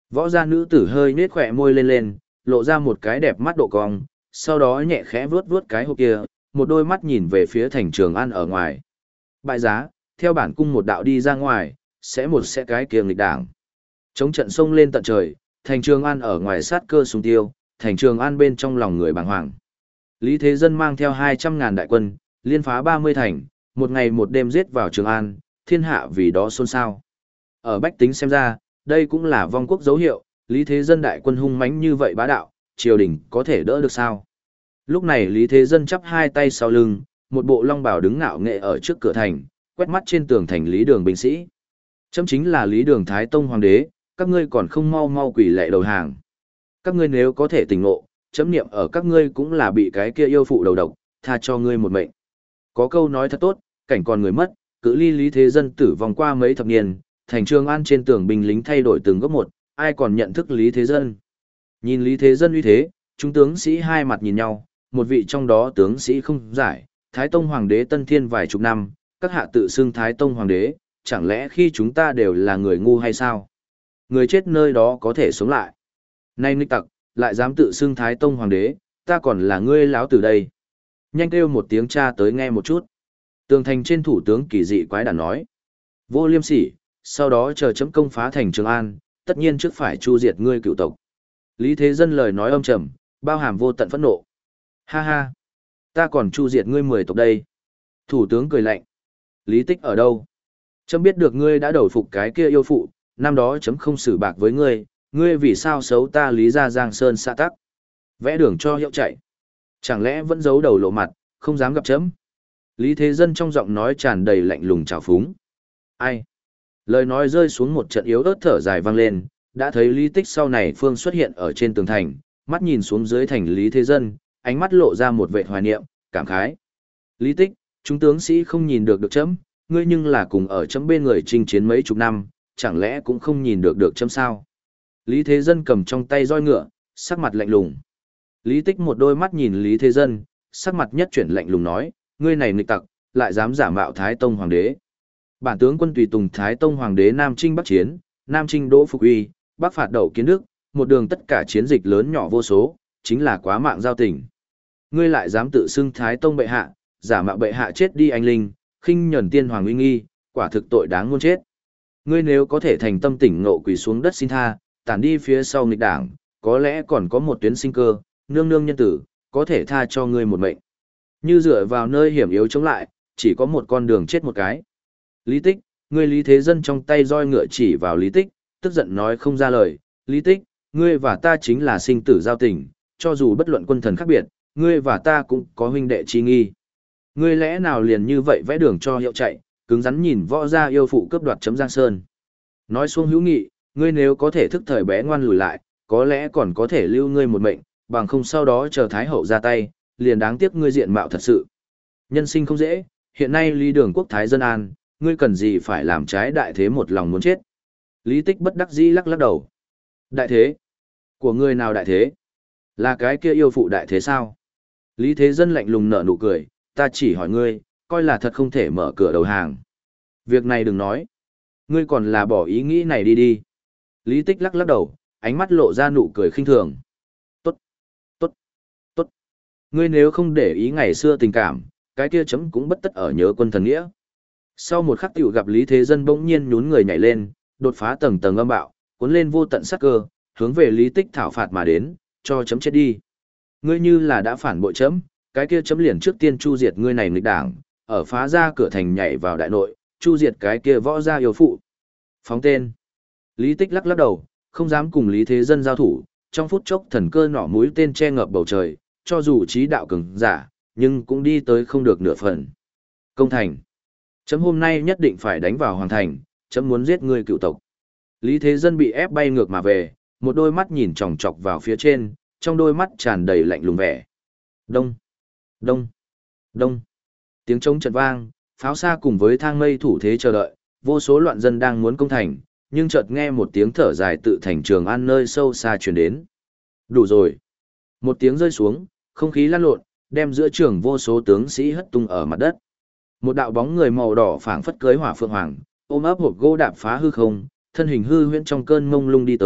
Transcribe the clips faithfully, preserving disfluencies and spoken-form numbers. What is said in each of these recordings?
Võ gia nữ tử hơi nết khỏe môi lên lên, lộ ra một cái đẹp mắt độ cong, sau đó nhẹ khẽ vuốt vuốt cái hộp kia, một đôi mắt nhìn về phía thành Trường An ở ngoài. Bại giá, theo bản cung một đạo đi ra ngoài, sẽ một sẽ cái kia nghịch đảng. Chống trận sông lên tận trời, thành Trường An ở ngoài sát cơ súng tiêu, thành Trường An bên trong lòng người bàng hoàng. Lý Thế Dân mang theo hai trăm ngàn đại quân, liên phá ba mươi thành, một ngày một đêm giết vào Trường An, thiên hạ vì đó xôn xao. Ở bách tính xem ra, đây cũng là vong quốc dấu hiệu, Lý Thế Dân đại quân hung mãnh như vậy bá đạo, triều đình có thể đỡ được sao? Lúc này Lý Thế Dân chắp hai tay sau lưng, một bộ long bào đứng ngạo nghệ ở trước cửa thành, quét mắt trên tường thành Lý Đường binh sĩ. Chấm chính là Lý Đường Thái Tông Hoàng đế, các ngươi còn không mau mau quỳ lạy đầu hàng. Các ngươi nếu có thể tỉnh ngộ, chấm niệm ở các ngươi cũng là bị cái kia yêu phụ đầu độc, tha cho ngươi một mệnh. Có câu nói thật tốt, cảnh còn người mất, cự ly Lý Thế Dân tử vong qua mấy thập niên, thành Trường An trên tường binh lính thay đổi từng góc một, ai còn nhận thức Lý Thế Dân. Nhìn Lý Thế Dân uy thế, chúng tướng sĩ hai mặt nhìn nhau, một vị trong đó tướng sĩ không giải, Thái Tông Hoàng đế Tân Thiên vài chục năm, các hạ tự xưng Thái Tông Hoàng đế, chẳng lẽ khi chúng ta đều là người ngu hay sao? Người chết nơi đó có thể sống lại. Nay nghịch tặc, lại dám tự xưng Thái Tông Hoàng đế, ta còn là ngươi láo từ đây. Nhanh kêu một tiếng cha tới nghe một chút. Tường thành trên thủ tướng kỳ dị quái đản nói. Vô liêm sỉ, sau đó chờ chấm công phá thành Trường An, tất nhiên trước phải chu diệt ngươi cựu tộc. Lý Thế Dân lời nói âm trầm, bao hàm vô tận phẫn nộ. Ha ha, ta còn chu diệt ngươi mười tộc đây. Thủ tướng cười lạnh. Lý Tích ở đâu? Chấm biết được ngươi đã đầu phục cái kia yêu phụ, năm đó chấm không xử bạc với ngươi, ngươi vì sao xấu ta Lý ra Giang Sơn xã tắc. Vẽ đường cho hiệu chạy. Chẳng lẽ vẫn giấu đầu lộ mặt, không dám gặp chấm. Lý Thế Dân trong giọng nói tràn đầy lạnh lùng trào phúng. Ai? Lời nói rơi xuống một trận yếu ớt thở dài vang lên, đã thấy Lý Tích sau này phương xuất hiện ở trên tường thành, mắt nhìn xuống dưới thành Lý Thế Dân, ánh mắt lộ ra một vẻ hoài niệm, cảm khái. Lý Tích, chúng tướng sĩ không nhìn được được chấm, ngươi nhưng là cùng ở chấm bên người chinh chiến mấy chục năm, chẳng lẽ cũng không nhìn được được chấm sao? Lý Thế Dân cầm trong tay roi ngựa, sắc mặt lạnh lùng. Lý Tích một đôi mắt nhìn Lý Thế Dân, sắc mặt nhất chuyển lạnh lùng nói, ngươi này nghịch tặc, lại dám giả mạo Thái Tông Hoàng đế. Bản tướng quân tùy tùng Thái Tông Hoàng đế Nam Trinh Bắc Chiến, Nam Trinh Đỗ Phục Uy, Bắc phạt Đậu Kiến Đức, một đường tất cả chiến dịch lớn nhỏ vô số, chính là quá mạng giao tình. Ngươi lại dám tự xưng Thái Tông bệ hạ, giả mạo bệ hạ chết đi anh linh, khinh nhẫn tiên hoàng uy nghi, quả thực tội đáng muôn chết. Ngươi nếu có thể thành tâm tỉnh ngộ quỳ xuống đất xin tha, tản đi phía sau nghịch đảng, có lẽ còn có một tuyến sinh cơ, nương nương nhân tử, có thể tha cho ngươi một mệnh. Như dựa vào nơi hiểm yếu chống lại, chỉ có một con đường chết một cái. Lý Tích, ngươi Lý Thế Dân trong tay roi ngựa chỉ vào Lý Tích, tức giận nói không ra lời. Lý Tích, ngươi và ta chính là sinh tử giao tình, cho dù bất luận quân thần khác biệt, ngươi và ta cũng có huynh đệ chi nghi. Ngươi lẽ nào liền như vậy vẽ đường cho hiệu chạy, cứng rắn nhìn võ gia yêu phụ cướp đoạt chấm Giang Sơn. Nói xuống hữu nghị, ngươi nếu có thể thức thời bé ngoan lùi lại, có lẽ còn có thể lưu ngươi một mệnh, bằng không sau đó chờ Thái Hậu ra tay, liền đáng tiếc ngươi diện mạo thật sự. Nhân sinh không dễ, hiện nay Lý Đường quốc thái dân an, ngươi cần gì phải làm trái đại thế một lòng muốn chết. Lý Tích bất đắc dĩ lắc lắc đầu. Đại thế? Của ngươi nào đại thế? Là cái kia yêu phụ đại thế sao? Lý Thế Dân lạnh lùng nở nụ cười, ta chỉ hỏi ngươi, coi là thật không thể mở cửa đầu hàng. Việc này đừng nói. Ngươi còn là bỏ ý nghĩ này đi đi. Lý Tích lắc lắc đầu, ánh mắt lộ ra nụ cười khinh thường. Tốt, tốt, tốt. Ngươi nếu không để ý ngày xưa tình cảm, cái kia chấm cũng bất tất ở nhớ quân thần nghĩa. Sau một khắc tiểu gặp Lý Thế Dân bỗng nhiên nhún người nhảy lên, đột phá tầng tầng âm bạo, cuốn lên vô tận sát cơ, hướng về Lý Tích thảo phạt mà đến, cho chấm chết đi. Ngươi như là đã phản bội chấm, cái kia chấm liền trước tiên chu diệt ngươi này nghịch đảng, ở phá ra cửa thành nhảy vào đại nội, chu diệt cái kia võ gia yêu phụ. Phóng tên. Lý Tích lắc lắc đầu, không dám cùng Lý Thế Dân giao thủ, trong phút chốc thần cơ nỏ mũi tên che ngập bầu trời, cho dù trí đạo cường giả, nhưng cũng đi tới không được nửa phần. Công thành. Chấm hôm nay nhất định phải đánh vào hoàng thành, chấm muốn giết ngươi cựu tộc. Lý Thế Dân bị ép bay ngược mà về, một đôi mắt nhìn chòng chọc vào phía trên, trong đôi mắt tràn đầy lạnh lùng vẻ. Đông, đông, đông. Tiếng trống trận vang, pháo xa cùng với thang mây thủ thế chờ đợi, vô số loạn dân đang muốn công thành, nhưng chợt nghe một tiếng thở dài tự thành Trường An nơi sâu xa truyền đến. Đủ rồi. Một tiếng rơi xuống, không khí lăn lộn, đem giữa trường vô số tướng sĩ hất tung ở mặt đất. Một đạo bóng người màu đỏ phảng phất cưới hỏa phượng hoàng, ôm ấp hộp gỗ đạp phá hư không, thân hình hư huyễn trong cơn mông lung đi tới,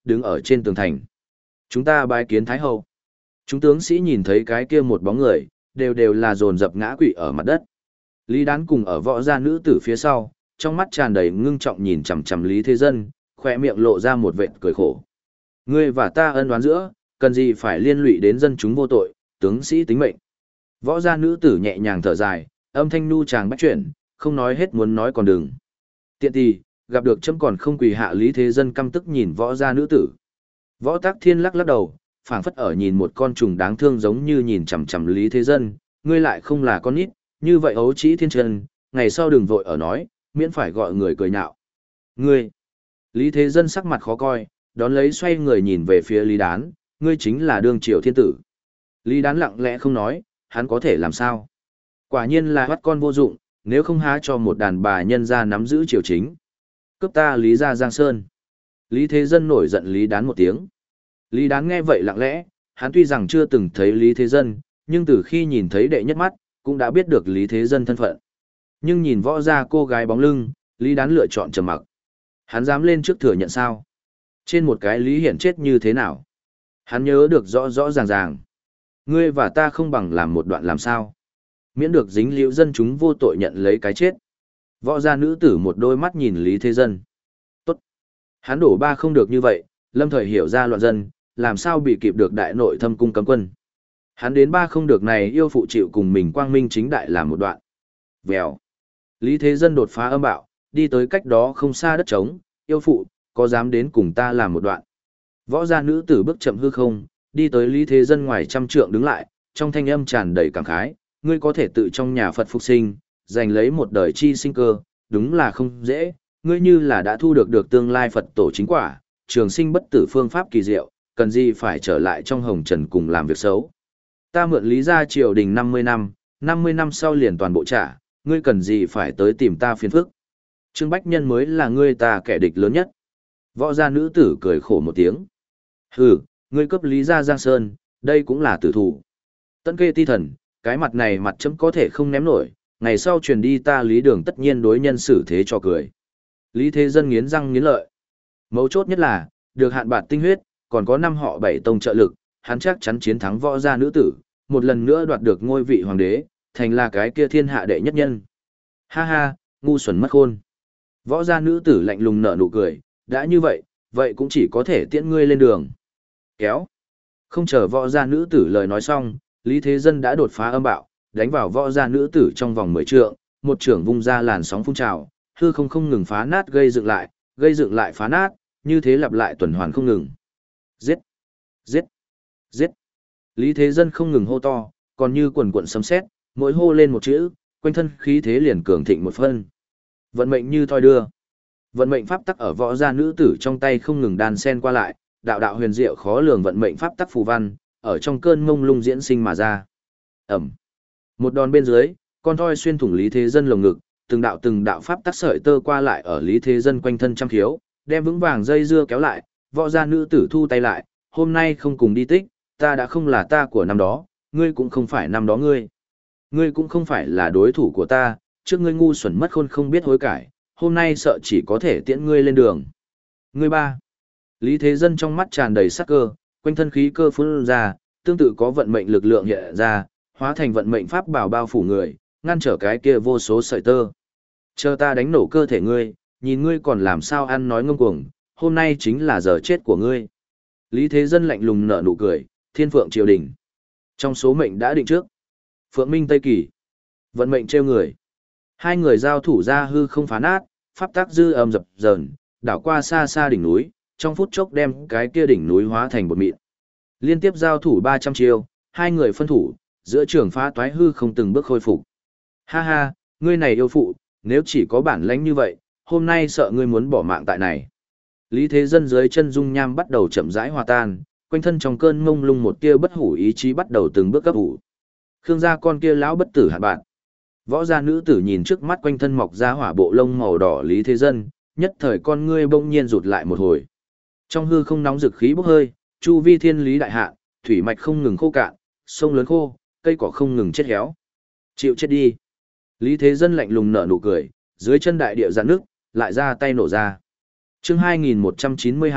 đứng ở trên tường thành. Chúng ta bái kiến Thái Hậu. Chúng tướng sĩ nhìn thấy cái kia một bóng người, đều đều là dồn dập ngã quỵ ở mặt đất. Lý Đán cùng ở võ gia nữ tử phía sau, trong mắt tràn đầy ngưng trọng nhìn chằm chằm Lý Thế Dân, khỏe miệng lộ ra một vệt cười khổ. Ngươi và ta ân oán giữa, cần gì phải liên lụy đến dân chúng vô tội, tướng sĩ tính mệnh. Võ gia nữ tử nhẹ nhàng thở dài, âm thanh nu chàng bách chuyển, không nói hết muốn nói còn đừng. Tiện tì, gặp được chấm còn không quỳ hạ Lý Thế Dân căm tức nhìn võ gia nữ tử. Võ Tắc Thiên lắc lắc đầu, phảng phất ở nhìn một con trùng đáng thương giống như nhìn chằm chằm Lý Thế Dân, ngươi lại không là con nít, như vậy ấu trĩ thiên trần, ngày sau đừng vội ở nói, miễn phải gọi người cười nhạo. Ngươi, Lý Thế Dân sắc mặt khó coi, đón lấy xoay người nhìn về phía Lý Đán, ngươi chính là đương triều thiên tử. Lý Đán lặng lẽ không nói, hắn có thể làm sao? Quả nhiên là bắt con vô dụng, nếu không há cho một đàn bà nhân ra nắm giữ triều chính. Cướp ta Lý gia Giang Sơn. Lý Thế Dân nổi giận Lý Đán một tiếng. Lý Đán nghe vậy lặng lẽ, hắn tuy rằng chưa từng thấy Lý Thế Dân, nhưng từ khi nhìn thấy đệ nhất mắt, cũng đã biết được Lý Thế Dân thân phận. Nhưng nhìn võ ra cô gái bóng lưng, Lý Đán lựa chọn trầm mặc. Hắn dám lên trước thừa nhận sao? Trên một cái Lý Hiển chết như thế nào? Hắn nhớ được rõ rõ ràng ràng. Ngươi và ta không bằng làm một đoạn làm sao? Miễn được dính liễu dân chúng vô tội nhận lấy cái chết. Võ gia nữ tử một đôi mắt nhìn Lý Thế Dân. Tốt. Hắn đổ ba không được như vậy, lâm thời hiểu ra loạn dân, làm sao bị kịp được đại nội thâm cung cấm quân. Hắn đến ba không được này yêu phụ chịu cùng mình quang minh chính đại làm một đoạn. Vèo. Lý Thế Dân đột phá âm bạo, đi tới cách đó không xa đất trống, yêu phụ, có dám đến cùng ta làm một đoạn. Võ gia nữ tử bước chậm hư không, đi tới Lý Thế Dân ngoài trăm trượng đứng lại, trong thanh âm tràn đầy cảm khái, ngươi có thể tự trong nhà Phật phục sinh, giành lấy một đời chi sinh cơ, đúng là không dễ, ngươi như là đã thu được được tương lai Phật tổ chính quả, trường sinh bất tử phương pháp kỳ diệu, cần gì phải trở lại trong hồng trần cùng làm việc xấu. Ta mượn Lý gia triều đình năm mươi năm, năm mươi năm sau liền toàn bộ trả, ngươi cần gì phải tới tìm ta phiền phức. Trương Bách Nhân mới là ngươi ta kẻ địch lớn nhất. Võ gia nữ tử cười khổ một tiếng. Hừ, ngươi cấp Lý gia Giang Sơn, đây cũng là tử thủ. Tấn kê ti thần, cái mặt này mặt chấm có thể không ném nổi, ngày sau truyền đi ta Lý Đường tất nhiên đối nhân xử thế cho cười. Lý Thế Dân nghiến răng nghiến lợi. Mấu chốt nhất là, được hạn bạt tinh huyết, còn có năm họ bảy tông trợ lực, hắn chắc chắn chiến thắng võ gia nữ tử, một lần nữa đoạt được ngôi vị hoàng đế, thành là cái kia thiên hạ đệ nhất nhân. Ha ha, ngu xuẩn mất khôn. Võ gia nữ tử lạnh lùng nở nụ cười, đã như vậy, vậy cũng chỉ có thể tiễn ngươi lên đường. Kéo. Không chờ võ gia nữ tử lời nói xong, Lý Thế Dân đã đột phá âm bạo, đánh vào võ gia nữ tử trong vòng mười trượng, một trưởng vung ra làn sóng phun trào, hư không không ngừng phá nát gây dựng lại, gây dựng lại phá nát, như thế lặp lại tuần hoàn không ngừng. Giết! Giết! Giết! Lý Thế Dân không ngừng hô to, còn như quần quần sấm sét, mỗi hô lên một chữ, quanh thân khí thế liền cường thịnh một phân. Vận mệnh như thoi đưa. Vận mệnh pháp tắc ở võ gia nữ tử trong tay không ngừng đan xen qua lại, đạo đạo huyền diệu khó lường vận mệnh pháp tắc phù văn, ở trong cơn mông lung diễn sinh mà ra. Ẩm. Một đòn bên dưới, con thoi xuyên thủng Lý Thế Dân lồng ngực, từng đạo từng đạo pháp tắc sợi tơ qua lại ở Lý Thế Dân quanh thân trăm khiếu, đem vững vàng dây dưa kéo lại, võ gia nữ tử thu tay lại, hôm nay không cùng đi tích, ta đã không là ta của năm đó, ngươi cũng không phải năm đó ngươi. Ngươi cũng không phải là đối thủ của ta, trước ngươi ngu xuẩn mất khôn không biết hối cải, hôm nay sợ chỉ có thể tiễn ngươi lên đường. Ngươi ba. Lý Thế Dân trong mắt tràn đầy sắc cơ, quanh thân khí cơ phun ra, tương tự có vận mệnh lực lượng hiện ra, hóa thành vận mệnh pháp bảo bao phủ người, ngăn trở cái kia vô số sợi tơ. Chờ ta đánh nổ cơ thể ngươi, nhìn ngươi còn làm sao ăn nói ngông cuồng, hôm nay chính là giờ chết của ngươi. Lý Thế Dân lạnh lùng nở nụ cười, thiên phượng triều đình. Trong số mệnh đã định trước. Phượng Minh Tây Kỳ. Vận mệnh trêu người. Hai người giao thủ ra hư không phá nát, pháp tác dư âm dập dờn, đảo qua xa xa đỉnh núi, trong phút chốc đem cái kia đỉnh núi hóa thành bột mịn. Liên tiếp giao thủ ba trăm chiêu, hai người phân thủ, giữa trường phá toái hư không từng bước khôi phục. Ha ha, ngươi này yêu phụ, nếu chỉ có bản lãnh như vậy, hôm nay sợ ngươi muốn bỏ mạng tại này. Lý Thế Dân dưới chân dung nham bắt đầu chậm rãi hòa tan, quanh thân trong cơn mông lung một tia bất hủ ý chí bắt đầu từng bước cấp hủ. Khương gia con kia lão bất tử hạn bạn. Võ gia nữ tử nhìn trước mắt quanh thân mọc ra hỏa bộ lông màu đỏ Lý Thế Dân, nhất thời con ngươi bỗng nhiên rụt lại một hồi. Trong hư không nóng dực khí bốc hơi, chu vi thiên lý đại hạ, thủy mạch không ngừng khô cạn, sông lớn khô, cây cỏ không ngừng chết héo. Chịu chết đi. Lý Thế Dân lạnh lùng nở nụ cười, dưới chân đại địa giãn nước, lại ra tay nổ ra. Chương hai nghìn một trăm chín mươi hai,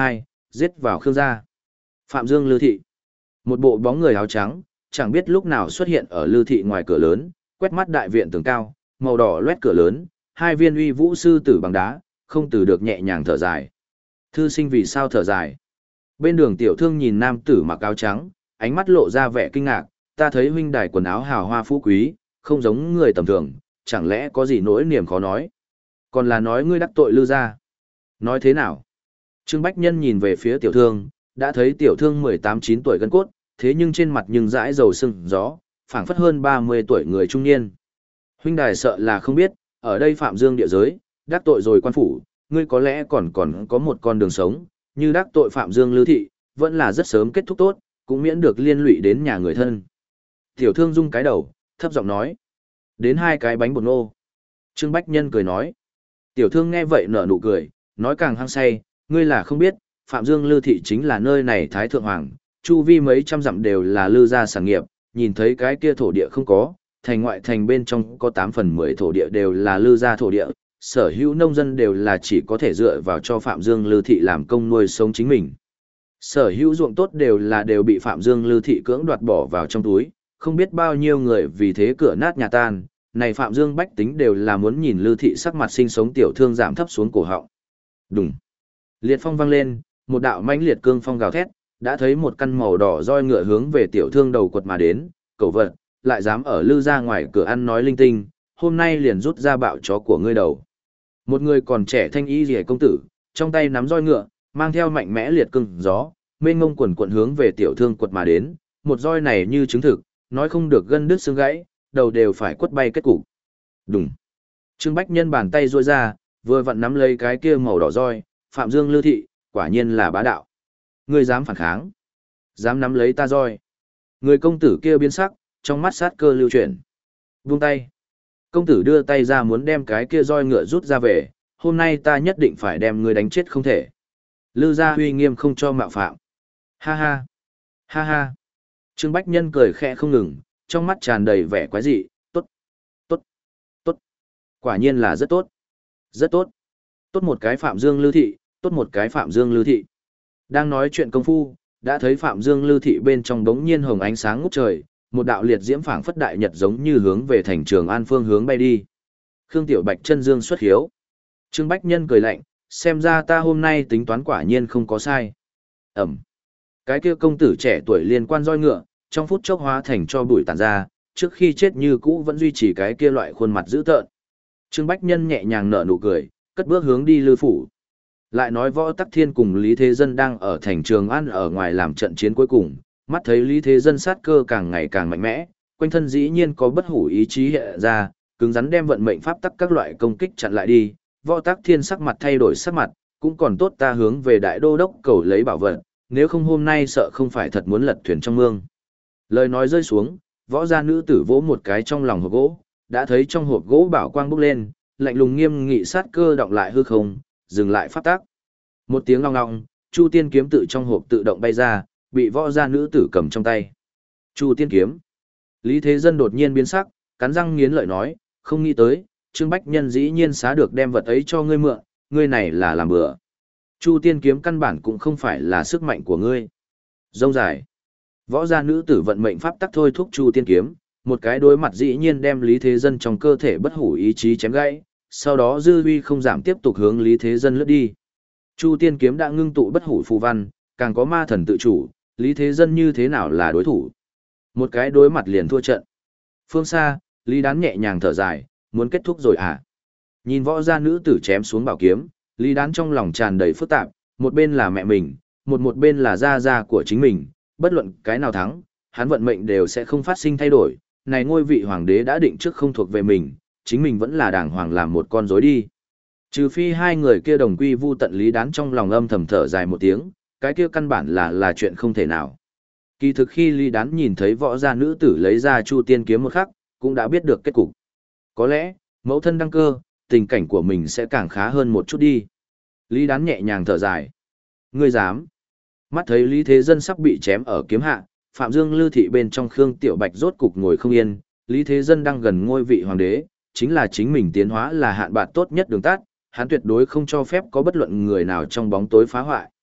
giết vào Khương gia. Phạm Dương Lư thị. Một bộ bóng người áo trắng, chẳng biết lúc nào xuất hiện ở Lư thị ngoài cửa lớn, quét mắt đại viện tường cao, màu đỏ loét cửa lớn, hai viên uy vũ sư tử bằng đá, không từ được nhẹ nhàng thở dài. Thư sinh vì sao thở dài? Bên đường tiểu thương nhìn nam tử mặc áo trắng, ánh mắt lộ ra vẻ kinh ngạc, ta thấy huynh đài quần áo hào hoa phú quý, không giống người tầm thường, chẳng lẽ có gì nỗi niềm khó nói? Còn là nói ngươi đắc tội Lư gia. Nói thế nào? Trương Bách Nhân nhìn về phía tiểu thương, đã thấy tiểu thương mười tám chín tuổi gân cốt, thế nhưng trên mặt nhưng dãi dầu sưng gió, phảng phất hơn ba mươi tuổi người trung niên. Huynh đài sợ là không biết, ở đây Phạm Dương địa giới, đắc tội rồi quan phủ, ngươi có lẽ còn còn có một con đường sống, như đắc tội Phạm Dương Lư thị, vẫn là rất sớm kết thúc tốt, cũng miễn được liên lụy đến nhà người thân. Tiểu thương rung cái đầu, thấp giọng nói. Đến hai cái bánh bột nô. Trương Bách Nhân cười nói. Tiểu thương nghe vậy nở nụ cười, nói càng hăng say, ngươi là không biết, Phạm Dương Lư thị chính là nơi này Thái Thượng Hoàng, chu vi mấy trăm dặm đều là Lư gia sản nghiệp, nhìn thấy cái kia thổ địa không có, thành ngoại thành bên trong có tám phần mười thổ địa đều là Lư gia thổ địa, sở hữu nông dân đều là chỉ có thể dựa vào cho Phạm Dương Lư thị làm công nuôi sống chính mình. Sở hữu ruộng tốt đều là đều bị Phạm Dương Lư thị cưỡng đoạt bỏ vào trong túi, không biết bao nhiêu người vì thế cửa nát nhà tan, này Phạm Dương bách tính đều là muốn nhìn Lư thị sắc mặt sinh sống tiểu thương giảm thấp xuống cổ họng. Đùng. Liệt phong vang lên, một đạo mãnh liệt cương phong gào thét, đã thấy một căn màu đỏ roi ngựa hướng về tiểu thương đầu quật mà đến, cẩu vật, lại dám ở Lư gia ngoài cửa ăn nói linh tinh, hôm nay liền rút ra bạo chó của ngươi đầu. Một người còn trẻ thanh y rìa công tử, trong tay nắm roi ngựa, mang theo mạnh mẽ liệt cương gió, mênh ngông quần quận hướng về tiểu thương quật mà đến, một roi này như chứng thực, nói không được gân đứt xương gãy, đầu đều phải quất bay kết cục. Đùng. Trương Bách Nhân bàn tay duỗi ra, vừa vặn nắm lấy cái kia màu đỏ roi, Phạm Dương Lư thị, quả nhiên là bá đạo. Ngươi dám phản kháng? Dám nắm lấy ta roi? Người công tử kia biến sắc, trong mắt sát cơ lưu chuyển. Buông tay. Công tử đưa tay ra muốn đem cái kia roi ngựa rút ra về, hôm nay ta nhất định phải đem ngươi đánh chết không thể. Lư gia uy nghiêm không cho mạo phạm. Ha ha. Ha ha. Trương Bách Nhân cười khẽ không ngừng, trong mắt tràn đầy vẻ quái dị, tốt, tốt, tốt. Quả nhiên là rất tốt. Rất tốt. Tốt một cái Phạm Dương Lư thị, tốt một cái Phạm Dương Lư thị. Đang nói chuyện công phu, đã thấy Phạm Dương Lư thị bên trong đống nhiên hồng ánh sáng ngút trời, một đạo liệt diễm phảng phất đại nhật giống như hướng về thành Trường An phương hướng bay đi. Khương Tiểu Bạch chân dương xuất hiếu. Trương Bách Nhân cười lạnh, xem ra ta hôm nay tính toán quả nhiên không có sai. Ẩm. Cái kia công tử trẻ tuổi liên quan roi ngựa, trong phút chốc hóa thành cho bụi tàn ra, trước khi chết như cũ vẫn duy trì cái kia loại khuôn mặt dữ tợn. Trương Bách Nhân nhẹ nhàng nở nụ cười, cất bước hướng đi Lư phủ. Lại nói Võ Tắc Thiên cùng Lý Thế Dân đang ở thành Trường An ở ngoài làm trận chiến cuối cùng, mắt thấy Lý Thế Dân sát cơ càng ngày càng mạnh mẽ, quanh thân dĩ nhiên có bất hủ ý chí hiện ra, cứng rắn đem vận mệnh pháp tắc các loại công kích chặn lại đi. Võ Tắc Thiên sắc mặt thay đổi sắc mặt, cũng còn tốt ta hướng về Đại Đô đốc cầu lấy bảo vật, nếu không hôm nay sợ không phải thật muốn lật thuyền trong mương. Lời nói rơi xuống, võ gia nữ tử vỗ một cái trong lòng hộp gỗ, đã thấy trong hộp gỗ bảo quang bốc lên, lạnh lùng nghiêm nghị sát cơ động lại hư không, dừng lại pháp tác. Một tiếng long long, Chu Tiên kiếm tự trong hộp tự động bay ra, bị võ gia nữ tử cầm trong tay. Chu Tiên kiếm. Lý Thế Dân đột nhiên biến sắc, cắn răng nghiến lợi nói, không nghĩ tới, Trương Bách Nhân dĩ nhiên xá được đem vật ấy cho ngươi mượn, ngươi này là làm bừa. Chu Tiên kiếm căn bản cũng không phải là sức mạnh của ngươi. Rông dài. Võ gia nữ tử vận mệnh pháp tắc thôi thúc Chu Tiên kiếm, một cái đối mặt dĩ nhiên đem Lý Thế Dân trong cơ thể bất hủ ý chí chém gãy, sau đó dư uy không giảm tiếp tục hướng Lý Thế Dân lướt đi. Chu Tiên kiếm đã ngưng tụ bất hủ phù văn, càng có ma thần tự chủ, Lý Thế Dân như thế nào là đối thủ? Một cái đối mặt liền thua trận. Phương xa, Lý Đán nhẹ nhàng thở dài, muốn kết thúc rồi à? Nhìn võ gia nữ tử chém xuống bảo kiếm, Lý Đán trong lòng tràn đầy phức tạp, một bên là mẹ mình, một một bên là gia gia của chính mình, bất luận cái nào thắng, hắn vận mệnh đều sẽ không phát sinh thay đổi, này ngôi vị hoàng đế đã định trước không thuộc về mình, chính mình vẫn là đàng hoàng làm một con rối đi. Trừ phi hai người kia đồng quy vu tận, Lý Đán trong lòng âm thầm thở dài một tiếng, cái kia căn bản là là chuyện không thể nào. Kỳ thực khi Lý Đán nhìn thấy võ gia nữ tử lấy ra Chu Tiên kiếm một khắc, cũng đã biết được kết cục. Có lẽ, mẫu thân đăng cơ, tình cảnh của mình sẽ càng khá hơn một chút đi. Lý Đán nhẹ nhàng thở dài. Ngươi dám? Mắt thấy Lý Thế Dân sắp bị chém ở kiếm hạ, Phạm Dương Lư thị bên trong Khương Tiểu Bạch rốt cục ngồi không yên, Lý Thế Dân đang gần ngôi vị hoàng đế, chính là chính mình tiến hóa là hạn bạc tốt nhất đường tắt, hắn tuyệt đối không cho phép có bất luận người nào trong bóng tối phá hoại.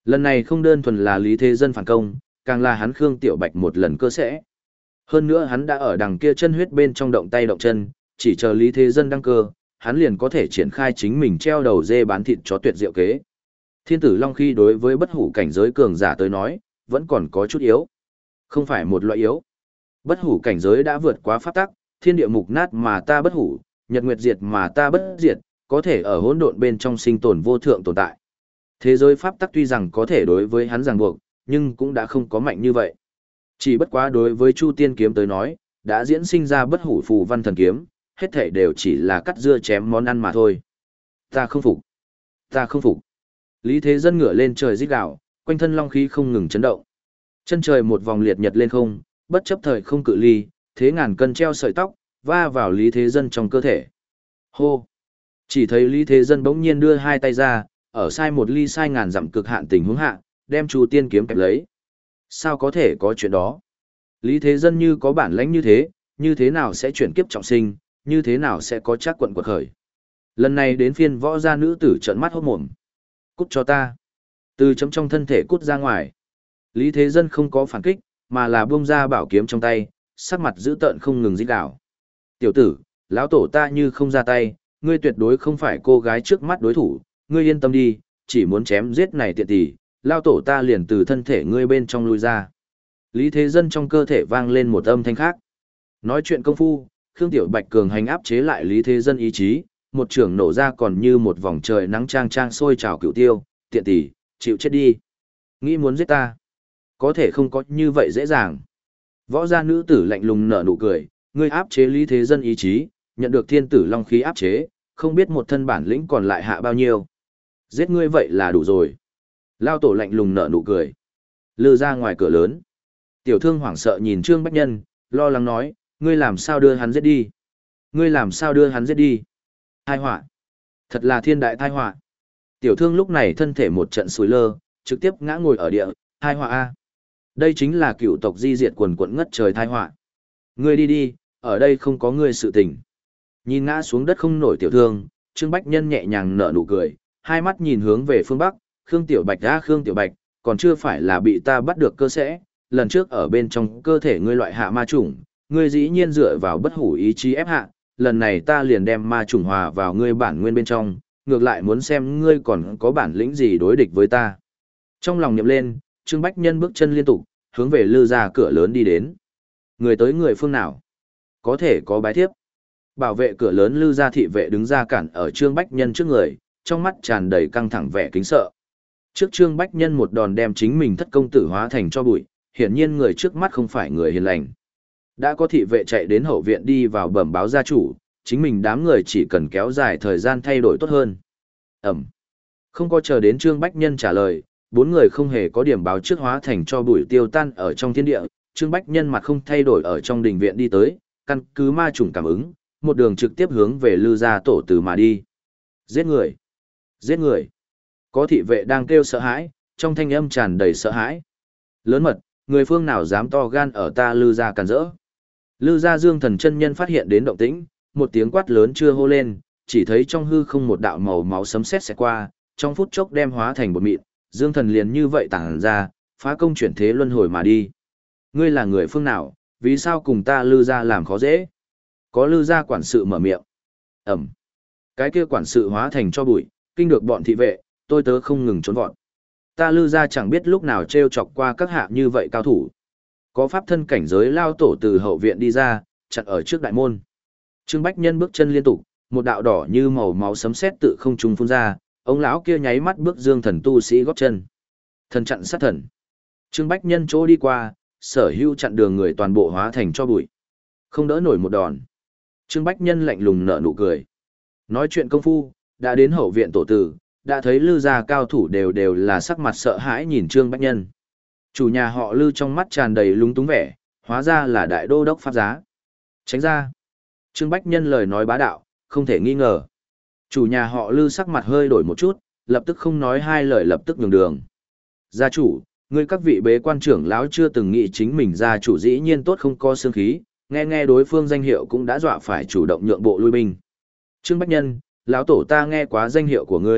Lần này không đơn thuần là Lý Thế Dân phản công, càng là hắn Khương Tiểu Bạch một lần cơ sẽ. Hơn nữa hắn đã ở đằng kia chân huyết bên trong động tay động chân, chỉ chờ Lý Thế Dân đăng cơ, hắn liền có thể triển khai chính mình treo đầu dê bán thịt chó tuyệt diệu kế. Thiên tử Long Khi đối với bất hủ cảnh giới cường giả tới nói, vẫn còn có chút yếu. Không phải một loại yếu. Bất hủ cảnh giới đã vượt quá pháp tắc, thiên địa mục nát mà ta bất hủ, nhật nguyệt diệt mà ta bất diệt, có thể ở hỗn độn bên trong sinh tồn vô thượng tồn tại. Thế giới pháp tắc tuy rằng có thể đối với hắn ràng buộc, nhưng cũng đã không có mạnh như vậy. Chỉ bất quá đối với Chu Tiên kiếm tới nói, đã diễn sinh ra bất hủ phù văn thần kiếm, hết thảy đều chỉ là cắt dưa chém món ăn mà thôi. Ta không phục. Ta không phục. Lý Thế Dân ngửa lên trời rít gào, quanh thân long khí không ngừng chấn động. Chân trời một vòng liệt nhật lên không, bất chấp thời không cự ly, thế ngàn cân treo sợi tóc, va vào Lý Thế Dân trong cơ thể. Hô! Chỉ thấy Lý Thế Dân bỗng nhiên đưa hai tay ra, ở sai một ly sai ngàn dặm cực hạn tình huống hạ, đem Chu Tiên kiếm kẹp lấy. Sao có thể có chuyện đó? Lý Thế Dân như có bản lãnh như thế, như thế nào sẽ chuyển kiếp trọng sinh, như thế nào sẽ có chắc quận quật khởi. Lần này đến phiên võ gia nữ tử trợn mắt hốt mồm. Cút cho ta. Từ chấm trong thân thể cút ra ngoài. Lý Thế Dân không có phản kích, mà là buông ra bảo kiếm trong tay, sắc mặt dữ tợn không ngừng rít gào. Tiểu tử, lão tổ ta như không ra tay, ngươi tuyệt đối không phải cô gái trước mắt đối thủ, ngươi yên tâm đi, chỉ muốn chém giết này tiện tỷ, lão tổ ta liền từ thân thể ngươi bên trong lui ra. Lý Thế Dân trong cơ thể vang lên một âm thanh khác. Nói chuyện công phu, Khương Tiểu Bạch cường hành áp chế lại Lý Thế Dân ý chí, một trường nổ ra còn như một vòng trời nắng trang trang sôi trào cửu tiêu, tiện tỷ, chịu chết đi. Nghĩ muốn giết ta, có thể không có như vậy dễ dàng. Võ gia nữ tử lạnh lùng nở nụ cười, ngươi áp chế Lý Thế Dân ý chí, nhận được thiên tử long khí áp chế, không biết một thân bản lĩnh còn lại hạ bao nhiêu. Giết ngươi vậy là đủ rồi. Lao tổ lạnh lùng nở nụ cười. Lư ra ngoài cửa lớn. Tiểu thương hoảng sợ nhìn Trương Bách Nhân, lo lắng nói, ngươi làm sao đưa hắn giết đi? Ngươi làm sao đưa hắn giết đi? Tai họa. Thật là thiên đại tai họa. Tiểu thương lúc này thân thể một trận sùi lơ, trực tiếp ngã ngồi ở địa, tai họa a. Đây chính là cựu tộc di diệt quần quận ngất trời tai họa. Ngươi đi đi, ở đây không có ngươi sự tình. Nhìn ngã xuống đất không nổi tiểu thương, Trương Bách Nhân nhẹ nhàng nở nụ cười, hai mắt nhìn hướng về phương Bắc, Khương Tiểu Bạch ra Khương Tiểu Bạch, còn chưa phải là bị ta bắt được cơ sẽ, lần trước ở bên trong cơ thể ngươi loại hạ ma chủng, ngươi dĩ nhiên dựa vào bất hủ ý chí ép hạ, lần này ta liền đem ma chủng hòa vào ngươi bản nguyên bên trong, ngược lại muốn xem ngươi còn có bản lĩnh gì đối địch với ta. Trong lòng niệm lên, Trương Bách Nhân bước chân liên tục, hướng về lư ra cửa lớn đi đến. Người tới người phương nào? Có thể có bái thiếp. Bảo vệ cửa lớn lư ra thị vệ đứng ra cản ở Trương Bách Nhân trước người, trong mắt tràn đầy căng thẳng vẻ kính sợ. Trước Trương Bách Nhân một đòn đem chính mình thất công tử hóa thành cho bụi, hiển nhiên người trước mắt không phải người hiền lành. Đã có thị vệ chạy đến hậu viện đi vào bẩm báo gia chủ, chính mình đám người chỉ cần kéo dài thời gian thay đổi tốt hơn. Ẩm. Không có chờ đến Trương Bách Nhân trả lời, bốn người không hề có điểm báo trước hóa thành cho bụi tiêu tan ở trong thiên địa, Trương Bách Nhân mặt không thay đổi ở trong đình viện đi tới, căn cứ ma trùng cảm ứng, một đường trực tiếp hướng về lư gia tổ từ mà đi. Giết người! Giết người! Có thị vệ đang kêu sợ hãi, trong thanh âm tràn đầy sợ hãi. Lớn mật, người phương nào dám to gan ở ta lư gia càn rỡ. Lư gia Dương Thần chân nhân phát hiện đến động tĩnh, một tiếng quát lớn chưa hô lên, chỉ thấy trong hư không một đạo màu máu sấm sét xẹt qua, trong phút chốc đem hóa thành bột mịn, Dương Thần liền như vậy tản ra, phá công chuyển thế luân hồi mà đi. Ngươi là người phương nào, vì sao cùng ta lư gia làm khó dễ? Có lư gia quản sự mở miệng. Ẩm. Cái kia quản sự hóa thành cho bụi, kinh được bọn thị vệ, tôi tớ không ngừng trốn vọt. Ta lư gia chẳng biết lúc nào trêu chọc qua các hạ như vậy cao thủ. Có pháp thân cảnh giới lao tổ từ hậu viện đi ra, chặn ở trước đại môn. Trương Bách Nhân bước chân liên tục, một đạo đỏ như màu máu sấm sét tự không trung phun ra, ông lão kia nháy mắt bước Dương Thần tu sĩ góp chân. Thần chặn sát thần. Trương Bách Nhân chỗ đi qua, sở hữu chặn đường người toàn bộ hóa thành cho bụi. Không đỡ nổi một đòn. Trương Bách Nhân lạnh lùng nở nụ cười. Nói chuyện công phu, đã đến hậu viện tổ tử, đã thấy lư gia cao thủ đều đều là sắc mặt sợ hãi nhìn Trương Bách Nhân. Chủ nhà họ lư trong mắt tràn đầy lúng túng vẻ, hóa ra là đại đô đốc pháp giá. Tránh ra. Trương Bách Nhân lời nói bá đạo, không thể nghi ngờ. Chủ nhà họ lư sắc mặt hơi đổi một chút, lập tức không nói hai lời lập tức nhường đường. Gia chủ, ngươi các vị bế quan trưởng lão chưa từng nghĩ chính mình gia chủ dĩ nhiên tốt không có xương khí, nghe nghe đối phương danh hiệu cũng đã dọa phải chủ động nhượng bộ lui binh. Trương Bách Nhân, lão tổ ta nghe quá danh hiệu của ngươi,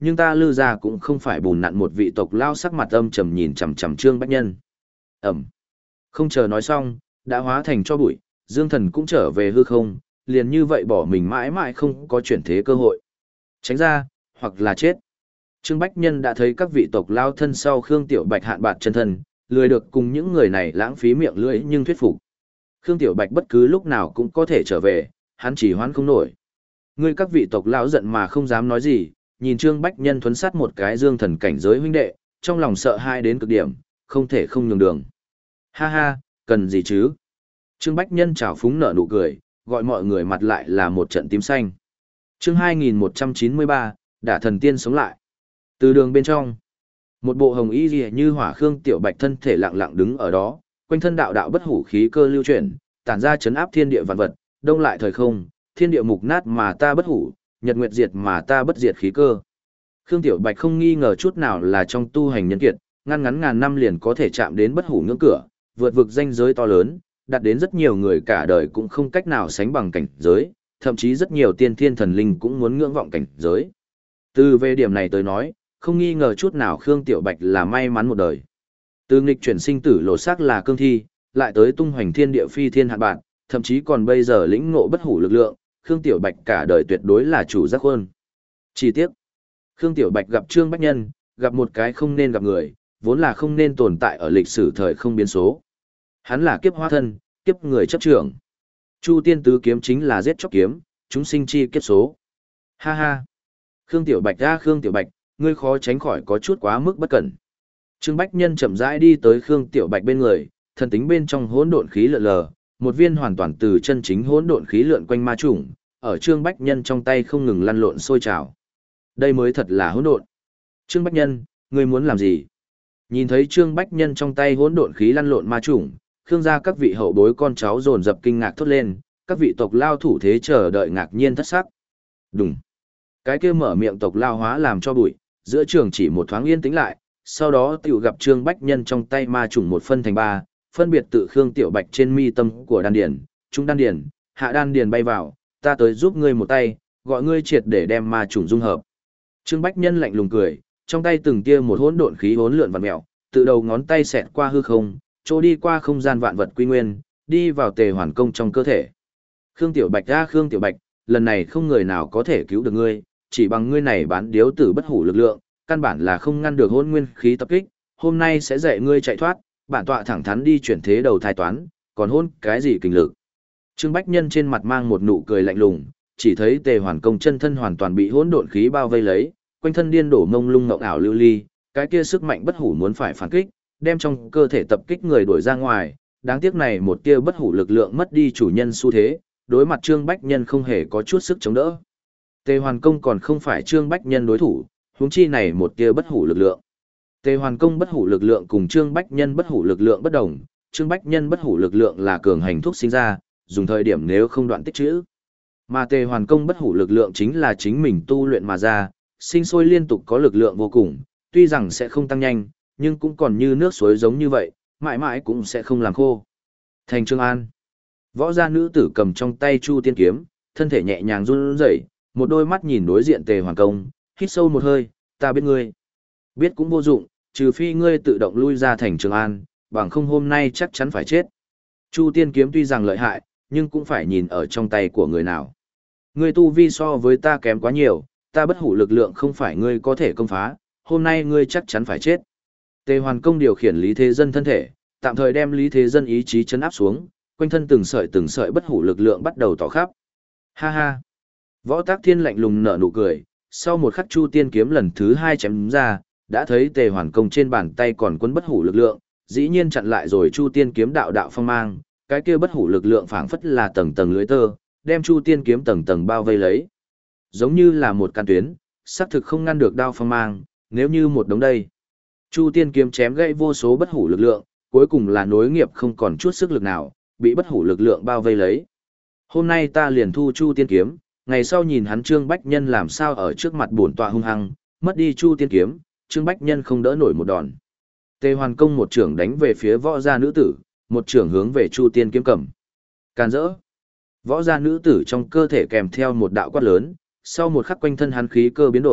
nhưng ta Lư gia cũng không phải bùn nặn. Một vị tộc lao sắc mặt âm trầm nhìn chằm chằm Trương Bách Nhân. Ẩm. Không chờ nói xong, đã hóa thành cho bụi, Dương Thần cũng trở về hư không, liền như vậy bỏ mình mãi mãi không có chuyển thế cơ hội. Tránh ra, hoặc là chết. Trương Bách Nhân đã thấy các vị tộc lao thân sau Khương Tiểu Bạch hạn bạt chân thân, lười được cùng những người này lãng phí miệng lưỡi nhưng thuyết phục. Khương Tiểu Bạch bất cứ lúc nào cũng có thể trở về, hắn chỉ hoãn không nổi. Ngươi các vị tộc lão giận mà không dám nói gì, nhìn Trương Bách Nhân thuấn sát một cái Dương Thần cảnh giới huynh đệ, trong lòng sợ hãi đến cực điểm, không thể không nhường đường. Ha ha, cần gì chứ? Trương Bách Nhân trào phúng nở nụ cười, gọi mọi người mặt lại là một trận tím xanh. Chương hai nghìn một trăm chín mươi ba, Đả thần tiên sống lại. Từ đường bên trong, một bộ hồng y liễu như hỏa Khương Tiểu Bạch thân thể lặng lặng đứng ở đó, quanh thân đạo đạo bất hủ khí cơ lưu chuyển, tản ra chấn áp thiên địa vạn vật, đông lại thời không, thiên địa mục nát mà ta bất hủ, nhật nguyệt diệt mà ta bất diệt khí cơ. Khương Tiểu Bạch không nghi ngờ chút nào là trong tu hành nhân kiệt, ngăn ngắn ngàn năm liền có thể chạm đến bất hủ ngưỡng cửa, vượt vực danh giới to lớn, đạt đến rất nhiều người cả đời cũng không cách nào sánh bằng cảnh giới, thậm chí rất nhiều tiên thiên thần linh cũng muốn ngưỡng vọng cảnh giới. Từ về điểm này tới nói, không nghi ngờ chút nào Khương Tiểu Bạch là may mắn một đời. Từ nghịch chuyển sinh tử lột xác là cương thi, lại tới tung hoành thiên địa phi thiên hạn bạn, thậm chí còn bây giờ lĩnh ngộ bất hủ lực lượng, Khương Tiểu Bạch cả đời tuyệt đối là chủ giác hơn. Chi tiết. Khương Tiểu Bạch gặp Trương Bách Nhân, gặp một cái không nên gặp người, vốn là không nên tồn tại ở lịch sử thời không biến số. Hắn là kiếp hóa thân, kiếp người chấp trưởng. Chu tiên tứ kiếm chính là giết chóc kiếm, chúng sinh chi kiếp số. Ha ha. Khương Tiểu Bạch ra Khương Tiểu Bạch, ngươi khó tránh khỏi có chút quá mức bất cẩn. Trương Bách Nhân chậm rãi đi tới Khương Tiểu Bạch bên người, thần tính bên trong hỗn độn khí lượn lờ, một viên hoàn toàn từ chân chính hỗn độn khí lượn quanh ma trùng, ở Trương Bách Nhân trong tay không ngừng lăn lộn sôi trào. Đây mới thật là hỗn độn. Trương Bách Nhân, ngươi muốn làm gì? Nhìn thấy Trương Bách Nhân trong tay hỗn độn khí lăn lộn ma trùng, Khương gia các vị hậu bối con cháu dồn dập kinh ngạc thốt lên, các vị tộc lao thủ thế chờ đợi ngạc nhiên thất sắc. Đùng. Cái kia mở miệng tộc lao hóa làm cho bụi, giữa trường chỉ một thoáng yên tĩnh lại, sau đó tiểu gặp Trương Bách Nhân trong tay ma trùng một phân thành ba, phân biệt tự Khương Tiểu Bạch trên mi tâm của đan điền, trung đan điền, hạ đan điền bay vào, ta tới giúp ngươi một tay, gọi ngươi triệt để đem ma trùng dung hợp. Trương Bách Nhân lạnh lùng cười, trong tay từng tia một hỗn độn khí hỗn lượn vặn mèo, tự đầu ngón tay xẹt qua hư không, trôi đi qua không gian vạn vật quy nguyên, đi vào tề hoàn công trong cơ thể. Khương Tiểu Bạch ra Khương Tiểu Bạch, lần này không người nào có thể cứu được ngươi, chỉ bằng ngươi này bán điếu tử bất hủ lực lượng, căn bản là không ngăn được hỗn nguyên khí tập kích, hôm nay sẽ dạy ngươi chạy thoát, bản tọa thẳng thắn đi chuyển thế đầu thai toán, còn hôn cái gì kinh lực. Trương Bách Nhân trên mặt mang một nụ cười lạnh lùng, chỉ thấy tề hoàn công chân thân hoàn toàn bị hỗn độn khí bao vây lấy, quanh thân điên đổ mông lung ngộng ảo lưu ly, cái kia sức mạnh bất hủ muốn phải phản kích, đem trong cơ thể tập kích người đuổi ra ngoài, đáng tiếc này một tia bất hủ lực lượng mất đi chủ nhân xu thế, đối mặt Trương Bách Nhân không hề có chút sức chống đỡ. Tề Hoàn Công còn không phải Trương Bách Nhân đối thủ, huống chi này một tia bất hủ lực lượng. Tề Hoàn Công bất hủ lực lượng cùng Trương Bách Nhân bất hủ lực lượng bất đồng, Trương Bách Nhân bất hủ lực lượng là cường hành thuốc sinh ra, dùng thời điểm nếu không đoạn tích trữ. Mà Tề Hoàn Công bất hủ lực lượng chính là chính mình tu luyện mà ra, sinh sôi liên tục có lực lượng vô cùng, tuy rằng sẽ không tăng nhanh, nhưng cũng còn như nước suối giống như vậy, mãi mãi cũng sẽ không làm khô. Thành Trương An. Võ gia nữ tử cầm trong tay Chu Tiên kiếm, thân thể nhẹ nhàng run rẩy, một đôi mắt nhìn đối diện Tề Hoàn Công, hít sâu một hơi, ta biết ngươi. Biết cũng vô dụng, trừ phi ngươi tự động lui ra thành Trường An, bằng không hôm nay chắc chắn phải chết. Chu Tiên kiếm tuy rằng lợi hại, nhưng cũng phải nhìn ở trong tay của người nào. Ngươi tu vi so với ta kém quá nhiều, ta bất hủ lực lượng không phải ngươi có thể công phá, hôm nay ngươi chắc chắn phải chết. Tề Hoàn Công điều khiển Lý Thế Dân thân thể, tạm thời đem Lý Thế Dân ý chí chấn áp xuống, quanh thân từng sợi từng sợi bất hủ lực lượng bắt đầu tỏ khắp. Ha ha. Võ Tắc Thiên lạnh lùng nở nụ cười, sau một khắc Chu Tiên kiếm lần thứ hai chém ra, đã thấy Tề Hoàn Công trên bàn tay còn quân bất hủ lực lượng, dĩ nhiên chặn lại rồi Chu Tiên kiếm đạo đạo phong mang, cái kia bất hủ lực lượng phảng phất là tầng tầng lưới tơ, đem Chu Tiên kiếm tầng tầng bao vây lấy. Giống như là một can tuyến, xác thực không ngăn được đao phong mang, nếu như một đống đây. Chu Tiên kiếm chém gãy vô số bất hủ lực lượng, cuối cùng là nối nghiệp không còn chút sức lực nào, bị bất hủ lực lượng bao vây lấy. Hôm nay ta liền thu Chu Tiên kiếm, ngày sau nhìn hắn Trương Bách Nhân làm sao ở trước mặt bổn tọa hung hăng, mất đi Chu Tiên kiếm, Trương Bách Nhân không đỡ nổi một đòn. Tề Hoàn Công một trưởng đánh về phía võ gia nữ tử, một trưởng hướng về Chu Tiên kiếm cầm. Càn rỡ. Võ gia nữ tử trong cơ thể kèm theo một đạo quát lớn, sau một khắc quanh thân hắn khí cơ biến đổi,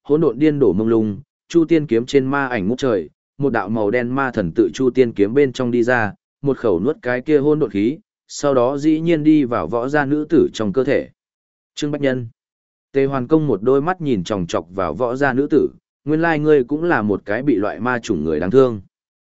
hỗn độn điên đổ mông lung, Chu Tiên kiếm trên ma ảnh ngút trời, một đạo màu đen ma thần tự Chu Tiên kiếm bên trong đi ra, một khẩu nuốt cái kia hỗn độn khí, sau đó dĩ nhiên đi vào võ gia nữ tử trong cơ thể. Trương Bách Nhân. Tề Hoàn Công một đôi mắt nhìn chòng chọc vào võ gia nữ tử, nguyên lai ngươi cũng là một cái bị loại ma chủng người đáng thương.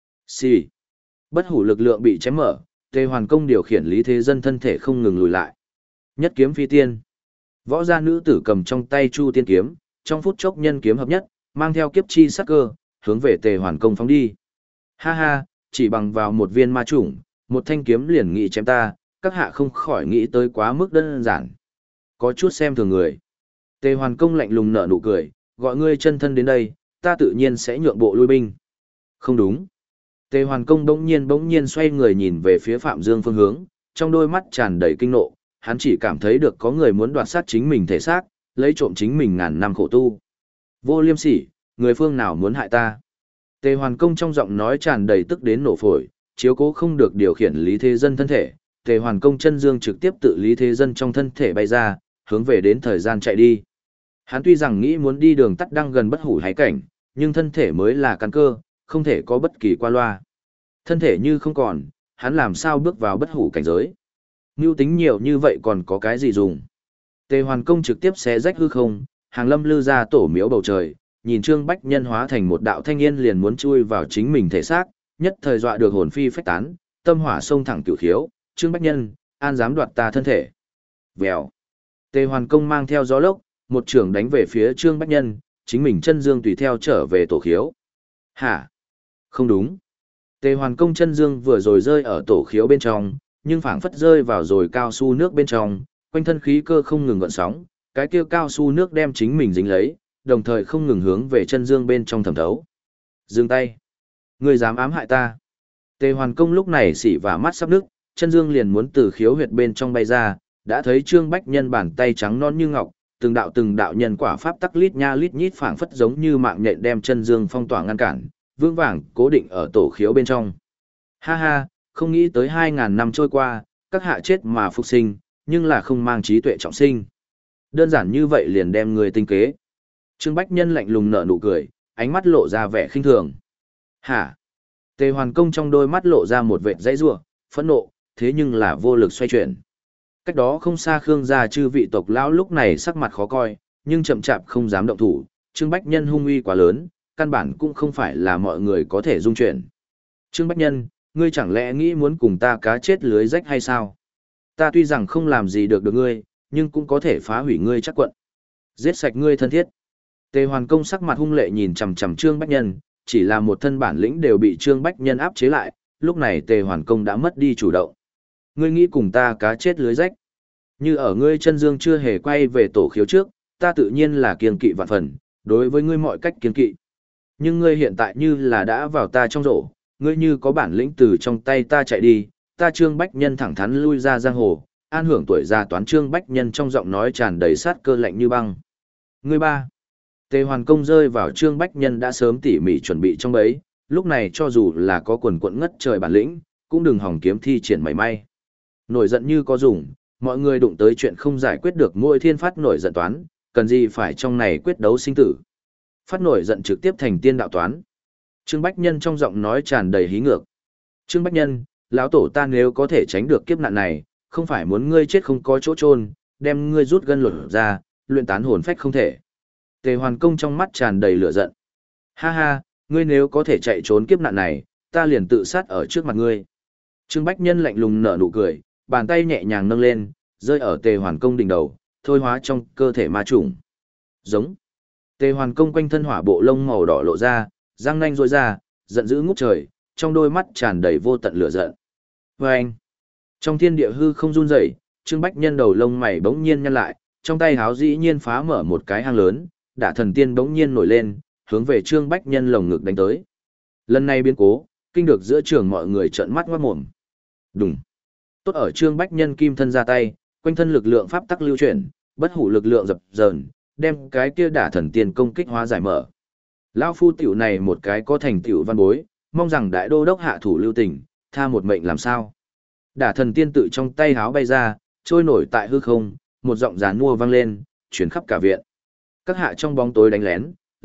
Xì. Bất hủ lực lượng bị chém mở, Tề Hoàn Công điều khiển Lý Thế Dân thân thể không ngừng lùi lại. Nhất kiếm phi tiên. Võ gia nữ tử cầm trong tay Chu Tiên kiếm, trong phút chốc nhân kiếm hợp nhất, mang theo kiếp chi sắc cơ, hướng về Tề Hoàn Công phóng đi. Ha ha, chỉ bằng vào một viên ma chủng, một thanh kiếm liền nghị chém ta, các hạ không khỏi nghĩ tới quá mức đơn giản. Có chút xem thường người. Tề Hoàn Công lạnh lùng nở nụ cười, gọi ngươi chân thân đến đây, ta tự nhiên sẽ nhượng bộ lui binh. Không đúng. Tề Hoàn Công bỗng nhiên bỗng nhiên xoay người nhìn về phía Phạm Dương phương hướng, trong đôi mắt tràn đầy kinh nộ, hắn chỉ cảm thấy được có người muốn đoạt sát chính mình thể xác, lấy trộm chính mình ngàn năm khổ tu. Vô liêm sỉ, người phương nào muốn hại ta? Tề Hoàn Công trong giọng nói tràn đầy tức đến nổ phổi, chiếu cố không được điều khiển Lý Thế Dân thân thể, Tề Hoàn Công chân dương trực tiếp tự Lý Thế Dân trong thân thể bay ra, hướng về đến thời gian chạy đi. Hắn tuy rằng nghĩ muốn đi đường tắt đang gần bất hủ hải cảnh, nhưng thân thể mới là căn cơ, không thể có bất kỳ qua loa. Thân thể như không còn, hắn làm sao bước vào bất hủ cảnh giới? Mưu tính nhiều như vậy còn có cái gì dùng? Tề Hoàn Công trực tiếp xé rách hư không, hàng lâm lư ra tổ miếu bầu trời, nhìn Trương Bách Nhân hóa thành một đạo thanh niên liền muốn chui vào chính mình thể xác, nhất thời dọa được hồn phi phách tán, tâm hỏa xông thẳng cửu khiếu, Trương Bách Nhân, an dám đoạt ta thân thể. Vèo. Tề Hoàn Công mang theo gió lốc, một trường đánh về phía Trương Bách Nhân, chính mình chân dương tùy theo trở về tổ khiếu. Hả? Không đúng. Tề Hoàn Công chân dương vừa rồi rơi ở tổ khiếu bên trong, nhưng phảng phất rơi vào rồi cao su nước bên trong, quanh thân khí cơ không ngừng gợn sóng, cái kia cao su nước đem chính mình dính lấy, đồng thời không ngừng hướng về chân dương bên trong thẩm thấu. Dừng tay. Ngươi dám ám hại ta. Tề Hoàn Công lúc này xỉ và mắt sắp nước, chân dương liền muốn từ khiếu huyệt bên trong bay ra, đã thấy Trương Bách Nhân bàn tay trắng non như ngọc, từng đạo từng đạo nhân quả pháp tắc lít nha lít nhít phảng phất giống như mạng nhện đem chân dương phong tỏa ngăn cản, vững vàng cố định ở tổ khiếu bên trong. Ha ha, không nghĩ tới hai ngàn năm trôi qua, các hạ chết mà phục sinh, nhưng là không mang trí tuệ trọng sinh. Đơn giản như vậy liền đem người tinh kế. Trương Bách Nhân lạnh lùng nở nụ cười, ánh mắt lộ ra vẻ khinh thường. Hả? Tề Hoàn Công trong đôi mắt lộ ra một vệt dãy rủa, phẫn nộ, thế nhưng là vô lực xoay chuyển. Cách đó không xa Khương gia chư vị tộc lão lúc này sắc mặt khó coi, nhưng chậm chạp không dám động thủ, Trương Bách Nhân hung uy quá lớn, căn bản cũng không phải là mọi người có thể dung chuyển. Trương Bách Nhân, ngươi chẳng lẽ nghĩ muốn cùng ta cá chết lưới rách hay sao? Ta tuy rằng không làm gì được được ngươi, nhưng cũng có thể phá hủy ngươi chắc quận. Giết sạch ngươi thân thiết. Tề Hoàn Công sắc mặt hung lệ nhìn chằm chằm Trương Bách Nhân, chỉ là một thân bản lĩnh đều bị Trương Bách Nhân áp chế lại, lúc này Tề Hoàn Công đã mất đi chủ động. Ngươi nghĩ cùng ta cá chết lưới rách? Như ở ngươi chân dương chưa hề quay về tổ khiếu trước, ta tự nhiên là kiêng kỵ vạn phần, đối với ngươi mọi cách kiêng kỵ. Nhưng ngươi hiện tại như là đã vào ta trong rổ, ngươi như có bản lĩnh từ trong tay ta chạy đi, ta Trương Bách Nhân thẳng thắn lui ra giang hồ, an hưởng tuổi già toán. Trương Bách Nhân trong giọng nói tràn đầy sát cơ lạnh như băng. Ngươi ba. Tề Hoàn Công rơi vào Trương Bách Nhân đã sớm tỉ mỉ chuẩn bị trong bấy, lúc này cho dù là có quần quận ngất trời bản lĩnh, cũng đừng hòng kiếm thi triển mảy may. Nổi giận như có dùng, mọi người đụng tới chuyện không giải quyết được mỗi thiên phát nổi giận toán, cần gì phải trong này quyết đấu sinh tử. Phát nổi giận trực tiếp thành tiên đạo toán. Trương Bách Nhân trong giọng nói tràn đầy hí ngược. Trương Bách Nhân, lão tổ ta nếu có thể tránh được kiếp nạn này, không phải muốn ngươi chết không có chỗ chôn, đem ngươi rút gân lột ra, luyện tán hồn phách không thể. Tề Hoàn Công trong mắt tràn đầy lửa giận. Ha ha, ngươi nếu có thể chạy trốn kiếp nạn này, ta liền tự sát ở trước mặt ngươi. Trương Bách Nhân lạnh lùng nở nụ cười, bàn tay nhẹ nhàng nâng lên, rơi ở Tề Hoàn Công đỉnh đầu, thôi hóa trong cơ thể ma trùng. Giống. Tề Hoàn Công quanh thân hỏa bộ lông màu đỏ lộ ra, răng nanh rỗi ra, giận dữ ngút trời, trong đôi mắt tràn đầy vô tận lửa giận. Và anh. Trong thiên địa hư không run rẩy, Trương Bách Nhân đầu lông mày bỗng nhiên nhăn lại, trong tay háo dĩ nhiên phá mở một cái hang lớn, Đả Thần Tiên bỗng nhiên nổi lên, hướng về Trương Bách Nhân lồng ngực đánh tới. Lần này biến cố, kinh được giữa trường mọi người trợn mắt ngoát mồm. Đùng. Tốt ở Trương Bách Nhân kim thân ra tay, quanh thân lực lượng pháp tắc lưu chuyển, bất hủ lực lượng dập dờn, đem cái kia Đả Thần Tiên công kích hóa giải mở. Lão phu tiểu này một cái có thành tựu văn bối, mong rằng đại đô đốc hạ thủ lưu tình, tha một mệnh làm sao. Đả Thần Tiên tự trong tay háo bay ra, trôi nổi tại hư không, một giọng giàn mua vang lên, chuyển khắp cả viện. Các hạ trong bóng tối đánh lén,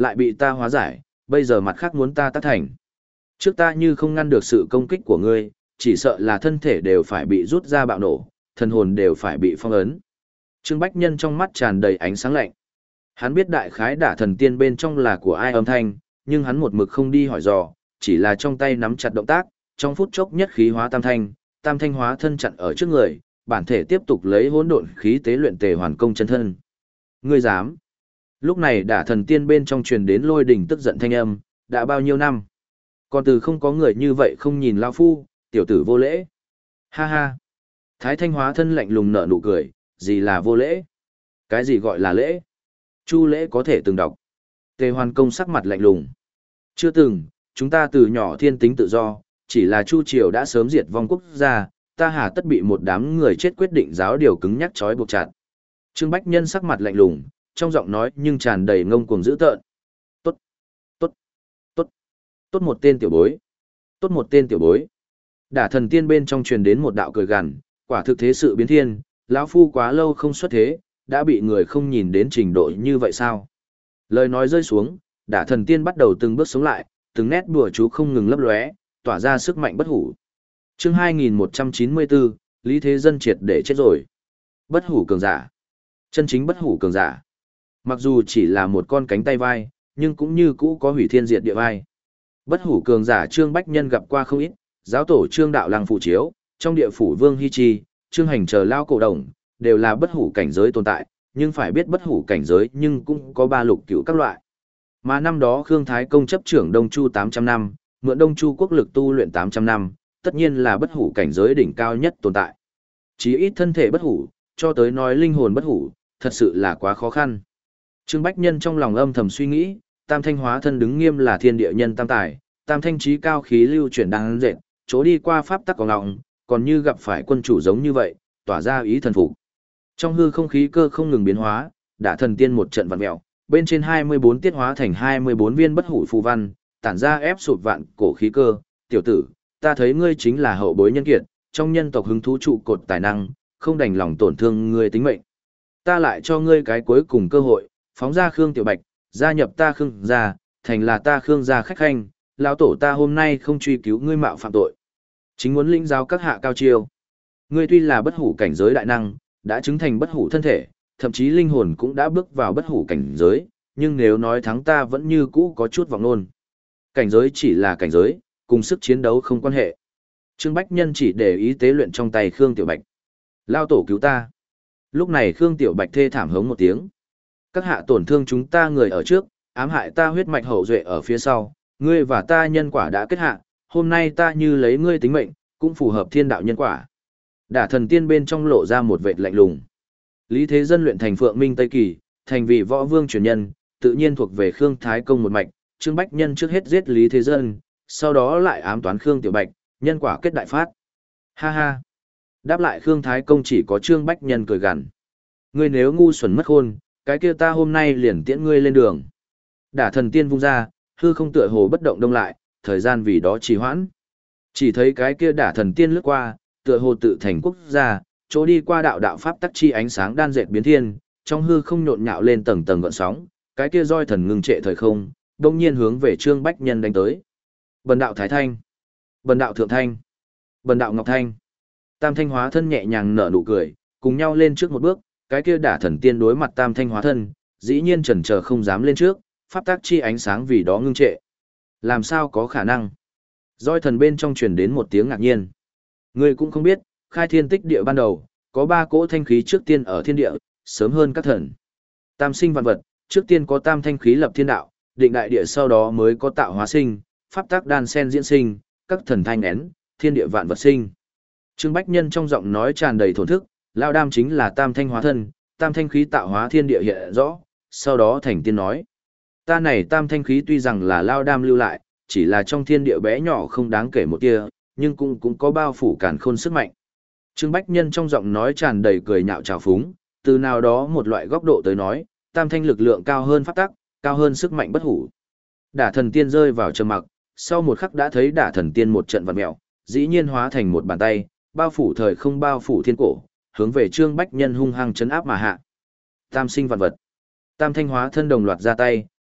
lại bị ta hóa giải, bây giờ mặt khác muốn ta tác thành. Trước ta như không ngăn được sự công kích của ngươi, chỉ sợ là thân thể đều phải bị rút ra bạo nổ, thần hồn đều phải bị phong ấn. Trương Bách Nhân trong mắt tràn đầy ánh sáng lạnh. Hắn biết đại khái đả thần tiên bên trong là của ai âm thanh, nhưng hắn một mực không đi hỏi dò, chỉ là trong tay nắm chặt động tác, trong phút chốc nhất khí hóa tam thanh, tam thanh hóa thân chặn ở trước người, bản thể tiếp tục lấy hỗn độn khí tế luyện tề hoàn công chân thân. Ngươi dám? Lúc này đả thần tiên bên trong truyền đến lôi đỉnh tức giận thanh âm, đã bao nhiêu năm? Còn từ không có người như vậy không nhìn lao phu, tiểu tử vô lễ. Ha ha. Thái thanh hóa thân lạnh lùng nở nụ cười, gì là vô lễ? Cái gì gọi là lễ? Chu lễ có thể từng đọc. Tề hoàn công sắc mặt lạnh lùng. Chưa từng, chúng ta từ nhỏ thiên tính tự do, chỉ là Chu triều đã sớm diệt vong quốc gia, ta hà tất bị một đám người chết quyết định giáo điều cứng nhắc trói buộc chặt. Trương Bách Nhân sắc mặt lạnh lùng, trong giọng nói nhưng tràn đầy ngông cuồng dữ tợn. Tốt, tốt, tốt, tốt một tên tiểu bối, tốt một tên tiểu bối. Đả thần tiên bên trong truyền đến một đạo cười gằn, quả thực thế sự biến thiên, lão phu quá lâu không xuất thế, đã bị người không nhìn đến trình độ như vậy sao? Lời nói rơi xuống, đả thần tiên bắt đầu từng bước sống lại, từng nét đùa chú không ngừng lấp lóe, tỏa ra sức mạnh bất hủ. Chương hai nghìn một trăm chín mươi bốn, Lý Thế Dân triệt để chết rồi. Bất hủ cường giả. Chân chính bất hủ cường giả. Mặc dù chỉ là một con cánh tay vai, nhưng cũng như cũ có hủy thiên diệt địa vai. Bất hủ cường giả Trương Bách Nhân gặp qua không ít, giáo tổ Trương Đạo Lăng phụ chiếu, trong địa phủ Vương Hy Chi, Trương Hành chờ lao cổ đồng, đều là bất hủ cảnh giới tồn tại, nhưng phải biết bất hủ cảnh giới nhưng cũng có ba lục cửu các loại. Mà năm đó Khương Thái Công chấp trưởng Đông Chu tám trăm năm, mượn Đông Chu quốc lực tu luyện tám trăm năm, tất nhiên là bất hủ cảnh giới đỉnh cao nhất tồn tại. Chí ít thân thể bất hủ, cho tới nói linh hồn bất hủ, thật sự là quá khó khăn. Trương Bách Nhân trong lòng âm thầm suy nghĩ, tam thanh hóa thân đứng nghiêm là thiên địa nhân tam tài, tam thanh trí cao khí lưu chuyển đang dệt, chỗ đi qua pháp tắc có ngọng, còn như gặp phải quân chủ giống như vậy, tỏa ra ý thần phục. Trong hư không khí cơ không ngừng biến hóa, đả thần tiên một trận vặn mèo, bên trên hai mươi bốn tiết hóa thành hai mươi bốn viên bất hủ phù văn, tản ra ép sụp vạn cổ khí cơ, tiểu tử, ta thấy ngươi chính là hậu bối nhân kiệt, trong nhân tộc hứng thú trụ cột tài năng, không đành lòng tổn thương ngươi tính mệnh. Ta lại cho ngươi cái cuối cùng cơ hội, phóng ra Khương Tiểu Bạch, gia nhập ta Khương gia, thành là ta Khương gia khách khanh, lão tổ ta hôm nay không truy cứu ngươi mạo phạm tội. Chính muốn lĩnh giáo các hạ cao chiêu. Ngươi tuy là bất hủ cảnh giới đại năng, đã chứng thành bất hủ thân thể, thậm chí linh hồn cũng đã bước vào bất hủ cảnh giới, nhưng nếu nói thắng ta vẫn như cũ có chút vọng nôn. Cảnh giới chỉ là cảnh giới, cùng sức chiến đấu không quan hệ. Trương Bách Nhân chỉ để ý tế luyện trong tay Khương Tiểu Bạch. Lao tổ cứu ta. Lúc này Khương Tiểu Bạch thê thảm hống một tiếng. Các hạ tổn thương chúng ta người ở trước, ám hại ta huyết mạch hậu duệ ở phía sau, ngươi và ta nhân quả đã kết hạ, hôm nay ta như lấy ngươi tính mệnh, cũng phù hợp thiên đạo nhân quả. Đả thần tiên bên trong lộ ra một vệt lạnh lùng. Lý Thế Dân luyện thành Phượng Minh Tây Kỳ, thành vị võ vương truyền nhân, tự nhiên thuộc về Khương Thái Công một mạch, Trương Bách Nhân trước hết giết Lý Thế Dân, sau đó lại ám toán Khương Tiểu Bạch, nhân quả kết đại phát. Ha ha. Đáp lại Khương Thái Công chỉ có Trương Bách Nhân cười gằn. Ngươi nếu ngu xuẩn mất khôn, cái kia ta hôm nay liền tiễn ngươi lên đường. Đả thần tiên vung ra, hư không tựa hồ bất động đông lại, thời gian vì đó trì hoãn. Chỉ thấy cái kia đả thần tiên lướt qua, tựa hồ tự thành quốc gia, chỗ đi qua đạo đạo pháp tắc chi ánh sáng đan dệt biến thiên, trong hư không nhộn nhạo lên tầng tầng gợn sóng, cái kia roi thần ngừng trệ thời không, đông nhiên hướng về Trương Bách Nhân đánh tới. Bần đạo Thái Thanh, bần đạo Thượng Thanh, bần đạo Ngọc Thanh. Tam thanh hóa thân nhẹ nhàng nở nụ cười, cùng nhau lên trước một bước, cái kia đả thần tiên đối mặt tam thanh hóa thân, dĩ nhiên chần chờ không dám lên trước, pháp tắc chi ánh sáng vì đó ngưng trệ. Làm sao có khả năng? Roi thần bên trong truyền đến một tiếng ngạc nhiên. Ngươi cũng không biết, khai thiên tích địa ban đầu, có ba cỗ thanh khí trước tiên ở thiên địa, sớm hơn các thần. Tam sinh vạn vật, trước tiên có tam thanh khí lập thiên đạo, định đại địa sau đó mới có tạo hóa sinh, pháp tắc đan sen diễn sinh, các thần thanh én, thiên địa vạn vật sinh. Trương Bách Nhân trong giọng nói tràn đầy thổn thức, lao đam chính là tam thanh hóa thân, tam thanh khí tạo hóa thiên địa hiện rõ, sau đó thành tiên nói. Ta này tam thanh khí tuy rằng là lao đam lưu lại, chỉ là trong thiên địa bé nhỏ không đáng kể một tia, nhưng cũng cũng có bao phủ càn khôn sức mạnh. Trương Bách Nhân trong giọng nói tràn đầy cười nhạo trào phúng, từ nào đó một loại góc độ tới nói, tam thanh lực lượng cao hơn pháp tắc, cao hơn sức mạnh bất hủ. Đả thần tiên rơi vào trầm mặc, sau một khắc đã thấy đả thần tiên một trận vặn mèo, dĩ nhiên hóa thành một bàn tay, bao phủ thời không bao phủ thiên cổ, hướng về Trương Bách Nhân hung hăng chấn áp mà hạ. Tam sinh vạn vật. Tam thanh hóa thân đồng loạt ra tay,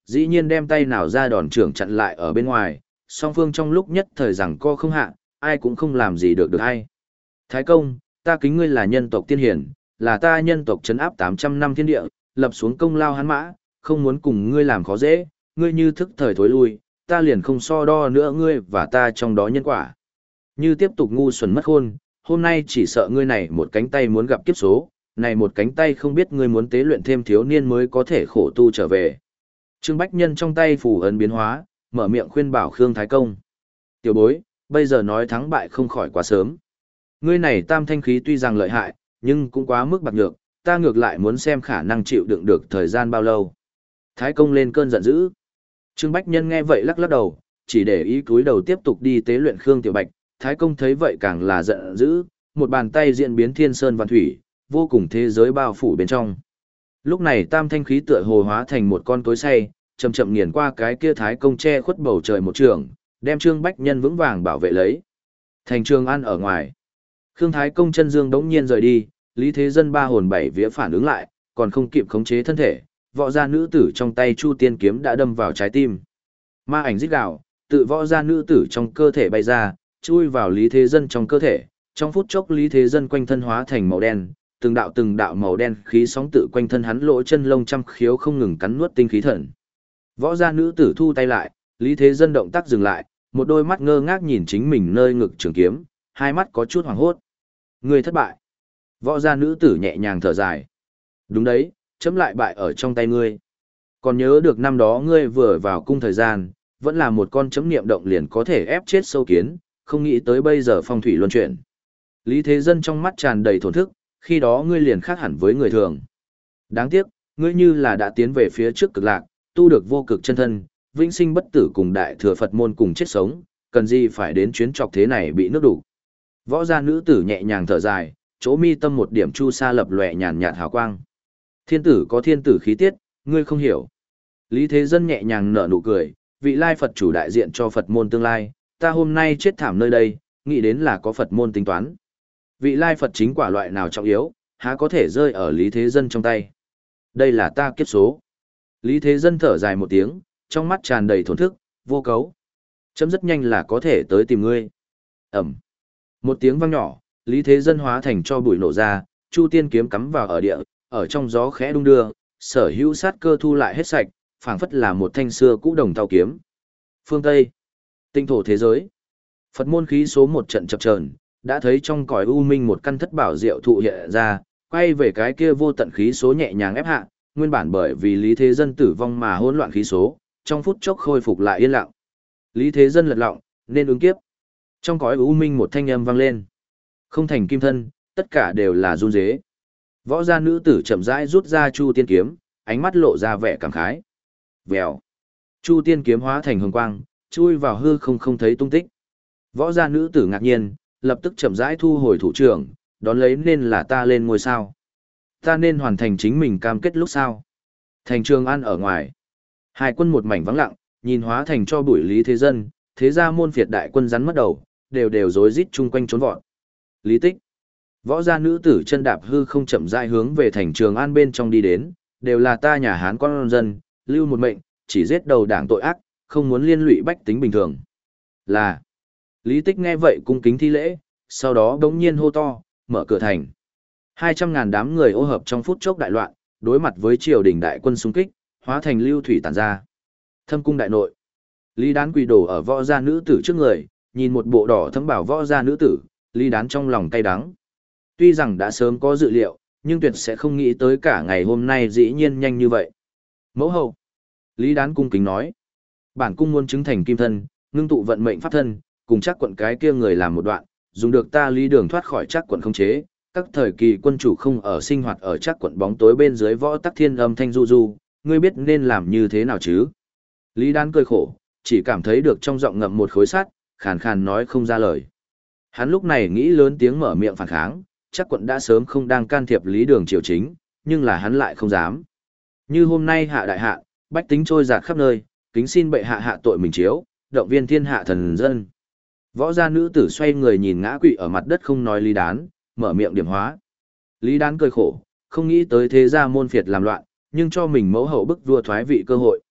dĩ nhiên đem tay nào ra đòn trưởng chặn lại ở bên ngoài, song phương trong lúc nhất thời rằng co không hạ, ai cũng không làm gì được được hay. Thái công, ta kính ngươi là nhân tộc tiên hiển, là ta nhân tộc trấn áp tám trăm năm thiên địa, lập xuống công lao hắn mã, không muốn cùng ngươi làm khó dễ, ngươi như thức thời thối lui, ta liền không so đo nữa ngươi và ta trong đó nhân quả. Như tiếp tục ngu xuẩn mất khôn, hôm nay chỉ sợ ngươi này một cánh tay muốn gặp kiếp số, này một cánh tay không biết ngươi muốn tế luyện thêm thiếu niên mới có thể khổ tu trở về. Trương Bách Nhân trong tay phù ấn biến hóa, mở miệng khuyên bảo Khương Thái Công. Tiểu bối, bây giờ nói thắng bại không khỏi quá sớm. Ngươi này tam thanh khí tuy rằng lợi hại, nhưng cũng quá mức bạc nhược, ta ngược lại muốn xem khả năng chịu đựng được thời gian bao lâu. Thái Công lên cơn giận dữ. Trương Bách Nhân nghe vậy lắc lắc đầu, chỉ để ý cúi đầu tiếp tục đi tế luyện Khương Tiểu Bạch. Thái Công thấy vậy càng là giận dữ, một bàn tay diễn biến thiên sơn văn thủy, vô cùng thế giới bao phủ bên trong. Lúc này tam thanh khí tựa hồ hóa thành một con cối xay, chậm chậm nghiền qua cái kia Thái Công che khuất bầu trời một trường, đem Trương Bách Nhân vững vàng bảo vệ lấy. Thành Trường An ở ngoài, Khương Thái Công chân dương đống nhiên rời đi, Lý Thế Dân ba hồn bảy vía phản ứng lại, còn không kịp khống chế thân thể, võ gia nữ tử trong tay Chu Tiên kiếm đã đâm vào trái tim. Ma ảnh rít gào, tự võ gia nữ tử trong cơ thể bay ra, chui vào Lý Thế Dân trong cơ thể, trong phút chốc Lý Thế Dân quanh thân hóa thành màu đen, từng đạo từng đạo màu đen khí sóng tự quanh thân hắn lỗ chân lông trăm khiếu không ngừng cắn nuốt tinh khí thần. Võ gia nữ tử thu tay lại, Lý Thế Dân động tác dừng lại, một đôi mắt ngơ ngác nhìn chính mình nơi ngực trường kiếm, hai mắt có chút hoảng hốt. Người thất bại. Võ gia nữ tử nhẹ nhàng thở dài. Đúng đấy, chấm lại bại ở trong tay ngươi. Còn nhớ được năm đó ngươi vừa vào cung thời gian, vẫn là một con chấm niệm động liền có thể ép chết sâu kiến, không nghĩ tới bây giờ phong thủy luân chuyển. Lý Thế Dân trong mắt tràn đầy thổn thức, khi đó ngươi liền khác hẳn với người thường. Đáng tiếc, ngươi như là đã tiến về phía trước cực lạc, tu được vô cực chân thân, vĩnh sinh bất tử cùng đại thừa Phật môn cùng chết sống, cần gì phải đến chuyến trọc thế này bị nước đủ. Võ gia nữ tử nhẹ nhàng thở dài, chỗ mi tâm một điểm chu sa lập lòe nhàn nhạt hào quang. Thiên tử có thiên tử khí tiết, ngươi không hiểu. Lý Thế Dân nhẹ nhàng nở nụ cười, vị lai Phật chủ đại diện cho Phật môn tương lai, ta hôm nay chết thảm nơi đây, nghĩ đến là có Phật môn tính toán. Vị lai Phật chính quả loại nào trọng yếu, há có thể rơi ở Lý Thế Dân trong tay. Đây là ta kiếp số. Lý Thế Dân thở dài một tiếng, trong mắt tràn đầy thổn thức, vô cấu. Chấm rất nhanh là có thể tới tìm ngươi. Ẩm. Một tiếng vang nhỏ, Lý Thế Dân hóa thành cho bụi nổ ra, Chu Tiên kiếm cắm vào ở địa, ở trong gió khẽ đung đưa, sở hữu sát cơ thu lại hết sạch, phảng phất là một thanh xưa cũ đồng thau kiếm. Phương Tây, tinh thổ thế giới. Phật môn khí số một trận chập chờn, đã thấy trong cõi u minh một căn thất bảo diệu thụ hiện ra, quay về cái kia vô tận khí số nhẹ nhàng ép hạ, nguyên bản bởi vì Lý Thế Dân tử vong mà hỗn loạn khí số, trong phút chốc khôi phục lại yên lặng. Lý Thế Dân lật lọng, nên ứng kiếp. Trong cõi u minh một thanh âm vang lên. Không thành kim thân, tất cả đều là run rế. Võ gia nữ tử chậm rãi rút ra Chu Tiên kiếm, ánh mắt lộ ra vẻ cảm khái. Vèo. Chu Tiên kiếm hóa thành hồng quang, chui vào hư không không thấy tung tích. Võ gia nữ tử ngạc nhiên, lập tức chậm rãi thu hồi thủ trưởng, đón lấy nên là ta lên ngôi sao. Ta nên hoàn thành chính mình cam kết lúc sau. Thành Trường An ở ngoài. Hai quân một mảnh vắng lặng, nhìn hóa thành cho bụi Lý Thế Dân, thế ra môn phiệt đại quân rắn mất đầu, đều đều rối rít chung quanh trốn vọt. Lý Tích. Võ gia nữ tử chân đạp hư không chậm rãi hướng về thành Trường An bên trong đi đến, đều là ta nhà Hán con dân, lưu một mệnh, chỉ giết đầu đảng tội ác, không muốn liên lụy bách tính bình thường. Là. Lý Tích nghe vậy cung kính thi lễ, sau đó đống nhiên hô to, mở cửa thành. Hai trăm ngàn đám người ô hợp trong phút chốc đại loạn, đối mặt với triều đình đại quân xung kích, hóa thành lưu thủy tản ra. Thâm cung đại nội. Lý Đán quỳ đổ ở võ gia nữ tử trước người, nhìn một bộ đỏ thấm bảo võ gia nữ tử, Lý Đán trong lòng cay đắng. Tuy rằng đã sớm có dự liệu, nhưng tuyệt sẽ không nghĩ tới cả ngày hôm nay dĩ nhiên nhanh như vậy. Mẫu hậu. Lý Đán cung kính nói. Bản cung muốn chứng thành kim thân, ngưng tụ vận mệnh pháp thân, cùng chắc quận cái kia người làm một đoạn, dùng được ta Lý Đường thoát khỏi chắc quận không chế. Các thời kỳ quân chủ không ở sinh hoạt ở chắc quận bóng tối bên dưới võ tắc thiên âm thanh du du, ngươi biết nên làm như thế nào chứ? Lý Đán cười khổ, chỉ cảm thấy được trong giọng ngậm một khối sắt, khàn khàn nói không ra lời. Hắn lúc này nghĩ lớn tiếng mở miệng phản kháng, chắc quận đã sớm không đang can thiệp Lý Đường triều chính, nhưng là hắn lại không dám. Như hôm nay hạ đại hạ, bách tính trôi dạt khắp nơi, kính xin bệ hạ hạ tội mình chiếu, động viên thiên hạ thần dân. Võ gia nữ tử xoay người nhìn ngã quỵ ở mặt đất không nói Lý Đán, mở miệng điểm hóa. Lý Đán cười khổ, không nghĩ tới thế gia môn phiệt làm loạn, nhưng cho mình mẫu hậu bức vua thoái vị cơ hội.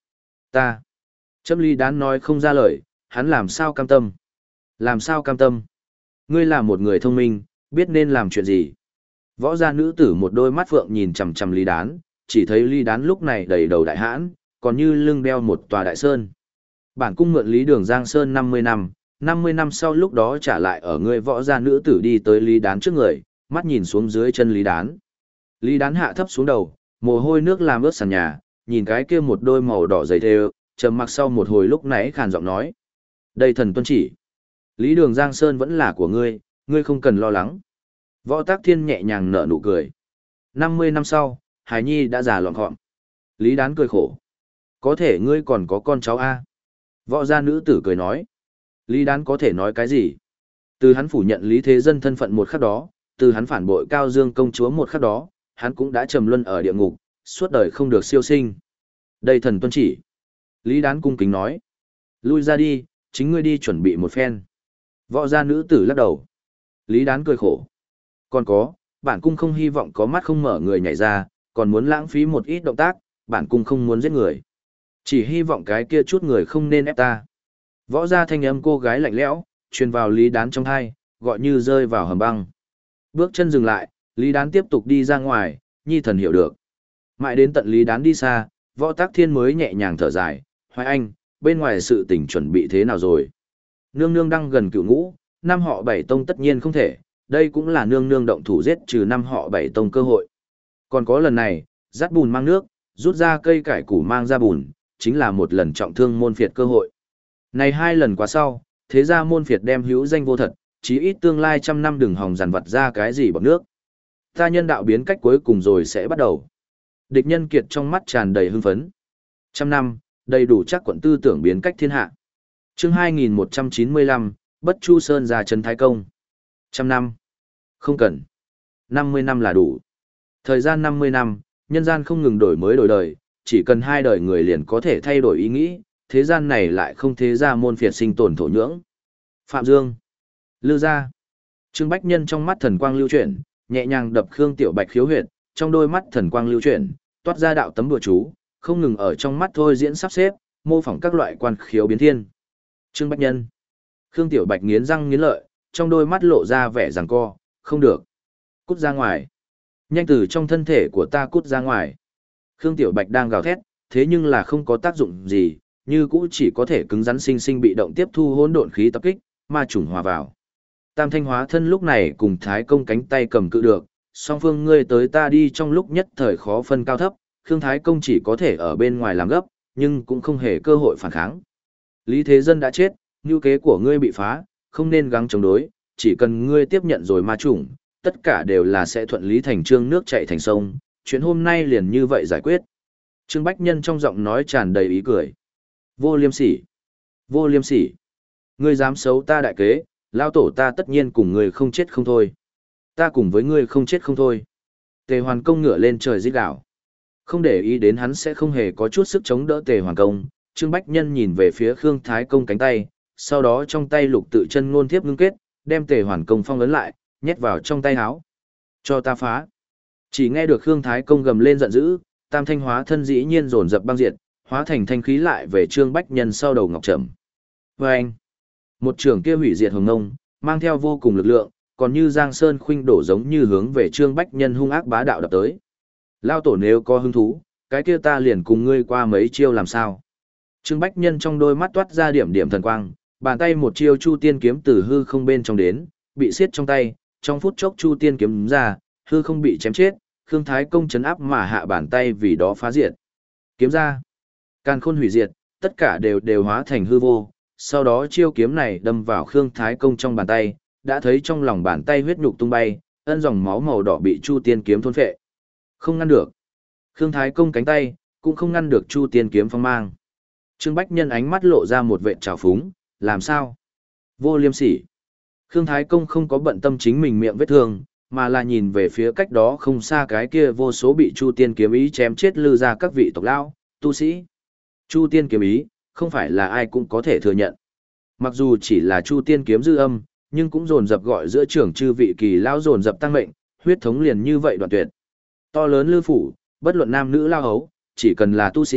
Ta. Chấm Lý Đán nói không ra lời, hắn làm sao cam tâm? Làm sao cam tâm? Ngươi là một người thông minh, biết nên làm chuyện gì? Võ gia nữ tử một đôi mắt phượng nhìn chằm chằm Lý Đán, chỉ thấy Lý Đán lúc này đầy đầu đại hãn, còn như lưng đeo một tòa đại sơn. Bản cung mượn Lý Đường Giang Sơn năm mươi năm, năm mươi năm sau lúc đó trả lại ở ngươi võ gia nữ tử đi tới Lý Đán trước người, mắt nhìn xuống dưới chân Lý Đán. Lý Đán hạ thấp xuống đầu, mồ hôi nước làm ướt sàn nhà, nhìn cái kia một đôi màu đỏ dày thêu, trầm mặc sau một hồi lúc nãy khàn giọng nói. Đây thần tuân chỉ. Lý Đường Giang Sơn vẫn là của ngươi, ngươi không cần lo lắng. Võ Tắc Thiên nhẹ nhàng nở nụ cười. năm mươi năm sau, Hải Nhi đã già lọn gọn. Lý Đán cười khổ. Có thể ngươi còn có con cháu A. Võ gia nữ tử cười nói. Lý Đán có thể nói cái gì? Từ hắn phủ nhận Lý Thế Dân thân phận một khắc đó, từ hắn phản bội Cao Dương công chúa một khắc đó, hắn cũng đã trầm luân ở địa ngục, suốt đời không được siêu sinh. Đây thần tuân chỉ. Lý Đán cung kính nói. Lui ra đi, chính ngươi đi chuẩn bị một phen. Võ gia nữ tử lắc đầu. Lý Đán cười khổ. Còn có, bản cung không hy vọng có mắt không mở người nhảy ra, còn muốn lãng phí một ít động tác, bản cung không muốn giết người. Chỉ hy vọng cái kia chút người không nên ép ta. Võ gia thanh âm cô gái lạnh lẽo, truyền vào Lý Đán trong tai, gọi như rơi vào hầm băng. Bước chân dừng lại, Lý Đán tiếp tục đi ra ngoài, nhi thần hiểu được. Mãi đến tận Lý Đán đi xa, Võ Tắc Thiên mới nhẹ nhàng thở dài, Hoài Anh, bên ngoài sự tình chuẩn bị thế nào rồi? Nương nương đang gần cựu ngũ, năm họ bảy tông tất nhiên không thể, đây cũng là nương nương động thủ giết trừ năm họ bảy tông cơ hội. Còn có lần này, dắt bùn mang nước, rút ra cây cải củ mang ra bùn, chính là một lần trọng thương môn phiệt cơ hội. Này hai lần qua sau, thế ra môn phiệt đem hữu danh vô thật, chí ít tương lai trăm năm đừng hòng dằn vặt ra cái gì bọt nước. Ta nhân đạo biến cách cuối cùng rồi sẽ bắt đầu. Địch nhân kiệt trong mắt tràn đầy hưng phấn. Trăm năm, đầy đủ chắc quận tư tưởng biến cách thiên hạ. Chương hai nghìn một trăm chín mươi lăm, Bất Chu Sơn ra Trấn Thái Công. Trăm năm. Không cần. Năm mươi năm là đủ. Thời gian năm mươi năm, nhân gian không ngừng đổi mới đổi đời, chỉ cần hai đời người liền có thể thay đổi ý nghĩ, thế gian này lại không thế ra môn phiệt sinh tồn thổ nhưỡng. Phạm Dương. Lư gia. Trương Bách Nhân trong mắt thần quang lưu chuyển, nhẹ nhàng đập Khương Tiểu Bạch khiếu huyệt, trong đôi mắt thần quang lưu chuyển, toát ra đạo tấm đùa chú, không ngừng ở trong mắt thôi diễn sắp xếp, mô phỏng các loại quan khiếu biến thiên. Trương Bách Nhân. Khương Tiểu Bạch nghiến răng nghiến lợi, trong đôi mắt lộ ra vẻ giằng co, không được. Cút ra ngoài. Nhanh từ trong thân thể của ta cút ra ngoài. Khương Tiểu Bạch đang gào thét, thế nhưng là không có tác dụng gì, như cũ chỉ có thể cứng rắn sinh sinh bị động tiếp thu hỗn độn khí tập kích, ma trùng hòa vào. Tam Thanh hóa thân lúc này cùng Thái Công cánh tay cầm cự được, song phương ngươi tới ta đi trong lúc nhất thời khó phân cao thấp, Khương Thái Công chỉ có thể ở bên ngoài làm gấp, nhưng cũng không hề cơ hội phản kháng. Lý Thế Dân đã chết, nhu kế của ngươi bị phá, không nên gắng chống đối, chỉ cần ngươi tiếp nhận rồi ma chủng, tất cả đều là sẽ thuận lý thành trương nước chảy thành sông, chuyện hôm nay liền như vậy giải quyết. Trương Bách Nhân trong giọng nói tràn đầy ý cười. Vô liêm sỉ! Vô liêm sỉ! Ngươi dám xấu ta đại kế, lao tổ ta tất nhiên cùng ngươi không chết không thôi. Ta cùng với ngươi không chết không thôi. Tề Hoàn Công ngửa lên trời rít gào. Không để ý đến hắn sẽ không hề có chút sức chống đỡ Tề Hoàn Công, Trương Bách Nhân nhìn về phía Khương Thái Công cánh tay, sau đó trong tay lục tự chân ngôn thiếp ngưng kết, đem Tề Hoàn Công phong ấn lại, nhét vào trong tay áo. Cho ta phá. Chỉ nghe được Khương Thái Công gầm lên giận dữ, tam thanh hóa thân dĩ nhiên dồn dập băng diệt, hóa thành thanh khí lại về Trương Bách Nhân sau đầu ngọc trầm. Vâng! Một trường kia hủy diệt hồng ngông, mang theo vô cùng lực lượng, còn như Giang Sơn khuynh đổ giống như hướng về Trương Bách Nhân hung ác bá đạo đập tới. Lao tổ nếu có hứng thú, cái kia ta liền cùng ngươi qua mấy chiêu làm sao. Trương Bách Nhân trong đôi mắt toát ra điểm điểm thần quang, bàn tay một chiêu Chu Tiên kiếm từ hư không bên trong đến, bị siết trong tay, trong phút chốc Chu Tiên kiếm ra, hư không bị chém chết, Khương Thái Công chấn áp mà hạ bàn tay vì đó phá diệt. Kiếm ra, càn khôn hủy diệt, tất cả đều đều hóa thành hư vô, sau đó chiêu kiếm này đâm vào Khương Thái Công trong bàn tay, đã thấy trong lòng bàn tay huyết nhục tung bay, ân dòng máu màu đỏ bị Chu Tiên kiếm thôn phệ. Không ngăn được. Khương Thái Công cánh tay cũng không ngăn được Chu Tiên kiếm phong mang. Trương Bách Nhân ánh mắt lộ ra một vệt trào phúng, làm sao? Vô liêm sỉ. Khương Thái Công không có bận tâm chính mình miệng vết thương, mà là nhìn về phía cách đó không xa cái kia vô số bị Chu Tiên kiếm ý chém chết lư ra các vị tộc lão, tu sĩ. Chu Tiên kiếm ý, không phải là ai cũng có thể thừa nhận. Mặc dù chỉ là Chu Tiên kiếm dư âm, nhưng cũng dồn dập gọi giữa trưởng chư vị kỳ lão dồn dập tăng mệnh, huyết thống liền như vậy đoạn tuyệt. To lớn lư phủ, bất luận nam nữ lao hấu, chỉ cần là tu sĩ,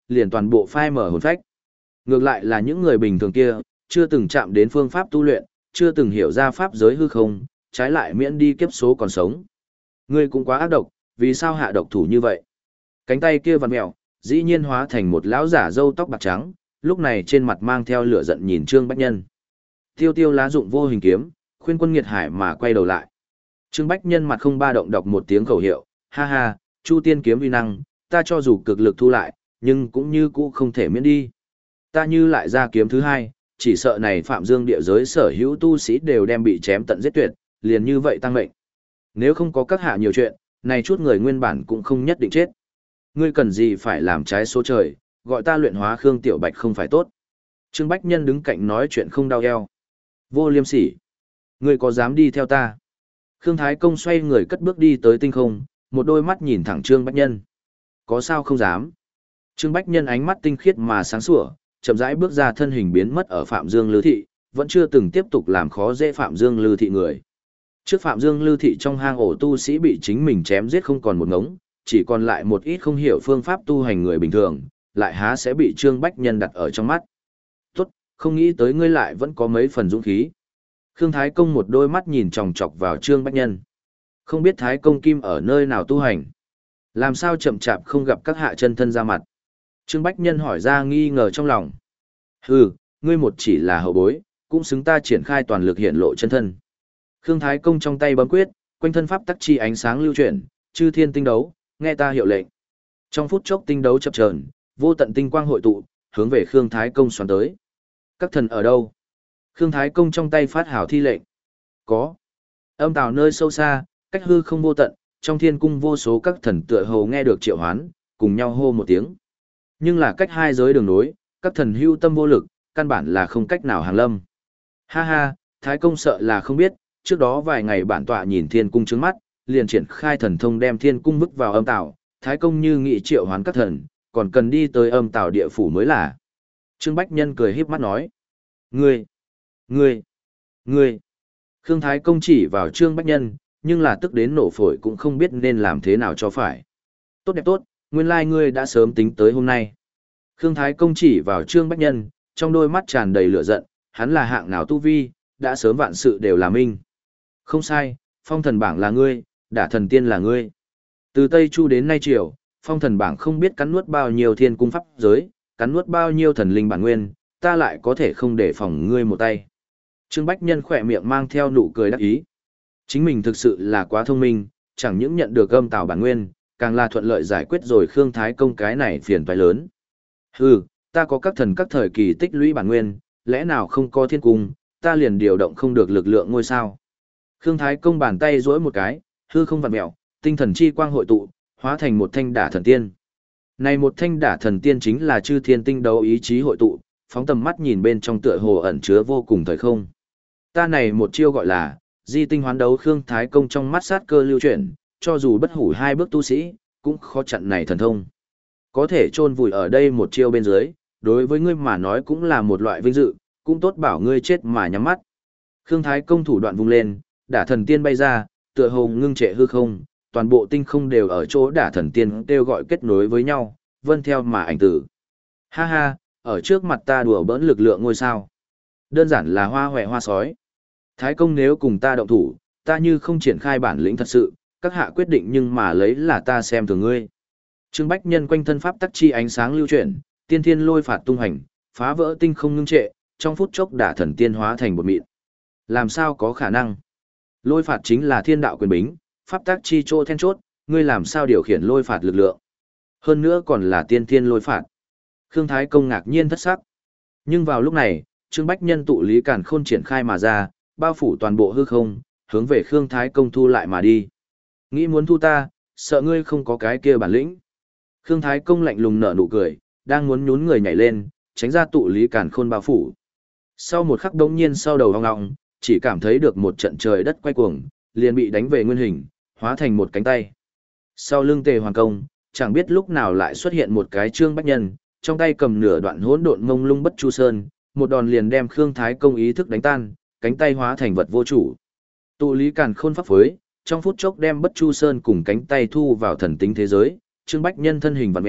liền toàn bộ phai mở hồn phách. Ngược lại là những người bình thường kia, chưa từng chạm đến phương pháp tu luyện, chưa từng hiểu ra pháp giới hư không, trái lại miễn đi kiếp số còn sống. Ngươi cũng quá ác độc, vì sao hạ độc thủ như vậy? Cánh tay kia vặn mèo, dĩ nhiên hóa thành một lão giả râu tóc bạc trắng, lúc này trên mặt mang theo lửa giận nhìn Trương Bách Nhân. Tiêu tiêu lá dụng vô hình kiếm, khuyên quân nghiệt hải mà quay đầu lại. Trương Bách Nhân mặt không ba động đọc một tiếng khẩu hiệu, ha ha, Chu Tiên kiếm uy năng, ta cho dù cực lực thu lại, nhưng cũng như cũ không thể miễn đi. Ta như lại ra kiếm thứ hai, chỉ sợ này Phạm Dương địa giới sở hữu tu sĩ đều đem bị chém tận giết tuyệt, liền như vậy tăng mệnh. Nếu không có các hạ nhiều chuyện, này chút người nguyên bản cũng không nhất định chết. Ngươi cần gì phải làm trái số trời, gọi ta luyện hóa Khương Tiểu Bạch không phải tốt. Trương Bách Nhân đứng cạnh nói chuyện không đau eo. Vô liêm sỉ. Ngươi có dám đi theo ta? Khương Thái Công xoay người cất bước đi tới tinh không, một đôi mắt nhìn thẳng Trương Bách Nhân. Có sao không dám? Trương Bách Nhân ánh mắt tinh khiết mà sáng sủa, chậm rãi bước ra thân hình biến mất ở Phạm Dương Lư Thị, vẫn chưa từng tiếp tục làm khó dễ Phạm Dương Lư Thị người. Trước Phạm Dương Lư Thị trong hang ổ tu sĩ bị chính mình chém giết không còn một ngống, chỉ còn lại một ít không hiểu phương pháp tu hành người bình thường, lại há sẽ bị Trương Bách Nhân đặt ở trong mắt. Tốt, không nghĩ tới ngươi lại vẫn có mấy phần dũng khí. Khương Thái Công một đôi mắt nhìn chòng chọc vào Trương Bách Nhân. Không biết Thái Công Kim ở nơi nào tu hành? Làm sao chậm chạp không gặp các hạ chân thân ra mặt? Trương Bách Nhân hỏi ra nghi ngờ trong lòng. Hừ, ngươi một chỉ là hậu bối, cũng xứng ta triển khai toàn lực hiện lộ chân thân. Khương Thái Công trong tay bấm quyết, quanh thân pháp tắc chi ánh sáng lưu chuyển, chư thiên tinh đấu, nghe ta hiệu lệnh. Trong phút chốc tinh đấu chập chờn, vô tận tinh quang hội tụ, hướng về Khương Thái Công xoắn tới. Các thần ở đâu? Khương Thái Công trong tay phát hào thi lệnh. Có. Âm tào nơi sâu xa, cách hư không vô tận, trong thiên cung vô số các thần tựa hồ nghe được triệu hoán, cùng nhau hô một tiếng. Nhưng là cách hai giới đường nối, các thần hưu tâm vô lực, căn bản là không cách nào hàng lâm. Ha ha, Thái Công sợ là không biết, trước đó vài ngày bản tọa nhìn thiên cung trứng mắt, liền triển khai thần thông đem thiên cung vứt vào âm tào, Thái Công như nghị triệu hoán các thần, còn cần đi tới âm tào địa phủ mới là. Trương Bách Nhân cười híp mắt nói. Ngươi, ngươi, ngươi. Khương Thái Công chỉ vào Trương Bách Nhân, nhưng là tức đến nổ phổi cũng không biết nên làm thế nào cho phải. Tốt đẹp tốt, nguyên lai ngươi đã sớm tính tới hôm nay. Khương Thái Công chỉ vào Trương Bách Nhân, trong đôi mắt tràn đầy lửa giận, hắn là hạng nào tu vi, đã sớm vạn sự đều là minh. Không sai, phong thần bảng là ngươi, đả thần tiên là ngươi. Từ Tây Chu đến nay triều, phong thần bảng không biết cắn nuốt bao nhiêu thiên cung pháp giới, cắn nuốt bao nhiêu thần linh bản nguyên, ta lại có thể không để phòng ngươi một tay. Trương Bách Nhân khỏe miệng mang theo nụ cười đắc ý. Chính mình thực sự là quá thông minh, chẳng những nhận được âm tào bản nguyên, càng là thuận lợi giải quyết rồi Khương Thái Công cái này phiền toái lớn. Hừ, ta có các thần các thời kỳ tích lũy bản nguyên, lẽ nào không có thiên cung, ta liền điều động không được lực lượng ngôi sao. Khương Thái Công bàn tay duỗi một cái, hư không vặn mèo, tinh thần chi quang hội tụ, hóa thành một thanh đả thần tiên. Này một thanh đả thần tiên chính là chư thiên tinh đấu ý chí hội tụ, phóng tầm mắt nhìn bên trong tựa hồ ẩn chứa vô cùng thời không. Ta này một chiêu gọi là di tinh hoán đấu. Khương Thái Công trong mắt sát cơ lưu chuyển, cho dù bất hủ hai bước tu sĩ, cũng khó chặn này thần thông. Có thể chôn vùi ở đây một chiêu bên dưới, đối với ngươi mà nói cũng là một loại vinh dự, cũng tốt bảo ngươi chết mà nhắm mắt. Khương Thái Công thủ đoạn vung lên, đả thần tiên bay ra, tựa hồ ngưng trệ hư không, toàn bộ tinh không đều ở chỗ đả thần tiên kêu gọi kết nối với nhau, vân theo mà ảnh tử. Ha ha, ở trước mặt ta đùa bỡn lực lượng ngôi sao. Đơn giản là hoa hoẹ hoa sói. Thái Công nếu cùng ta động thủ, ta như không triển khai bản lĩnh thật sự, các hạ quyết định nhưng mà lấy là ta xem thường ngươi. Trương Bách Nhân quanh thân pháp tắc chi ánh sáng lưu chuyển, tiên thiên lôi phạt tung hành, phá vỡ tinh không ngưng trệ, trong phút chốc đả thần tiên hóa thành bột mịn. Làm sao có khả năng? Lôi phạt chính là thiên đạo quyền bính, pháp tắc chi chỗ then chốt, ngươi làm sao điều khiển lôi phạt lực lượng? Hơn nữa còn là tiên thiên lôi phạt. Khương Thái Công ngạc nhiên thất sắc. Nhưng vào lúc này, Trương Bách Nhân tụ lý càn khôn triển khai mà ra, bao phủ toàn bộ hư không, hướng về Khương Thái Công thu lại mà đi. Nghĩ muốn thu ta, sợ ngươi không có cái kia bản lĩnh. Khương Thái Công lạnh lùng nở nụ cười, đang muốn nhún người nhảy lên, tránh ra tụ lý càn khôn bao phủ. Sau một khắc đống nhiên sau đầu hoang ngọng, chỉ cảm thấy được một trận trời đất quay cuồng, liền bị đánh về nguyên hình, hóa thành một cánh tay. Sau lưng Tề Hoàn Công, chẳng biết lúc nào lại xuất hiện một cái Trương Bách Nhân, trong tay cầm nửa đoạn hỗn độn mông lung bất chu sơn, một đòn liền đem Khương Thái Công ý thức đánh tan, cánh tay hóa thành vật vô chủ. Tụ lý càn khôn pháp phối, trong phút chốc đem bất chu sơn cùng cánh tay thu vào thần tính thế giới, Trương Bách Nhân thân hình vặn mèo,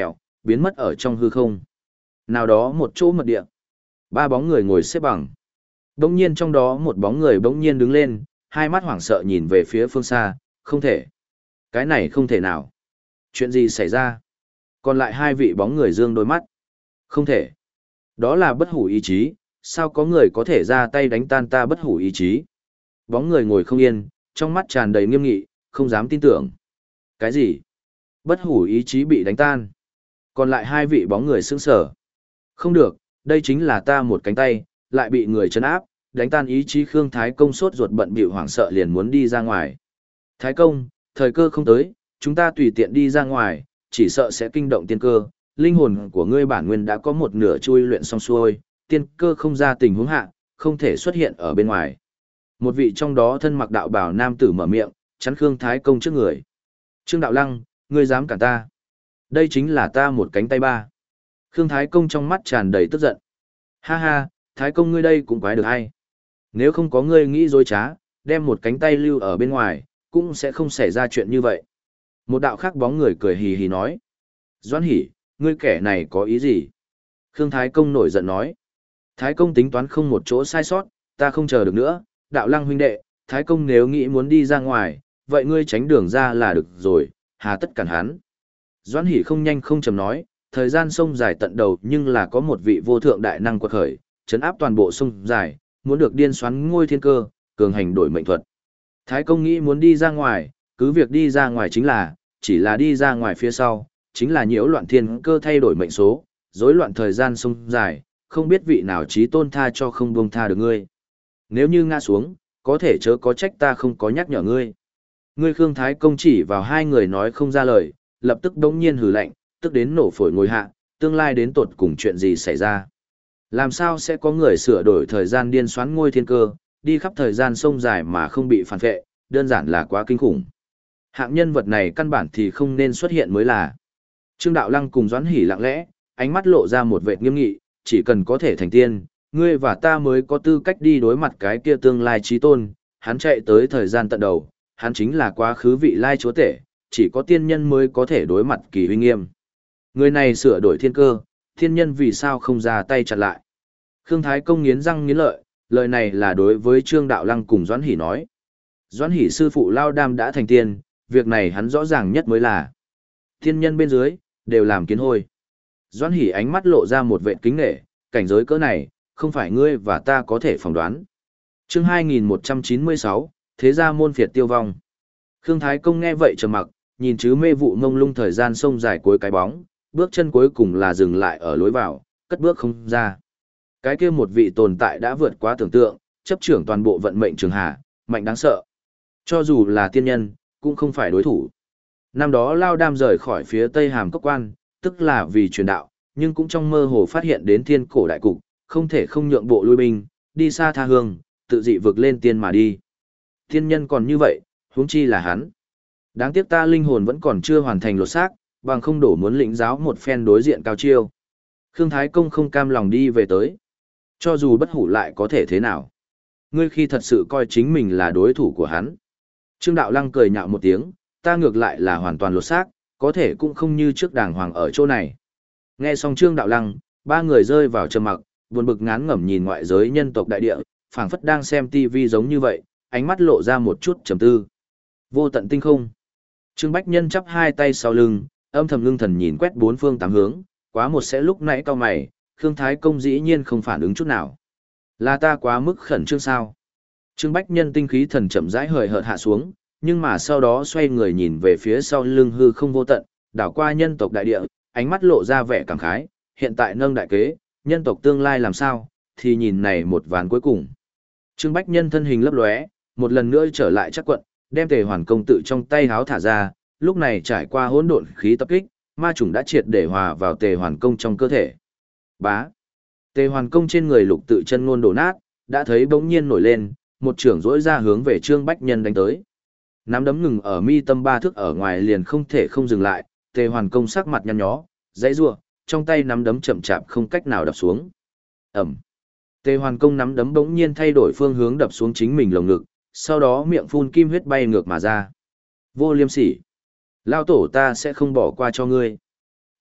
biến mất ở trong hư không. Nào đó một chỗ mật địa. Ba bóng người ngồi xếp bằng. Bỗng nhiên trong đó một bóng người bỗng nhiên đứng lên, hai mắt hoảng sợ nhìn về phía phương xa, không thể. Cái này không thể nào. Chuyện gì xảy ra? Còn lại hai vị bóng người dương đôi mắt. Không thể. Đó là bất hủ ý chí, sao có người có thể ra tay đánh tan ta bất hủ ý chí? Bóng người ngồi không yên, trong mắt tràn đầy nghiêm nghị, không dám tin tưởng. Cái gì? Bất hủ ý chí bị đánh tan. Còn lại hai vị bóng người sững sờ. Không được, đây chính là ta một cánh tay, lại bị người trấn áp, đánh tan ý chí Khương Thái Công sốt ruột bận bịu hoảng sợ liền muốn đi ra ngoài. Thái Công, thời cơ không tới, chúng ta tùy tiện đi ra ngoài, chỉ sợ sẽ kinh động tiên cơ. Linh hồn của ngươi bản nguyên đã có một nửa chui luyện xong xuôi, tiên cơ không ra tình huống hạ, không thể xuất hiện ở bên ngoài. Một vị trong đó thân mặc đạo bào nam tử mở miệng, chắn Khương Thái Công trước người. Trương Đạo Lăng, ngươi dám cản ta? Đây chính là ta một cánh tay ba. Khương Thái Công trong mắt tràn đầy tức giận. Ha ha, Thái Công ngươi đây cũng quái được hay. Nếu không có ngươi nghĩ dối trá, đem một cánh tay lưu ở bên ngoài, cũng sẽ không xảy ra chuyện như vậy. Một đạo khác bóng người cười hì hì nói. Doãn Hỷ, ngươi kẻ này có ý gì? Khương Thái Công nổi giận nói. Thái Công tính toán không một chỗ sai sót, ta không chờ được nữa, Đạo Lăng huynh đệ, Thái Công nếu nghĩ muốn đi ra ngoài, vậy ngươi tránh đường ra là được rồi, hà tất cản hắn. Doãn Hỷ không nhanh không chậm nói, thời gian sông dài tận đầu nhưng là có một vị vô thượng đại năng quật khởi, chấn áp toàn bộ sông dài, muốn được điên xoắn ngôi thiên cơ, cường hành đổi mệnh thuật. Thái Công nghĩ muốn đi ra ngoài, cứ việc đi ra ngoài chính là, chỉ là đi ra ngoài phía sau, chính là nhiễu loạn thiên cơ thay đổi mệnh số, rối loạn thời gian sông dài, không biết vị nào trí tôn tha cho không buông tha được ngươi. Nếu như ngã xuống, có thể chớ có trách ta không có nhắc nhở ngươi. Ngươi Khương Thái Công chỉ vào hai người nói không ra lời, lập tức đống nhiên hừ lạnh, tức đến nổ phổi ngồi hạ, tương lai đến tột cùng chuyện gì xảy ra. Làm sao sẽ có người sửa đổi thời gian điên xoắn ngôi thiên cơ, đi khắp thời gian sông dài mà không bị phản vệ, đơn giản là quá kinh khủng. Hạng nhân vật này căn bản thì không nên xuất hiện mới là. Trương Đạo Lăng cùng Doãn Hỷ lặng lẽ, ánh mắt lộ ra một vệt nghiêm nghị, chỉ cần có thể thành tiên, ngươi và ta mới có tư cách đi đối mặt cái kia tương lai chí tôn, hắn chạy tới thời gian tận đầu, hắn chính là quá khứ vị lai chúa tể, chỉ có tiên nhân mới có thể đối mặt kỳ uy nghiêm. Người này sửa đổi thiên cơ, thiên nhân vì sao không ra tay chặn lại. Khương Thái Công nghiến răng nghiến lợi, lời này là đối với Trương Đạo Lăng cùng Doãn Hỷ nói. Doãn Hỷ sư phụ Lao Đam đã thành tiên, việc này hắn rõ ràng nhất mới là. Thiên nhân bên dưới, đều làm kiến hôi. Doãn Hỷ ánh mắt lộ ra một vệt kính nể, cảnh giới cỡ này, không phải ngươi và ta có thể phỏng đoán. Chương hai nghìn một trăm chín mươi sáu, Thế gia môn phiệt tiêu vong. Khương Thái Công nghe vậy trầm mặc, nhìn chứ mê vụ mông lung thời gian sông dài cuối cái bóng, bước chân cuối cùng là dừng lại ở lối vào, cất bước không ra. Cái kia một vị tồn tại đã vượt quá tưởng tượng, chấp trưởng toàn bộ vận mệnh trường hà, mạnh đáng sợ. Cho dù là tiên nhân, cũng không phải đối thủ. Năm đó Lao Đam rời khỏi phía Tây Hàm Cốc Quan, tức là vì truyền đạo, nhưng cũng trong mơ hồ phát hiện đến thiên cổ đại cục, không thể không nhượng bộ lui binh, đi xa tha hương, tự dị vực lên tiên mà đi. Tiên nhân còn như vậy, huống chi là hắn. Đáng tiếc ta linh hồn vẫn còn chưa hoàn thành lột xác, bằng không đổ muốn lĩnh giáo một phen đối diện cao chiêu. Khương Thái Công không cam lòng đi về tới. Cho dù bất hủ lại có thể thế nào. Ngươi khi thật sự coi chính mình là đối thủ của hắn. Trương Đạo Lăng cười nhạo một tiếng, ta ngược lại là hoàn toàn lột xác, có thể cũng không như trước đàng hoàng ở chỗ này. Nghe xong Trương Đạo Lăng, ba người rơi vào trầm mặc, buồn bực ngán ngẩm nhìn ngoại giới nhân tộc đại địa, phảng phất đang xem tivi giống như vậy, ánh mắt lộ ra một chút trầm tư. Vô tận tinh không. Trương Bách Nhân chắp hai tay sau lưng, âm thầm ngưng thần nhìn quét bốn phương tám hướng, quá một sẽ lúc nãy cao mày, Khương Thái Công dĩ nhiên không phản ứng chút nào. Là ta quá mức khẩn trương sao? Trương Bách Nhân tinh khí thần chậm rãi hời hợt hạ xuống, nhưng mà sau đó xoay người nhìn về phía sau lưng hư không vô tận, đảo qua nhân tộc đại địa, ánh mắt lộ ra vẻ cảm khái, hiện tại nâng đại kế, nhân tộc tương lai làm sao, thì nhìn này một ván cuối cùng. Trương Bách Nhân thân hình lấp lóe, một lần nữa trở lại chắc quận, đem Tề Hoàn công tự trong tay háo thả ra, lúc này trải qua hỗn độn khí tập kích, ma chủng đã triệt để hòa vào Tề Hoàn công trong cơ thể. Bá. Tề Hoàn công trên người lục tự chân ngôn đổ nát, đã thấy bỗng nhiên nổi lên, một trưởng rỗi ra hướng về Trương Bách Nhân đánh tới. Nắm đấm ngừng ở mi tâm ba thước ở ngoài liền không thể không dừng lại, Tề Hoàn công sắc mặt nhăn nhó, dãy rủa, trong tay nắm đấm chậm chạp không cách nào đập xuống. Ầm. Tề Hoàn công nắm đấm bỗng nhiên thay đổi phương hướng đập xuống chính mình lồng ngực, sau đó miệng phun kim huyết bay ngược mà ra. Vô liêm sỉ, lao tổ ta sẽ không bỏ qua cho ngươi.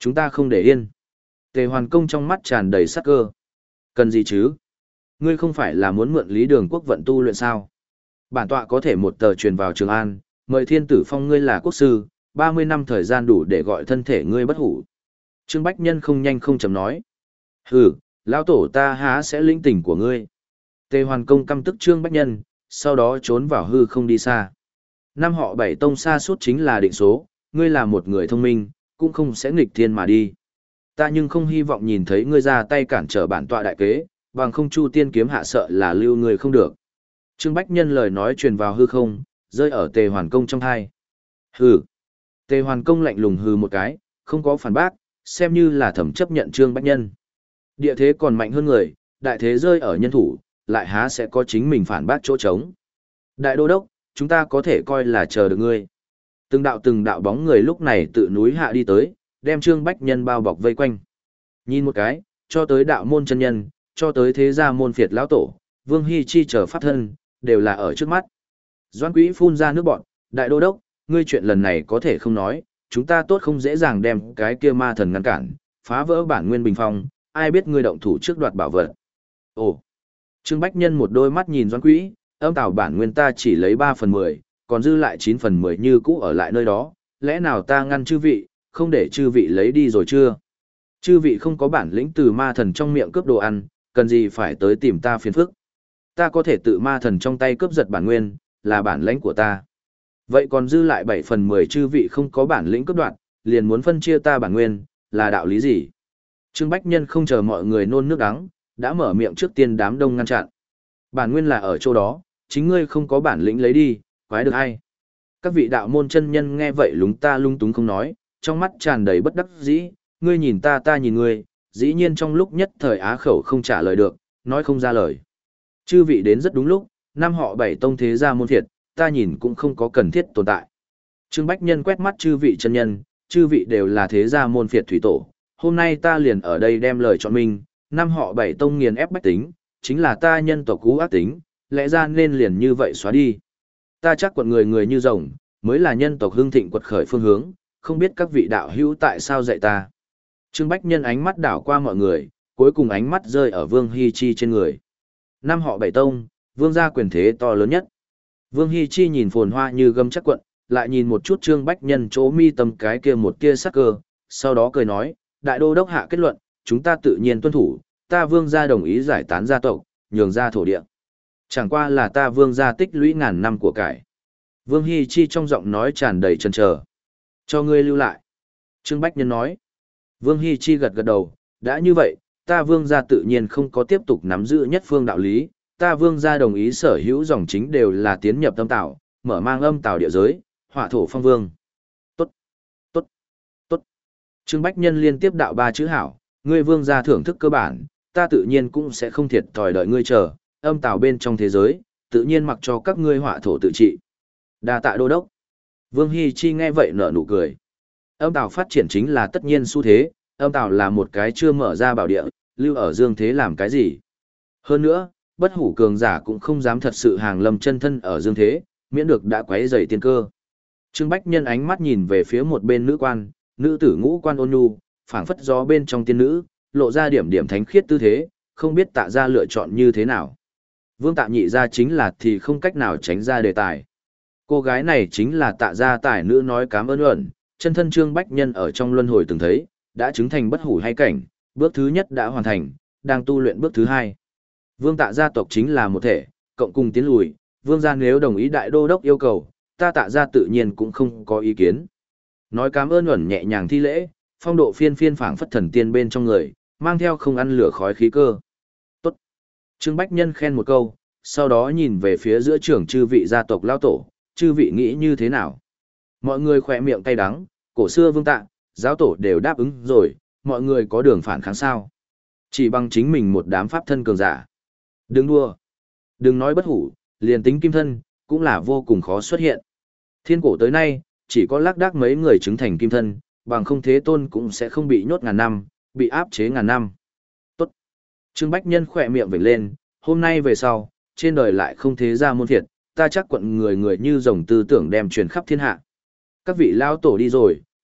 Chúng ta không để yên. Tề Hoàn Công trong mắt tràn đầy sắc cơ. Cần gì chứ? Ngươi không phải là muốn mượn Lý Đường Quốc vận tu luyện sao? Bản tọa có thể một tờ truyền vào Trường An, mời Thiên Tử phong ngươi là quốc sư, ba mươi năm thời gian đủ để gọi thân thể ngươi bất hủ. Trương Bách Nhân không nhanh không chậm nói. Hừ, lão tổ ta há sẽ linh tình của ngươi. Tề Hoàn Công căm tức Trương Bách Nhân, sau đó trốn vào hư không đi xa. Năm họ bảy tông xa suốt chính là định số, ngươi là một người thông minh, cũng không sẽ nghịch thiên mà đi. Ta nhưng không hy vọng nhìn thấy ngươi ra tay cản trở bản tọa đại kế, bằng không Chu Tiên kiếm hạ sợ là lưu ngươi không được. Trương Bách Nhân lời nói truyền vào hư không, rơi ở Tề Hoàn Công trong tai. Hừ. Tề Hoàn Công lạnh lùng hừ một cái, không có phản bác, xem như là thẩm chấp nhận Trương Bách Nhân. Địa thế còn mạnh hơn người, đại thế rơi ở nhân thủ, lại há sẽ có chính mình phản bác chỗ trống. Đại đô đốc, chúng ta có thể coi là chờ được ngươi. Từng đạo từng đạo bóng người lúc này tự núi hạ đi tới, đem Trương Bách Nhân bao bọc vây quanh. Nhìn một cái, cho tới đạo môn chân nhân, cho tới thế gia môn phiệt lão tổ, Vương Hy Chi chờ pháp thân, đều là ở trước mắt. Doãn Quý phun ra nước bọn, đại đô đốc, ngươi chuyện lần này có thể không nói, chúng ta tốt không dễ dàng đem cái kia ma thần ngăn cản, phá vỡ bản nguyên bình phong, ai biết ngươi động thủ trước đoạt bảo vật. Ồ, Trương Bách Nhân một đôi mắt nhìn Doãn Quý, âm tảo bản nguyên ta chỉ lấy ba phần mười, còn dư lại chín phần mười như cũ ở lại nơi đó, lẽ nào ta ngăn chư vị, không để chư vị lấy đi rồi chưa? Chư vị không có bản lĩnh từ ma thần trong miệng cướp đồ ăn, cần gì phải tới tìm ta phiền phức. Ta có thể tự ma thần trong tay cướp giật bản nguyên, là bản lãnh của ta. Vậy còn dư lại bảy phần mười chư vị không có bản lĩnh cướp đoạt, liền muốn phân chia ta bản nguyên, là đạo lý gì? Trương Bách Nhân không chờ mọi người nôn nước đắng, đã mở miệng trước tiên đám đông ngăn chặn. Bản nguyên là ở chỗ đó, chính ngươi không có bản lĩnh lấy đi, quái được ai? Các vị đạo môn chân nhân nghe vậy lúng ta lung túng không nói, trong mắt tràn đầy bất đắc dĩ, ngươi nhìn ta ta nhìn ngươi, dĩ nhiên trong lúc nhất thời á khẩu không trả lời được, nói không ra lời. Chư vị đến rất đúng lúc, năm họ bảy tông thế gia môn thiệt, ta nhìn cũng không có cần thiết tồn tại. Trương Bách Nhân quét mắt chư vị chân nhân, chư vị đều là thế gia môn phiệt thủy tổ, hôm nay ta liền ở đây đem lời chọn mình, năm họ bảy tông nghiền ép bách tính, chính là ta nhân tộc cú ác tính, lẽ ra nên liền như vậy xóa đi. Ta chắc quận người người như rồng, mới là nhân tộc hưng thịnh quật khởi phương hướng, không biết các vị đạo hữu tại sao dạy ta. Trương Bách Nhân ánh mắt đảo qua mọi người, cuối cùng ánh mắt rơi ở Vương Hy Chi trên người. Năm họ bảy tông, vương gia quyền thế to lớn nhất. Vương Hy Chi nhìn phồn hoa như gấm chắc quận, lại nhìn một chút Trương Bách Nhân chỗ mi tâm cái kia một tia sắc cơ, sau đó cười nói, đại đô đốc hạ kết luận, chúng ta tự nhiên tuân thủ, ta vương gia đồng ý giải tán gia tộc, nhường ra thổ địa. Chẳng qua là ta vương gia tích lũy ngàn năm của cải. Vương Hy Chi trong giọng nói tràn đầy chần chờ. Cho ngươi lưu lại. Trương Bách Nhân nói. Vương Hy Chi gật gật đầu, đã như vậy, ta vương gia tự nhiên không có tiếp tục nắm giữ nhất phương đạo lý, ta vương gia đồng ý sở hữu dòng chính đều là tiến nhập âm tạo, mở mang âm tạo địa giới, hỏa thổ phong vương. Tốt, tốt, tốt. Trương Bách Nhân liên tiếp đạo ba chữ hảo, ngươi vương gia thưởng thức cơ bản, ta tự nhiên cũng sẽ không thiệt thòi đợi ngươi chờ, âm tạo bên trong thế giới, tự nhiên mặc cho các ngươi hỏa thổ tự trị. Đa tạ đô đốc. Vương Hy Chi nghe vậy nở nụ cười. Âm tạo phát triển chính là tất nhiên xu thế, âm tạo là một cái chưa mở ra bảo địa, lưu ở dương thế làm cái gì. Hơn nữa, bất hủ cường giả cũng không dám thật sự hàng lâm chân thân ở dương thế, miễn được đã quấy rầy tiên cơ. Trương Bách Nhân ánh mắt nhìn về phía một bên nữ quan, nữ tử ngũ quan ôn nhu, phảng phất gió bên trong tiên nữ, lộ ra điểm điểm thánh khiết tư thế, không biết tạ ra lựa chọn như thế nào. Vương tạ nhị ra chính là thì không cách nào tránh ra đề tài. Cô gái này chính là tạ gia tài nữ nói cám ơn ẩn, chân thân Trương Bách Nhân ở trong luân hồi từng thấy, đã chứng thành bất hủ hay cảnh, bước thứ nhất đã hoàn thành, đang tu luyện bước thứ hai. Vương tạ gia tộc chính là một thể, cộng cùng tiến lùi, vương gia nếu đồng ý đại đô đốc yêu cầu, ta tạ gia tự nhiên cũng không có ý kiến. Nói cám ơn ẩn nhẹ nhàng thi lễ, phong độ phiên phiên phảng phất thần tiên bên trong người, mang theo không ăn lửa khói khí cơ. Tốt. Trương Bách Nhân khen một câu, sau đó nhìn về phía giữa trưởng chư vị gia tộc lao tổ, chư vị nghĩ như thế nào? Mọi người khỏe miệng cay đắng, cổ xưa vương tạ, giáo tổ đều đáp ứng rồi, mọi người có đường phản kháng sao? Chỉ bằng chính mình một đám pháp thân cường giả. Đừng đua. Đừng nói bất hủ, liền tính kim thân, cũng là vô cùng khó xuất hiện. Thiên cổ tới nay, chỉ có lác đác mấy người chứng thành kim thân, bằng không thế tôn cũng sẽ không bị nhốt ngàn năm, bị áp chế ngàn năm. Tốt. Trương Bách Nhân khỏe miệng vểnh lên, hôm nay về sau, trên đời lại không thế ra môn thiệt, ta chắc quận người người như rồng tư tưởng đem truyền khắp thiên hạ. Các vị lao tổ đi rồi,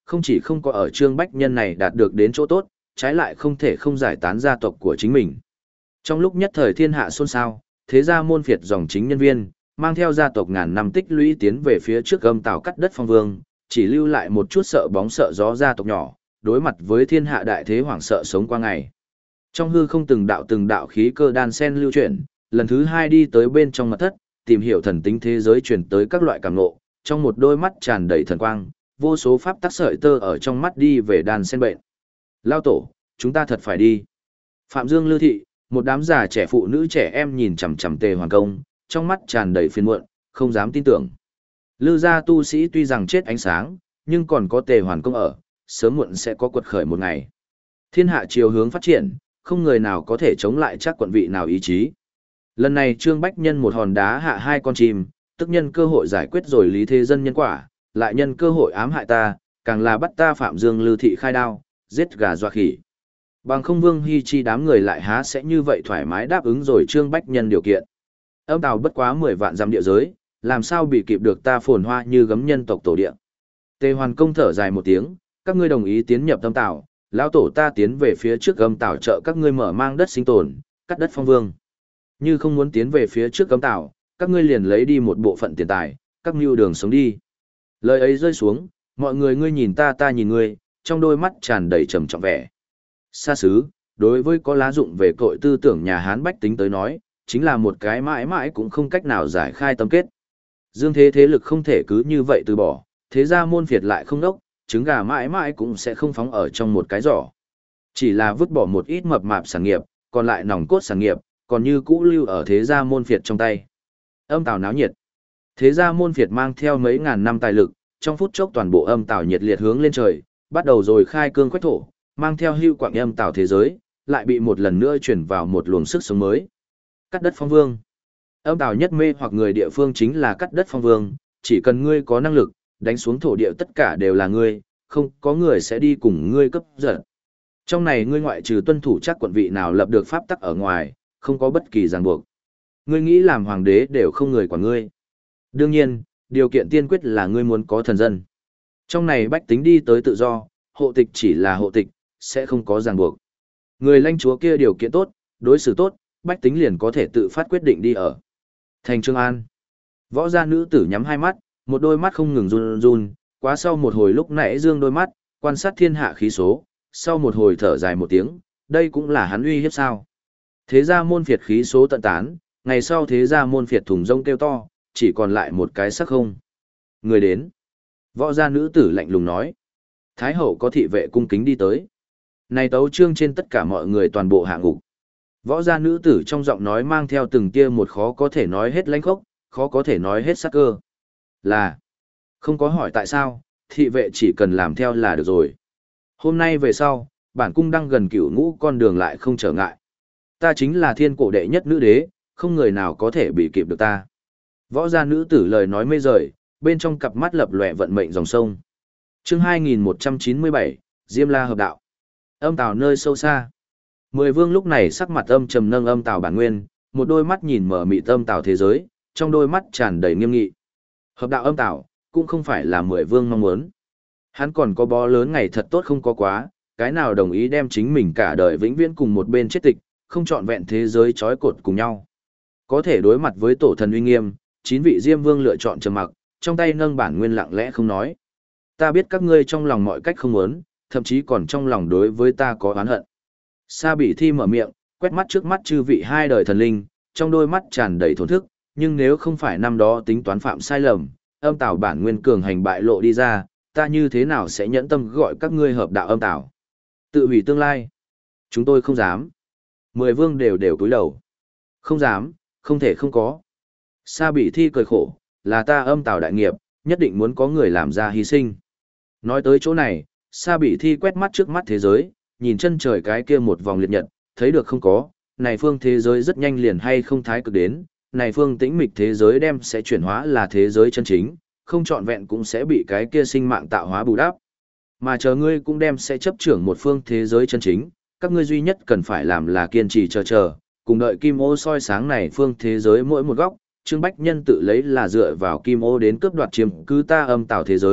Không chỉ không có ở Trương Bách Nhân này đạt được đến chỗ tốt, trái lại không thể không giải tán gia tộc của chính mình. Trong lúc nhất thời thiên hạ xôn xao, thế gia môn phiệt dòng chính nhân viên, mang theo gia tộc ngàn năm tích lũy tiến về phía trước Âm Tào cắt đất phong vương, chỉ lưu lại một chút sợ bóng sợ gió gia tộc nhỏ, đối mặt với thiên hạ đại thế hoảng sợ sống qua ngày. Trong hư không từng đạo từng đạo khí cơ đan sen lưu chuyển, lần thứ hai đi tới bên trong mật thất, tìm hiểu thần tính thế giới chuyển tới các loại cảm ngộ, trong một đôi mắt tràn đầy thần quang, vô số pháp tắc sợi tơ ở trong mắt đi về đan sen bệnh. Lao tổ, chúng ta thật phải đi. Phạm Dương Lư Thị, một đám già trẻ phụ nữ trẻ em nhìn chằm chằm Tề Hoàn Công, trong mắt tràn đầy phiền muộn, không dám tin tưởng. Lư gia tu sĩ tuy rằng chết ánh sáng, nhưng còn có Tề Hoàn Công ở, sớm muộn sẽ có quật khởi một ngày. Thiên hạ chiều hướng phát triển, không người nào có thể chống lại chắc quận vị nào ý chí. Lần này Trương Bách Nhân một hòn đá hạ hai con chim, tức nhân cơ hội giải quyết rồi lý thế dân nhân quả, lại nhân cơ hội ám hại ta, càng là bắt ta Phạm Dương Lư Thị khai đao, giết gà dọa khỉ. Bằng không Vương Hy Chi đám người lại há sẽ như vậy thoải mái đáp ứng rồi Trương Bách Nhân điều kiện. Âm Tào bất quá mười vạn dặm địa giới, làm sao bị kịp được ta phồn hoa như gấm nhân tộc tổ địa. Tề Hoàn Công thở dài một tiếng, các ngươi đồng ý tiến nhập Âm Tào, lão tổ ta tiến về phía trước Âm Tào trợ các ngươi mở mang đất sinh tồn, cắt đất phong vương. Như không muốn tiến về phía trước Âm Tào, các ngươi liền lấy đi một bộ phận tiền tài, các mưu đường sống đi. Lời ấy rơi xuống, mọi người ngươi nhìn ta ta nhìn ngươi, trong đôi mắt tràn đầy trầm trọng vẻ. Xa xứ, đối với có lá dụng về cội tư tưởng nhà Hán bách tính tới nói, chính là một cái mãi mãi cũng không cách nào giải khai tâm kết. Dương thế thế lực không thể cứ như vậy từ bỏ, thế ra môn phiệt lại không đốc, trứng gà mãi mãi cũng sẽ không phóng ở trong một cái giỏ. Chỉ là vứt bỏ một ít mập mạp sản nghiệp, còn lại nòng cốt sản nghiệp, còn như cũ lưu ở thế gia môn phiệt trong tay. Âm Tào náo nhiệt. Thế gia môn phiệt mang theo mấy ngàn năm tài lực, trong phút chốc toàn bộ Âm Tào nhiệt liệt hướng lên trời, bắt đầu rồi khai cương quách thổ, mang theo hưu quạng Âm Tào thế giới, lại bị một lần nữa chuyển vào một luồng sức sống mới. Cắt đất phong vương. Âm Tào nhất mê hoặc người địa phương chính là cắt đất phong vương, chỉ cần ngươi có năng lực, đánh xuống thổ địa tất cả đều là ngươi, không có người sẽ đi cùng ngươi cấp giật. Trong này ngươi ngoại trừ tuân thủ chắc quận vị nào lập được pháp tắc ở ngoài, không có bất kỳ ràng buộc. Ngươi nghĩ làm hoàng đế đều không người quản ngươi. Đương nhiên, điều kiện tiên quyết là ngươi muốn có thần dân. Trong này bách tính đi tới tự do, hộ tịch chỉ là hộ tịch, sẽ không có ràng buộc. Người lãnh chúa kia điều kiện tốt, đối xử tốt, bách tính liền có thể tự phát quyết định đi ở. Thành Trường An. Võ gia nữ tử nhắm hai mắt, một đôi mắt không ngừng run run, quá sau một hồi lúc nãy dương đôi mắt, quan sát thiên hạ khí số, sau một hồi thở dài một tiếng, đây cũng là hắn uy hiếp sao. Thế gia môn phiệt khí số tận tán, ngày sau thế gia môn phiệt thùng rông kêu to, chỉ còn lại một cái sắc không. Người đến. Võ gia nữ tử lạnh lùng nói. Thái hậu có thị vệ cung kính đi tới. Này tấu trương trên tất cả mọi người toàn bộ hạ ngục. Võ gia nữ tử trong giọng nói mang theo từng tia một khó có thể nói hết lãnh khốc, khó có thể nói hết sắc cơ. Là. Không có hỏi tại sao, thị vệ chỉ cần làm theo là được rồi. Hôm nay về sau, bản cung đang gần cửu ngũ con đường lại không trở ngại. Ta chính là thiên cổ đệ nhất nữ đế, không người nào có thể bị kịp được ta. Võ gia nữ tử lời nói mê rời, bên trong cặp mắt lập lòe vận mệnh dòng sông. Chương hai nghìn một trăm chín mươi bảy, Diêm La hợp đạo. Âm Tào nơi sâu xa. Mười vương lúc này sắc mặt âm trầm nâng Âm Tào bản nguyên, một đôi mắt nhìn mở mịt Âm Tào thế giới, trong đôi mắt tràn đầy nghiêm nghị. Hợp đạo Âm Tào cũng không phải là mười vương mong muốn. Hắn còn có bó lớn ngày thật tốt không có quá, cái nào đồng ý đem chính mình cả đời vĩnh viễn cùng một bên chết tịch, không trọn vẹn thế giới trói cột cùng nhau. Có thể đối mặt với tổ thần uy nghiêm, chín vị Diêm Vương lựa chọn trầm mặc, trong tay nâng bản nguyên lặng lẽ không nói. Ta biết các ngươi trong lòng mọi cách không muốn, thậm chí còn trong lòng đối với ta có oán hận. Sa Bỉ Thi mở miệng, quét mắt trước mắt chư vị hai đời thần linh, trong đôi mắt tràn đầy thổn thức, nhưng nếu không phải năm đó tính toán phạm sai lầm, Âm Tào bản nguyên cường hành bại lộ đi ra, ta như thế nào sẽ nhẫn tâm gọi các ngươi hợp đạo Âm Tào? Tự hủy tương lai. Chúng tôi không dám. Mười vương đều đều cúi đầu. Không dám, không thể không có. Sa Bỉ Thi cười khổ, là ta Âm Tào đại nghiệp, nhất định muốn có người làm ra hy sinh. Nói tới chỗ này, Sa Bỉ Thi quét mắt trước mắt thế giới, nhìn chân trời cái kia một vòng liệt nhật, thấy được không có, này phương thế giới rất nhanh liền hay không thái cực đến, này phương tĩnh mịch thế giới đem sẽ chuyển hóa là thế giới chân chính, không trọn vẹn cũng sẽ bị cái kia sinh mạng tạo hóa bù đắp. Mà chờ ngươi cũng đem sẽ chấp trưởng một phương thế giới chân chính, các ngươi duy nhất cần phải làm là kiên trì chờ chờ, cùng đợi kim ô soi sáng này phương thế giới mỗi một góc, Trương Bách Nhân tự lấy là dựa vào kim ô đến cướp đoạt chiếm cứ ta Âm Tào thế giới,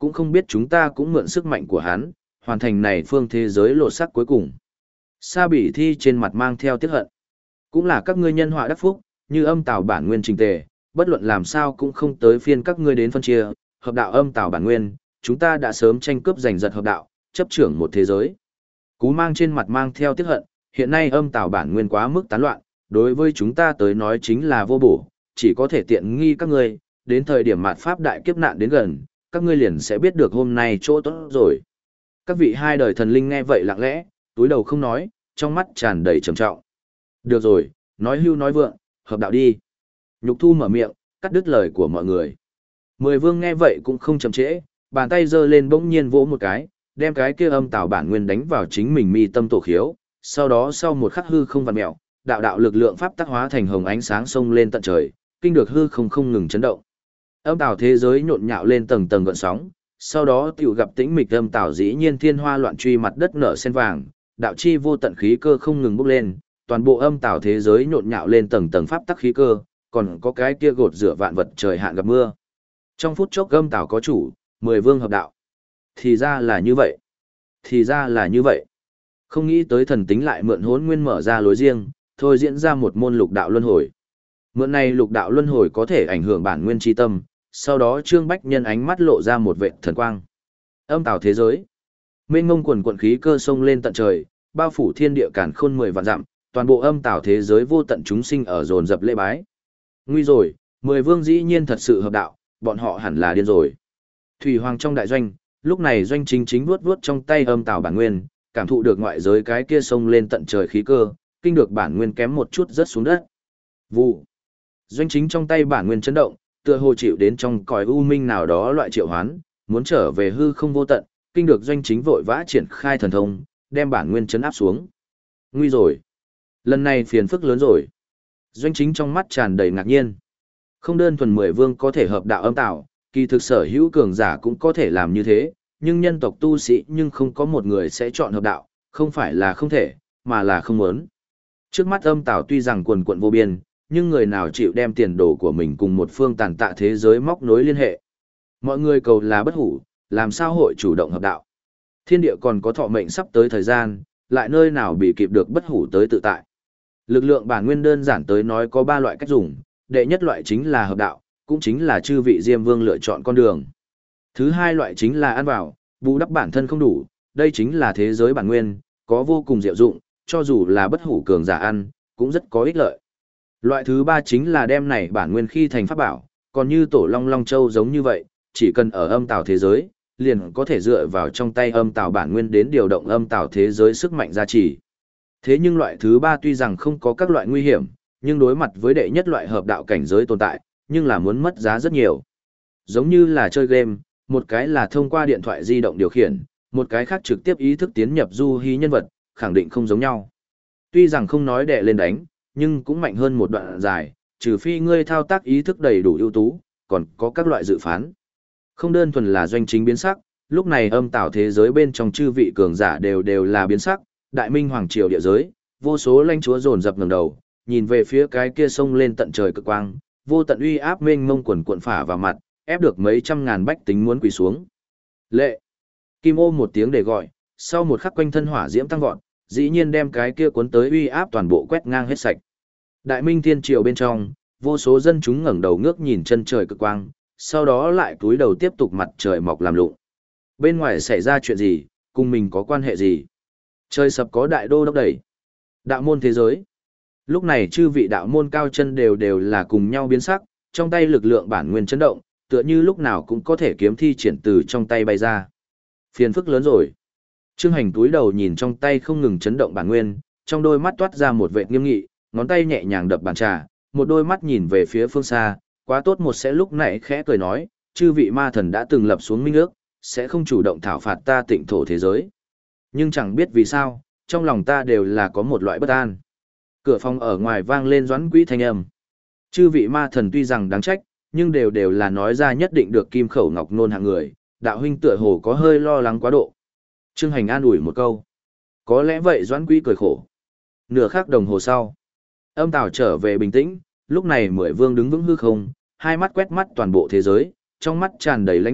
cũng không biết chúng ta cũng mượn sức mạnh của hắn, hoàn thành này phương thế giới lột xác cuối cùng. Sa Bỉ Thi trên mặt mang theo tiếc hận. Cũng là các ngươi nhân họa đắc phúc, như âm tào bản nguyên trình tề, bất luận làm sao cũng không tới phiên các ngươi đến phân chia, hợp đạo âm tào bản nguyên, chúng ta đã sớm tranh cướp giành giật hợp đạo, chấp trưởng một thế giới. Cú Mang trên mặt mang theo tiếc hận, hiện nay âm tào bản nguyên quá mức tán loạn, đối với chúng ta tới nói chính là vô bổ, chỉ có thể tiện nghi các ngươi, đến thời điểm mạt pháp đại kiếp nạn đến gần, các ngươi liền sẽ biết được hôm nay chỗ tốt rồi. Các vị hai đời thần linh nghe vậy lặng lẽ, túi đầu không nói, trong mắt tràn đầy trầm trọng. Được rồi, nói hưu nói vượng, hợp đạo đi. Nhục Thu mở miệng, cắt đứt lời của mọi người. Mười vương nghe vậy cũng không chậm trễ, bàn tay giơ lên bỗng nhiên vỗ một cái, đem cái kia âm tào bản nguyên đánh vào chính mình mi tâm tổ khiếu, sau đó sau một khắc hư không vặn mèo, đạo đạo lực lượng pháp tác hóa thành hồng ánh sáng sông lên tận trời, kinh được hư không không ngừng chấn động. Âm tào thế giới nhộn nhạo lên tầng tầng gợn sóng, sau đó tiểu gặp tĩnh mịch âm tào dĩ nhiên thiên hoa loạn truy mặt đất nở sen vàng, đạo chi vô tận khí cơ không ngừng bốc lên, toàn bộ âm tào thế giới nhộn nhạo lên tầng tầng pháp tắc khí cơ, còn có cái kia gột rửa vạn vật trời hạn gặp mưa. Trong phút chốc âm tào có chủ, mười vương hợp đạo. Thì ra là như vậy. Thì ra là như vậy. Không nghĩ tới thần tính lại mượn hốn nguyên mở ra lối riêng, thôi diễn ra một môn lục đạo luân hồi. Mượn này lục đạo luân hồi có thể ảnh hưởng bản nguyên tri tâm, sau đó Trương Bách Nhân ánh mắt lộ ra một vệt thần quang. Âm tào thế giới. Mênh mông quần quận khí cơ sông lên tận trời, bao phủ thiên địa càn khôn mười vạn dặm, toàn bộ âm tào thế giới vô tận chúng sinh ở dồn dập lễ bái. Nguy rồi, mười vương dĩ nhiên thật sự hợp đạo, bọn họ hẳn là điên rồi. Thủy Hoàng trong đại doanh, lúc này doanh chính chính vuốt vuốt trong tay âm tào bản nguyên, cảm thụ được ngoại giới cái kia sông lên tận trời khí cơ, kinh được bản nguyên kém một chút rớt xuống đất. Vụ. Doanh chính trong tay bản nguyên chấn động, tựa hồ chịu đến trong cõi u minh nào đó loại triệu hoán, muốn trở về hư không vô tận, kinh được doanh chính vội vã triển khai thần thông, đem bản nguyên chấn áp xuống. Nguy rồi. Lần này phiền phức lớn rồi. Doanh chính trong mắt tràn đầy ngạc nhiên. Không đơn thuần mười vương có thể hợp đạo âm tào, kỳ thực sở hữu cường giả cũng có thể làm như thế, nhưng nhân tộc tu sĩ nhưng không có một người sẽ chọn hợp đạo, không phải là không thể, mà là không muốn. Trước mắt âm tào tuy rằng quần quận vô biên, nhưng người nào chịu đem tiền đồ của mình cùng một phương tàn tạ thế giới móc nối liên hệ. Mọi người cầu là bất hủ, làm sao hội chủ động hợp đạo. Thiên địa còn có thọ mệnh sắp tới thời gian, lại nơi nào bị kịp được bất hủ tới tự tại. Lực lượng bản nguyên đơn giản tới nói có ba loại cách dùng, đệ nhất loại chính là hợp đạo, cũng chính là chư vị Diêm Vương lựa chọn con đường. Thứ hai loại chính là ăn vào, bù đắp bản thân không đủ, đây chính là thế giới bản nguyên, có vô cùng diệu dụng, cho dù là bất hủ cường giả ăn, cũng rất có ích lợi. Loại thứ ba chính là đem này bản nguyên khi thành pháp bảo, còn như tổ long long châu giống như vậy, chỉ cần ở âm tào thế giới, liền có thể dựa vào trong tay âm tào bản nguyên đến điều động âm tào thế giới sức mạnh gia trì. Thế nhưng loại thứ ba tuy rằng không có các loại nguy hiểm, nhưng đối mặt với đệ nhất loại hợp đạo cảnh giới tồn tại, nhưng là muốn mất giá rất nhiều. Giống như là chơi game, một cái là thông qua điện thoại di động điều khiển, một cái khác trực tiếp ý thức tiến nhập du hí nhân vật, khẳng định không giống nhau. Tuy rằng không nói đệ lên đánh, nhưng cũng mạnh hơn một đoạn dài, trừ phi ngươi thao tác ý thức đầy đủ ưu tú, còn có các loại dự phán. Không đơn thuần là doanh chính biến sắc, lúc này âm tào thế giới bên trong chư vị cường giả đều đều là biến sắc, đại minh hoàng triều địa giới, vô số lãnh chúa dồn dập ngẩng đầu, nhìn về phía cái kia sông lên tận trời cực quang, vô tận uy áp mênh mông quần cuộn phả vào mặt, ép được mấy trăm ngàn bách tính muốn quỳ xuống. Lệ. Kim ô một tiếng để gọi, sau một khắc quanh thân hỏa diễm tăng vọt, dĩ nhiên đem cái kia cuốn tới uy áp toàn bộ quét ngang hết sạch. Đại minh thiên triều bên trong, vô số dân chúng ngẩng đầu ngước nhìn chân trời cực quang, sau đó lại cúi đầu tiếp tục mặt trời mọc làm lụng. Bên ngoài xảy ra chuyện gì, cùng mình có quan hệ gì? Trời sập có đại đô đốc đẩy. Đạo môn thế giới. Lúc này chư vị đạo môn cao chân đều đều là cùng nhau biến sắc, trong tay lực lượng bản nguyên chấn động, tựa như lúc nào cũng có thể kiếm thi triển từ trong tay bay ra. Phiền phức lớn rồi. Trương Hành túi đầu nhìn trong tay không ngừng chấn động bản nguyên, trong đôi mắt toát ra một vệt nghiêm nghị, ngón tay nhẹ nhàng đập bàn trà, một đôi mắt nhìn về phía phương xa, quá tốt một sẽ lúc nãy khẽ cười nói, chư vị ma thần đã từng lập xuống minh ước, sẽ không chủ động thảo phạt ta tịnh thổ thế giới. Nhưng chẳng biết vì sao, trong lòng ta đều là có một loại bất an. Cửa phòng ở ngoài vang lên doãn quỹ thanh âm. Chư vị ma thần tuy rằng đáng trách, nhưng đều đều là nói ra nhất định được kim khẩu ngọc nôn hạng người, đạo huynh tựa hồ có hơi lo lắng quá độ. Trương Hành an ủi một câu. Có lẽ vậy doãn quỹ cười khổ. Nửa khắc đồng hồ sau, âm tào trở về bình tĩnh, lúc này mười vương đứng vững hư không, hai mắt quét mắt toàn bộ thế giới, trong mắt tràn đầy lãnh đạm,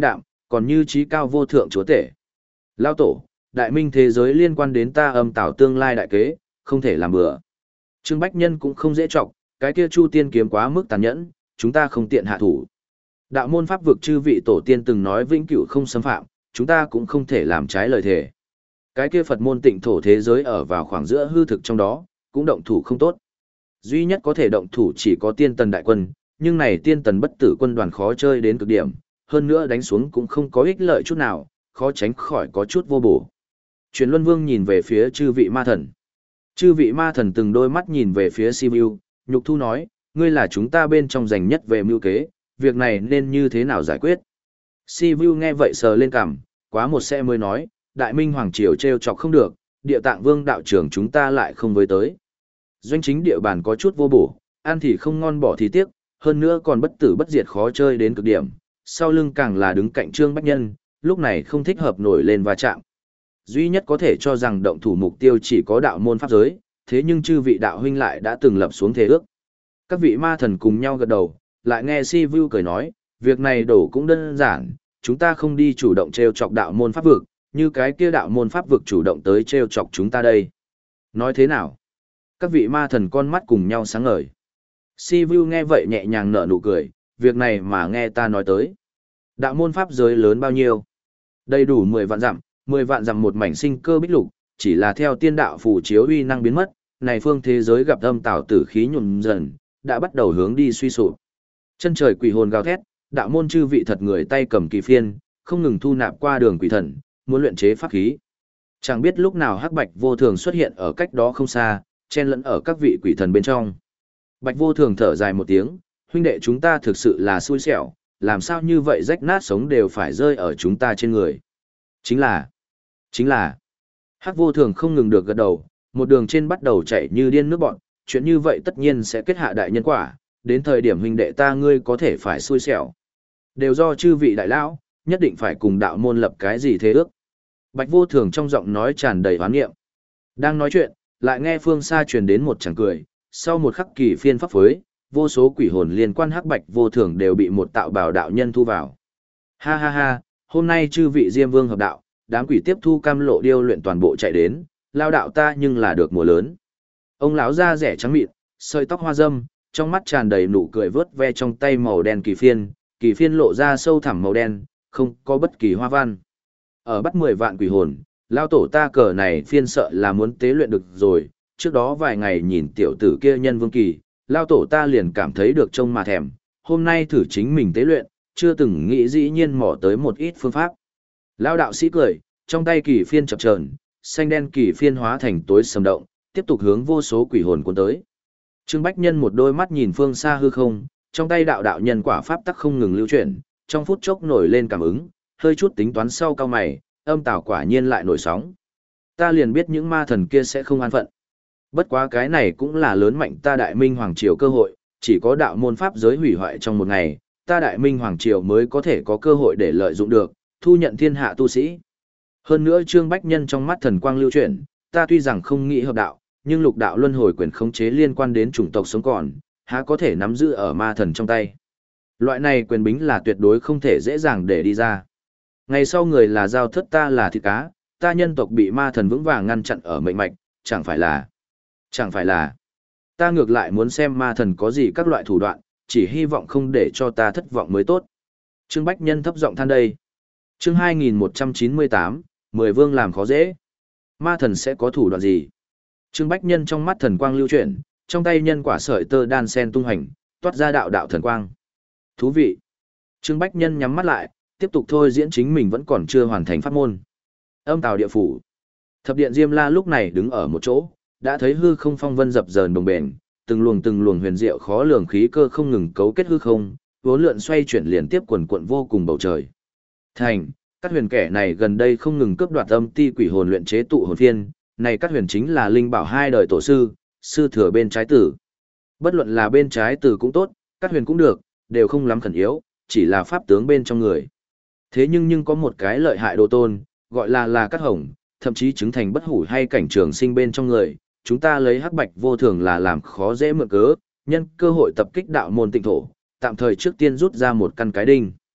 Còn như trí cao vô thượng chúa tể. Lao tổ, đại minh thế giới liên quan đến ta âm tảo tương lai đại kế, không thể làm bừa. Trương Bách Nhân cũng không dễ trọng, cái kia Chu Tiên kiếm quá mức tàn nhẫn, chúng ta không tiện hạ thủ. Đạo môn pháp vực chư vị tổ tiên từng nói vĩnh cửu không xâm phạm, chúng ta cũng không thể làm trái lời thề. Cái kia Phật môn tịnh thổ thế giới ở vào khoảng giữa hư thực trong đó, cũng động thủ không tốt. Duy nhất có thể động thủ chỉ có tiên tần đại quân, nhưng này tiên tần bất tử quân đoàn khó chơi đến cực điểm, hơn nữa đánh xuống cũng không có ích lợi chút nào, khó tránh khỏi có chút vô bổ. Truyền Luân Vương nhìn về phía chư vị ma thần. Chư vị ma thần từng đôi mắt nhìn về phía Sivu, nhục thu nói, ngươi là chúng ta bên trong giành nhất về mưu kế, việc này nên như thế nào giải quyết. Sivu nghe vậy sờ lên cằm, quá một xe mới nói, đại minh hoàng triều treo chọc không được, địa tạng vương đạo trưởng chúng ta lại không với tới. Doanh chính địa bàn có chút vô bổ, ăn thì không ngon bỏ thì tiếc, hơn nữa còn bất tử bất diệt khó chơi đến cực điểm, sau lưng càng là đứng cạnh Trương Bách Nhân, lúc này không thích hợp nổi lên va chạm. Duy nhất có thể cho rằng động thủ mục tiêu chỉ có đạo môn pháp giới, thế nhưng chư vị đạo huynh lại đã từng lập xuống thế ước. Các vị ma thần cùng nhau gật đầu, lại nghe Si Vu cười nói, việc này đổ cũng đơn giản, chúng ta không đi chủ động treo chọc đạo môn pháp vực, như cái kia đạo môn pháp vực chủ động tới treo chọc chúng ta đây. Nói thế nào? Các vị ma thần con mắt cùng nhau sáng ngời. Si Vu nghe vậy nhẹ nhàng nở nụ cười, việc này mà nghe ta nói tới. Đạo môn pháp giới lớn bao nhiêu? Đầy đủ mười vạn dặm, mười vạn dặm một mảnh sinh cơ bích lục, chỉ là theo tiên đạo phù chiếu uy năng biến mất, này phương thế giới gặp âm tảo tử khí nhuộm dần, đã bắt đầu hướng đi suy sụp. Chân trời quỷ hồn gào thét, đạo môn chư vị thật người tay cầm kỳ phiên, không ngừng thu nạp qua đường quỷ thần, muốn luyện chế pháp khí. Chẳng biết lúc nào hắc bạch vô thường xuất hiện ở cách đó không xa, chen lẫn ở các vị quỷ thần bên trong. Bạch vô thường thở dài một tiếng, huynh đệ chúng ta thực sự là xui xẻo, làm sao như vậy rách nát sống đều phải rơi ở chúng ta trên người. Chính là, chính là, hắc vô thường không ngừng được gật đầu, một đường trên bắt đầu chảy như điên nước bọn, chuyện như vậy tất nhiên sẽ kết hạ đại nhân quả, đến thời điểm huynh đệ ta ngươi có thể phải xui xẻo. Đều do chư vị đại lão, nhất định phải cùng đạo môn lập cái gì thế ước. Bạch vô thường trong giọng nói tràn đầy hoán nghiệm. Đang nói chuyện, lại nghe phương xa truyền đến một chàng cười, sau một khắc kỳ phiên pháp phối, vô số quỷ hồn liên quan hắc bạch vô thường đều bị một tạo bảo đạo nhân thu vào. Ha ha ha, hôm nay chư vị Diêm Vương hợp đạo, đám quỷ tiếp thu cam lộ điêu luyện toàn bộ chạy đến, lao đạo ta nhưng là được mùa lớn. Ông lão da rẻ trắng mịn, sợi tóc hoa râm, trong mắt tràn đầy nụ cười vớt ve trong tay màu đen kỳ phiên, kỳ phiên lộ ra sâu thẳm màu đen, không có bất kỳ hoa văn. Ở bắt mười vạn quỷ hồn, lao tổ ta cờ này phiên sợ là muốn tế luyện được rồi, trước đó vài ngày nhìn tiểu tử kia nhân vương kỳ, lao tổ ta liền cảm thấy được trông mà thèm, hôm nay thử chính mình tế luyện, chưa từng nghĩ dĩ nhiên mò tới một ít phương pháp. Lao đạo sĩ cười, trong tay kỳ phiên chập chờn, xanh đen kỳ phiên hóa thành tối sầm động, tiếp tục hướng vô số quỷ hồn cuốn tới. Trương Bách Nhân một đôi mắt nhìn phương xa hư không, trong tay đạo đạo nhân quả pháp tắc không ngừng lưu chuyển, trong phút chốc nổi lên cảm ứng, hơi chút tính toán sau cao mày, âm tào quả nhiên lại nổi sóng. Ta liền biết những ma thần kia sẽ không an phận. Bất quá cái này cũng là lớn mạnh ta Đại Minh Hoàng Triều cơ hội, chỉ có đạo môn pháp giới hủy hoại trong một ngày, ta Đại Minh Hoàng Triều mới có thể có cơ hội để lợi dụng được, thu nhận thiên hạ tu sĩ. Hơn nữa Trương Bách Nhân trong mắt thần quang lưu chuyển, ta tuy rằng không nghĩ hợp đạo, nhưng lục đạo luân hồi quyền khống chế liên quan đến chủng tộc sống còn, há có thể nắm giữ ở ma thần trong tay. Loại này quyền bính là tuyệt đối không thể dễ dàng để đi ra. Ngày sau người là giao thất ta là thịt cá, ta nhân tộc bị ma thần vững vàng ngăn chặn ở mệnh mạch, chẳng phải là... Chẳng phải là... Ta ngược lại muốn xem ma thần có gì các loại thủ đoạn, chỉ hy vọng không để cho ta thất vọng mới tốt. Trương Bách Nhân thấp giọng than đây. Chương hai nghìn một trăm chín mươi tám, mười vương làm khó dễ. Ma thần sẽ có thủ đoạn gì? Trương Bách Nhân trong mắt thần quang lưu chuyển, trong tay nhân quả sợi tơ đan sen tung hành, toát ra đạo đạo thần quang. Thú vị. Trương Bách Nhân nhắm mắt lại, tiếp tục thôi diễn chính mình vẫn còn chưa hoàn thành pháp môn. Âm tào địa phủ. Thập điện Diêm La lúc này đứng ở một chỗ, đã thấy hư không phong vân dập dờn đồng bền, từng luồng từng luồng huyền diệu khó lường khí cơ không ngừng cấu kết hư không, vốn lượn xoay chuyển liên tiếp quần quận vô cùng bầu trời. Thành, các huyền kẻ này gần đây không ngừng cướp đoạt âm ti quỷ hồn luyện chế tụ hồn phiên, này các huyền chính là linh bảo hai đời tổ sư, sư thừa bên trái tử. Bất luận là bên trái tử cũng tốt, các huyền cũng được, đều không lắm khẩn yếu, chỉ là pháp tướng bên trong người. Thế nhưng nhưng có một cái lợi hại đồ tôn, gọi là là cắt hồng, thậm chí chứng thành bất hủ hay cảnh trường sinh bên trong người, chúng ta lấy hắc bạch vô thường là làm khó dễ mượn cớ, nhân cơ hội tập kích đạo môn tịnh thổ, tạm thời trước tiên rút ra một căn cái đinh.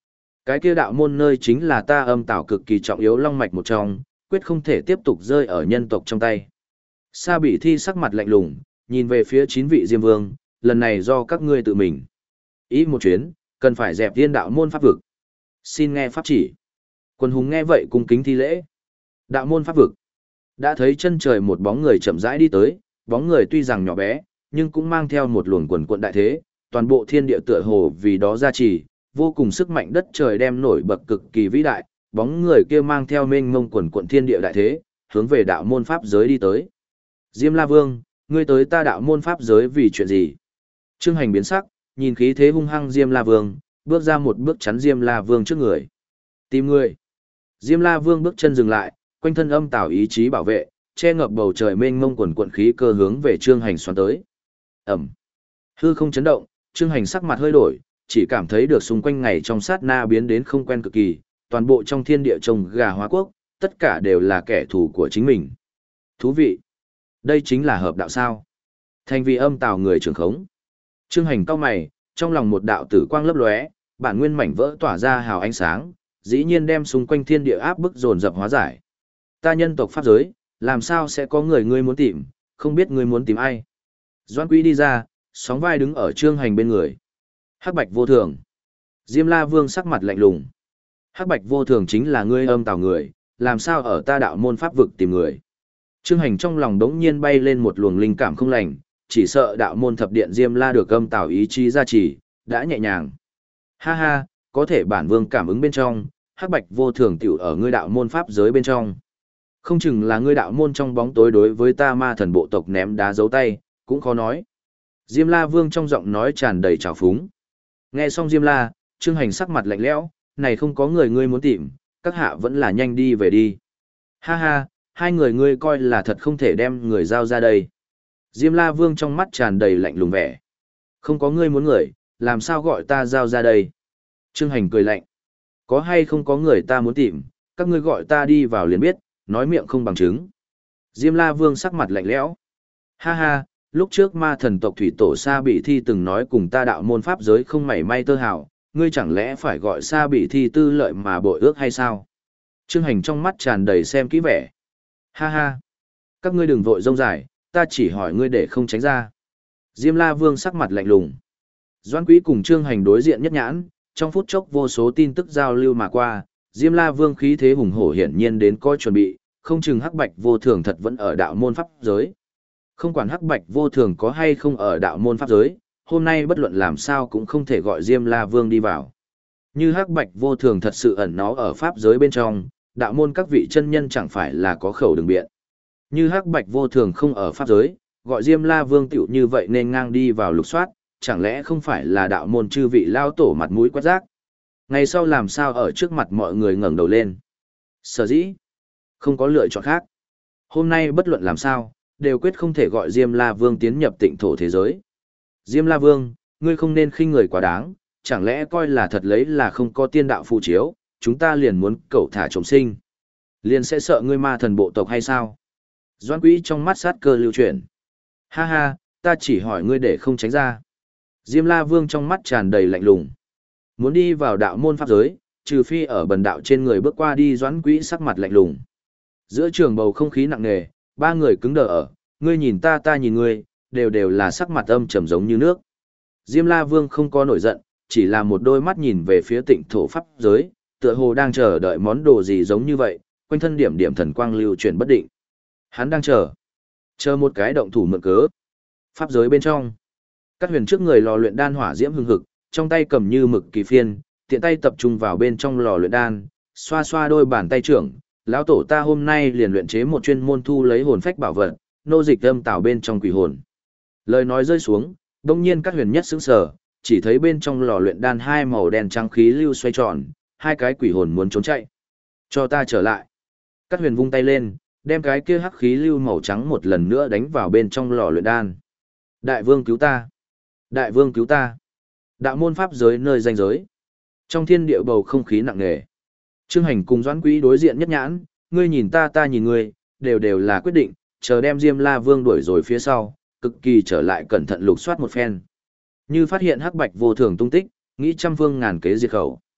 Cái kia đạo môn nơi chính là ta âm tảo cực kỳ trọng yếu long mạch một trong, quyết không thể tiếp tục rơi ở nhân tộc trong tay. Sa Bỉ Thi sắc mặt lạnh lùng, nhìn về phía chín vị Diêm Vương, lần này do các ngươi tự mình. Ý một chuyến, cần phải dẹp tiên đạo môn pháp vực. Xin nghe pháp chỉ. Quân hùng nghe vậy cung kính thi lễ. Đạo môn pháp vực. Đã thấy chân trời một bóng người chậm rãi đi tới, bóng người tuy rằng nhỏ bé, nhưng cũng mang theo một luồng quần quận đại thế, toàn bộ thiên địa tựa hồ vì đó gia trì, vô cùng sức mạnh đất trời đem nổi bật cực kỳ vĩ đại, bóng người kia mang theo mênh mông quần quận thiên địa đại thế, hướng về đạo môn pháp giới đi tới. Diêm La Vương, ngươi tới ta đạo môn pháp giới vì chuyện gì? Trương Hành biến sắc, nhìn khí thế hung hăng Diêm La Vương, bước ra một bước chắn Diêm La Vương trước người. Tìm ngươi. Diêm La Vương bước chân dừng lại, quanh thân âm tảo ý chí bảo vệ, che ngập bầu trời mênh mông quần quận khí cơ hướng về Trương Hành xoắn tới. Ẩm. Hư không chấn động, Trương Hành sắc mặt hơi đổi, chỉ cảm thấy được xung quanh ngày trong sát na biến đến không quen cực kỳ, toàn bộ trong thiên địa trồng gà hóa quốc, tất cả đều là kẻ thù của chính mình. Thú vị. Đây chính là hợp đạo sao? Thành vì âm tào người trưởng khống. Trương Hành cau mày, trong lòng một đạo tử quang lấp lóe, bản nguyên mảnh vỡ tỏa ra hào ánh sáng, dĩ nhiên đem xung quanh thiên địa áp bức dồn dập hóa giải. Ta nhân tộc pháp giới, làm sao sẽ có người ngươi muốn tìm, không biết ngươi muốn tìm ai? Doãn Quý đi ra, sóng vai đứng ở Trương Hành bên người. Hắc Bạch Vô Thường. Diêm La Vương sắc mặt lạnh lùng. Hắc Bạch Vô Thường chính là ngươi âm tào người, làm sao ở ta đạo môn pháp vực tìm người? Trương Hành trong lòng đống nhiên bay lên một luồng linh cảm không lành, chỉ sợ đạo môn thập điện Diêm La được âm tào ý chí gia trì, đã nhẹ nhàng. Ha ha, có thể bản vương cảm ứng bên trong, Hắc Bạch Vô Thường tiểu ở ngươi đạo môn pháp giới bên trong. Không chừng là ngươi đạo môn trong bóng tối đối với ta ma thần bộ tộc ném đá giấu tay, cũng khó nói. Diêm La Vương trong giọng nói tràn đầy trào phúng. Nghe xong Diêm La, Trương Hành sắc mặt lạnh lẽo, này không có người ngươi muốn tìm, các hạ vẫn là nhanh đi về đi. Ha ha, hai người ngươi coi là thật không thể đem người giao ra đây. Diêm La Vương trong mắt tràn đầy lạnh lùng vẻ. Không có ngươi muốn người, làm sao gọi ta giao ra đây? Trương Hành cười lạnh. Có hay không có người ta muốn tìm, các ngươi gọi ta đi vào liền biết, nói miệng không bằng chứng. Diêm La Vương sắc mặt lạnh lẽo. Ha ha, lúc trước ma thần tộc thủy tổ Sa Bỉ Thi từng nói cùng ta đạo môn pháp giới không mảy may tơ hào, ngươi chẳng lẽ phải gọi Sa Bỉ Thi tư lợi mà bội ước hay sao? Trương Hành trong mắt tràn đầy xem kỹ vẻ. Ha ha, các ngươi đừng vội rông dài, ta chỉ hỏi ngươi để không tránh ra. Diêm La Vương sắc mặt lạnh lùng. Doãn Quý cùng Trương Hành đối diện nhất nhãn, trong phút chốc vô số tin tức giao lưu mà qua, Diêm La Vương khí thế hùng hổ hiển nhiên đến coi chuẩn bị, không chừng Hắc Bạch Vô Thường thật vẫn ở đạo môn pháp giới. Không quản Hắc Bạch Vô Thường có hay không ở đạo môn pháp giới, hôm nay bất luận làm sao cũng không thể gọi Diêm La Vương đi vào. Như Hắc Bạch Vô Thường thật sự ẩn nó ở pháp giới bên trong, đạo môn các vị chân nhân chẳng phải là có khẩu đường biện. Như Hắc Bạch Vô Thường không ở pháp giới, gọi Diêm La Vương tiểu như vậy nên ngang đi vào lục soát, chẳng lẽ không phải là đạo môn chư vị lao tổ mặt mũi quét rác. Ngày sau làm sao ở trước mặt mọi người ngẩng đầu lên. Sở dĩ, không có lựa chọn khác. Hôm nay bất luận làm sao, đều quyết không thể gọi Diêm La Vương tiến nhập tịnh thổ thế giới. Diêm La Vương, ngươi không nên khinh người quá đáng, chẳng lẽ coi là thật lấy là không có tiên đạo phù chiếu, chúng ta liền muốn cẩu thả trùng sinh. Liền sẽ sợ ngươi ma thần bộ tộc hay sao? Doãn Quý trong mắt sát cơ lưu chuyển. Ha ha, ta chỉ hỏi ngươi để không tránh ra. Diêm La Vương trong mắt tràn đầy lạnh lùng. Muốn đi vào đạo môn pháp giới, trừ phi ở bần đạo trên người bước qua đi. Doãn Quý sắc mặt lạnh lùng. Giữa trường bầu không khí nặng nề, ba người cứng đờ ở, ngươi nhìn ta ta nhìn ngươi, đều đều là sắc mặt âm trầm giống như nước. Diêm La Vương không có nổi giận, chỉ là một đôi mắt nhìn về phía tịnh thổ pháp giới, tựa hồ đang chờ đợi món đồ gì giống như vậy, quanh thân điểm điểm thần quang lưu chuyển bất định. Hắn đang chờ, chờ một cái động thủ mượn cớ. Pháp giới bên trong, Cát Huyền trước người lò luyện đan hỏa diễm hừng hực, trong tay cầm như mực kỳ phiên, tiện tay tập trung vào bên trong lò luyện đan, xoa xoa đôi bàn tay trưởng, lão tổ ta hôm nay liền luyện chế một chuyên môn thu lấy hồn phách bảo vật, nô dịch âm tạo bên trong quỷ hồn. Lời nói rơi xuống, đông nhiên Cát Huyền nhất sững sờ, chỉ thấy bên trong lò luyện đan hai màu đen trắng khí lưu xoay tròn, hai cái quỷ hồn muốn trốn chạy. Cho ta trở lại. Cát Huyền vung tay lên, đem cái kia hắc khí lưu màu trắng một lần nữa đánh vào bên trong lò luyện đan. Đại vương cứu ta! Đại vương cứu ta! Đạo môn pháp giới nơi danh giới. Trong thiên địa bầu không khí nặng nề. Trương Hành cùng Doãn Quý đối diện nhất nhãn, ngươi nhìn ta ta nhìn ngươi, đều đều là quyết định, chờ đem Diêm La Vương đuổi rồi phía sau, cực kỳ trở lại cẩn thận lục soát một phen. Như phát hiện Hắc Bạch Vô Thường tung tích, nghĩ trăm phương ngàn kế diệt khẩu.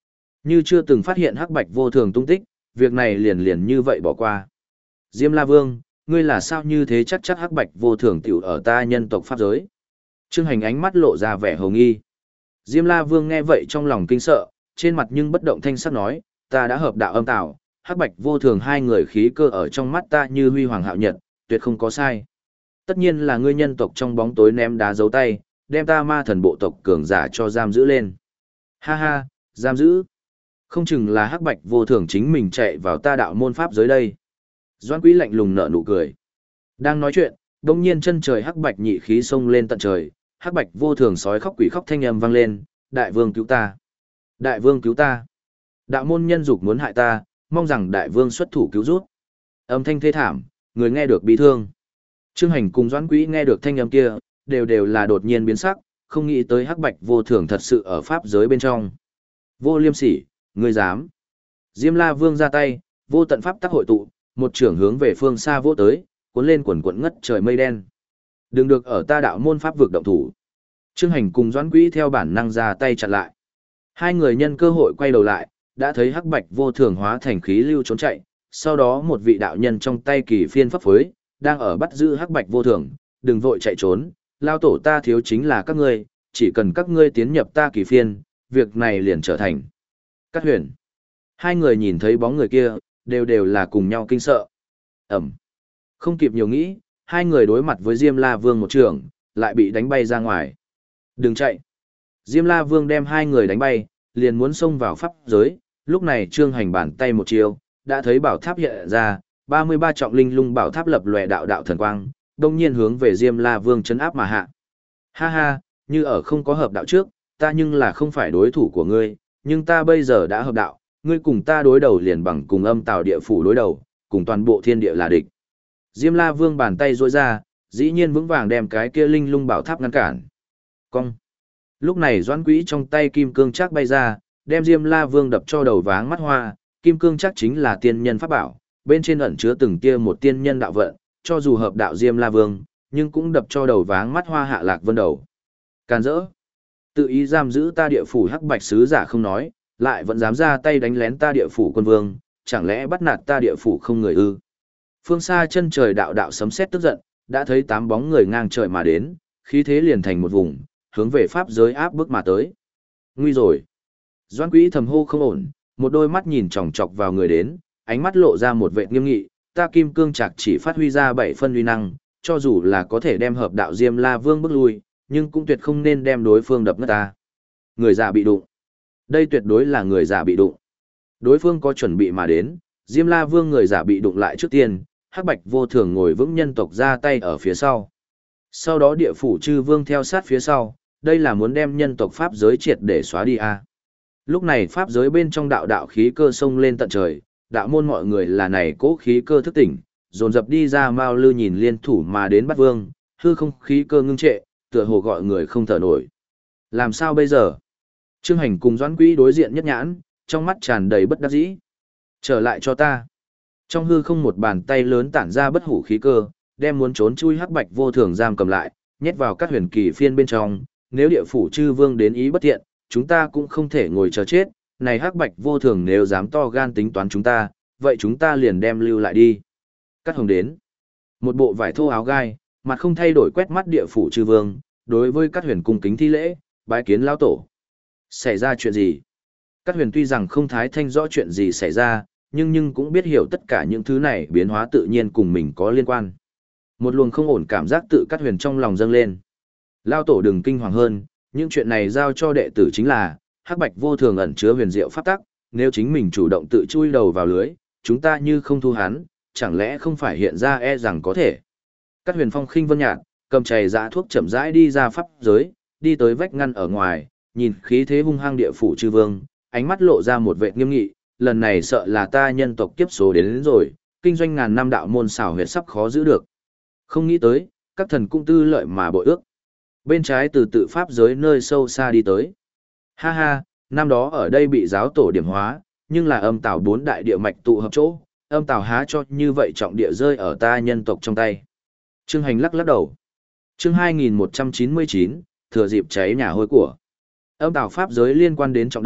Như chưa từng phát hiện hắc bạch vô thường tung tích, việc này liền liền như vậy bỏ qua. Diêm La Vương, ngươi là sao như thế chắc chắc hắc bạch vô thường tiểu ở ta nhân tộc pháp giới. Trương Hành ánh mắt lộ ra vẻ hồ nghi. Diêm La Vương nghe vậy trong lòng kinh sợ, trên mặt nhưng bất động thanh sắc nói, ta đã hợp đạo âm tạo, hắc bạch vô thường hai người khí cơ ở trong mắt ta như huy hoàng hạo nhật, tuyệt không có sai. Tất nhiên là ngươi nhân tộc trong bóng tối ném đá giấu tay, đem ta ma thần bộ tộc cường giả cho giam giữ lên. Ha ha, giam giữ. Không chừng là hắc bạch vô thường chính mình chạy vào ta đạo môn pháp giới đây. Doãn Quý lạnh lùng nở nụ cười. Đang nói chuyện, đột nhiên chân trời hắc bạch nhị khí xông lên tận trời, hắc bạch vô thường sói khóc quỷ khóc thanh âm vang lên, đại vương cứu ta. Đại vương cứu ta. Đạo môn nhân dục muốn hại ta, mong rằng đại vương xuất thủ cứu rút. Âm thanh thê thảm, người nghe được bị thương. Trương Hành cùng Doãn Quý nghe được thanh âm kia, đều đều là đột nhiên biến sắc, không nghĩ tới hắc bạch vô thường thật sự ở pháp giới bên trong. Vô Liêm Sỉ, ngươi dám? Diêm La Vương ra tay, vô tận pháp tắc hội tụ, một trưởng hướng về phương xa vỗ tới, cuốn lên quần quần ngất trời mây đen. Đừng được ở ta đạo môn pháp vực động thủ. Trương Hành cùng Doãn Quý theo bản năng ra tay chặn lại. Hai người nhân cơ hội quay đầu lại, đã thấy hắc bạch vô thường hóa thành khí lưu trốn chạy, sau đó một vị đạo nhân trong tay kỳ phiên pháp phối, đang ở bắt giữ hắc bạch vô thường, đừng vội chạy trốn, lao tổ ta thiếu chính là các ngươi, chỉ cần các ngươi tiến nhập ta kỳ phiên, việc này liền trở thành. Cát Huyền. Hai người nhìn thấy bóng người kia, đều đều là cùng nhau kinh sợ. Ẩm. Không kịp nhiều nghĩ, hai người đối mặt với Diêm La Vương một trường, lại bị đánh bay ra ngoài. Đừng chạy. Diêm La Vương đem hai người đánh bay, liền muốn xông vào pháp giới, lúc này Trương Hành bàn tay một chiêu, đã thấy bảo tháp hiện ra, ba mươi ba trọng linh lung bảo tháp lập lòe đạo đạo thần quang, đông nhiên hướng về Diêm La Vương chấn áp mà hạ. Ha ha, như ở không có hợp đạo trước, ta nhưng là không phải đối thủ của ngươi, nhưng ta bây giờ đã hợp đạo, ngươi cùng ta đối đầu liền bằng cùng âm tào địa phủ đối đầu, cùng toàn bộ thiên địa là địch. Diêm La Vương bàn tay duỗi ra, dĩ nhiên vững vàng đem cái kia linh lung bảo tháp ngăn cản. Cong. Lúc này Doãn Quý trong tay kim cương chắc bay ra, đem Diêm La Vương đập cho đầu váng mắt hoa, kim cương chắc chính là tiên nhân pháp bảo, bên trên ẩn chứa từng tia một tiên nhân đạo vận, cho dù hợp đạo Diêm La Vương, nhưng cũng đập cho đầu váng mắt hoa Hạ Lạc Vân đầu. Càn rỡ. Tự ý giam giữ ta địa phủ hắc bạch sứ giả không nói, lại vẫn dám ra tay đánh lén ta địa phủ quân vương, chẳng lẽ bắt nạt ta địa phủ không người ư? Phương xa chân trời đạo đạo sấm sét tức giận, đã thấy tám bóng người ngang trời mà đến, khí thế liền thành một vùng, hướng về pháp giới áp bức mà tới. Nguy rồi. Doãn Quý thầm hô không ổn, một đôi mắt nhìn chòng chọc vào người đến, ánh mắt lộ ra một vẻ nghiêm nghị, ta kim cương trạc chỉ phát huy ra bảy phân uy năng, cho dù là có thể đem hợp đạo Diêm La Vương bức lui, nhưng cũng tuyệt không nên đem đối phương đập ngất ta. Người già bị đụng. Đây tuyệt đối là người già bị đụng. Đối phương có chuẩn bị mà đến, Diêm La Vương người già bị đụng lại trước tiên, hắc bạch vô thường ngồi vững nhân tộc ra tay ở phía sau. Sau đó địa phủ chư vương theo sát phía sau, đây là muốn đem nhân tộc pháp giới triệt để xóa đi a. Lúc này pháp giới bên trong đạo đạo khí cơ sông lên tận trời, đạo môn mọi người là này cố khí cơ thức tỉnh, dồn dập đi ra Mao Lư nhìn liên thủ mà đến bắt vương, hư không khí cơ ngưng trệ, tựa hồ gọi người không thở nổi. Làm sao bây giờ? Trương Hành cùng Doãn Quý đối diện nhất nhãn, trong mắt tràn đầy bất đắc dĩ. Trở lại cho ta. Trong hư không một bàn tay lớn tản ra bất hủ khí cơ, đem muốn trốn chui hắc bạch vô thường giam cầm lại, nhét vào các huyền kỳ phiên bên trong, nếu địa phủ chư vương đến ý bất thiện, chúng ta cũng không thể ngồi chờ chết, này hắc bạch vô thường nếu dám to gan tính toán chúng ta, vậy chúng ta liền đem lưu lại đi. Cát Hồng đến. Một bộ vải thô áo gai, mặt không thay đổi quét mắt địa phủ chư vương, đối với Cát Huyền cung kính thi lễ, bái kiến lão tổ. Xảy ra chuyện gì? Cát Huyền tuy rằng không thái thanh rõ chuyện gì xảy ra, nhưng nhưng cũng biết hiểu tất cả những thứ này biến hóa tự nhiên cùng mình có liên quan. Một luồng không ổn cảm giác tự Cát Huyền trong lòng dâng lên. Lão tổ đừng kinh hoàng hơn, những chuyện này giao cho đệ tử chính là, hắc bạch vô thường ẩn chứa huyền diệu pháp tắc, nếu chính mình chủ động tự chui đầu vào lưới, chúng ta như không thu hắn, chẳng lẽ không phải hiện ra e rằng có thể. Cát Huyền phong khinh vân nhạt, cầm chày dã thuốc chậm rãi đi ra pháp giới, đi tới vách ngăn ở ngoài, nhìn khí thế hung hăng địa phủ chư vương, ánh mắt lộ ra một vẻ nghiêm nghị, lần này sợ là ta nhân tộc kiếp số đến, đến rồi, kinh doanh ngàn năm đạo môn xảo huyệt sắp khó giữ được. Không nghĩ tới, các thần cung tư lợi mà bội ước. Bên trái từ tự pháp giới nơi sâu xa đi tới. Ha ha, năm đó ở đây bị giáo tổ điểm hóa, nhưng là âm tào bốn đại địa mạch tụ hợp chỗ, âm tào há cho như vậy trọng địa rơi ở ta nhân tộc trong tay. Trương Hành lắc lắc đầu. Chương hai nghìn một trăm chín mươi chín, thừa dịp cháy nhà hôi của. Âm tào pháp giới liên quan đến trọng đại,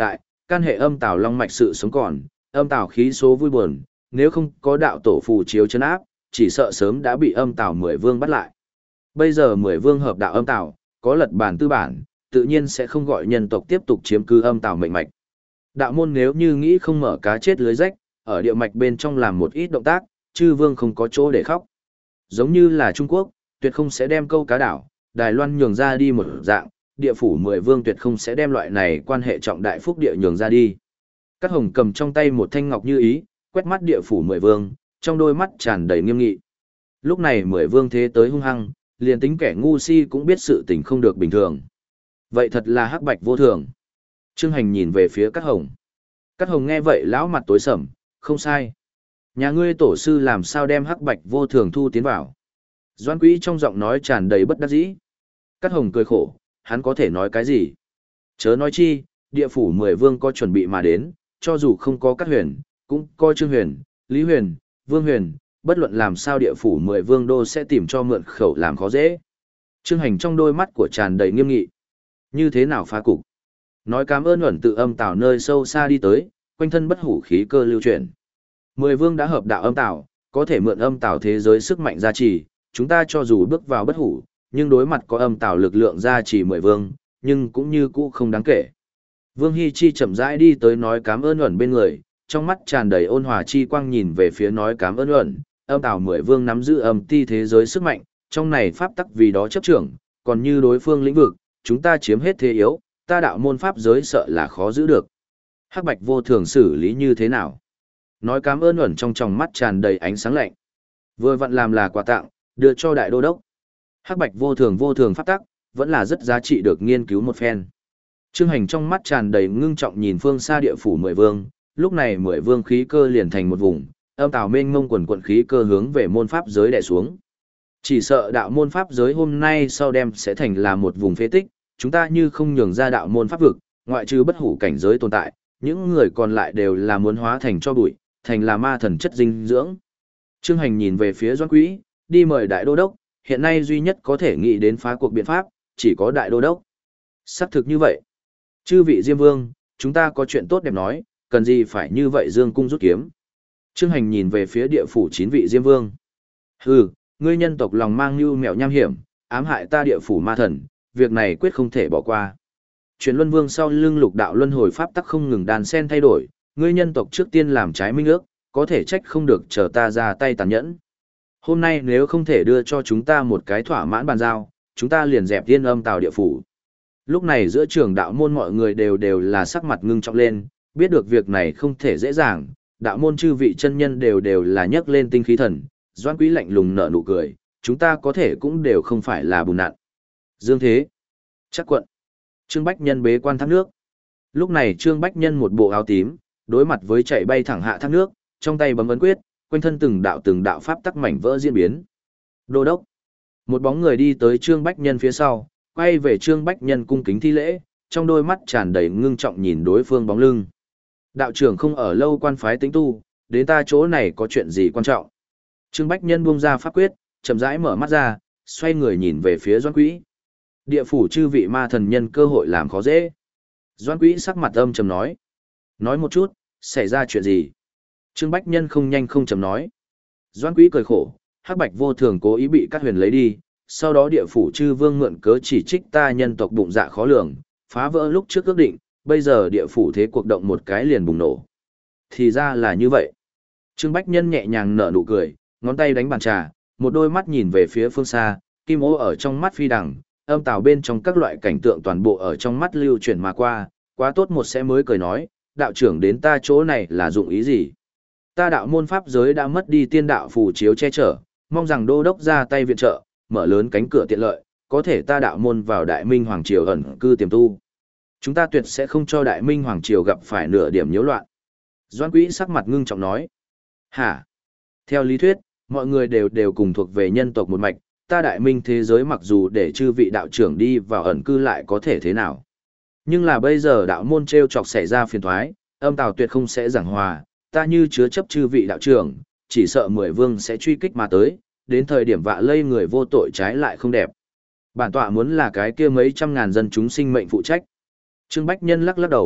can hệ âm tào long mạch sự sống còn, âm tào khí số vui buồn, nếu không có đạo tổ phù chiếu chân áp, chỉ sợ sớm đã bị âm tào mười vương bắt lại. Bây giờ mười vương hợp đạo âm tào, có lật bản tư bản, tự nhiên sẽ không gọi nhân tộc tiếp tục chiếm cứ âm tào mệnh mạch. Đạo môn nếu như nghĩ không mở cá chết lưới rách, ở địa mạch bên trong làm một ít động tác, chư vương không có chỗ để khóc. Giống như là Trung Quốc, tuyệt không sẽ đem câu cá đảo, Đài Loan nhường ra đi một dạng, địa phủ mười vương tuyệt không sẽ đem loại này quan hệ trọng đại phúc địa nhường ra đi. Cát Hồng cầm trong tay một thanh ngọc như ý, quét mắt địa phủ mười vương, trong đôi mắt tràn đầy nghiêm nghị. Lúc này mười vương thế tới hung hăng, liền tính kẻ ngu si cũng biết sự tình không được bình thường. Vậy thật là hắc bạch vô thường. Trương Hành nhìn về phía Cát Hồng. Cát Hồng nghe vậy lão mặt tối sầm, không sai. Nhà ngươi tổ sư làm sao đem hắc bạch vô thường thu tiến vào. Doãn Quý trong giọng nói tràn đầy bất đắc dĩ. Cát Hồng cười khổ, hắn có thể nói cái gì? Chớ nói chi, địa phủ mười vương có chuẩn bị mà đến, cho dù không có Cát Huyền, cũng có Trương Huyền, Lý Huyền, Vương Huyền, bất luận làm sao địa phủ mười vương đô sẽ tìm cho mượn khẩu làm khó dễ. Trương Hành trong đôi mắt của tràn đầy nghiêm nghị. Như thế nào phá cục? Nói cảm ơn ẩn tự âm tào nơi sâu xa đi tới, quanh thân bất hủ khí cơ lưu chuyển. Mười vương đã hợp đạo âm tào, có thể mượn âm tào thế giới sức mạnh gia trì, chúng ta cho dù bước vào bất hủ, nhưng đối mặt có âm tào lực lượng gia trì mười vương, nhưng cũng như cũ không đáng kể. Vương Hi Chi chậm rãi đi tới nói cảm ơn ẩn bên người, trong mắt tràn đầy ôn hòa chi quang nhìn về phía nói cảm ơn ẩn, âm tào mười vương nắm giữ âm ti thế giới sức mạnh, trong này pháp tắc vì đó chấp trưởng, còn như đối phương lĩnh vực, chúng ta chiếm hết thế yếu, ta đạo môn pháp giới sợ là khó giữ được. Hắc bạch vô thường xử lý như thế nào? Nói cảm ơn ẩn trong tròng mắt tràn đầy ánh sáng lạnh. Vừa vặn làm là quà tặng, đưa cho đại đô đốc. Hắc bạch vô thường vô thường pháp tắc, vẫn là rất giá trị được nghiên cứu một phen. Trương Hành trong mắt tràn đầy ngưng trọng nhìn phương xa địa phủ mười vương, lúc này mười vương khí cơ liền thành một vùng, âm tào mênh mông quần quận khí cơ hướng về môn pháp giới đè xuống. Chỉ sợ đạo môn pháp giới hôm nay sau đem sẽ thành là một vùng phế tích, chúng ta như không nhường ra đạo môn pháp vực, ngoại trừ bất hủ cảnh giới tồn tại, những người còn lại đều là muốn hóa thành cho bụi, thành là ma thần chất dinh dưỡng. Trương Hành nhìn về phía Doãn Quý, đi mời đại đô đốc, hiện nay duy nhất có thể nghĩ đến phá cuộc biện pháp, chỉ có đại đô đốc. Xác thực như vậy. Chư vị Diêm Vương, chúng ta có chuyện tốt đẹp nói, cần gì phải như vậy dương cung rút kiếm. Trương Hành nhìn về phía địa phủ chín vị Diêm Vương. Hừ, ngươi nhân tộc lòng mang mưu mẹo nham hiểm, ám hại ta địa phủ ma thần, việc này quyết không thể bỏ qua. Truyền Luân Vương sau lưng lục đạo luân hồi pháp tắc không ngừng đàn sen thay đổi, ngươi nhân tộc trước tiên làm trái minh ước, có thể trách không được chờ ta ra tay tàn nhẫn. Hôm nay nếu không thể đưa cho chúng ta một cái thỏa mãn bàn giao, chúng ta liền dẹp tiên âm tào địa phủ. Lúc này giữa trường đạo môn mọi người đều đều là sắc mặt ngưng trọng lên, biết được việc này không thể dễ dàng, đạo môn chư vị chân nhân đều đều là nhấc lên tinh khí thần, Doãn Quý lạnh lùng nở nụ cười, chúng ta có thể cũng đều không phải là bùn nạn. Dương Thế, Chắc Quận, Trương Bách Nhân bế quan thác nước. Lúc này Trương Bách Nhân một bộ áo tím, đối mặt với chạy bay thẳng hạ thác nước, trong tay bấm ấn quyết, quanh thân từng đạo từng đạo pháp tắc mảnh vỡ diễn biến. Đô đốc, một bóng người đi tới Trương Bách Nhân phía sau, quay về Trương Bách Nhân cung kính thi lễ, trong đôi mắt tràn đầy ngưng trọng nhìn đối phương bóng lưng. Đạo trưởng không ở lâu quan phái tính tu, đến ta chỗ này có chuyện gì quan trọng. Trương Bách Nhân buông ra pháp quyết, chậm rãi mở mắt ra, xoay người nhìn về phía Doãn Quý. Địa phủ chư vị ma thần nhân cơ hội làm khó dễ. Doãn Quý sắc mặt âm trầm nói. Nói một chút, xảy ra chuyện gì? Trương Bách Nhân không nhanh không chậm nói. Doãn Quý cười khổ, hắc bạch vô thường cố ý bị Cát Huyền lấy đi, sau đó địa phủ chư vương mượn cớ chỉ trích ta nhân tộc bụng dạ khó lường, phá vỡ lúc trước ước định, bây giờ địa phủ thế cuộc động một cái liền bùng nổ. Thì ra là như vậy. Trương Bách Nhân nhẹ nhàng nở nụ cười, ngón tay đánh bàn trà, một đôi mắt nhìn về phía phương xa, kim ô ở trong mắt phi đằng, âm tào bên trong các loại cảnh tượng toàn bộ ở trong mắt lưu chuyển mà qua, quá tốt một sẽ mới cười nói, đạo trưởng đến ta chỗ này là dụng ý gì? Ta đạo môn pháp giới đã mất đi tiên đạo phù chiếu che chở, mong rằng đô đốc ra tay viện trợ, mở lớn cánh cửa tiện lợi, có thể ta đạo môn vào Đại Minh Hoàng Triều ẩn cư tiềm tu. Chúng ta tuyệt sẽ không cho Đại Minh Hoàng Triều gặp phải nửa điểm nhiễu loạn. Doãn Quý sắc mặt ngưng trọng nói. Hả? Theo lý thuyết, mọi người đều đều cùng thuộc về nhân tộc một mạch, ta Đại Minh thế giới mặc dù để chư vị đạo trưởng đi vào ẩn cư lại có thể thế nào. Nhưng là bây giờ đạo môn treo chọc xảy ra phiền thoái, âm tào tuyệt không sẽ giảng hòa, ta như chứa chấp chư vị đạo trưởng, chỉ sợ mười vương sẽ truy kích mà tới, đến thời điểm vạ lây người vô tội trái lại không đẹp. Bản tọa muốn là cái kia mấy trăm ngàn dân chúng sinh mệnh phụ trách. Trương Bách Nhân lắc lắc đầu,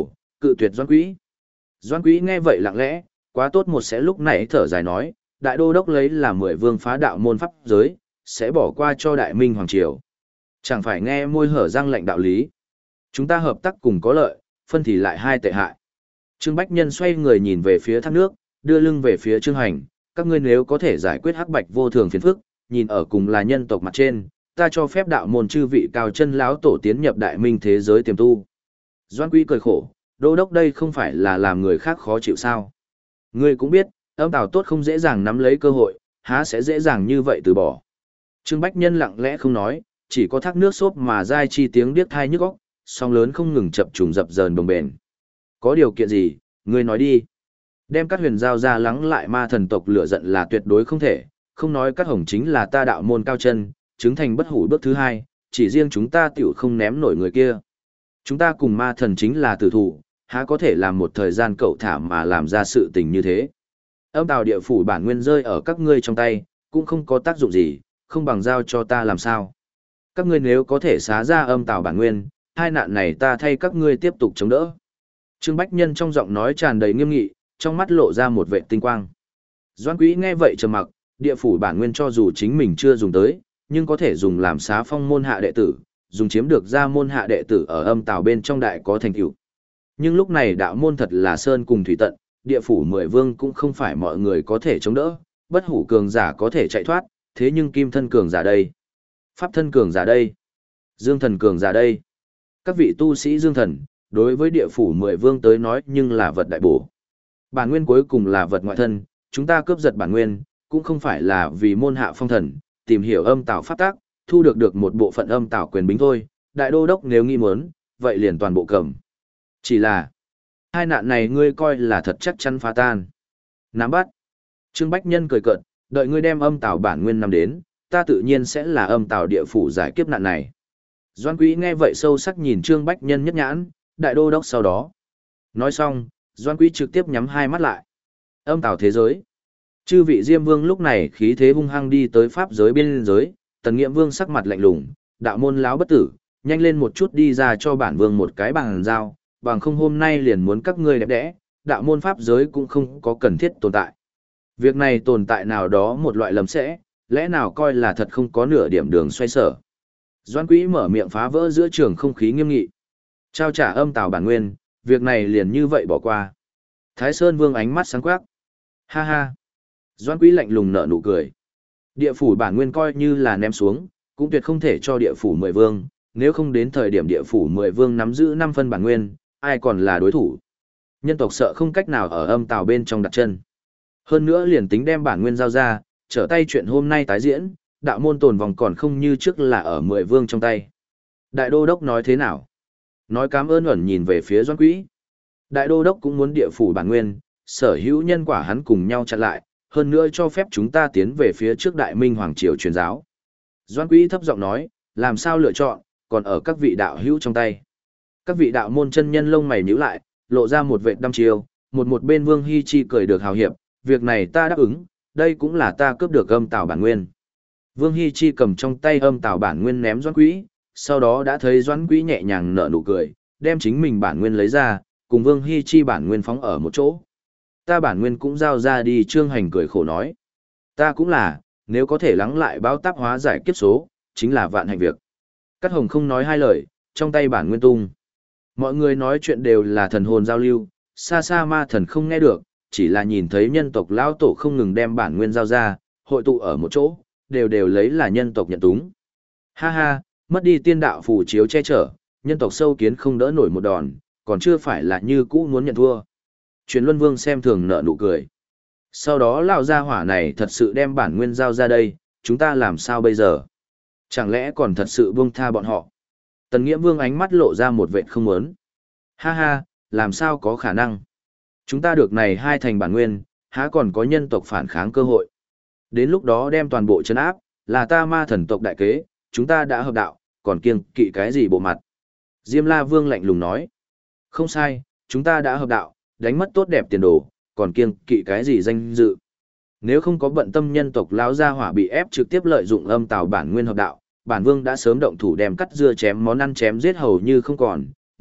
cự tuyệt Doãn Quý. Doãn Quý nghe vậy lặng lẽ, quá tốt một sẽ lúc nãy thở dài nói, đại đô đốc lấy là mười vương phá đạo môn pháp giới, sẽ bỏ qua cho đại minh hoàng triều. Chẳng phải nghe môi hở răng lệnh đạo lý. Chúng ta hợp tác cùng có lợi, phân thì lại hai tệ hại. Trương Bách Nhân xoay người nhìn về phía thác nước, đưa lưng về phía Trương Hành, các ngươi nếu có thể giải quyết hắc bạch vô thường phiền phức, nhìn ở cùng là nhân tộc mặt trên, ta cho phép đạo môn chư vị cao chân lão tổ tiến nhập đại minh thế giới tiềm tu. Doãn Quý cười khổ, đô đốc đây không phải là làm người khác khó chịu sao? Ngươi cũng biết, âm Tào tốt không dễ dàng nắm lấy cơ hội, há sẽ dễ dàng như vậy từ bỏ. Trương Bách Nhân lặng lẽ không nói, chỉ có thác nước xốp mà dai chi tiếng điếc thai nhức óc, sóng lớn không ngừng chập trùng dập dờn đồng bền. Có điều kiện gì, ngươi nói đi. Đem các huyền giao ra lắng lại ma thần tộc lửa giận là tuyệt đối không thể, không nói các hồng chính là ta đạo môn cao chân, chứng thành bất hủ bước thứ hai, chỉ riêng chúng ta tiểu không ném nổi người kia. Chúng ta cùng ma thần chính là tử thủ, há có thể làm một thời gian cậu thả mà làm ra sự tình như thế. Âm Tào địa phủ bản nguyên rơi ở các ngươi trong tay, cũng không có tác dụng gì, không bằng giao cho ta làm sao. Các ngươi nếu có thể xá ra âm Tào bản nguyên, hai nạn này ta thay các ngươi tiếp tục chống đỡ. Trương Bách Nhân trong giọng nói tràn đầy nghiêm nghị, trong mắt lộ ra một vệ tinh quang. Doãn Quý nghe vậy trầm mặc, địa phủ bản nguyên cho dù chính mình chưa dùng tới, nhưng có thể dùng làm xá phong môn hạ đệ tử, dùng chiếm được ra môn hạ đệ tử ở âm Tào bên trong đại có thành tựu. Nhưng lúc này đạo môn thật là sơn cùng thủy tận, địa phủ mười vương cũng không phải mọi người có thể chống đỡ, bất hủ cường giả có thể chạy thoát, thế nhưng kim thân cường giả đây, pháp thân cường giả đây, dương thần cường giả đây. Các vị tu sĩ dương thần, đối với địa phủ mười vương tới nói nhưng là vật đại bổ. Bản nguyên cuối cùng là vật ngoại thân, chúng ta cướp giật bản nguyên, cũng không phải là vì môn hạ phong thần, tìm hiểu âm Tào pháp tác, thu được được một bộ phận âm Tào quyền bính thôi, đại đô đốc nếu nghi muốn, vậy liền toàn bộ cầm. Chỉ là, hai nạn này ngươi coi là thật chắc chắn phá tan. Nắm bắt. Trương Bách Nhân cười cợt, đợi ngươi đem âm Tào bản nguyên nằm đến, ta tự nhiên sẽ là âm Tào địa phủ giải kiếp nạn này. Doãn Quý nghe vậy sâu sắc nhìn Trương Bách Nhân nhất nhãn, đại đô đốc sau đó. Nói xong, Doãn Quý trực tiếp nhắm hai mắt lại. Âm Tào thế giới. Chư vị Diêm Vương lúc này khí thế hung hăng đi tới pháp giới biên giới, Tần Nghiệm Vương sắc mặt lạnh lùng, đạo môn láo bất tử, nhanh lên một chút đi ra cho bản vương một cái bàn giao, bằng không hôm nay liền muốn các ngươi đẹp đẽ, đạo môn pháp giới cũng không có cần thiết tồn tại. Việc này tồn tại nào đó một loại lầm sẽ, lẽ nào coi là thật không có nửa điểm đường xoay sở. Doãn Quý mở miệng phá vỡ giữa trường không khí nghiêm nghị. Trao trả âm Tào bản nguyên, việc này liền như vậy bỏ qua. Thái Sơn Vương ánh mắt sáng quắc. Ha ha. Doãn Quý lạnh lùng nở nụ cười. Địa phủ bản nguyên coi như là ném xuống, cũng tuyệt không thể cho địa phủ mười vương, nếu không đến thời điểm địa phủ mười vương nắm giữ năm phân bản nguyên, ai còn là đối thủ. Nhân tộc sợ không cách nào ở âm Tào bên trong đặt chân. Hơn nữa liền tính đem bản nguyên giao ra, trở tay chuyện hôm nay tái diễn, đạo môn tồn vòng còn không như trước là ở mười vương trong tay. Đại đô đốc nói thế nào? Nói cám ơn ẩn nhìn về phía Doãn Quý. Đại đô đốc cũng muốn địa phủ bản nguyên, sở hữu nhân quả hắn cùng nhau chặn lại, hơn nữa cho phép chúng ta tiến về phía trước đại minh hoàng triều truyền giáo. Doãn Quý thấp giọng nói, làm sao lựa chọn, còn ở các vị đạo hữu trong tay. Các vị đạo môn chân nhân lông mày nhíu lại, lộ ra một vệt đăm chiêu, một một bên Vương Hi Chi cười được hào hiệp, việc này ta đáp ứng, đây cũng là ta cướp được âm Tào bản nguyên. Vương Hi Chi cầm trong tay âm Tào bản nguyên ném Doãn Quý, sau đó đã thấy Doãn Quý nhẹ nhàng nở nụ cười, đem chính mình bản nguyên lấy ra, cùng Vương Hi Chi bản nguyên phóng ở một chỗ. Ta bản nguyên cũng giao ra đi. Trương Hành cười khổ nói. Ta cũng là, nếu có thể lắng lại báo táp hóa giải kiếp số, chính là vạn hạnh việc. Cát Hồng không nói hai lời, trong tay bản nguyên tung. Mọi người nói chuyện đều là thần hồn giao lưu, xa xa ma thần không nghe được, chỉ là nhìn thấy nhân tộc lão tổ không ngừng đem bản nguyên giao ra, hội tụ ở một chỗ, đều đều lấy là nhân tộc nhận túng. Ha ha, mất đi tiên đạo phù chiếu che chở, nhân tộc sâu kiến không đỡ nổi một đòn, còn chưa phải là như cũ muốn nhận thua. Truyền Luân Vương xem thường nở nụ cười. Sau đó lão gia hỏa này thật sự đem bản nguyên giao ra đây, chúng ta làm sao bây giờ? Chẳng lẽ còn thật sự buông tha bọn họ? Tần Nghiễm Vương ánh mắt lộ ra một vệt không muốn. Ha ha, làm sao có khả năng? Chúng ta được này hai thành bản nguyên, há còn có nhân tộc phản kháng cơ hội. Đến lúc đó đem toàn bộ trấn áp, là ta ma thần tộc đại kế, chúng ta đã hợp đạo, còn kiêng kỵ cái gì bộ mặt? Diêm La Vương lạnh lùng nói. Không sai, chúng ta đã hợp đạo, đánh mất tốt đẹp tiền đồ, còn kiêng kỵ cái gì danh dự? Nếu không có bận tâm nhân tộc lão gia hỏa bị ép trực tiếp lợi dụng âm Tào bản nguyên hợp đạo, bản vương đã sớm động thủ đem cắt dưa chém món ăn chém giết hầu như không còn,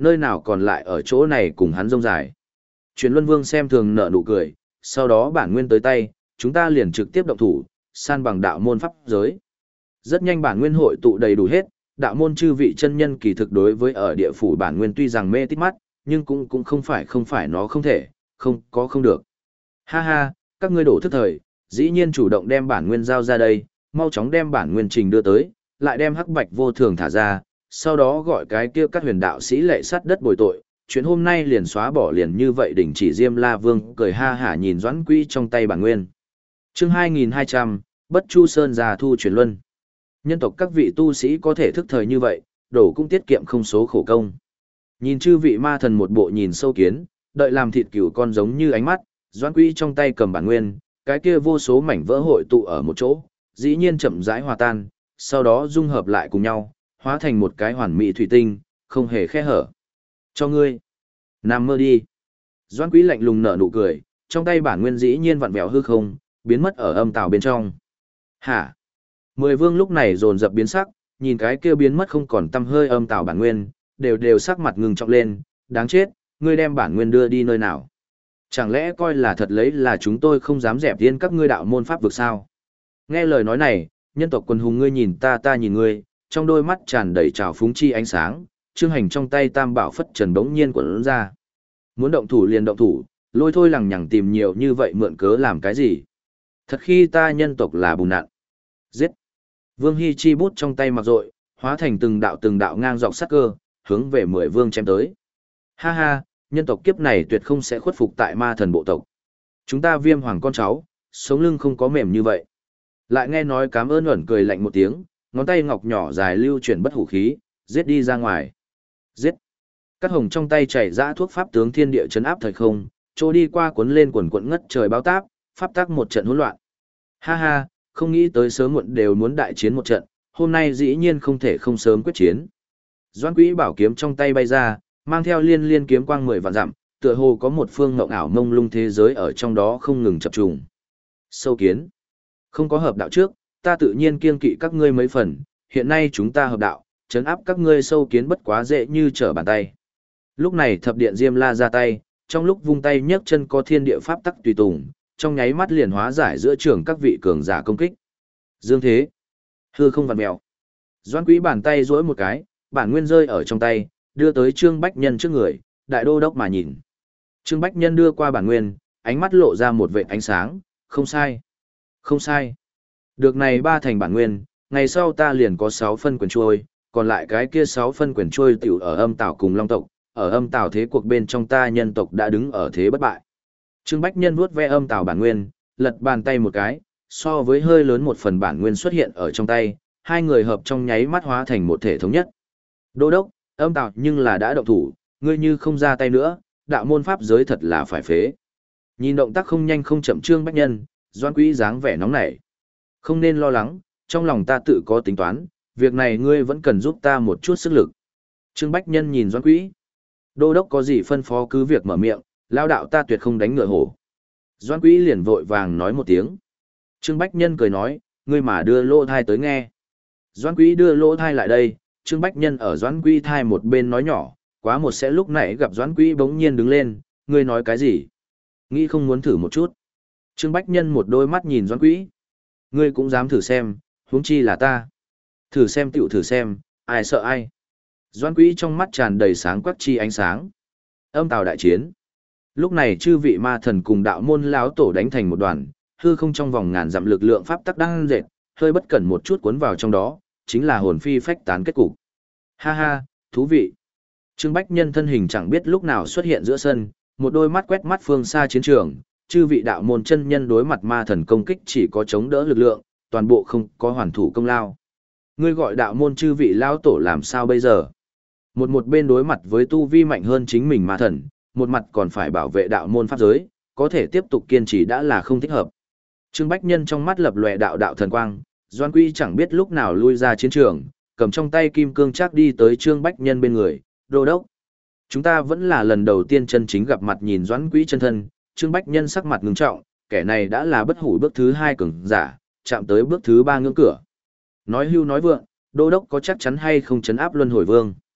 nơi nào còn lại ở chỗ này cùng hắn rông dài. Truyền Luân Vương xem thường nở nụ cười, sau đó bản nguyên tới tay, chúng ta liền trực tiếp động thủ, san bằng đạo môn pháp giới. Rất nhanh bản nguyên hội tụ đầy đủ hết, đạo môn chư vị chân nhân kỳ thực đối với ở địa phủ bản nguyên tuy rằng mê tít mắt, nhưng cũng cũng không phải không phải nó không thể, không có không được. Ha ha, các ngươi đổ thức thời, dĩ nhiên chủ động đem bản nguyên giao ra đây, mau chóng đem bản nguyên trình đưa tới, lại đem hắc bạch vô thường thả ra, sau đó gọi cái kia các huyền đạo sĩ lệ sát đất bồi tội, chuyện hôm nay liền xóa bỏ liền như vậy. Đỉnh chỉ Diêm La Vương cười ha hả nhìn Doãn Quý trong tay bản nguyên. Chương hai nghìn hai trăm, Bất Chu Sơn già thu truyền luân. Nhân tộc các vị tu sĩ có thể thức thời như vậy, đổ cũng tiết kiệm không số khổ công. Nhìn chư vị ma thần một bộ nhìn sâu kiến, đợi làm thịt cừu con giống như ánh mắt, Doãn Quý trong tay cầm bản nguyên, cái kia vô số mảnh vỡ hội tụ ở một chỗ, dĩ nhiên chậm rãi hòa tan, sau đó dung hợp lại cùng nhau, hóa thành một cái hoàn mỹ thủy tinh, không hề khe hở. Cho ngươi. Nằm mơ đi. Doãn Quý lạnh lùng nở nụ cười, trong tay bản nguyên dĩ nhiên vặn vẹo hư không, biến mất ở âm tào bên trong. Hả? Mười vương lúc này dồn dập biến sắc, nhìn cái kia biến mất không còn tăm hơi âm tào bản nguyên, đều đều sắc mặt ngừng trọng lên, đáng chết, ngươi đem bản nguyên đưa đi nơi nào? Chẳng lẽ coi là thật lấy là chúng tôi không dám dẹp tiên các ngươi đạo môn pháp vực sao? Nghe lời nói này, nhân tộc quần hùng ngươi nhìn ta ta nhìn ngươi, trong đôi mắt tràn đầy trào phúng chi ánh sáng, Trương Hành trong tay tam bảo phất trần bỗng nhiên quẩn ra. Muốn động thủ liền động thủ, lôi thôi lằng nhằng tìm nhiều như vậy mượn cớ làm cái gì? Thật khi ta nhân tộc là bùn nạn. Giết! Vương Hy chi bút trong tay mặc rội, hóa thành từng đạo từng đạo ngang dọc sắc cơ, hướng về mười vương chém tới. Ha ha, nhân tộc kiếp này tuyệt không sẽ khuất phục tại ma thần bộ tộc. Chúng ta Viêm hoàng con cháu, sống lưng không có mềm như vậy. Lại nghe nói cám ơn ẩn cười lạnh một tiếng, ngón tay ngọc nhỏ dài lưu chuyển bất hủ khí, giết đi ra ngoài. Giết! Cắt hồng trong tay chảy ra thuốc pháp tướng thiên địa chấn áp thời không, trôi đi qua cuốn lên quần quận ngất trời báo táp, pháp tác một trận hỗn loạn. Ha ha, không nghĩ tới sớm muộn đều muốn đại chiến một trận, hôm nay dĩ nhiên không thể không sớm quyết chiến. Doãn Quý bảo kiếm trong tay bay ra, mang theo liên liên kiếm quang mười vạn dặm, tựa hồ có một phương ngộng ảo mông lung thế giới ở trong đó không ngừng chập trùng. Sâu kiến, không có hợp đạo trước, ta tự nhiên kiêng kỵ các ngươi mấy phần, hiện nay chúng ta hợp đạo, trấn áp các ngươi sâu kiến bất quá dễ như trở bàn tay. Lúc này thập điện Diêm La ra tay, trong lúc vung tay nhấc chân có thiên địa pháp tắc tùy tùng, trong nháy mắt liền hóa giải giữa trường các vị cường giả công kích. Dương thế, hư không vặn mèo. Doãn Quý bàn tay duỗi một cái, bản nguyên rơi ở trong tay, đưa tới Trương Bách Nhân trước người, đại đô đốc mà nhìn. Trương Bách Nhân đưa qua bản nguyên, ánh mắt lộ ra một vệt ánh sáng, không sai. Không sai. Được này ba thành bản nguyên, ngày sau ta liền có sáu phân quyền trôi, còn lại cái kia sáu phân quyền trôi tiểu ở âm tảo cùng long tộc, ở âm tảo thế cuộc bên trong ta nhân tộc đã đứng ở thế bất bại. Trương Bách Nhân vuốt ve âm tảo bản nguyên, lật bàn tay một cái, so với hơi lớn một phần bản nguyên xuất hiện ở trong tay, hai người hợp trong nháy mắt hóa thành một thể thống nhất. Đô đốc, âm tảo nhưng là đã động thủ, ngươi như không ra tay nữa, đạo môn pháp giới thật là phải phế. Nhìn động tác không nhanh không chậm Trương Bách Nhân, Doãn Quý dáng vẻ nóng nảy. Không nên lo lắng, trong lòng ta tự có tính toán, việc này ngươi vẫn cần giúp ta một chút sức lực. Trương Bách Nhân nhìn Doãn Quý. Đô đốc có gì phân phó cứ việc mở miệng, lao đạo ta tuyệt không đánh ngựa hổ. Doãn Quý liền vội vàng nói một tiếng. Trương Bách Nhân cười nói, ngươi mà đưa lỗ thai tới nghe. Doãn Quý đưa lỗ thai lại đây, Trương Bách Nhân ở Doãn Quý thai một bên nói nhỏ, quá một sẽ lúc nãy gặp Doãn Quý bỗng nhiên đứng lên, ngươi nói cái gì? Nghĩ không muốn thử một chút. Trương Bách Nhân một đôi mắt nhìn Doãn Quý. Ngươi cũng dám thử xem, huống chi là ta. Thử xem tiểu thử xem, ai sợ ai. Doãn Quý trong mắt tràn đầy sáng quắc chi ánh sáng. Âm tào đại chiến. Lúc này chư vị ma thần cùng đạo môn lão tổ đánh thành một đoàn, hư không trong vòng ngàn dặm lực lượng pháp tắc đang dệt, hơi bất cẩn một chút cuốn vào trong đó, chính là hồn phi phách tán kết cục. Ha ha, thú vị. Trương Bách Nhân thân hình chẳng biết lúc nào xuất hiện giữa sân, một đôi mắt quét mắt phương xa chiến trường, chư vị đạo môn chân nhân đối mặt ma thần công kích chỉ có chống đỡ lực lượng, toàn bộ không có hoàn thủ công lao. Ngươi gọi đạo môn chư vị lão tổ làm sao bây giờ? Một một bên đối mặt với tu vi mạnh hơn chính mình ma thần, một mặt còn phải bảo vệ đạo môn pháp giới, có thể tiếp tục kiên trì đã là không thích hợp. Trương Bách Nhân trong mắt lập lòe đạo đạo thần quang, Doãn Quý chẳng biết lúc nào lui ra chiến trường, cầm trong tay kim cương chắc đi tới Trương Bách Nhân bên người, đô đốc. Chúng ta vẫn là lần đầu tiên chân chính gặp mặt nhìn Doãn Quý chân thân, Trương Bách Nhân sắc mặt ngưng trọng, kẻ này đã là bất hủ bước thứ hai cường giả, chạm tới bước thứ ba ngưỡng cửa. Nói hưu nói vượng, đô đốc có chắc chắn hay không chấn áp luân hồi vương?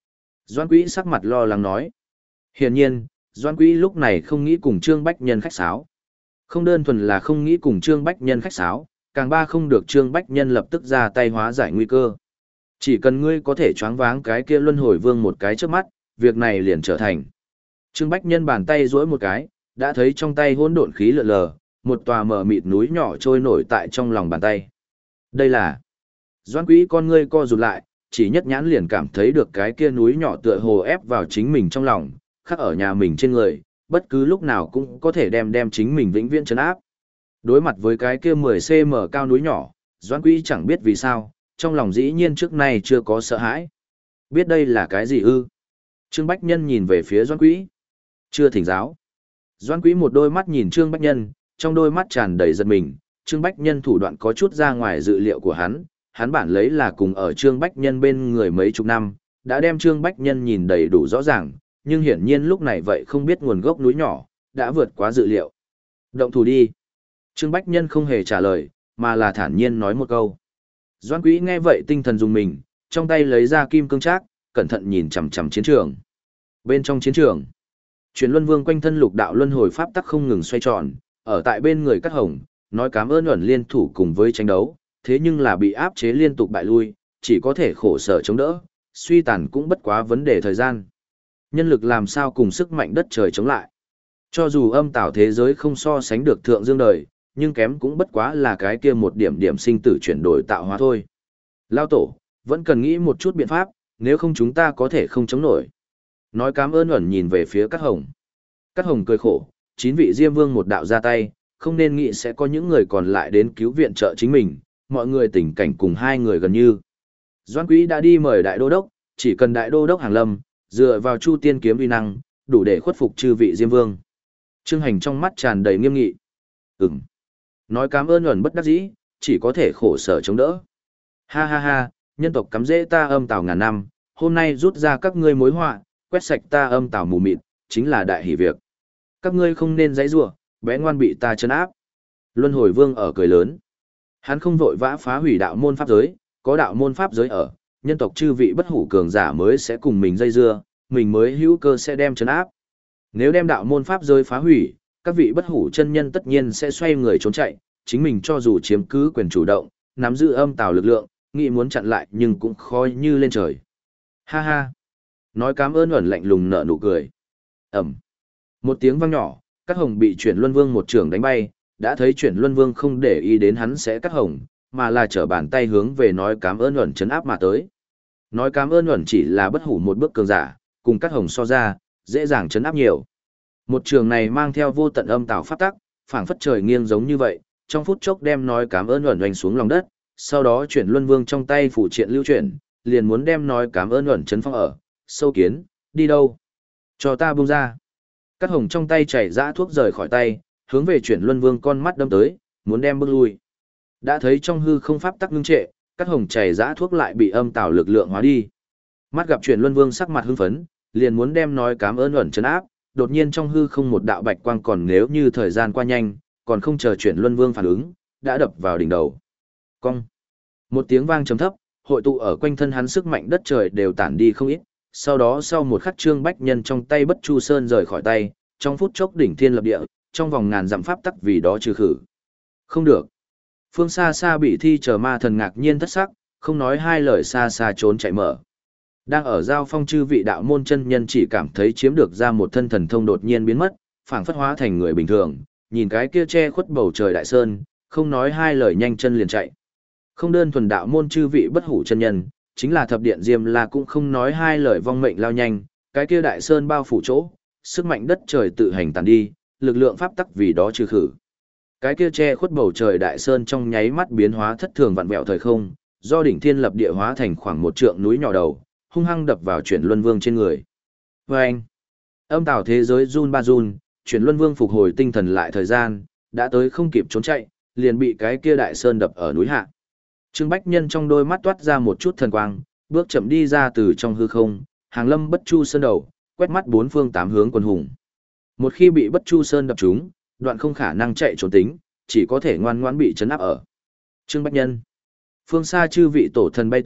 Doan Quý sắc mặt lo lắng nói. Hiển nhiên, Doan Quý lúc này không nghĩ cùng Trương Bách Nhân khách sáo. Không đơn thuần là không nghĩ cùng Trương Bách Nhân khách sáo, càng ba không được Trương Bách Nhân lập tức ra tay hóa giải nguy cơ. Chỉ cần ngươi có thể choáng váng cái kia luân hồi vương một cái trước mắt, việc này liền trở thành. Trương Bách Nhân bàn tay duỗi một cái, đã thấy trong tay hỗn độn khí lượn lờ, một tòa mờ mịt núi nhỏ trôi nổi tại trong lòng bàn tay. Đây là. Doan Quý con ngươi co rụt lại, chỉ nhất nhãn liền cảm thấy được cái kia núi nhỏ tựa hồ ép vào chính mình trong lòng, khắc ở nhà mình trên người, bất cứ lúc nào cũng có thể đem đem chính mình vĩnh viễn trấn áp. Đối mặt với cái kia mười xăng ti mét cao núi nhỏ, Doan Quý chẳng biết vì sao, trong lòng dĩ nhiên trước nay chưa có sợ hãi. Biết đây là cái gì ư? Trương Bách Nhân nhìn về phía Doan Quý. Chưa thỉnh giáo. Doan Quý một đôi mắt nhìn Trương Bách Nhân, trong đôi mắt tràn đầy giật mình. Trương Bách Nhân thủ đoạn có chút ra ngoài dự liệu của hắn, hắn bản lấy là cùng ở Trương Bách Nhân bên người mấy chục năm, đã đem Trương Bách Nhân nhìn đầy đủ rõ ràng, nhưng hiển nhiên lúc này vậy không biết nguồn gốc núi nhỏ, đã vượt quá dự liệu. Động thủ đi. Trương Bách Nhân không hề trả lời, mà là thản nhiên nói một câu. Doan Quý nghe vậy tinh thần dùng mình, trong tay lấy ra kim cương trác, cẩn thận nhìn chằm chằm chiến trường. Bên trong chiến trường, Chuyển Luân Vương quanh thân lục đạo luân hồi pháp tắc không ngừng xoay tròn, ở tại bên người Cát Hồng, nói cảm ơn ẩn liên thủ cùng với tranh đấu, thế nhưng là bị áp chế liên tục bại lui, chỉ có thể khổ sở chống đỡ, suy tàn cũng bất quá vấn đề thời gian. Nhân lực làm sao cùng sức mạnh đất trời chống lại. Cho dù âm tảo thế giới không so sánh được thượng dương đời, nhưng kém cũng bất quá là cái kia một điểm điểm sinh tử chuyển đổi tạo hóa thôi. Lao tổ, vẫn cần nghĩ một chút biện pháp, nếu không chúng ta có thể không chống nổi. Nói cảm ơn ẩn nhìn về phía Cát Hồng. Cát Hồng cười khổ, chín vị Diêm Vương một đạo ra tay, không nên nghĩ sẽ có những người còn lại đến cứu viện trợ chính mình, mọi người tình cảnh cùng hai người gần như. Doan Quý đã đi mời đại đô đốc, chỉ cần đại đô đốc hàng lâm, dựa vào Chu Tiên kiếm uy năng, đủ để khuất phục chư vị Diêm Vương. Trương Hành trong mắt tràn đầy nghiêm nghị. Ừm. Nói cảm ơn ẩn bất đắc dĩ, chỉ có thể khổ sở chống đỡ. Ha ha ha, nhân tộc cắm rễ ta âm tào ngàn năm, hôm nay rút ra các ngươi mối họa, quét sạch ta âm tào mù mịt, chính là đại hỷ việc. Các ngươi không nên giãy giụa, bé ngoan bị ta trấn áp. Luân Hồi Vương ở cười lớn. Hắn không vội vã phá hủy đạo môn pháp giới, có đạo môn pháp giới ở, nhân tộc chư vị bất hủ cường giả mới sẽ cùng mình dây dưa, mình mới hữu cơ sẽ đem trấn áp. Nếu đem đạo môn pháp giới phá hủy, các vị bất hủ chân nhân tất nhiên sẽ xoay người trốn chạy, chính mình cho dù chiếm cứ quyền chủ động, nắm giữ âm tào lực lượng, nghĩ muốn chặn lại nhưng cũng khó như lên trời. Ha ha. Nói cảm ơn ẩn lạnh lùng nở nụ cười. Ẩm. Một tiếng vang nhỏ, Cát Hồng bị Chuyển Luân Vương một trường đánh bay, đã thấy Chuyển Luân Vương không để ý đến hắn sẽ Cát Hồng, mà là trở bàn tay hướng về nói cảm ơn ẩn chấn áp mà tới. Nói cảm ơn ẩn chỉ là bất hủ một bước cường giả, cùng Cát Hồng so ra, dễ dàng chấn áp nhiều. Một trường này mang theo vô tận âm tạo pháp tắc, phảng phất trời nghiêng giống như vậy, trong phút chốc đem nói cảm ơn ẩn oanh xuống lòng đất, sau đó Chuyển Luân Vương trong tay phủ triện lưu chuyển, liền muốn đem nói cảm ơn ẩn chấn phong ở. Sâu kiến, đi đâu? Cho ta buông ra. Cát Hồng trong tay chảy dã thuốc rời khỏi tay, hướng về Chuyển Luân Vương con mắt đâm tới, muốn đem bước lui. Đã thấy trong hư không pháp tắc ngưng trệ, Cát Hồng chảy dã thuốc lại bị âm tảo lực lượng hóa đi. Mắt gặp Chuyển Luân Vương sắc mặt hưng phấn, liền muốn đem nói cảm ơn ẩn trấn áp, đột nhiên trong hư không một đạo bạch quang còn nếu như thời gian qua nhanh, còn không chờ Chuyển Luân Vương phản ứng, đã đập vào đỉnh đầu. Cong. Một tiếng vang trầm thấp, hội tụ ở quanh thân hắn sức mạnh đất trời đều tản đi không ít. Sau đó sau một khắc Trương Bách Nhân trong tay Bất Chu Sơn rời khỏi tay, trong phút chốc đỉnh thiên lập địa, trong vòng ngàn dặm pháp tắc vì đó trừ khử. Không được. Phương xa xa bị thi chờ ma thần ngạc nhiên thất sắc, không nói hai lời xa xa trốn chạy mở. Đang ở giao phong chư vị đạo môn chân nhân chỉ cảm thấy chiếm được ra một thân thần thông đột nhiên biến mất, phảng phất hóa thành người bình thường, nhìn cái kia che khuất bầu trời đại sơn, không nói hai lời nhanh chân liền chạy. Không đơn thuần đạo môn chư vị bất hủ chân nhân, chính là thập điện Diêm La cũng không nói hai lời vong mệnh lao nhanh, cái kia đại sơn bao phủ chỗ, sức mạnh đất trời tự hành tàn đi, lực lượng pháp tắc vì đó trừ khử. Cái kia che khuất bầu trời đại sơn trong nháy mắt biến hóa thất thường vặn vẹo thời không, do đỉnh thiên lập địa hóa thành khoảng một trượng núi nhỏ đầu, hung hăng đập vào Chuyển Luân Vương trên người. Vâng! Âm tào thế giới run ba run, Chuyển Luân Vương phục hồi tinh thần lại thời gian, đã tới không kịp trốn chạy, liền bị cái kia đại sơn đập ở núi hạ. Trương Bách Nhân trong đôi mắt toát ra một chút thần quang, bước chậm đi ra từ trong hư không, hàng lâm Bất Chu Sơn đầu, quét mắt bốn phương tám hướng quân hùng. Một khi bị Bất Chu Sơn đập trúng, đoạn không khả năng chạy trốn tính, chỉ có thể ngoan ngoãn bị trấn áp ở. Trương Bách Nhân. Phương xa chư vị tổ thần bay tới,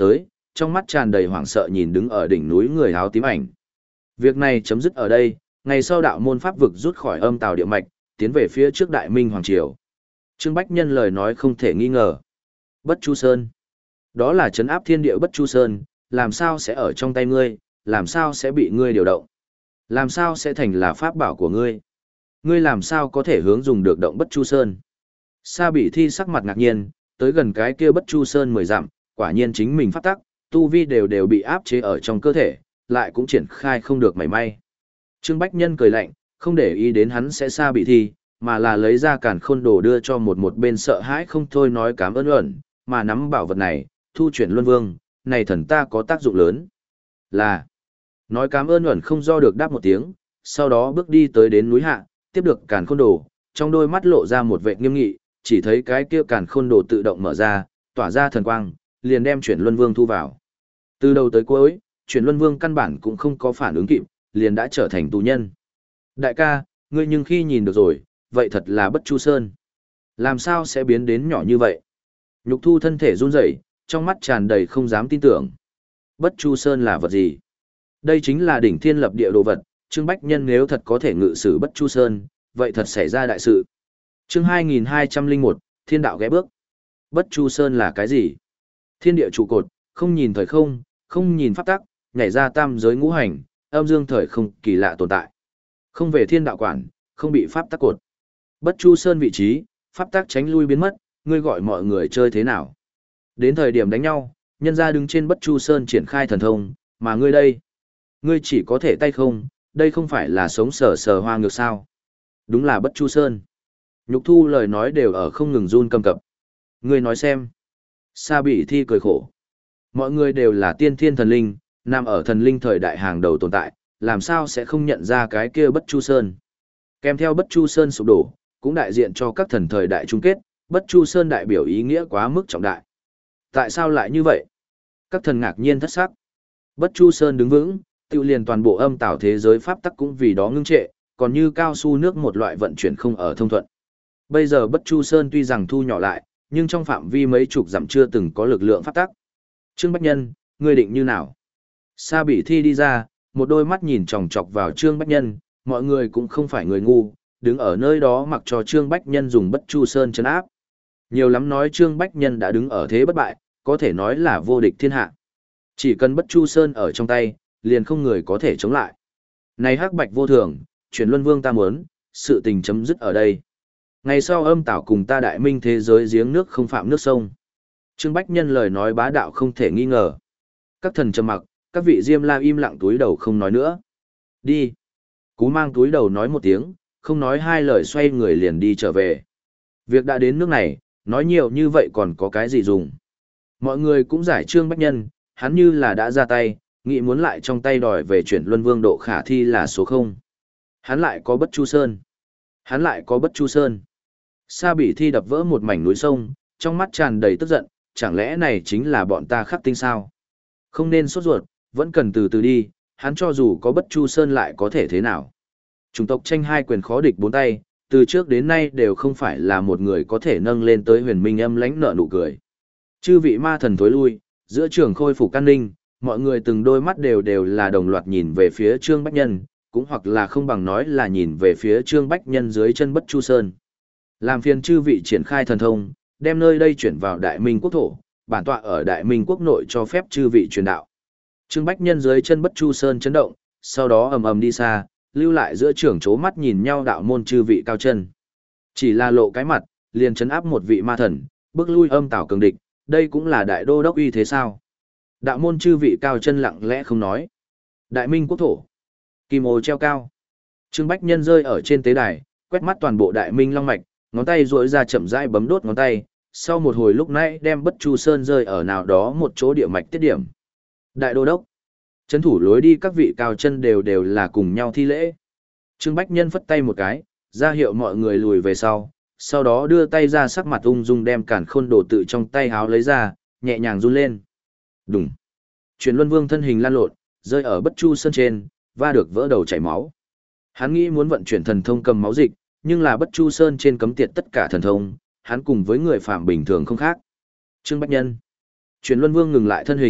trong mắt tràn đầy hoảng sợ nhìn đứng ở đỉnh núi người áo tím ảnh. Việc này chấm dứt ở đây, ngày sau đạo môn pháp vực rút khỏi âm tào địa mạch, tiến về phía trước Đại Minh Hoàng Triều. Trương Bách Nhân lời nói không thể nghi ngờ. Bất Chu Sơn. Đó là trấn áp thiên địa Bất Chu Sơn, làm sao sẽ ở trong tay ngươi, làm sao sẽ bị ngươi điều động? Làm sao sẽ thành là pháp bảo của ngươi? Ngươi làm sao có thể hướng dùng được động Bất Chu Sơn? Sa Bị Thi sắc mặt ngạc nhiên, tới gần cái kia Bất Chu Sơn mười dặm, quả nhiên chính mình pháp tắc, tu vi đều đều bị áp chế ở trong cơ thể, lại cũng triển khai không được mảy may. Trương Bách Nhân cười lạnh, không để ý đến hắn sẽ Sa Bị Thi, mà là lấy ra càn khôn đồ đưa cho một một bên sợ hãi không thôi nói cảm ơn ẩn, mà nắm bảo vật này, thu chuyển luân vương, này thần ta có tác dụng lớn. Là, nói cảm ơn ẩn không do được đáp một tiếng, sau đó bước đi tới đến núi hạ, tiếp được càn khôn đồ, trong đôi mắt lộ ra một vẻ nghiêm nghị, chỉ thấy cái kia càn khôn đồ tự động mở ra, tỏa ra thần quang, liền đem chuyển luân vương thu vào. Từ đầu tới cuối, chuyển luân vương căn bản cũng không có phản ứng kịp, liền đã trở thành tù nhân. Đại ca, ngươi nhưng khi nhìn được rồi, vậy thật là Bất Chu Sơn. Làm sao sẽ biến đến nhỏ như vậy? Nhục Thu thân thể run rẩy, trong mắt tràn đầy không dám tin tưởng. Bất Chu Sơn là vật gì? Đây chính là đỉnh thiên lập địa đồ vật, Trương Bách Nhân nếu thật có thể ngự sử Bất Chu Sơn, vậy thật xảy ra đại sự. Chương hai nghìn hai trăm lẻ một, Thiên đạo ghé bước. Bất Chu Sơn là cái gì? Thiên địa trụ cột, không nhìn thời không, không nhìn pháp tắc, nhảy ra tam giới ngũ hành, âm dương thời không kỳ lạ tồn tại. Không về thiên đạo quản, không bị pháp tắc cột. Bất Chu Sơn vị trí, pháp tắc tránh lui biến mất, ngươi gọi mọi người chơi thế nào? Đến thời điểm đánh nhau, nhân ra đứng trên Bất Chu Sơn triển khai thần thông, mà ngươi đây, ngươi chỉ có thể tay không, đây không phải là sống sờ sờ hoa ngược sao? Đúng là Bất Chu Sơn. Nhục Thu lời nói đều ở không ngừng run cầm cập. Ngươi nói xem. Sa Bị Thi cười khổ. Mọi người đều là tiên thiên thần linh, nằm ở thần linh thời đại hàng đầu tồn tại, làm sao sẽ không nhận ra cái kia Bất Chu Sơn. Kèm theo Bất Chu Sơn sụp đổ, cũng đại diện cho các thần thời đại chung kết, Bất Chu Sơn đại biểu ý nghĩa quá mức trọng đại. Tại sao lại như vậy? Các thần ngạc nhiên thất sắc. Bất Chu Sơn đứng vững, tự liền toàn bộ âm tảo thế giới pháp tắc cũng vì đó ngưng trệ, còn như cao su nước một loại vận chuyển không ở thông thuận. Bây giờ Bất Chu Sơn tuy rằng thu nhỏ lại, nhưng trong phạm vi mấy chục dặm chưa từng có lực lượng pháp tắc. Trương Bách Nhân, ngươi định như nào? Sa Bị Thi đi ra, một đôi mắt nhìn chòng chọc vào Trương Bách Nhân, mọi người cũng không phải người ngu, đứng ở nơi đó mặc cho Trương Bách Nhân dùng Bất Chu Sơn trấn áp. Nhiều lắm nói Trương Bách Nhân đã đứng ở thế bất bại, có thể nói là vô địch thiên hạ. Chỉ cần Bất Chu Sơn ở trong tay, liền không người có thể chống lại. Này hắc bạch vô thường, chuyển luân vương ta muốn, sự tình chấm dứt ở đây. Ngày sau âm tảo cùng ta đại minh thế giới giếng nước không phạm nước sông. Trương Bách Nhân lời nói bá đạo không thể nghi ngờ. Các thần trầm mặc, các vị Diêm La im lặng túi đầu không nói nữa. Đi. Cú Mang túi đầu nói một tiếng, không nói hai lời xoay người liền đi trở về. Việc đã đến nước này, nói nhiều như vậy còn có cái gì dùng. Mọi người cũng giải Trương Bách Nhân, hắn như là đã ra tay, nghĩ muốn lại trong tay đòi về chuyển luân vương độ khả thi là số không. Hắn lại có Bất Chu Sơn. Hắn lại có Bất Chu Sơn. Sa Bị Thi đập vỡ một mảnh núi sông, trong mắt tràn đầy tức giận, chẳng lẽ này chính là bọn ta khắc tinh sao? Không nên sốt ruột, vẫn cần từ từ đi, hắn cho dù có Bất Chu Sơn lại có thể thế nào? Chủng tộc tranh hai quyền khó địch bốn tay, từ trước đến nay đều không phải là một người có thể nâng lên tới huyền minh âm lãnh nợ nụ cười. Chư vị ma thần thối lui, giữa trường khôi phục an ninh, mọi người từng đôi mắt đều đều là đồng loạt nhìn về phía Trương Bách Nhân, cũng hoặc là không bằng nói là nhìn về phía Trương Bách Nhân dưới chân Bất Chu Sơn. Làm phiền chư vị triển khai thần thông, đem nơi đây chuyển vào Đại Minh quốc thổ, bản tọa ở Đại Minh quốc nội cho phép chư vị truyền đạo. Trương Bách Nhân dưới chân Bất Chu Sơn chấn động, sau đó ầm ầm đi xa, lưu lại giữa trưởng chố mắt nhìn nhau đạo môn chư vị cao chân. Chỉ là lộ cái mặt, liền chấn áp một vị ma thần, bước lui âm tảo cường địch, đây cũng là đại đô đốc uy thế sao? Đạo môn chư vị cao chân lặng lẽ không nói. Đại Minh quốc thổ, kim ô treo cao. Trương Bách Nhân rơi ở trên tế đài, quét mắt toàn bộ Đại Minh long mạch, ngón tay duỗi ra chậm rãi bấm đốt ngón tay, sau một hồi lúc nãy đem Bất Chu Sơn rơi ở nào đó một chỗ địa mạch tiết điểm. Đại đô đốc, trấn thủ lối đi các vị cao chân đều đều là cùng nhau thi lễ. Trương Bách Nhân phất tay một cái, ra hiệu mọi người lùi về sau, sau đó đưa tay ra sắc mặt ung dung đem cản khôn đồ tự trong tay háo lấy ra, nhẹ nhàng run lên. Đùng. Chuyển luân vương thân hình lan lộn, rơi ở Bất Chu Sơn trên, va được vỡ đầu chảy máu. Hắn nghĩ muốn vận chuyển thần thông cầm máu dịch, nhưng là Bất Chu Sơn trên cấm tiệt tất cả thần thông, hắn cùng với người phạm bình thường không khác. Trương Bách Nhân. Chuyển luân vương ngừng lại thân hình,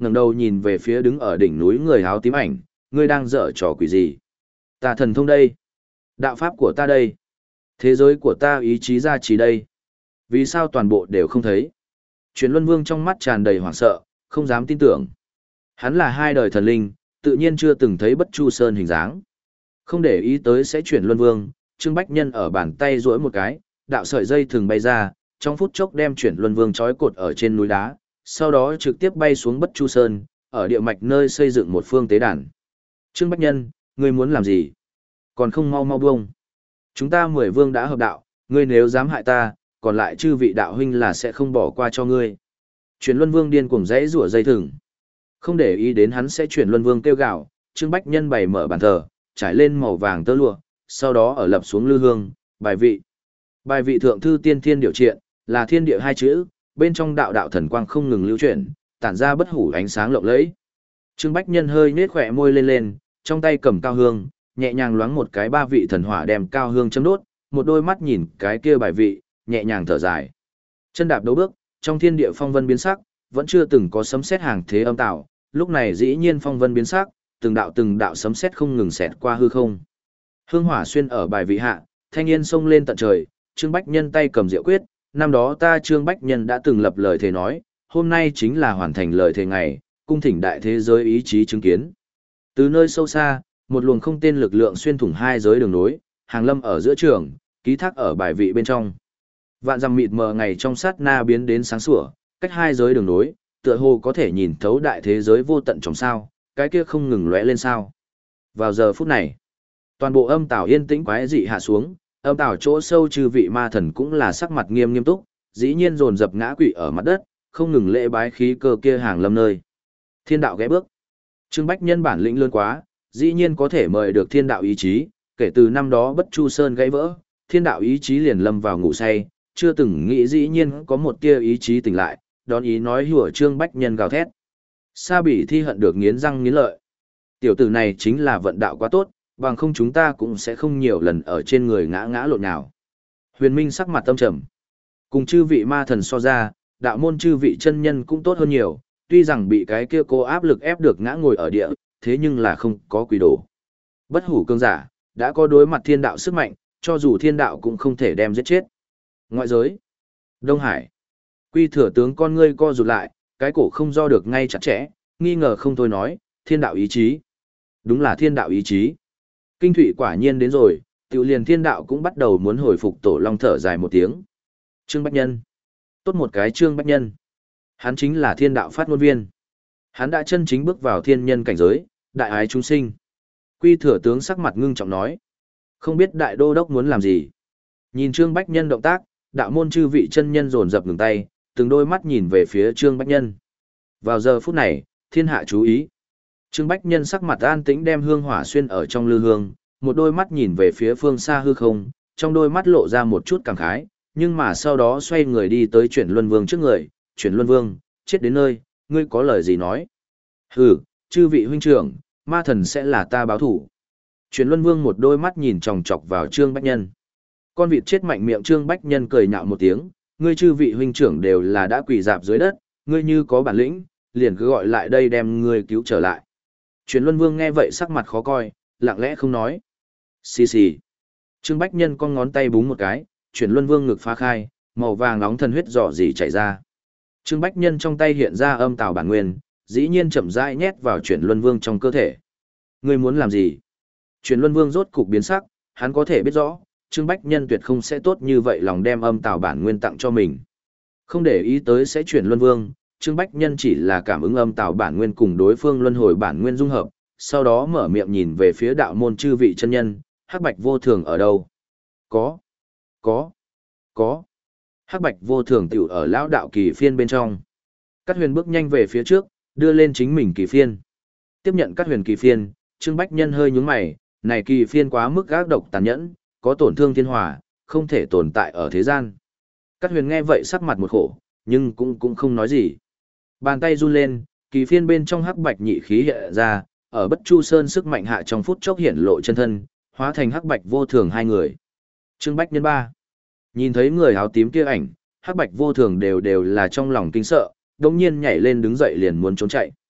ngẩng đầu nhìn về phía đứng ở đỉnh núi người áo tím ảnh, ngươi đang dở trò quỷ gì? Ta thần thông đây, đạo pháp của ta đây, thế giới của ta ý chí gia trì đây. Vì sao toàn bộ đều không thấy? Chuyển Luân Vương trong mắt tràn đầy hoảng sợ, không dám tin tưởng. Hắn là hai đời thần linh, tự nhiên chưa từng thấy Bất Chu Sơn hình dáng. Không để ý tới sẽ Chuyển Luân Vương, Trương Bách Nhân ở bàn tay duỗi một cái, đạo sợi dây thường bay ra, trong phút chốc đem Chuyển Luân Vương trói cột ở trên núi đá, sau đó trực tiếp bay xuống Bất Chu Sơn, ở địa mạch nơi xây dựng một phương tế đàn. Trương Bách Nhân, ngươi muốn làm gì? Còn không mau mau buông. Chúng ta mười vương đã hợp đạo, ngươi nếu dám hại ta, còn lại chư vị đạo huynh là sẽ không bỏ qua cho ngươi. Chuyển Luân Vương điên cuồng rẽ rủa dây thừng. Không để ý đến hắn sẽ Chuyển Luân Vương kêu gào, Trương Bách Nhân bày mở bàn thờ, trải lên màu vàng tơ lụa, sau đó ở lập xuống lư hương, bài vị. Bài vị thượng thư tiên thiên điều triện, là thiên địa hai chữ, bên trong đạo đạo thần quang không ngừng lưu chuyển, tản ra bất hủ ánh sáng lộng lẫy. Trương Bách Nhân hơi nhếch khỏe môi lên lên, trong tay cầm cao hương, nhẹ nhàng loáng một cái ba vị thần hỏa đem cao hương châm đốt, một đôi mắt nhìn cái kia bài vị, nhẹ nhàng thở dài. Chân đạp đấu bước, trong thiên địa phong vân biến sắc, vẫn chưa từng có sấm sét hàng thế âm tạo, lúc này dĩ nhiên phong vân biến sắc, từng đạo từng đạo sấm sét không ngừng xẹt qua hư không. Hương hỏa xuyên ở bài vị hạ, thanh yên sông lên tận trời, Trương Bách Nhân tay cầm diệu quyết, năm đó ta Trương Bách Nhân đã từng lập lời thề nói, hôm nay chính là hoàn thành lời thề ngày, cung thỉnh đại thế giới ý chí chứng kiến. Từ nơi sâu xa, một luồng không tên lực lượng xuyên thủng hai giới đường nối, hàng lâm ở giữa trường, ký thác ở bài vị bên trong. Vạn dặm mịt mờ ngày trong sát na biến đến sáng sủa, cách hai giới đường nối, tựa hồ có thể nhìn thấu đại thế giới vô tận trong sao, cái kia không ngừng lóe lên sao. Vào giờ phút này, toàn bộ âm tảo yên tĩnh quái dị hạ xuống, âm tảo chỗ sâu chư vị ma thần cũng là sắc mặt nghiêm nghiêm túc, dĩ nhiên dồn dập ngã quỵ ở mặt đất, không ngừng lễ bái khí cơ kia hàng lâm nơi. Thiên đạo ghé bước. Trương Bách Nhân bản lĩnh lớn quá, dĩ nhiên có thể mời được thiên đạo ý chí, kể từ năm đó Bất Chu Sơn gãy vỡ, thiên đạo ý chí liền lâm vào ngủ say, chưa từng nghĩ dĩ nhiên có một tia ý chí tỉnh lại, đón ý nói hùa Trương Bách Nhân gào thét. Sa Bỉ thi hận được nghiến răng nghiến lợi. Tiểu tử này chính là vận đạo quá tốt, bằng không chúng ta cũng sẽ không nhiều lần ở trên người ngã ngã lộn nào. Huyền Minh sắc mặt tâm trầm. Cùng chư vị ma thần so ra, đạo môn chư vị chân nhân cũng tốt hơn nhiều, tuy rằng bị cái kia cô áp lực ép được ngã ngồi ở địa, thế nhưng là không có quỷ đổ. Bất hủ cương giả, đã có đối mặt thiên đạo sức mạnh, cho dù thiên đạo cũng không thể đem giết chết. Ngoại giới. Đông Hải. Quy thừa tướng con ngươi co rụt lại, cái cổ không do được ngay chặt chẽ, nghi ngờ không thôi nói, thiên đạo ý chí. Đúng là thiên đạo ý chí. Kinh thủy quả nhiên đến rồi, tiểu liền thiên đạo cũng bắt đầu muốn hồi phục tổ long thở dài một tiếng. Trương Bách Nhân. Tốt một cái Trương Bách Nhân. Hắn chính là thiên đạo phát ngôn viên. Hắn đã chân chính bước vào thiên nhân cảnh giới, đại ái chúng sinh. Quy thừa tướng sắc mặt ngưng trọng nói. Không biết đại đô đốc muốn làm gì. Nhìn Trương Bách Nhân động tác, đạo môn chư vị chân nhân dồn dập ngừng tay, từng đôi mắt nhìn về phía Trương Bách Nhân. Vào giờ phút này, thiên hạ chú ý. Trương Bách Nhân sắc mặt an tĩnh đem hương hỏa xuyên ở trong lư hương, một đôi mắt nhìn về phía phương xa hư không, trong đôi mắt lộ ra một chút cảm khái, nhưng mà sau đó xoay người đi tới Chuyển Luân Vương trước người, Chuyển Luân Vương, chết đến nơi, ngươi có lời gì nói? Hừ, chư vị huynh trưởng, ma thần sẽ là ta báo thủ. Chuyển Luân Vương một đôi mắt nhìn chòng chọc vào Trương Bách Nhân. Con vịt chết mạnh miệng Trương Bách Nhân cười nhạo một tiếng, ngươi chư vị huynh trưởng đều là đã quỳ dạp dưới đất, ngươi như có bản lĩnh, liền cứ gọi lại đây đem ngươi cứu trở lại. Chuyển Luân Vương nghe vậy sắc mặt khó coi, lặng lẽ không nói. Xì xì. Trương Bách Nhân con ngón tay búng một cái, Chuyển Luân Vương ngực phá khai, màu vàng nóng thần huyết rỏ rỉ chảy ra. Trương Bách Nhân trong tay hiện ra âm tào bản nguyên, dĩ nhiên chậm rãi nhét vào Chuyển Luân Vương trong cơ thể. Ngươi muốn làm gì? Chuyển Luân Vương rốt cục biến sắc, hắn có thể biết rõ, Trương Bách Nhân tuyệt không sẽ tốt như vậy lòng đem âm tào bản nguyên tặng cho mình. Không để ý tới sẽ Chuyển Luân Vương, Trương Bách Nhân chỉ là cảm ứng âm tào bản nguyên cùng đối phương luân hồi bản nguyên dung hợp, sau đó mở miệng nhìn về phía đạo môn chư vị chân nhân, Hắc Bạch vô thường ở đâu? Có, có, có. Hắc Bạch vô thường tiểu ở lão đạo kỳ phiên bên trong. Cát Huyền bước nhanh về phía trước, đưa lên chính mình kỳ phiên. Tiếp nhận Cát Huyền kỳ phiên, Trương Bách Nhân hơi nhướng mày, này kỳ phiên quá mức ác độc tàn nhẫn, có tổn thương thiên hòa, không thể tồn tại ở thế gian. Cát Huyền nghe vậy sắc mặt một khổ, nhưng cũng cũng không nói gì. Bàn tay run lên, kỳ phiên bên trong hắc bạch nhị khí hiện ra, ở Bất Chu Sơn sức mạnh hạ trong phút chốc hiện lộ chân thân, hóa thành hắc bạch vô thường hai người. Trương Bách Nhân ba. Nhìn thấy người áo tím kia ảnh, hắc bạch vô thường đều đều là trong lòng kinh sợ, đồng nhiên nhảy lên đứng dậy liền muốn trốn chạy.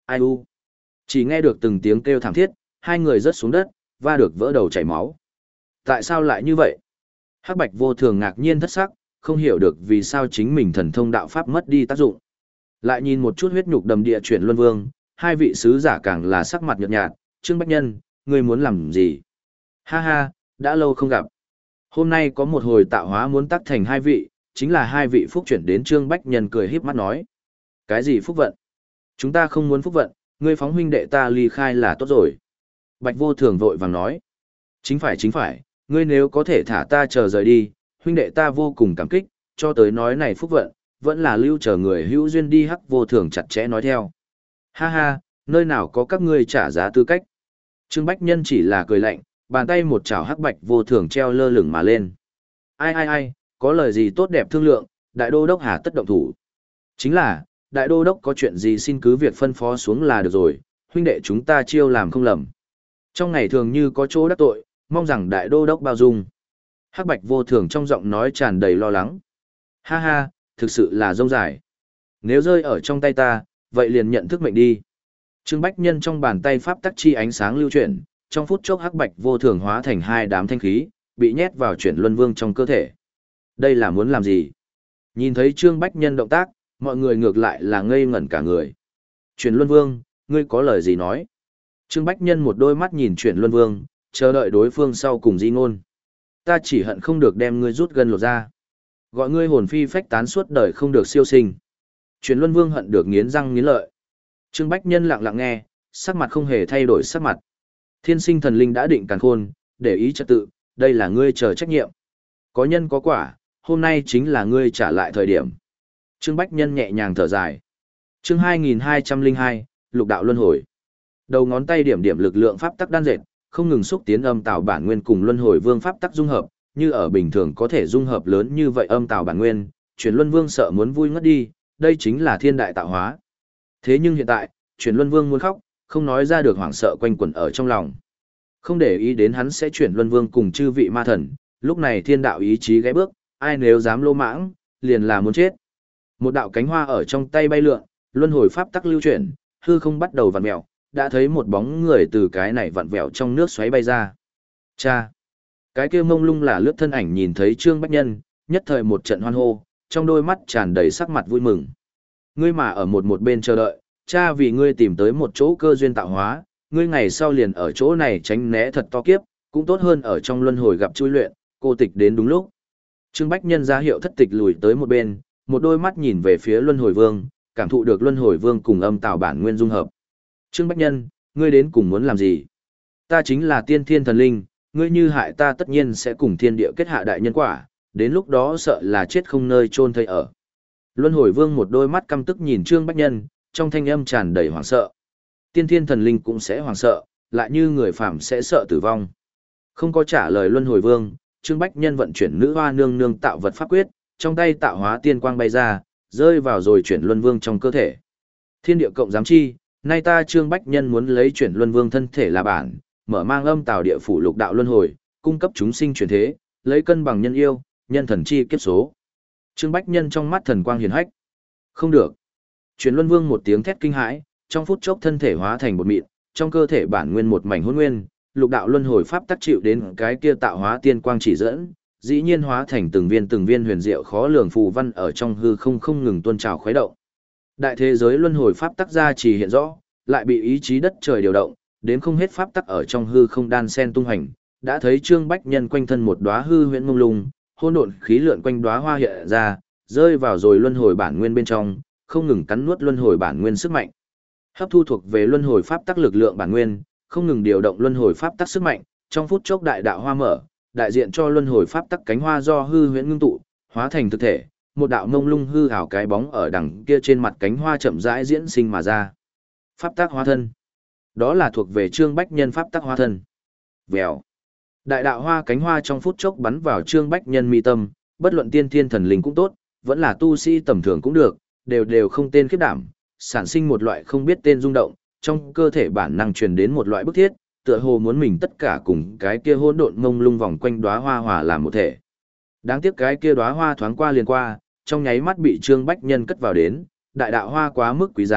Ai u. Chỉ nghe được từng tiếng kêu thảm thiết, hai người rớt xuống đất, va được vỡ đầu chảy máu. Tại sao lại như vậy? Hắc Bạch Vô Thường ngạc nhiên thất sắc, không hiểu được vì sao chính mình thần thông đạo pháp mất đi tác dụng. Lại nhìn một chút huyết nhục đầm địa chuyển luân vương, hai vị sứ giả càng là sắc mặt nhợt nhạt, Trương Bách Nhân, ngươi muốn làm gì? Ha ha, đã lâu không gặp. Hôm nay có một hồi tạo hóa muốn tác thành hai vị, chính là hai vị phúc chuyển đến Trương Bách Nhân cười híp mắt nói. Cái gì phúc vận? Chúng ta không muốn phúc vận, ngươi phóng huynh đệ ta ly khai là tốt rồi. Bạch Vô Thường vội vàng nói. Chính phải chính phải, ngươi nếu có thể thả ta chờ rời đi, huynh đệ ta vô cùng cảm kích, cho tới nói này phúc vận, vẫn là lưu chờ người hữu duyên đi. Hắc Vô Thường chặt chẽ nói theo. Ha ha, nơi nào có các ngươi trả giá tư cách. Trương Bách Nhân chỉ là cười lạnh, bàn tay một chảo Hắc Bạch Vô Thường treo lơ lửng mà lên. Ai ai ai, có lời gì tốt đẹp thương lượng, đại đô đốc hà tất động thủ. Chính là, đại đô đốc có chuyện gì xin cứ việc phân phó xuống là được rồi, huynh đệ chúng ta chiêu làm không lầm. Trong ngày thường như có chỗ đắc tội, mong rằng đại đô đốc bao dung. Hắc Bạch Vô Thường trong giọng nói tràn đầy lo lắng. Ha ha, thực sự là rông dài. Nếu rơi ở trong tay ta, vậy liền nhận thức mệnh đi. Trương Bách Nhân trong bàn tay pháp tắc chi ánh sáng lưu chuyển, trong phút chốc Hắc Bạch Vô Thường hóa thành hai đám thanh khí, bị nhét vào chuyển luân vương trong cơ thể. Đây là muốn làm gì? Nhìn thấy Trương Bách Nhân động tác, mọi người ngược lại là ngây ngẩn cả người. Chuyển luân vương, ngươi có lời gì nói? Trương Bách Nhân một đôi mắt nhìn chuyển luân vương, chờ đợi đối phương sau cùng di ngôn. Ta chỉ hận không được đem ngươi rút gân lột ra. Gọi ngươi hồn phi phách tán suốt đời không được siêu sinh. Chuyển luân vương hận được nghiến răng nghiến lợi. Trương Bách Nhân lặng lặng nghe, sắc mặt không hề thay đổi sắc mặt. Thiên sinh thần linh đã định càn khôn, để ý trật tự, đây là ngươi chờ trách nhiệm. Có nhân có quả, hôm nay chính là ngươi trả lại thời điểm. Trương Bách Nhân nhẹ nhàng thở dài. Chương hai nghìn hai trăm lẻ hai, Lục đạo luân hồi. Đầu ngón tay điểm điểm lực lượng pháp tắc đan dệt, không ngừng xúc tiến âm tào bản nguyên cùng luân hồi vương pháp tắc dung hợp, như ở bình thường có thể dung hợp lớn như vậy âm tào bản nguyên, chuyển luân vương sợ muốn vui ngất đi, đây chính là thiên đại tạo hóa. Thế nhưng hiện tại, chuyển luân vương muốn khóc, không nói ra được hoảng sợ quanh quẩn ở trong lòng. Không để ý đến hắn sẽ chuyển luân vương cùng chư vị ma thần, lúc này thiên đạo ý chí ghé bước, ai nếu dám lô mãng, liền là muốn chết. Một đạo cánh hoa ở trong tay bay lượn, luân hồi pháp tắc lưu chuyển, hư không bắt đầu vặn vẹo, đã thấy một bóng người từ cái này vặn vẹo trong nước xoáy bay ra. Cha! Cái kia mông lung là lướt thân ảnh nhìn thấy Trương Bách Nhân, nhất thời một trận hoan hô, trong đôi mắt tràn đầy sắc mặt vui mừng. Ngươi mà ở một một bên chờ đợi, cha vì ngươi tìm tới một chỗ cơ duyên tạo hóa, ngươi ngày sau liền ở chỗ này tránh né thật to kiếp, cũng tốt hơn ở trong luân hồi gặp chui luyện, cô tịch đến đúng lúc. Trương Bách Nhân ra hiệu thất tịch lùi tới một bên, một đôi mắt nhìn về phía luân hồi vương, cảm thụ được luân hồi vương cùng âm tạo bản nguyên dung hợp. Trương Bách Nhân, ngươi đến cùng muốn làm gì? Ta chính là tiên thiên thần linh, ngươi như hại ta tất nhiên sẽ cùng thiên địa kết hạ đại nhân quả, đến lúc đó sợ là chết không nơi chôn thây ở. Luân hồi vương một đôi mắt căm tức nhìn Trương Bách Nhân, trong thanh âm tràn đầy hoảng sợ. Tiên thiên thần linh cũng sẽ hoảng sợ, lại như người phàm sẽ sợ tử vong. Không có trả lời luân hồi vương, Trương Bách Nhân vận chuyển nữ hoa nương nương tạo vật pháp quyết, trong tay tạo hóa tiên quang bay ra, rơi vào rồi chuyển luân vương trong cơ thể. Thiên địa cộng giám chi, nay ta Trương Bách Nhân muốn lấy chuyển luân vương thân thể là bản, mở mang âm tào địa phủ lục đạo luân hồi, cung cấp chúng sinh chuyển thế, lấy cân bằng nhân yêu, nhân thần chi kiếp số. Trương Bách Nhân trong mắt thần quang hiển hách. Không được. Chuyển luân vương một tiếng thét kinh hãi, trong phút chốc thân thể hóa thành bột mịn, trong cơ thể bản nguyên một mảnh hỗn nguyên, lục đạo luân hồi pháp tác chịu đến cái kia tạo hóa tiên quang chỉ dẫn, dĩ nhiên hóa thành từng viên từng viên huyền diệu khó lường phù văn ở trong hư không không ngừng tuôn trào khuấy động. Đại thế giới luân hồi pháp tắc gia chỉ hiện rõ, lại bị ý chí đất trời điều động, đến không hết pháp tắc ở trong hư không đan sen tung hành, đã thấy Trương Bách Nhân quanh thân một đóa hư huyễn mông lung, hỗn độn khí lượn quanh đóa hoa hiện ra, rơi vào rồi luân hồi bản nguyên bên trong, không ngừng cắn nuốt luân hồi bản nguyên sức mạnh. Hấp thu thuộc về luân hồi pháp tắc lực lượng bản nguyên, không ngừng điều động luân hồi pháp tắc sức mạnh, trong phút chốc đại đạo hoa mở, đại diện cho luân hồi pháp tắc cánh hoa do hư huyễn ngưng tụ, hóa thành thực thể, một đạo mông lung hư ảo cái bóng ở đằng kia trên mặt cánh hoa chậm rãi diễn sinh mà ra. Pháp tắc hóa thân. Đó là thuộc về Trương Bách Nhân pháp tắc hóa thân. Vèo. Đại đạo hoa cánh hoa trong phút chốc bắn vào Trương Bách Nhân mi tâm, bất luận tiên thiên thần linh cũng tốt, vẫn là tu sĩ tầm thường cũng được, đều đều không tên khiếp đảm, sản sinh một loại không biết tên rung động, trong cơ thể bản năng truyền đến một loại bức thiết, tựa hồ muốn mình tất cả cùng cái kia hỗn độn mông lung vòng quanh đóa hoa hòa làm một thể. Đáng tiếc cái kia đóa hoa thoáng qua liền qua, trong nháy mắt bị Trương Bách Nhân cất vào đến, đại đạo hoa quá mức quý giá,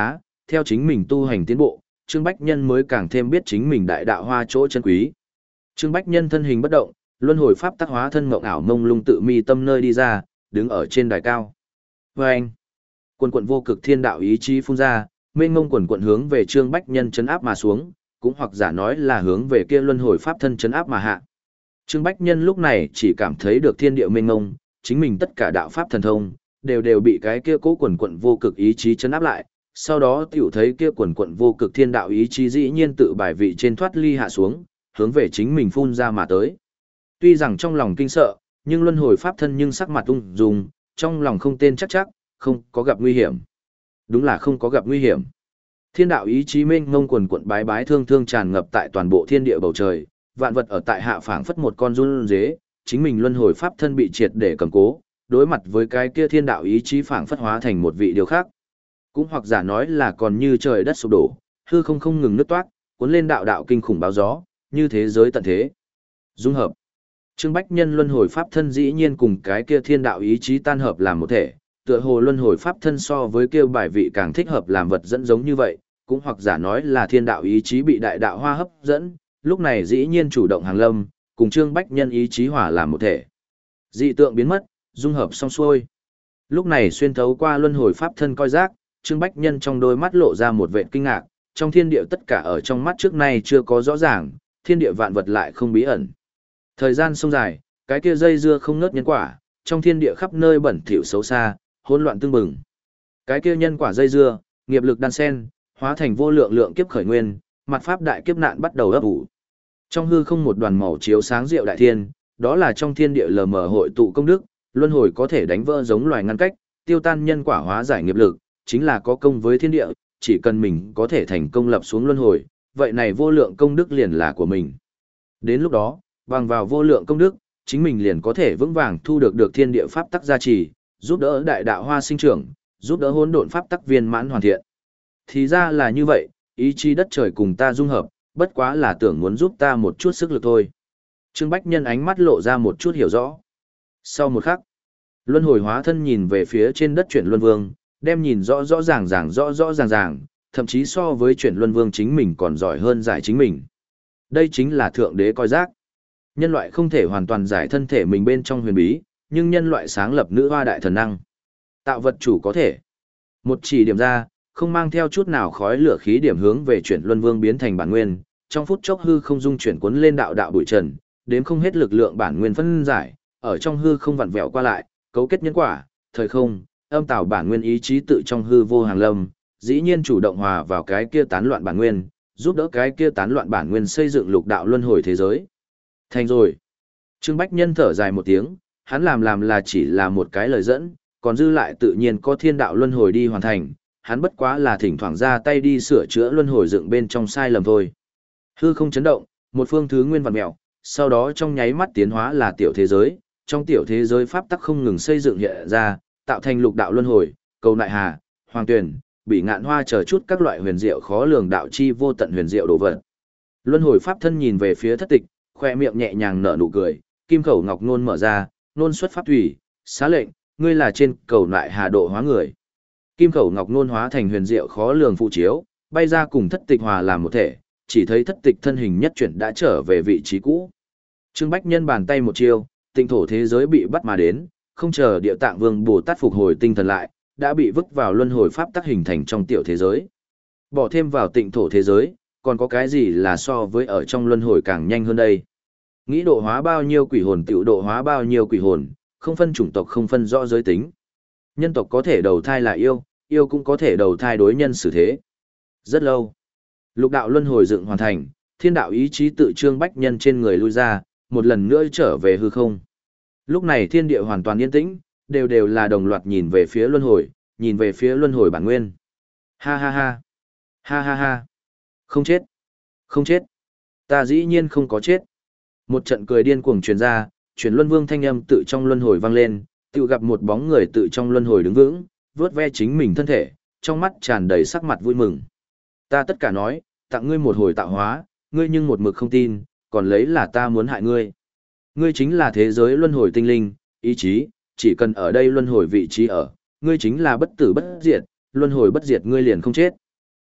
theo chính mình tu hành tiến bộ, Trương Bách Nhân mới càng thêm biết chính mình đại đạo hoa chỗ chân quý. Trương Bách Nhân thân hình bất động, luân hồi pháp tác hóa thân mộng ảo mông lung tự mi tâm nơi đi ra, đứng ở trên đài cao. Và anh, quần quận vô cực thiên đạo ý chí phun ra, mênh mông quần quận hướng về Trương Bách Nhân chấn áp mà xuống, cũng hoặc giả nói là hướng về kia luân hồi pháp thân chấn áp mà hạ. Trương Bách Nhân lúc này chỉ cảm thấy được thiên địa mênh mông, chính mình tất cả đạo pháp thần thông đều đều bị cái kia cố quần quận vô cực ý chí chấn áp lại, sau đó tiểu thấy kia quần quận vô cực thiên đạo ý chí dĩ nhiên tự bài vị trên thoát ly hạ xuống, hướng về chính mình phun ra mà tới. Tuy rằng trong lòng kinh sợ, nhưng luân hồi pháp thân nhưng sắc mặt ung dung, trong lòng không tên chắc chắc, không có gặp nguy hiểm. Đúng là không có gặp nguy hiểm. Thiên đạo ý chí mênh mông quần quận bái bái thương thương tràn ngập tại toàn bộ thiên địa bầu trời, vạn vật ở tại hạ phảng phất một con run dế, chính mình luân hồi pháp thân bị triệt để cầm cố, đối mặt với cái kia thiên đạo ý chí phảng phất hóa thành một vị điều khác. Cũng hoặc giả nói là còn như trời đất sụp đổ, hư không không ngừng nứt toát, cuốn lên đạo đạo kinh khủng báo gió, như thế giới tận thế. Dung hợp. Trương Bách Nhân luân hồi pháp thân dĩ nhiên cùng cái kia thiên đạo ý chí tan hợp làm một thể, tựa hồ luân hồi pháp thân so với kia bài vị càng thích hợp làm vật dẫn giống như vậy, cũng hoặc giả nói là thiên đạo ý chí bị đại đạo hoa hấp dẫn, lúc này dĩ nhiên chủ động hàng lâm, cùng Trương Bách Nhân ý chí hòa làm một thể. Dị tượng biến mất, dung hợp xong xuôi. Lúc này xuyên thấu qua luân hồi pháp thân coi giác, Trương Bách Nhân trong đôi mắt lộ ra một vệt kinh ngạc, trong thiên địa tất cả ở trong mắt trước nay chưa có rõ ràng, thiên địa vạn vật lại không bí ẩn. Thời gian sông dài, cái kia dây dưa không ngớt nhân quả, trong thiên địa khắp nơi bẩn thỉu xấu xa, hỗn loạn tương bừng. Cái kia nhân quả dây dưa, nghiệp lực đan sen, hóa thành vô lượng lượng kiếp khởi nguyên, mặt pháp đại kiếp nạn bắt đầu ấp ủ. Trong hư không một đoàn màu chiếu sáng diệu đại thiên, đó là trong thiên địa lờ mờ hội tụ công đức, luân hồi có thể đánh vỡ giống loài ngăn cách, tiêu tan nhân quả hóa giải nghiệp lực, chính là có công với thiên địa, chỉ cần mình có thể thành công lập xuống luân hồi, vậy này vô lượng công đức liền là của mình. Đến lúc đó, bằng vào vô lượng công đức, chính mình liền có thể vững vàng thu được được thiên địa pháp tắc gia trì, giúp đỡ đại đạo hoa sinh trưởng, giúp đỡ hỗn độn pháp tắc viên mãn hoàn thiện. Thì ra là như vậy, ý chí đất trời cùng ta dung hợp, bất quá là tưởng muốn giúp ta một chút sức lực thôi. Trương Bách Nhân ánh mắt lộ ra một chút hiểu rõ. Sau một khắc, luân hồi hóa thân nhìn về phía trên đất chuyển luân vương, đem nhìn rõ rõ ràng ràng rõ rõ ràng ràng, thậm chí so với chuyển luân vương chính mình còn giỏi hơn giải chính mình. Đây chính là thượng đế coi giác. Nhân loại không thể hoàn toàn giải thân thể mình bên trong huyền bí, nhưng nhân loại sáng lập nữ hoa đại thần năng. Tạo vật chủ có thể. Một chỉ điểm ra, không mang theo chút nào khói lửa khí điểm hướng về chuyển luân vương biến thành bản nguyên, trong phút chốc hư không dung chuyển cuốn lên đạo đạo bụi trần, đến không hết lực lượng bản nguyên phân giải, ở trong hư không vặn vẹo qua lại, cấu kết nhân quả, thời không, âm tạo bản nguyên ý chí tự trong hư vô hàng lâm, dĩ nhiên chủ động hòa vào cái kia tán loạn bản nguyên, giúp đỡ cái kia tán loạn bản nguyên xây dựng lục đạo luân hồi thế giới. Thành rồi. Trương Bách Nhân thở dài một tiếng, hắn làm làm là chỉ là một cái lời dẫn, còn dư lại tự nhiên có thiên đạo luân hồi đi hoàn thành, hắn bất quá là thỉnh thoảng ra tay đi sửa chữa luân hồi dựng bên trong sai lầm thôi. Hư không chấn động, một phương thứ nguyên vặn mèo, sau đó trong nháy mắt tiến hóa là tiểu thế giới, trong tiểu thế giới pháp tắc không ngừng xây dựng hiện ra, tạo thành lục đạo luân hồi, cầu nại hà, hoàng tuyển, bị ngạn hoa chờ chút các loại huyền diệu khó lường đạo chi vô tận huyền diệu đồ vật. Luân hồi pháp thân nhìn về phía thất tịch, khoe miệng nhẹ nhàng nở nụ cười, kim khẩu ngọc nôn mở ra, nôn xuất pháp thủy, xá lệnh, ngươi là trên cầu nại hà độ hóa người. Kim khẩu ngọc nôn hóa thành huyền diệu khó lường phụ chiếu, bay ra cùng thất tịch hòa làm một thể, chỉ thấy thất tịch thân hình nhất chuyển đã trở về vị trí cũ. Trương Bách Nhân bàn tay một chiêu, tinh thổ thế giới bị bắt mà đến, không chờ địa tạng vương Bồ Tát phục hồi tinh thần lại, đã bị vứt vào luân hồi pháp tắc hình thành trong tiểu thế giới. Bỏ thêm vào tịnh thổ thế giới, còn có cái gì là so với ở trong luân hồi càng nhanh hơn đây? Nghĩ độ hóa bao nhiêu quỷ hồn tiểu độ hóa bao nhiêu quỷ hồn, không phân chủng tộc không phân rõ giới tính. Nhân tộc có thể đầu thai là yêu, yêu cũng có thể đầu thai đối nhân xử thế. Rất lâu. Lục đạo luân hồi dựng hoàn thành, thiên đạo ý chí tự Trương Bách Nhân trên người lui ra, một lần nữa trở về hư không. Lúc này thiên địa hoàn toàn yên tĩnh, đều đều là đồng loạt nhìn về phía luân hồi, nhìn về phía luân hồi bản nguyên. Ha ha ha. Ha ha ha. Không chết. Không chết. Ta dĩ nhiên không có chết. Một trận cười điên cuồng truyền ra, chuyển luân vương thanh âm tự trong luân hồi vang lên, tự gặp một bóng người tự trong luân hồi đứng vững, vướt ve chính mình thân thể, trong mắt tràn đầy sắc mặt vui mừng. Ta tất cả nói, tặng ngươi một hồi tạo hóa, ngươi nhưng một mực không tin, còn lấy là ta muốn hại ngươi. Ngươi chính là thế giới luân hồi tinh linh, ý chí, chỉ cần ở đây luân hồi vị trí ở, ngươi chính là bất tử bất diệt, luân hồi bất diệt ngươi liền không chết.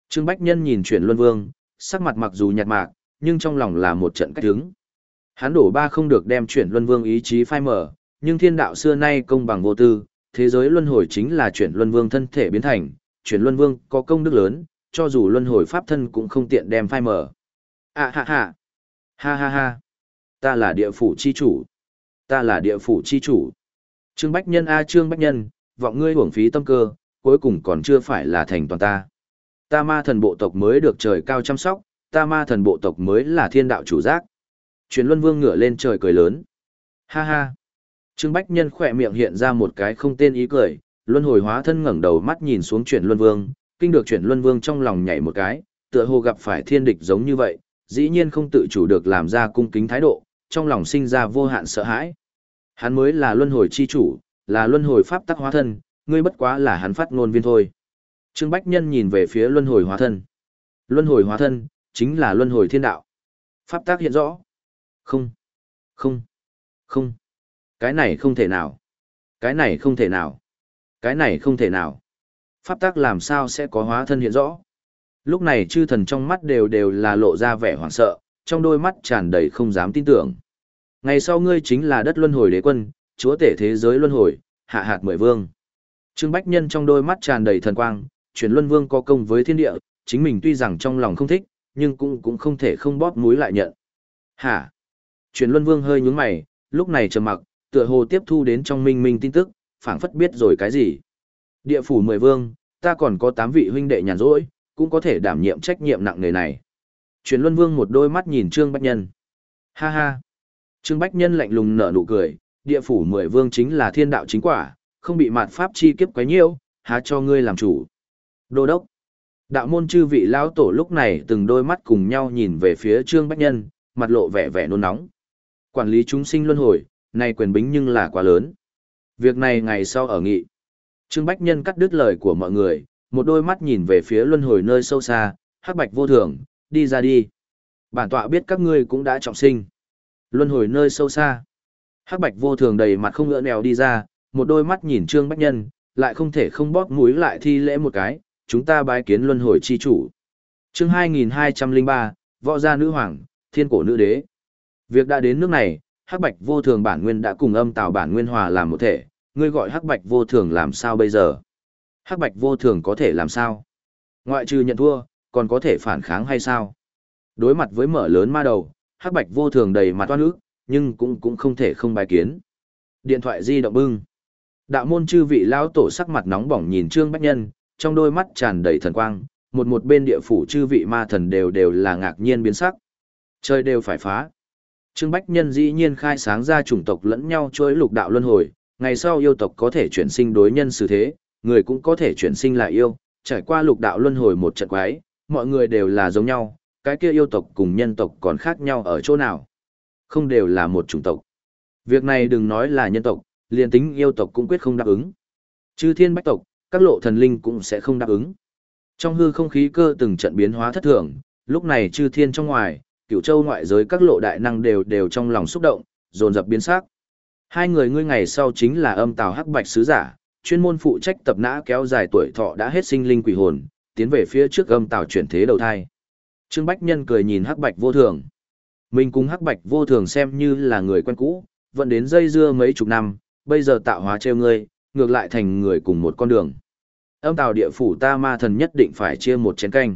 Trương Bách Nhân nhìn chuyển luân vương, sắc mặt mặc dù nhạt mạc, nhưng trong lòng là một trận cách hứng. Hắn đổ ba không được đem chuyển luân vương ý chí phai mở, nhưng thiên đạo xưa nay công bằng vô tư, thế giới luân hồi chính là chuyển luân vương thân thể biến thành, chuyển luân vương có công đức lớn, cho dù luân hồi pháp thân cũng không tiện đem phai mở. À ha ha, ha ha ha, ta là địa phủ chi chủ, ta là địa phủ chi chủ. Trương Bách Nhân a Trương Bách Nhân, vọng ngươi hưởng phí tâm cơ, cuối cùng còn chưa phải là thành toàn ta. Ta ma thần bộ tộc mới được trời cao chăm sóc, ta ma thần bộ tộc mới là thiên đạo chủ giác. Chuyển luân vương ngửa lên trời cười lớn. Ha ha. Trương Bách Nhân khỏe miệng hiện ra một cái không tên ý cười, luân hồi hóa thân ngẩng đầu mắt nhìn xuống chuyển luân vương, kinh được chuyển luân vương trong lòng nhảy một cái, tựa hồ gặp phải thiên địch giống như vậy, dĩ nhiên không tự chủ được làm ra cung kính thái độ, trong lòng sinh ra vô hạn sợ hãi. Hắn mới là luân hồi chi chủ, là luân hồi pháp tắc hóa thân, ngươi bất quá là hắn phát ngôn viên thôi. Trương Bách Nhân nhìn về phía luân hồi hóa thân. Luân hồi hóa thân, chính là luân hồi thiên đạo. Pháp tắc hiện rõ. Không, không, không. Cái này không thể nào. Cái này không thể nào. Cái này không thể nào. Pháp tắc làm sao sẽ có hóa thân hiện rõ. Lúc này chư thần trong mắt đều đều là lộ ra vẻ hoảng sợ, trong đôi mắt tràn đầy không dám tin tưởng. Ngày sau ngươi chính là đất luân hồi đế quân, chúa tể thế giới luân hồi, hạ hạt mười vương. Trương Bách Nhân trong đôi mắt tràn đầy thần quang, chuyển luân vương có công với thiên địa, chính mình tuy rằng trong lòng không thích, nhưng cũng cũng không thể không bóp mũi lại nhận. Hả? Chuyển luân vương hơi nhướng mày, lúc này trầm mặc, tựa hồ tiếp thu đến trong minh minh tin tức, phảng phất biết rồi cái gì. Địa phủ mười vương, ta còn có tám vị huynh đệ nhàn rỗi, cũng có thể đảm nhiệm trách nhiệm nặng nề này. Chuyển luân vương một đôi mắt nhìn Trương Bách Nhân. Ha ha. Trương Bách Nhân lạnh lùng nở nụ cười, địa phủ mười vương chính là thiên đạo chính quả, không bị mạt pháp chi kiếp quấy nhiễu, há cho ngươi làm chủ. Đô đốc. Đạo môn chư vị lão tổ lúc này từng đôi mắt cùng nhau nhìn về phía Trương Bách Nhân, mặt lộ vẻ vẻ nôn nóng. Quản lý chúng sinh luân hồi, này quyền bính nhưng là quá lớn. Việc này ngày sau ở nghị. Trương Bách Nhân cắt đứt lời của mọi người, một đôi mắt nhìn về phía luân hồi nơi sâu xa, hắc bạch vô thường, đi ra đi. Bản tọa biết các ngươi cũng đã trọng sinh. Luân hồi nơi sâu xa. Hắc bạch vô thường đầy mặt không ngỡ nèo đi ra, một đôi mắt nhìn Trương Bách Nhân, lại không thể không bóp mũi lại thi lễ một cái, chúng ta bái kiến luân hồi chi chủ. Chương hai nghìn hai trăm lẻ ba, võ gia nữ hoàng, thiên cổ nữ đế. Việc đã đến nước này, hắc bạch vô thường bản nguyên đã cùng âm tào bản nguyên hòa làm một thể, ngươi gọi hắc bạch vô thường làm sao bây giờ? Hắc bạch vô thường có thể làm sao? Ngoại trừ nhận thua, còn có thể phản kháng hay sao? Đối mặt với mở lớn ma đầu, hắc bạch vô thường đầy mặt toan ức, nhưng cũng cũng không thể không bài kiến. Điện thoại di động bưng. Đạo môn chư vị lão tổ sắc mặt nóng bỏng nhìn Trương Bách Nhân, trong đôi mắt tràn đầy thần quang, một một bên địa phủ chư vị ma thần đều đều là ngạc nhiên biến sắc. Trời đều phải phá. Trương Bách Nhân dĩ nhiên khai sáng ra chủng tộc lẫn nhau chuỗi lục đạo luân hồi, ngày sau yêu tộc có thể chuyển sinh đối nhân xử thế, người cũng có thể chuyển sinh lại yêu, trải qua lục đạo luân hồi một trận quái, mọi người đều là giống nhau, cái kia yêu tộc cùng nhân tộc còn khác nhau ở chỗ nào? Không đều là một chủng tộc. Việc này đừng nói là nhân tộc, liền tính yêu tộc cũng quyết không đáp ứng. Chư thiên bách tộc, các lộ thần linh cũng sẽ không đáp ứng. Trong hư không khí cơ từng trận biến hóa thất thường, lúc này chư thiên trong ngoài, cửu châu ngoại giới các lộ đại năng đều đều trong lòng xúc động, dồn dập biến sắc. Hai người ngươi ngày sau chính là âm tào hắc bạch sứ giả, chuyên môn phụ trách tập nã kéo dài tuổi thọ đã hết sinh linh quỷ hồn, tiến về phía trước âm tào chuyển thế đầu thai. Trương Bách Nhân cười nhìn hắc bạch vô thường. Mình cùng hắc bạch vô thường xem như là người quen cũ, vẫn đến dây dưa mấy chục năm, bây giờ tạo hóa treo ngươi, ngược lại thành người cùng một con đường. Âm tào địa phủ ta ma thần nhất định phải chia một chén canh.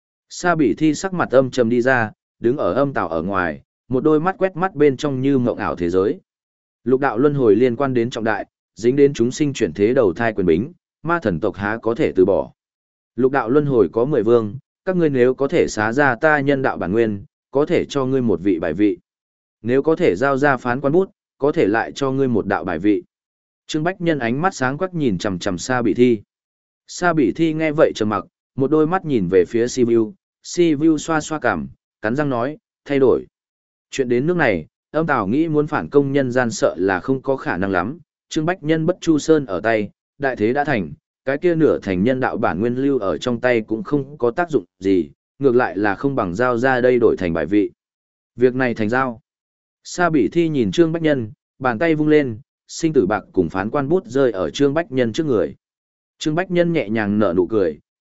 Sa Bỉ Thi sắc mặt âm trầm đi ra, đứng ở âm tào ở ngoài, một đôi mắt quét mắt bên trong như mộng ảo thế giới. Lục đạo luân hồi liên quan đến trọng đại, dính đến chúng sinh chuyển thế đầu thai quyền bính, ma thần tộc há có thể từ bỏ. Lục đạo luân hồi có mười vương, các ngươi nếu có thể xá ra ta nhân đạo bản nguyên, có thể cho ngươi một vị bài vị. Nếu có thể giao ra phán quan bút, có thể lại cho ngươi một đạo bài vị. Trương Bách Nhân ánh mắt sáng quắc nhìn chằm chằm Sa Bỉ Thi. Sa Bỉ Thi nghe vậy trầm mặc, một đôi mắt nhìn về phía Sivu, Sivu xoa xoa cằm, cắn răng nói, thay đổi. Chuyện đến nước này, âm tào nghĩ muốn phản công nhân gian sợ là không có khả năng lắm, Trương Bách Nhân bất chu sơn ở tay, đại thế đã thành, cái kia nửa thành nhân đạo bản nguyên lưu ở trong tay cũng không có tác dụng gì, ngược lại là không bằng giao ra đây đổi thành bài vị. Việc này thành giao. Sa Bỉ Thi nhìn Trương Bách Nhân, bàn tay vung lên, sinh tử bạc cùng phán quan bút rơi ở Trương Bách Nhân trước người. Trương Bách Nhân nhẹ nhàng nở nụ cười,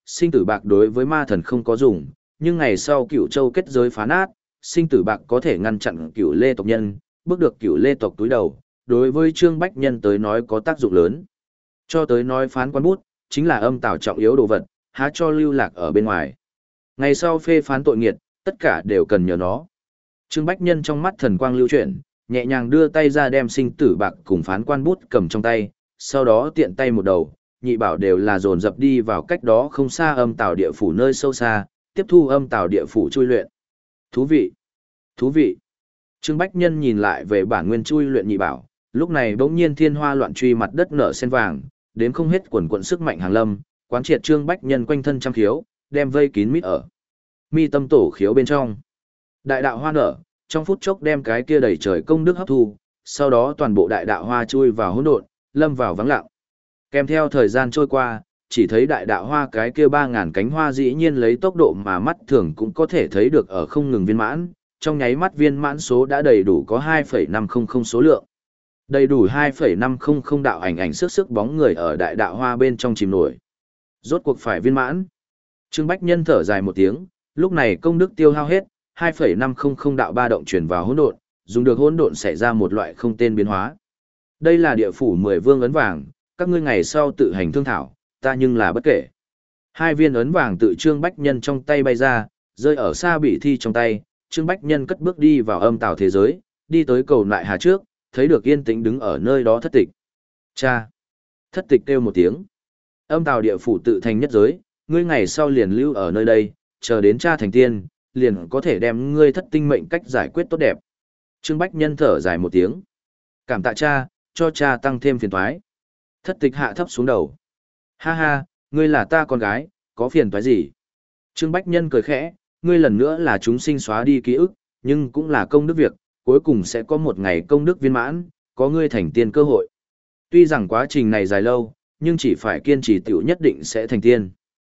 sinh tử bạc đối với ma thần không có dùng, nhưng ngày sau Cửu Châu kết giới phá nát, sinh tử bạc có thể ngăn chặn Cửu Lê tộc nhân, bước được Cửu Lê tộc túi đầu, đối với Trương Bách Nhân tới nói có tác dụng lớn. Cho tới nói phán quan bút, chính là âm tào trọng yếu đồ vật, há cho lưu lạc ở bên ngoài. Ngày sau phê phán tội nghiệt, tất cả đều cần nhờ nó. Trương Bách Nhân trong mắt thần quang lưu chuyển, nhẹ nhàng đưa tay ra đem sinh tử bạc cùng phán quan bút cầm trong tay, sau đó tiện tay một đầu, nhị bảo đều là dồn dập đi vào cách đó không xa âm tào địa phủ nơi sâu xa, tiếp thu âm tào địa phủ chui luyện. Thú vị! Thú vị! Trương Bách Nhân nhìn lại về bản nguyên chui luyện nhị bảo, lúc này bỗng nhiên thiên hoa loạn truy mặt đất nở sen vàng, đến không hết quần quần sức mạnh hàng lâm, quán triệt Trương Bách Nhân quanh thân trăm khiếu, đem vây kín mít ở mi tâm tổ khiếu bên trong. Đại đạo hoa nở, trong phút chốc đem cái kia đầy trời công đức hấp thu, sau đó toàn bộ đại đạo hoa chui vào hỗn độn, lâm vào vắng lặng. Kèm theo thời gian trôi qua, chỉ thấy đại đạo hoa cái kia ba ngàn cánh hoa dĩ nhiên lấy tốc độ mà mắt thường cũng có thể thấy được ở không ngừng viên mãn, trong nháy mắt viên mãn số đã đầy đủ có hai phẩy năm không không số lượng. Đầy đủ hai phẩy năm không không đạo ảnh ảnh sức sức bóng người ở đại đạo hoa bên trong chìm nổi. Rốt cuộc phải viên mãn. Trương Bách Nhân thở dài một tiếng, lúc này công đức tiêu hao hết, hai phẩy năm không không đạo ba động chuyển vào hỗn độn, dùng được hỗn độn xảy ra một loại không tên biến hóa. Đây là địa phủ mười vương ấn vàng, các ngươi ngày sau tự hành thương thảo, ta nhưng là bất kể. Hai viên ấn vàng tự Trương Bách Nhân trong tay bay ra, rơi ở xa bị thi trong tay, Trương Bách Nhân cất bước đi vào âm tào thế giới, đi tới cầu nại hà trước, thấy được yên tĩnh đứng ở nơi đó thất tịch. Cha! Thất tịch kêu một tiếng. Âm tào địa phủ tự thành nhất giới, ngươi ngày sau liền lưu ở nơi đây, chờ đến cha thành tiên, liền có thể đem ngươi thất tinh mệnh cách giải quyết tốt đẹp. Trương Bách Nhân thở dài một tiếng. Cảm tạ cha, cho cha tăng thêm phiền toái. Thất tịch hạ thấp xuống đầu. Ha ha, ngươi là ta con gái, có phiền toái gì? Trương Bách Nhân cười khẽ, ngươi lần nữa là chúng sinh xóa đi ký ức, nhưng cũng là công đức việc, cuối cùng sẽ có một ngày công đức viên mãn, có ngươi thành tiên cơ hội. Tuy rằng quá trình này dài lâu, nhưng chỉ phải kiên trì tiểu nhất định sẽ thành tiên.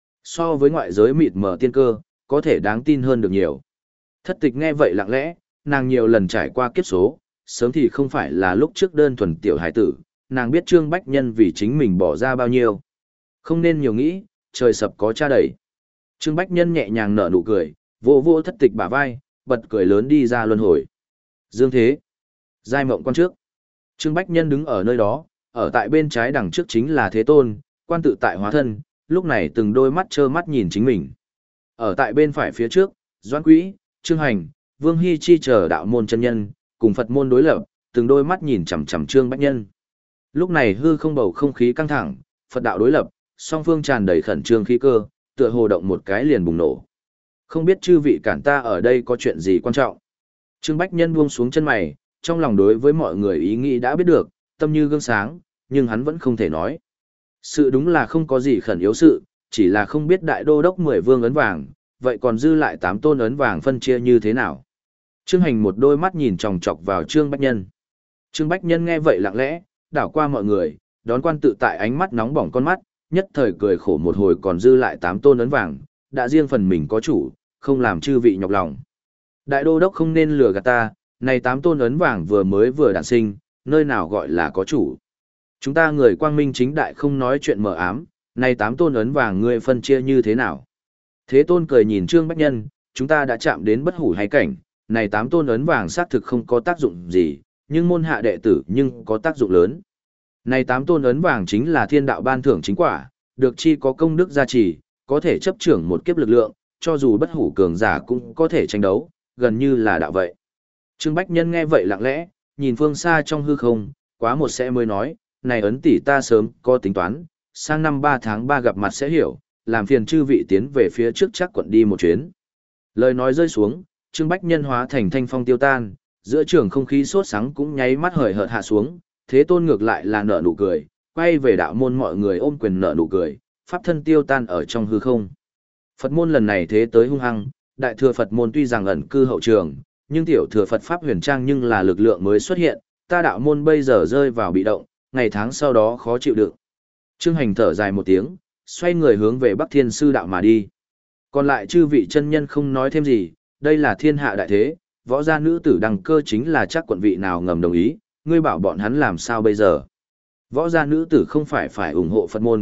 So với ngoại giới mịt mờ tiên cơ, có thể đáng tin hơn được nhiều. Thất tịch nghe vậy lặng lẽ, nàng nhiều lần trải qua kiếp số, sớm thì không phải là lúc trước đơn thuần tiểu hải tử, nàng biết Trương Bách Nhân vì chính mình bỏ ra bao nhiêu. Không nên nhiều nghĩ, trời sập có cha đẩy. Trương Bách Nhân nhẹ nhàng nở nụ cười, vỗ vỗ thất tịch bả vai, bật cười lớn đi ra luân hồi. Dương thế, giai mộng quan trước. Trương Bách Nhân đứng ở nơi đó, ở tại bên trái đằng trước chính là Thế Tôn, quan tự tại hóa thân, lúc này từng đôi mắt trơ mắt nhìn chính mình. Ở tại bên phải phía trước, Doãn Quỹ, Trương Hành, Vương Hy Chi chờ đạo môn chân nhân, cùng Phật môn đối lập, từng đôi mắt nhìn chằm chằm Trương Bách Nhân. Lúc này hư không bầu không khí căng thẳng, Phật đạo đối lập, song phương tràn đầy khẩn trương khí cơ, tựa hồ động một cái liền bùng nổ. Không biết chư vị cản ta ở đây có chuyện gì quan trọng. Trương Bách Nhân buông xuống chân mày, trong lòng đối với mọi người ý nghĩ đã biết được, tâm như gương sáng, nhưng hắn vẫn không thể nói. Sự đúng là không có gì khẩn yếu sự, chỉ là không biết đại đô đốc mười vương ấn vàng, vậy còn dư lại tám tôn ấn vàng phân chia như thế nào. Trương Hành một đôi mắt nhìn chòng chọc vào Trương Bách Nhân. Trương Bách Nhân nghe vậy lặng lẽ, đảo qua mọi người, đón quan tự tại ánh mắt nóng bỏng con mắt, nhất thời cười khổ một hồi còn dư lại tám tôn ấn vàng, đã riêng phần mình có chủ, không làm chư vị nhọc lòng. Đại đô đốc không nên lừa gạt ta, này tám tôn ấn vàng vừa mới vừa đản sinh, nơi nào gọi là có chủ. Chúng ta người quang minh chính đại không nói chuyện mờ ám, này tám tôn ấn vàng ngươi phân chia như thế nào. Thế Tôn cười nhìn Trương Bách Nhân, chúng ta đã chạm đến bất hủ hay cảnh, này tám tôn ấn vàng xác thực không có tác dụng gì, nhưng môn hạ đệ tử nhưng có tác dụng lớn. Này tám tôn ấn vàng chính là thiên đạo ban thưởng chính quả, được chi có công đức gia trì, có thể chấp trưởng một kiếp lực lượng, cho dù bất hủ cường giả cũng có thể tranh đấu, gần như là đạo vậy. Trương Bách Nhân nghe vậy lặng lẽ, nhìn phương xa trong hư không, quá một sẽ mới nói, này ấn tỷ ta sớm có tính toán, sang năm ba tháng ba gặp mặt sẽ hiểu, làm phiền chư vị tiến về phía trước chắc quận đi một chuyến. Lời nói rơi xuống, Trương Bách Nhân hóa thành thanh phong tiêu tan, giữa trường không khí sốt sắng cũng nháy mắt hời hợt hạ xuống, Thế Tôn ngược lại là nở nụ cười, quay về đạo môn mọi người ôm quyền nở nụ cười, pháp thân tiêu tan ở trong hư không. Phật môn lần này thế tới hung hăng, đại thừa Phật môn tuy rằng ẩn cư hậu trường, nhưng tiểu thừa Phật pháp huyền trang nhưng là lực lượng mới xuất hiện, ta đạo môn bây giờ rơi vào bị động, ngày tháng sau đó khó chịu đựng. Trương Hành thở dài một tiếng, xoay người hướng về Bắc Thiên Sư đạo mà đi. Còn lại chư vị chân nhân không nói thêm gì, đây là thiên hạ đại thế, võ gia nữ tử đăng cơ chính là chắc quận vị nào ngầm đồng ý, ngươi bảo bọn hắn làm sao bây giờ. Võ gia nữ tử không phải phải ủng hộ Phật môn,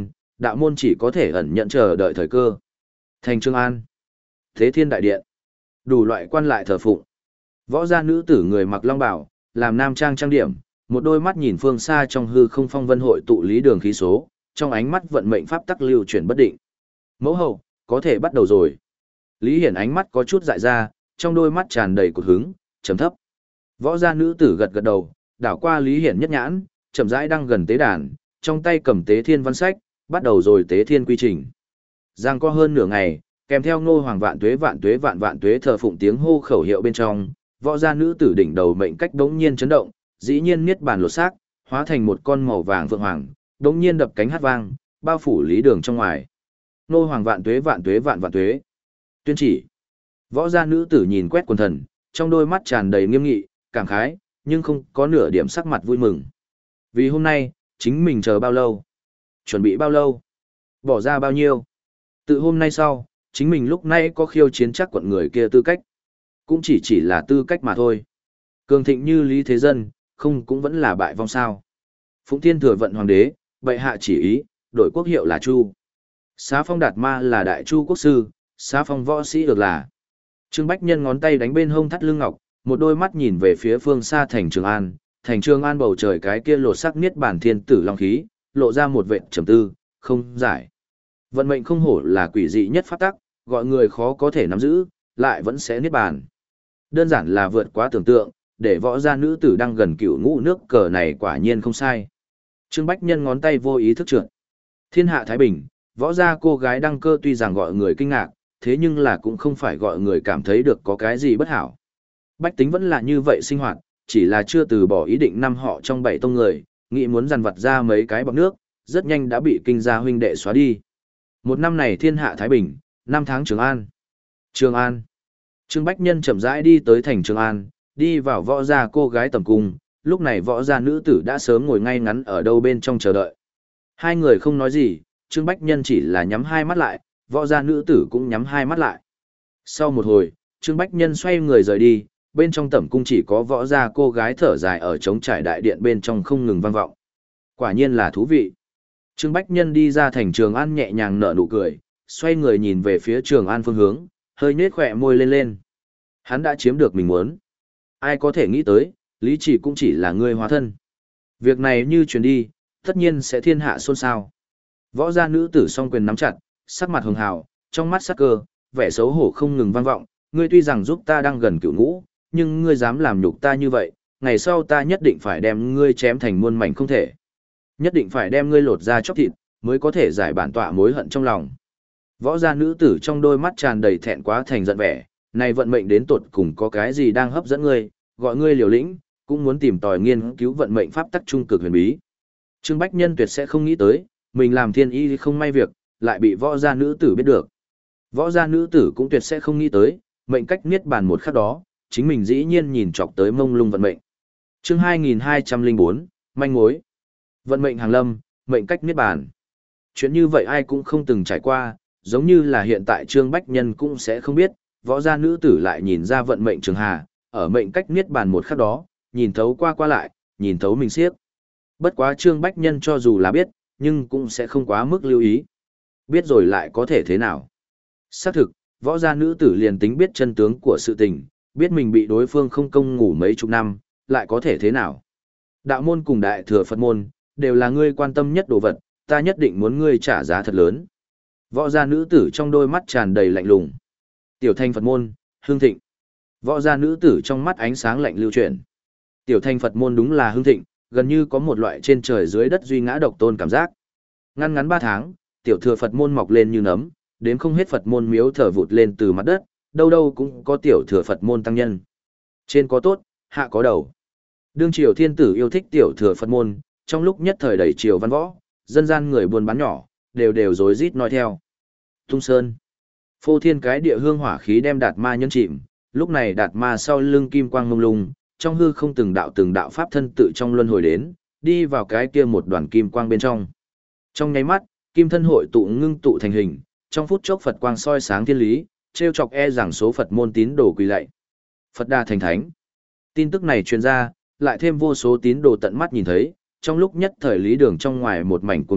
đạo môn chỉ có thể ẩn nhận chờ đợi thời cơ. Thành Trường An, Thế Thiên Đại Điện, đủ loại quan lại thờ phụng. Võ gia nữ tử người mặc long bào, làm nam trang trang điểm, một đôi mắt nhìn phương xa trong hư không phong vân hội tụ lý đường khí số, trong ánh mắt vận mệnh pháp tắc lưu chuyển bất định. Mẫu hậu, có thể bắt đầu rồi. Lý Hiển ánh mắt có chút dại ra, trong đôi mắt tràn đầy cột hứng, trầm thấp. Võ gia nữ tử gật gật đầu, đảo qua Lý Hiển nhất nhãn, chậm rãi đang gần tế đàn, trong tay cầm tế thiên văn sách, bắt đầu rồi tế thiên quy trình. Giang có hơn nửa ngày, kèm theo ngô hoàng vạn tuế vạn tuế vạn vạn tuế thờ phụng tiếng hô khẩu hiệu bên trong, võ gia nữ tử đỉnh đầu mệnh cách đống nhiên chấn động, dĩ nhiên niết bàn lột xác, hóa thành một con màu vàng vượng hoàng, đống nhiên đập cánh hát vang, bao phủ lý đường trong ngoài. Ngô hoàng vạn tuế vạn tuế vạn vạn tuế. Tuyên chỉ. Võ gia nữ tử nhìn quét quần thần, trong đôi mắt tràn đầy nghiêm nghị, cảm khái, nhưng không có nửa điểm sắc mặt vui mừng. Vì hôm nay, chính mình chờ bao lâu? Chuẩn bị bao lâu? Bỏ ra bao nhiêu? Từ hôm nay sau, chính mình lúc nay có khiêu chiến chắc quận người kia tư cách. Cũng chỉ chỉ là tư cách mà thôi. Cường thịnh như Lý Thế Dân, không cũng vẫn là bại vong sao. Phụng Thiên Thừa Vận Hoàng đế, bệ hạ chỉ ý, đổi quốc hiệu là Chu. Xá phong Đạt Ma là Đại Chu Quốc Sư, xá phong võ sĩ được là. Trương Bách Nhân ngón tay đánh bên hông thắt lưng ngọc, một đôi mắt nhìn về phía phương xa thành Trường An, thành Trường An bầu trời cái kia lột sắc niết bản thiên tử long khí, lộ ra một vệt trầm tư, không giải. Vận mệnh không hổ là quỷ dị nhất pháp tắc, gọi người khó có thể nắm giữ, lại vẫn sẽ niết bàn. Đơn giản là vượt quá tưởng tượng, để võ gia nữ tử đang gần cựu ngũ nước cờ này quả nhiên không sai. Trương Bách Nhân ngón tay vô ý thức trượt. Thiên hạ Thái Bình, võ gia cô gái đăng cơ tuy rằng gọi người kinh ngạc, thế nhưng là cũng không phải gọi người cảm thấy được có cái gì bất hảo. Bách tính vẫn là như vậy sinh hoạt, chỉ là chưa từ bỏ ý định năm họ trong bảy tông người, nghĩ muốn dằn vặt ra mấy cái bọc nước, rất nhanh đã bị kinh gia huynh đệ xóa đi. Một năm này thiên hạ Thái Bình, năm tháng Trường An. Trường An. Trương Bách Nhân chậm rãi đi tới thành Trường An, đi vào võ gia cô gái tầm cung, lúc này võ gia nữ tử đã sớm ngồi ngay ngắn ở đâu bên trong chờ đợi. Hai người không nói gì, Trương Bách Nhân chỉ là nhắm hai mắt lại, võ gia nữ tử cũng nhắm hai mắt lại. Sau một hồi, Trương Bách Nhân xoay người rời đi, bên trong tẩm cung chỉ có võ gia cô gái thở dài ở trống trải đại điện bên trong không ngừng vang vọng. Quả nhiên là thú vị. Trương Bách Nhân đi ra thành Trường An nhẹ nhàng nở nụ cười, xoay người nhìn về phía Trường An phương hướng, hơi nhếch khỏe môi lên lên. Hắn đã chiếm được mình muốn. Ai có thể nghĩ tới, Lý Chỉ cũng chỉ là người hóa thân. Việc này như truyền đi, tất nhiên sẽ thiên hạ xôn xao. Võ gia nữ tử song quyền nắm chặt, sắc mặt hường hào, trong mắt sắc cơ, vẻ xấu hổ không ngừng vang vọng. Ngươi tuy rằng giúp ta đang gần cựu ngũ, nhưng ngươi dám làm nhục ta như vậy, ngày sau ta nhất định phải đem ngươi chém thành muôn mảnh không thể. Nhất định phải đem ngươi lột ra chóc thịt, mới có thể giải bản tọa mối hận trong lòng. Võ gia nữ tử trong đôi mắt tràn đầy thẹn quá thành giận vẻ, này vận mệnh đến tột cùng có cái gì đang hấp dẫn ngươi, gọi ngươi liều lĩnh, cũng muốn tìm tòi nghiên cứu vận mệnh pháp tắc trung cực huyền bí. Trương Bách Nhân tuyệt sẽ không nghĩ tới, mình làm thiên y không may việc, lại bị võ gia nữ tử biết được. Võ gia nữ tử cũng tuyệt sẽ không nghĩ tới, mệnh cách niết bàn một khắc đó, chính mình dĩ nhiên nhìn chọc tới mông lung vận mệnh. Chương hai nghìn hai trăm lẻ bốn, manh mối. Vận mệnh hàng lâm, mệnh cách niết bàn. Chuyện như vậy ai cũng không từng trải qua, giống như là hiện tại Trương Bách Nhân cũng sẽ không biết, võ gia nữ tử lại nhìn ra vận mệnh Trường Hà, ở mệnh cách niết bàn một khắc đó, nhìn thấu qua qua lại, nhìn thấu mình siếc. Bất quá Trương Bách Nhân cho dù là biết, nhưng cũng sẽ không quá mức lưu ý. Biết rồi lại có thể thế nào? Xác thực, võ gia nữ tử liền tính biết chân tướng của sự tình, biết mình bị đối phương không công ngủ mấy chục năm, lại có thể thế nào? Đạo môn cùng đại thừa Phật môn, đều là ngươi quan tâm nhất đồ vật, ta nhất định muốn ngươi trả giá thật lớn. Võ gia nữ tử trong đôi mắt tràn đầy lạnh lùng. Tiểu thanh Phật môn, hương thịnh. Võ gia nữ tử trong mắt ánh sáng lạnh lưu chuyển. Tiểu thanh Phật môn đúng là hương thịnh, gần như có một loại trên trời dưới đất duy ngã độc tôn cảm giác. Ngăn ngắn ba tháng, tiểu thừa Phật môn mọc lên như nấm, đến không hết Phật môn miếu thờ vụt lên từ mặt đất, đâu đâu cũng có tiểu thừa Phật môn tăng nhân. Trên có tốt, hạ có đầu. Đương triều thiên tử yêu thích tiểu thừa Phật môn, trong lúc nhất thời đầy triều văn võ, dân gian người buôn bán nhỏ, đều đều rối rít nói theo. Tung Sơn. Phô thiên cái địa hương hỏa khí đem Đạt Ma nhấn chìm, lúc này Đạt Ma sau lưng kim quang mông lung, trong hư không từng đạo từng đạo pháp thân tự trong luân hồi đến, đi vào cái kia một đoàn kim quang bên trong. Trong nháy mắt, kim thân hội tụ ngưng tụ thành hình, trong phút chốc Phật quang soi sáng thiên lý, trêu chọc e rằng số Phật môn tín đồ quỳ lạy. Phật đa thành thánh. Tin tức này truyền ra, lại thêm vô số tín đồ tận mắt nhìn thấy, trong lúc nhất thời lý đường trong ngoài một mảnh cuồng nhiệt,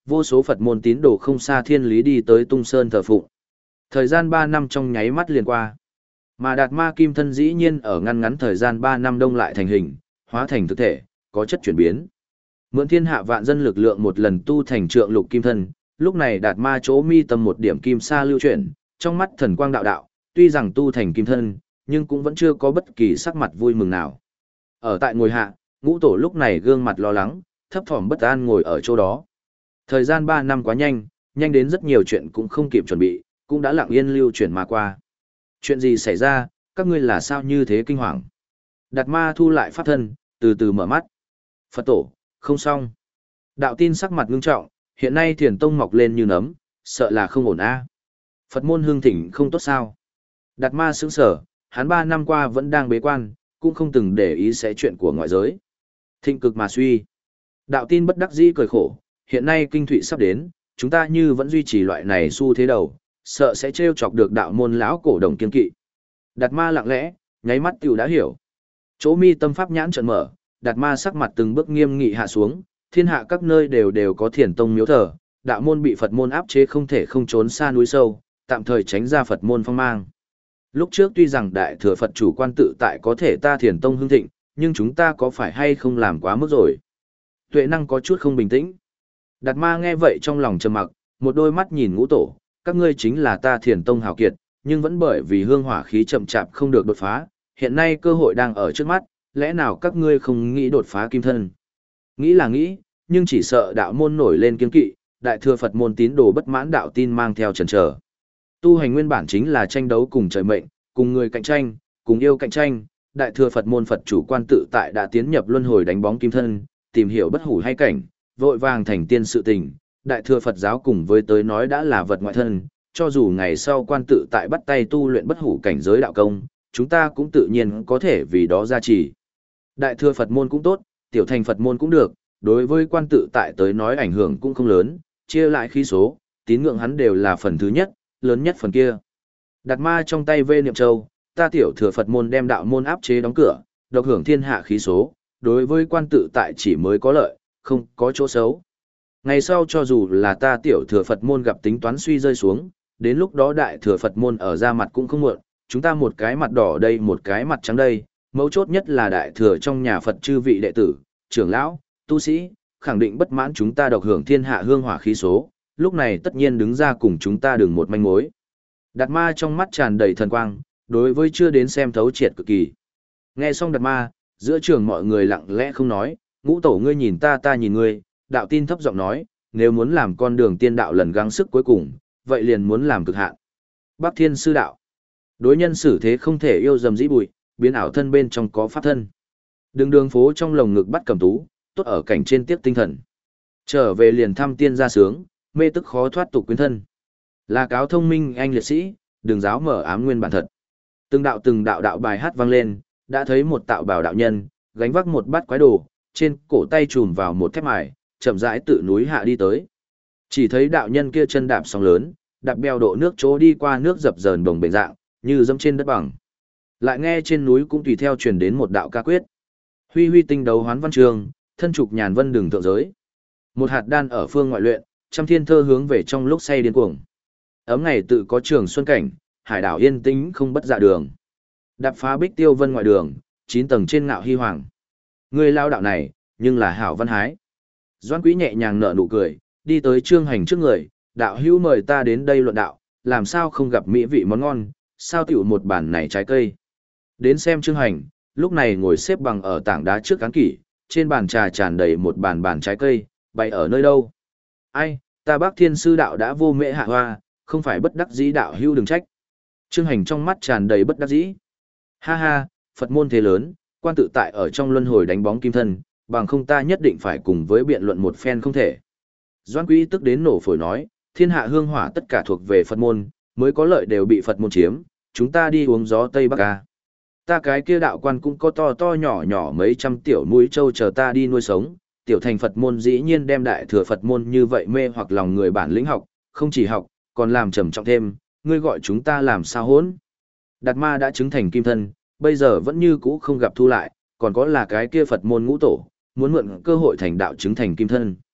vô số Phật môn tín đồ không xa thiên lý đi tới Tung Sơn thờ phụng. Thời gian ba năm trong nháy mắt liền qua. Mà Đạt Ma Kim Thân dĩ nhiên ở ngăn ngắn thời gian ba năm đông lại thành hình, hóa thành thực thể, có chất chuyển biến. Mượn thiên hạ vạn dân lực lượng một lần tu thành trượng lục kim thân, lúc này Đạt Ma chỗ mi tâm một điểm kim sa lưu chuyển, trong mắt thần quang đạo đạo, tuy rằng tu thành kim thân, nhưng cũng vẫn chưa có bất kỳ sắc mặt vui mừng nào. Ở tại ngồi hạ, Ngũ Tổ lúc này gương mặt lo lắng, thấp thỏm bất an ngồi ở chỗ đó. Thời gian ba năm quá nhanh, nhanh đến rất nhiều chuyện cũng không kịp chuẩn bị, cũng đã lặng yên lưu chuyển mà qua. Chuyện gì xảy ra, các ngươi là sao như thế kinh hoàng? Đạt Ma thu lại pháp thân, từ từ mở mắt. Phật tổ, không xong. Đạo tin sắc mặt ngưng trọng, hiện nay Thiền Tông mọc lên như nấm, sợ là không ổn a. Phật môn hương thịnh không tốt sao? Đạt Ma sững sờ, hắn ba năm qua vẫn đang bế quan, cũng không từng để ý sẽ chuyện của ngoại giới. Thịnh cực mà suy. Đạo tin bất đắc dĩ cười khổ, hiện nay kinh thụy sắp đến, chúng ta như vẫn duy trì loại này xu thế đầu, sợ sẽ trêu chọc được đạo môn lão cổ đồng kiên kỵ. Đạt Ma lặng lẽ, nháy mắt tiểu đã hiểu. Chỗ mi tâm pháp nhãn trợn mở, Đạt Ma sắc mặt từng bước nghiêm nghị hạ xuống, thiên hạ các nơi đều đều có Thiền Tông miếu thờ, đạo môn bị Phật môn áp chế không thể không trốn xa núi sâu, tạm thời tránh ra Phật môn phong mang. Lúc trước tuy rằng đại thừa Phật chủ quan tự tại có thể ta Thiền Tông hưng thịnh, nhưng chúng ta có phải hay không làm quá mức rồi? Tuệ Năng có chút không bình tĩnh. Đạt Ma nghe vậy trong lòng trầm mặc, một đôi mắt nhìn Ngũ Tổ, các ngươi chính là ta Thiền Tông hào kiệt, nhưng vẫn bởi vì hương hỏa khí chậm chạp không được đột phá, hiện nay cơ hội đang ở trước mắt, lẽ nào các ngươi không nghĩ đột phá kim thân? Nghĩ là nghĩ, nhưng chỉ sợ đạo môn nổi lên kiên kỵ, đại thừa Phật môn tín đồ bất mãn đạo tin mang theo chần chờ. Tu hành nguyên bản chính là tranh đấu cùng trời mệnh, cùng người cạnh tranh, cùng yêu cạnh tranh, đại thừa Phật môn Phật chủ quan tự tại đã tiến nhập luân hồi đánh bóng kim thân, tìm hiểu bất hủ hay cảnh, vội vàng thành tiên sự tình, đại thừa Phật giáo cùng với tới nói đã là vật ngoại thân, cho dù ngày sau quan tự tại bắt tay tu luyện bất hủ cảnh giới đạo công, chúng ta cũng tự nhiên có thể vì đó gia trì. Đại thừa Phật môn cũng tốt, tiểu thành Phật môn cũng được, đối với quan tự tại tới nói ảnh hưởng cũng không lớn, chia lại khí số, tín ngưỡng hắn đều là phần thứ nhất, lớn nhất phần kia. Đạt Ma trong tay vê niệm châu, ta tiểu thừa Phật môn đem đạo môn áp chế đóng cửa, độc hưởng thiên hạ khí số, đối với quan tự tại chỉ mới có lợi, không có chỗ xấu. Ngày sau cho dù là ta tiểu thừa Phật môn gặp tính toán suy rơi xuống, đến lúc đó đại thừa Phật môn ở ra mặt cũng không muộn, chúng ta một cái mặt đỏ đây một cái mặt trắng đây, mấu chốt nhất là đại thừa trong nhà Phật chư vị đệ tử, trưởng lão, tu sĩ, khẳng định bất mãn chúng ta độc hưởng thiên hạ hương hỏa khí số, lúc này tất nhiên đứng ra cùng chúng ta đừng một manh mối. Đạt Ma trong mắt tràn đầy thần quang, đối với chưa đến xem thấu triệt cực kỳ. Nghe xong Đạt Ma, giữa trường mọi người lặng lẽ không nói, Ngũ Tổ ngươi nhìn ta ta nhìn ngươi, đạo tin thấp giọng nói, nếu muốn làm con đường tiên đạo lần gắng sức cuối cùng, vậy liền muốn làm cực hạn. Bắc Thiên sư đạo. Đối nhân xử thế không thể yêu dầm dĩ bụi, biến ảo thân bên trong có pháp thân. Đường đường phố trong lồng ngực bắt cầm tú, tốt ở cảnh trên tiếp tinh thần. Trở về liền thăm tiên ra sướng, mê tức khó thoát tục quyến thân. Là cáo thông minh anh liệt sĩ, đường giáo mở ám nguyên bản thật. Từng đạo từng đạo đạo bài hát vang lên, đã thấy một tạo bảo đạo nhân, gánh vác một bát quái đồ, trên cổ tay chùm vào một thép mài, chậm rãi tự núi hạ đi tới. Chỉ thấy đạo nhân kia chân đạp sóng lớn, đạp bèo độ nước chỗ đi qua nước dập dờn đồng bềnh dạng, như dẫm trên đất bằng. Lại nghe trên núi cũng tùy theo truyền đến một đạo ca quyết. Huy huy tinh đấu hoán văn trường, thân trục nhàn vân đường thượng giới. Một hạt đan ở phương ngoại luyện, trăm thiên thơ hướng về trong lúc say điên cuồng. Ấm ngày tự có trường xuân cảnh, hải đảo yên tĩnh không bất dạ đường. Đạp phá bích tiêu vân ngoại đường, chín tầng trên ngạo hy hoàng. Người lao đạo này, nhưng là hảo văn hái. Doãn Quý nhẹ nhàng nở nụ cười, đi tới Trương Hành trước người, đạo hữu mời ta đến đây luận đạo, làm sao không gặp mỹ vị món ngon, sao tiểu một bản này trái cây. Đến xem Trương Hành, lúc này ngồi xếp bằng ở tảng đá trước cán kỷ, trên bàn trà tràn đầy một bàn bàn trái cây, bày ở nơi đâu. Ai, ta bác thiên sư đạo đã vô mễ hạ hoa, không phải bất đắc dĩ đạo hữu đừng trách. Trương Hành trong mắt tràn đầy bất đắc dĩ. Ha ha, Phật môn thế lớn, quan tự tại ở trong luân hồi đánh bóng kim thân, bằng không ta nhất định phải cùng với biện luận một phen không thể. Doãn Quý tức đến nổ phổi nói, thiên hạ hương hỏa tất cả thuộc về Phật môn, mới có lợi đều bị Phật môn chiếm, chúng ta đi uống gió Tây Bắc ca. Ta cái kia đạo quan cũng có to to nhỏ nhỏ mấy trăm tiểu mũi trâu chờ ta đi nuôi sống, tiểu thành Phật môn dĩ nhiên đem đại thừa Phật môn như vậy mê hoặc lòng người bản lĩnh học, không chỉ học, còn làm trầm trọng thêm, ngươi gọi chúng ta làm sao hỗn. Đạt Ma đã chứng thành kim thân, bây giờ vẫn như cũ không gặp thu lại, còn có là cái kia Phật môn Ngũ Tổ, muốn mượn cơ hội thành đạo chứng thành kim thân.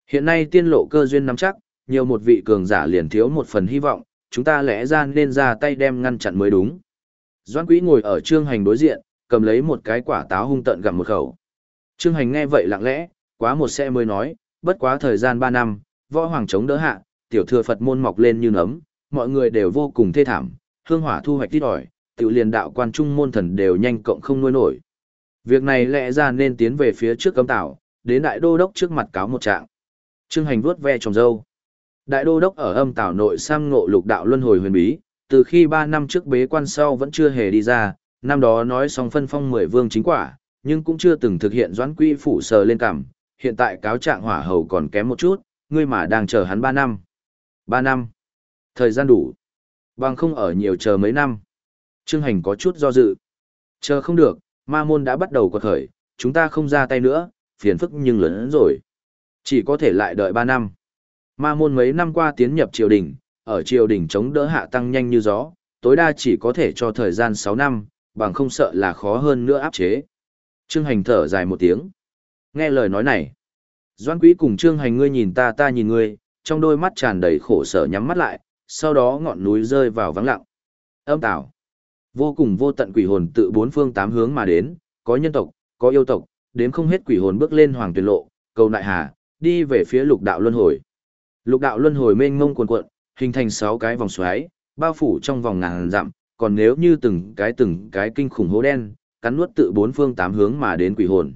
Hiện nay tiên lộ cơ duyên nắm chắc, nhiều một vị cường giả liền thiếu một phần hy vọng, chúng ta lẽ ra nên ra tay đem ngăn chặn mới đúng. Doãn Quý ngồi ở Trương Hành đối diện, cầm lấy một cái quả táo hung tợn gặm một khẩu. Trương Hành nghe vậy lặng lẽ, quá một xe mới nói, bất quá thời gian ba năm, võ hoàng chống đỡ hạ, tiểu thừa Phật môn mọc lên như nấm, mọi người đều vô cùng thê thảm, hương hỏa thu hoạch ít ỏi, tiểu liền đạo quan trung môn thần đều nhanh cộng không nuôi nổi. Việc này lẽ ra nên tiến về phía trước cấm tảo, đến đại đô đốc trước mặt cáo một trạng. Trương Hành vuốt ve trồng dâu. Đại đô đốc ở âm tảo nội sam ngộ lục đạo luân hồi huyền bí, từ khi ba năm trước bế quan sau vẫn chưa hề đi ra, năm đó nói xong phân phong mười vương chính quả, nhưng cũng chưa từng thực hiện Doãn Quý phủ sờ lên cằm, hiện tại cáo trạng hỏa hầu còn kém một chút, ngươi mà đang chờ hắn ba năm. Ba năm. Thời gian đủ. Bằng không ở nhiều chờ mấy năm. Trương Hành có chút do dự. Chờ không được, ma môn đã bắt đầu quật khởi, chúng ta không ra tay nữa, phiền phức nhưng lớn hơn rồi. Chỉ có thể lại đợi ba năm. Ma môn mấy năm qua tiến nhập triều đình, ở triều đình chống đỡ hạ tăng nhanh như gió, tối đa chỉ có thể cho thời gian sáu năm, bằng không sợ là khó hơn nữa áp chế. Trương Hành thở dài một tiếng. Nghe lời nói này, Doãn Quý cùng Trương Hành ngươi nhìn ta ta nhìn ngươi, trong đôi mắt tràn đầy khổ sở nhắm mắt lại, sau đó ngọn núi rơi vào vắng lặng. Âm tảo. Vô cùng vô tận quỷ hồn tự bốn phương tám hướng mà đến, có nhân tộc, có yêu tộc, đến không hết quỷ hồn bước lên hoàng tuyển lộ, cầu nại hà, đi về phía lục đạo luân hồi. Lục đạo luân hồi mênh mông cuồn cuộn, hình thành sáu cái vòng xoáy, bao phủ trong vòng ngàn dặm, còn nếu như từng cái từng cái kinh khủng hố đen, cắn nuốt tự bốn phương tám hướng mà đến quỷ hồn.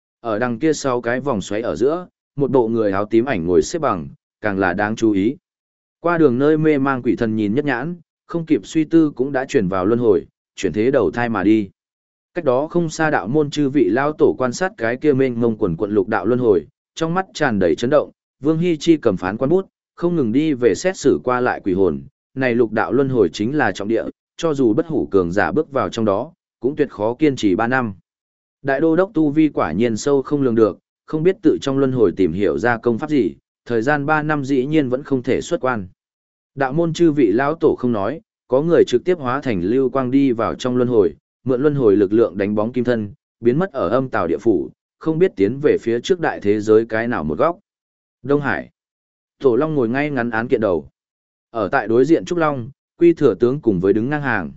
Ở đằng kia sau cái vòng xoáy ở giữa, một bộ người áo tím ảnh ngồi xếp bằng, càng là đáng chú ý. Qua đường nơi mê mang quỷ thần nhìn nhất nhãn, không kịp suy tư cũng đã chuyển vào luân hồi, chuyển thế đầu thai mà đi. Cách đó không xa đạo môn chư vị lao tổ quan sát cái kia mênh mông quần quận lục đạo luân hồi, trong mắt tràn đầy chấn động, Vương Hy Chi cầm phán quan bút, không ngừng đi về xét xử qua lại quỷ hồn, này lục đạo luân hồi chính là trọng địa, cho dù bất hủ cường giả bước vào trong đó, cũng tuyệt khó kiên trì ba năm. Đại đô đốc tu vi quả nhiên sâu không lường được, không biết tự trong luân hồi tìm hiểu ra công pháp gì, thời gian ba năm dĩ nhiên vẫn không thể xuất quan. Đạo môn chư vị lão tổ không nói, có người trực tiếp hóa thành lưu quang đi vào trong luân hồi, mượn luân hồi lực lượng đánh bóng kim thân, biến mất ở âm tào địa phủ, không biết tiến về phía trước đại thế giới cái nào một góc. Đông Hải. Tổ Long ngồi ngay ngắn án kiện đầu. Ở tại đối diện Trúc Long, Quy Thừa Tướng cùng với đứng ngang hàng.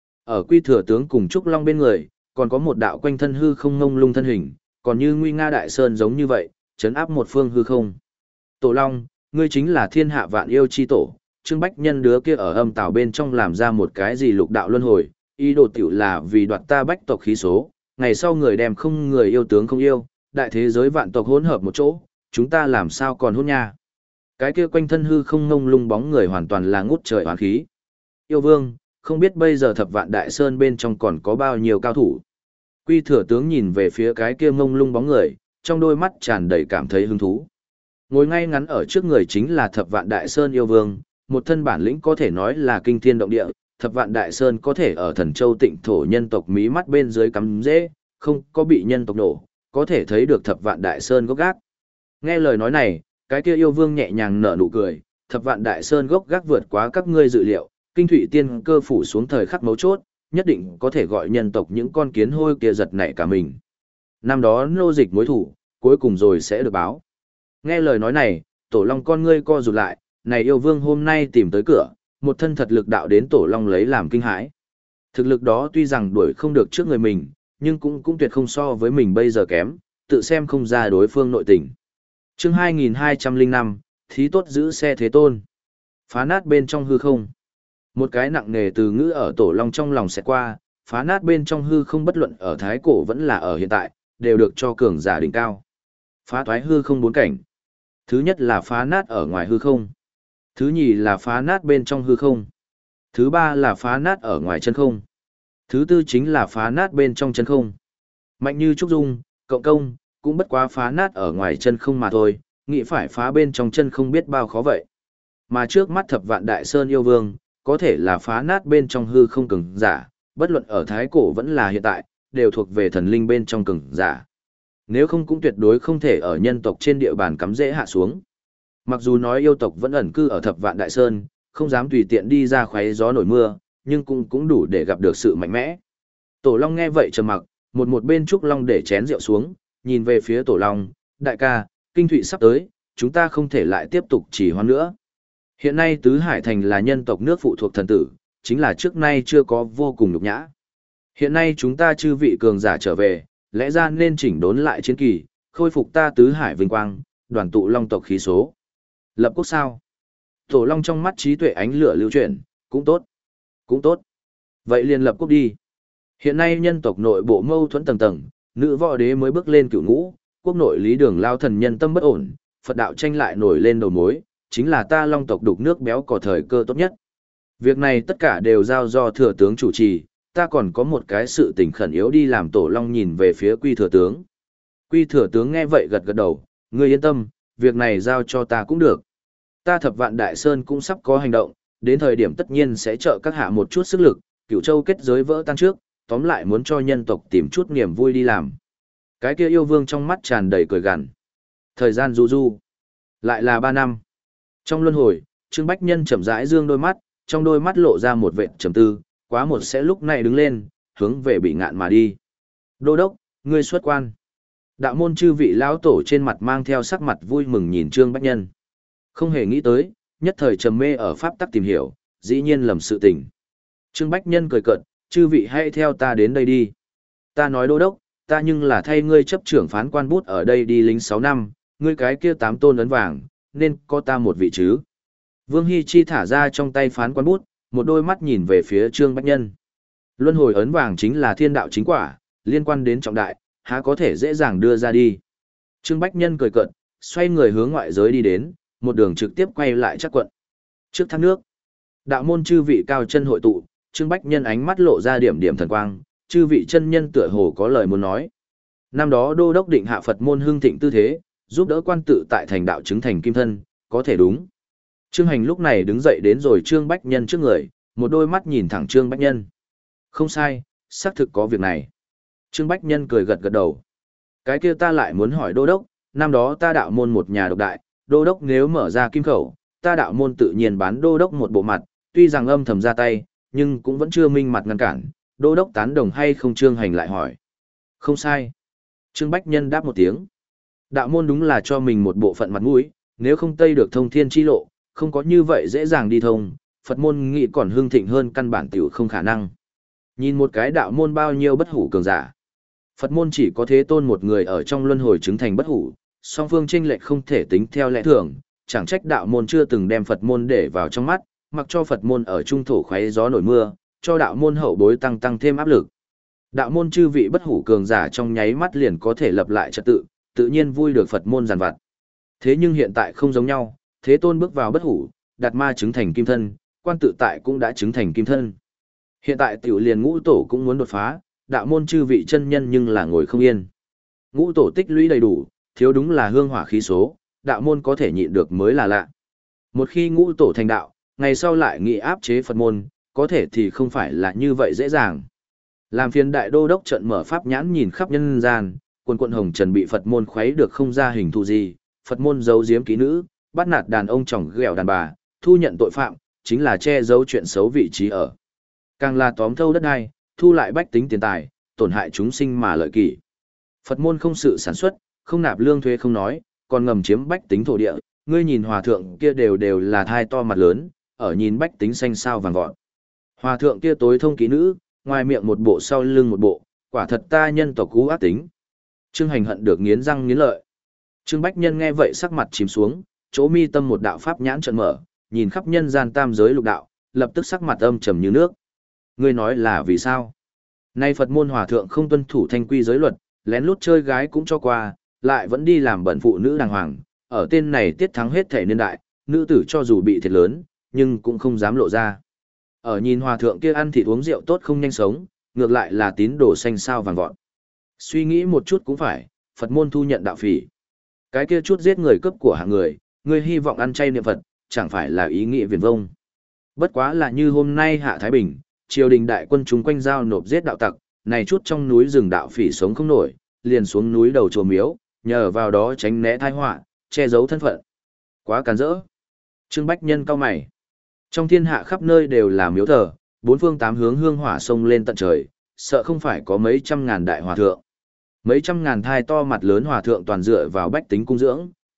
Ở Quy Thừa Tướng cùng Trúc Long bên người, còn có một đạo quanh thân hư không ngông lung thân hình, còn như nguy nga đại sơn giống như vậy, chấn áp một phương hư không. Tổ Long, ngươi chính là thiên hạ vạn yêu chi tổ, Trương Bách Nhân đứa kia ở âm tào bên trong làm ra một cái gì lục đạo luân hồi, ý đồ tiểu là vì đoạt ta bách tộc khí số, ngày sau người đem không người yêu tướng không yêu, đại thế giới vạn tộc hỗn hợp một chỗ, chúng ta làm sao còn hôn nha. Cái kia quanh thân hư không ngông lung bóng người hoàn toàn là ngút trời oán khí. Yêu vương, không biết bây giờ thập vạn đại sơn bên trong còn có bao nhiêu cao thủ. Quy Thừa Tướng nhìn về phía cái kia ngông lung bóng người, trong đôi mắt tràn đầy cảm thấy hứng thú. Ngồi ngay ngắn ở trước người chính là thập vạn đại sơn yêu vương, một thân bản lĩnh có thể nói là kinh thiên động địa, thập vạn đại sơn có thể ở thần châu tịnh thổ nhân tộc mí mắt bên dưới cắm dễ, không có bị nhân tộc nổ, có thể thấy được thập vạn đại sơn gốc gác. Nghe lời nói này, cái kia yêu vương nhẹ nhàng nở nụ cười, thập vạn đại sơn gốc gác vượt quá các ngươi dự liệu, kinh thủy tiên cơ phủ xuống thời khắc mấu chốt, nhất định có thể gọi nhân tộc những con kiến hôi kia giật nảy cả mình. Năm đó nô dịch mối thủ, cuối cùng rồi sẽ được báo. Nghe lời nói này, Tổ Long con ngươi co rụt lại, này yêu vương hôm nay tìm tới cửa, một thân thật lực đạo đến Tổ Long lấy làm kinh hãi. Thực lực đó tuy rằng đuổi không được trước người mình, nhưng cũng cũng tuyệt không so với mình bây giờ kém, tự xem không ra đối phương nội tình. Chương hai nghìn hai trăm lẻ năm, thí tốt giữ xe thế tôn. Phá nát bên trong hư không. Một cái nặng nề từ ngữ ở Tổ Long trong lòng sẽ qua, phá nát bên trong hư không bất luận ở thái cổ vẫn là ở hiện tại, đều được cho cường giả đỉnh cao. Phá thoái hư không bốn cảnh. Thứ nhất là phá nát ở ngoài hư không. Thứ nhì là phá nát bên trong hư không. Thứ ba là phá nát ở ngoài chân không. Thứ tư chính là phá nát bên trong chân không. Mạnh như Trúc Dung, cộng công, cũng bất quá phá nát ở ngoài chân không mà thôi, nghĩ phải phá bên trong chân không biết bao khó vậy. Mà trước mắt thập vạn đại sơn yêu vương, có thể là phá nát bên trong hư không cường giả, bất luận ở thái cổ vẫn là hiện tại, đều thuộc về thần linh bên trong cường giả. Nếu không cũng tuyệt đối không thể ở nhân tộc trên địa bàn cắm dễ hạ xuống. Mặc dù nói yêu tộc vẫn ẩn cư ở thập vạn đại sơn, không dám tùy tiện đi ra khoáy gió nổi mưa, nhưng cũng cũng đủ để gặp được sự mạnh mẽ. Tổ Long nghe vậy trầm mặc, một một bên Trúc Long để chén rượu xuống, nhìn về phía Tổ Long, đại ca, kinh thụy sắp tới, chúng ta không thể lại tiếp tục trì hoãn nữa. Hiện nay Tứ Hải Thành là nhân tộc nước phụ thuộc thần tử, chính là trước nay chưa có vô cùng nhục nhã. Hiện nay chúng ta chư vị cường giả trở về, lẽ ra nên chỉnh đốn lại chiến kỳ, khôi phục ta Tứ Hải vinh quang, đoàn tụ long tộc khí số. Lập quốc sao? Tổ Long trong mắt trí tuệ ánh lửa lưu chuyển, cũng tốt. Cũng tốt. Vậy liền lập quốc đi. Hiện nay nhân tộc nội bộ mâu thuẫn tầng tầng, nữ võ đế mới bước lên cửu ngũ, quốc nội lý đường lao thần nhân tâm bất ổn, Phật đạo tranh lại nổi lên đầu mối, chính là ta long tộc đục nước béo có thời cơ tốt nhất. Việc này tất cả đều giao do thừa tướng chủ trì, ta còn có một cái sự tình khẩn yếu đi làm. Tổ Long nhìn về phía Quy thừa tướng. Quy thừa tướng nghe vậy gật gật đầu, ngươi yên tâm, việc này giao cho ta cũng được. Ta Thập Vạn Đại Sơn cũng sắp có hành động, đến thời điểm tất nhiên sẽ trợ các hạ một chút sức lực, Cửu Châu kết giới vỡ tan trước, tóm lại muốn cho nhân tộc tìm chút niềm vui đi làm. Cái kia yêu vương trong mắt tràn đầy cười gằn. Thời gian du du, lại là ba năm. Trong luân hồi, Trương Bách Nhân chậm rãi dương đôi mắt, trong đôi mắt lộ ra một vệt trầm tư, quá một sẽ lúc này đứng lên, hướng về Bị Ngạn mà đi. Đô đốc, ngươi xuất quan. Đạo môn chư vị lão tổ trên mặt mang theo sắc mặt vui mừng nhìn Trương Bách Nhân. Không hề nghĩ tới, nhất thời trầm mê ở pháp tắc tìm hiểu, dĩ nhiên lầm sự tình. Trương Bách Nhân cười cợt, chư vị hãy theo ta đến đây đi. Ta nói đô đốc, ta nhưng là thay ngươi chấp trưởng phán quan bút ở đây đi lính sáu năm, ngươi cái kia tám tôn ấn vàng, nên có ta một vị chứ. Vương Hy Chi thả ra trong tay phán quan bút, một đôi mắt nhìn về phía Trương Bách Nhân. Luân hồi ấn vàng chính là thiên đạo chính quả, liên quan đến trọng đại, há có thể dễ dàng đưa ra đi. Trương Bách Nhân cười cợt, xoay người hướng ngoại giới đi đến, một đường trực tiếp quay lại Trác quận. Trước thác nước, đạo môn chư vị cao chân hội tụ, Trương Bách Nhân ánh mắt lộ ra điểm điểm thần quang, chư vị chân nhân tựa hồ có lời muốn nói. Năm đó đô đốc định hạ Phật môn hưng thịnh tư thế, giúp đỡ quan tự tại thành đạo chứng thành kim thân, có thể đúng. Trương Hành lúc này đứng dậy đến rồi Trương Bách Nhân trước người, một đôi mắt nhìn thẳng Trương Bách Nhân. Không sai, xác thực có việc này. Trương Bách Nhân cười gật gật đầu. Cái kia ta lại muốn hỏi đô đốc, năm đó ta đạo môn một nhà độc đại, đô đốc nếu mở ra kim khẩu, ta đạo môn tự nhiên bán đô đốc một bộ mặt, tuy rằng âm thầm ra tay, nhưng cũng vẫn chưa minh mặt ngăn cản, đô đốc tán đồng hay không? Trương Hành lại hỏi. Không sai. Trương Bách Nhân đáp một tiếng. Đạo môn đúng là cho mình một bộ phận mặt mũi, nếu không tây được thông thiên chi lộ, không có như vậy dễ dàng đi thông, Phật môn nghĩ còn hương thịnh hơn căn bản tiểu không khả năng. Nhìn một cái đạo môn bao nhiêu bất hủ cường giả. Phật môn chỉ có Thế Tôn một người ở trong luân hồi chứng thành bất hủ, song phương chênh lệch không thể tính theo lẽ thường, chẳng trách đạo môn chưa từng đem Phật môn để vào trong mắt, mặc cho Phật môn ở trung thổ khoé gió nổi mưa, cho đạo môn hậu bối tăng tăng thêm áp lực. Đạo môn chư vị bất hủ cường giả trong nháy mắt liền có thể lập lại trật tự, tự nhiên vui được Phật môn giàn vặt. Thế nhưng hiện tại không giống nhau, Thế Tôn bước vào bất hủ, đạt ma chứng thành kim thân, quan tự tại cũng đã chứng thành kim thân. Hiện tại tiểu liền ngũ tổ cũng muốn đột phá, đạo môn chư vị chân nhân nhưng là ngồi không yên. Ngũ tổ tích lũy đầy đủ, thiếu đúng là hương hỏa khí số, đạo môn có thể nhịn được mới là lạ. Một khi ngũ tổ thành đạo, ngày sau lại nghị áp chế Phật môn, có thể thì không phải là như vậy dễ dàng. Làm phiền đại đô đốc trận mở pháp nhãn nhìn khắp nhân gian, quần quận hồng trần bị Phật môn khuấy được không ra hình thù gì, Phật môn giấu giếm kỹ nữ, bắt nạt đàn ông chồng ghẹo đàn bà, thu nhận tội phạm, chính là che giấu chuyện xấu vị trí ở. Càng là tóm thâu đất đai, thu lại bách tính tiền tài, tổn hại chúng sinh mà lợi kỷ. Phật môn không sự sản xuất, không nạp lương thuế không nói, còn ngầm chiếm bách tính thổ địa, ngươi nhìn hòa thượng kia đều đều là thai to mặt lớn, ở nhìn bách tính xanh sao vàng vọt. Hòa thượng kia tối thông kỹ nữ, ngoài miệng một bộ sau lưng một bộ, quả thật ta nhân tộc cú ác tính. Trương Hành hận được nghiến răng nghiến lợi. Trương Bách Nhân nghe vậy sắc mặt chìm xuống, chỗ mi tâm một đạo pháp nhãn trợn mở, nhìn khắp nhân gian tam giới lục đạo, lập tức sắc mặt âm trầm như nước. Ngươi nói là vì sao? Nay Phật môn hòa thượng không tuân thủ thanh quy giới luật, lén lút chơi gái cũng cho qua, lại vẫn đi làm bẩn phụ nữ đàng hoàng, ở tên này tiết thắng hết thể niên đại, nữ tử cho dù bị thiệt lớn, nhưng cũng không dám lộ ra. Ở nhìn hòa thượng kia ăn thịt uống rượu tốt không nhanh sống, ngược lại là tín đồ xanh sao vàng vọt. Suy nghĩ một chút cũng phải, Phật môn thu nhận đạo phỉ. Cái kia chút giết người cướp của hạng người, ngươi hy vọng ăn chay niệm Phật, chẳng phải là ý nghĩa viển vông. Bất quá là như hôm nay hạ Thái Bình, triều đình đại quân chúng quanh giao nộp giết đạo tặc, này chút trong núi rừng đạo phỉ sống không nổi, liền xuống núi đầu chùa miếu, nhờ vào đó tránh né tai họa, che giấu thân phận. Quá càn rỡ. Trương Bách Nhân cau mày. Trong thiên hạ khắp nơi đều là miếu thờ, bốn phương tám hướng hương hỏa sông lên tận trời, sợ không phải có mấy trăm ngàn đại hòa thượng. Mấy trăm ngàn thai to mặt lớn hòa thượng toàn dựa vào bách tính cung dưỡng,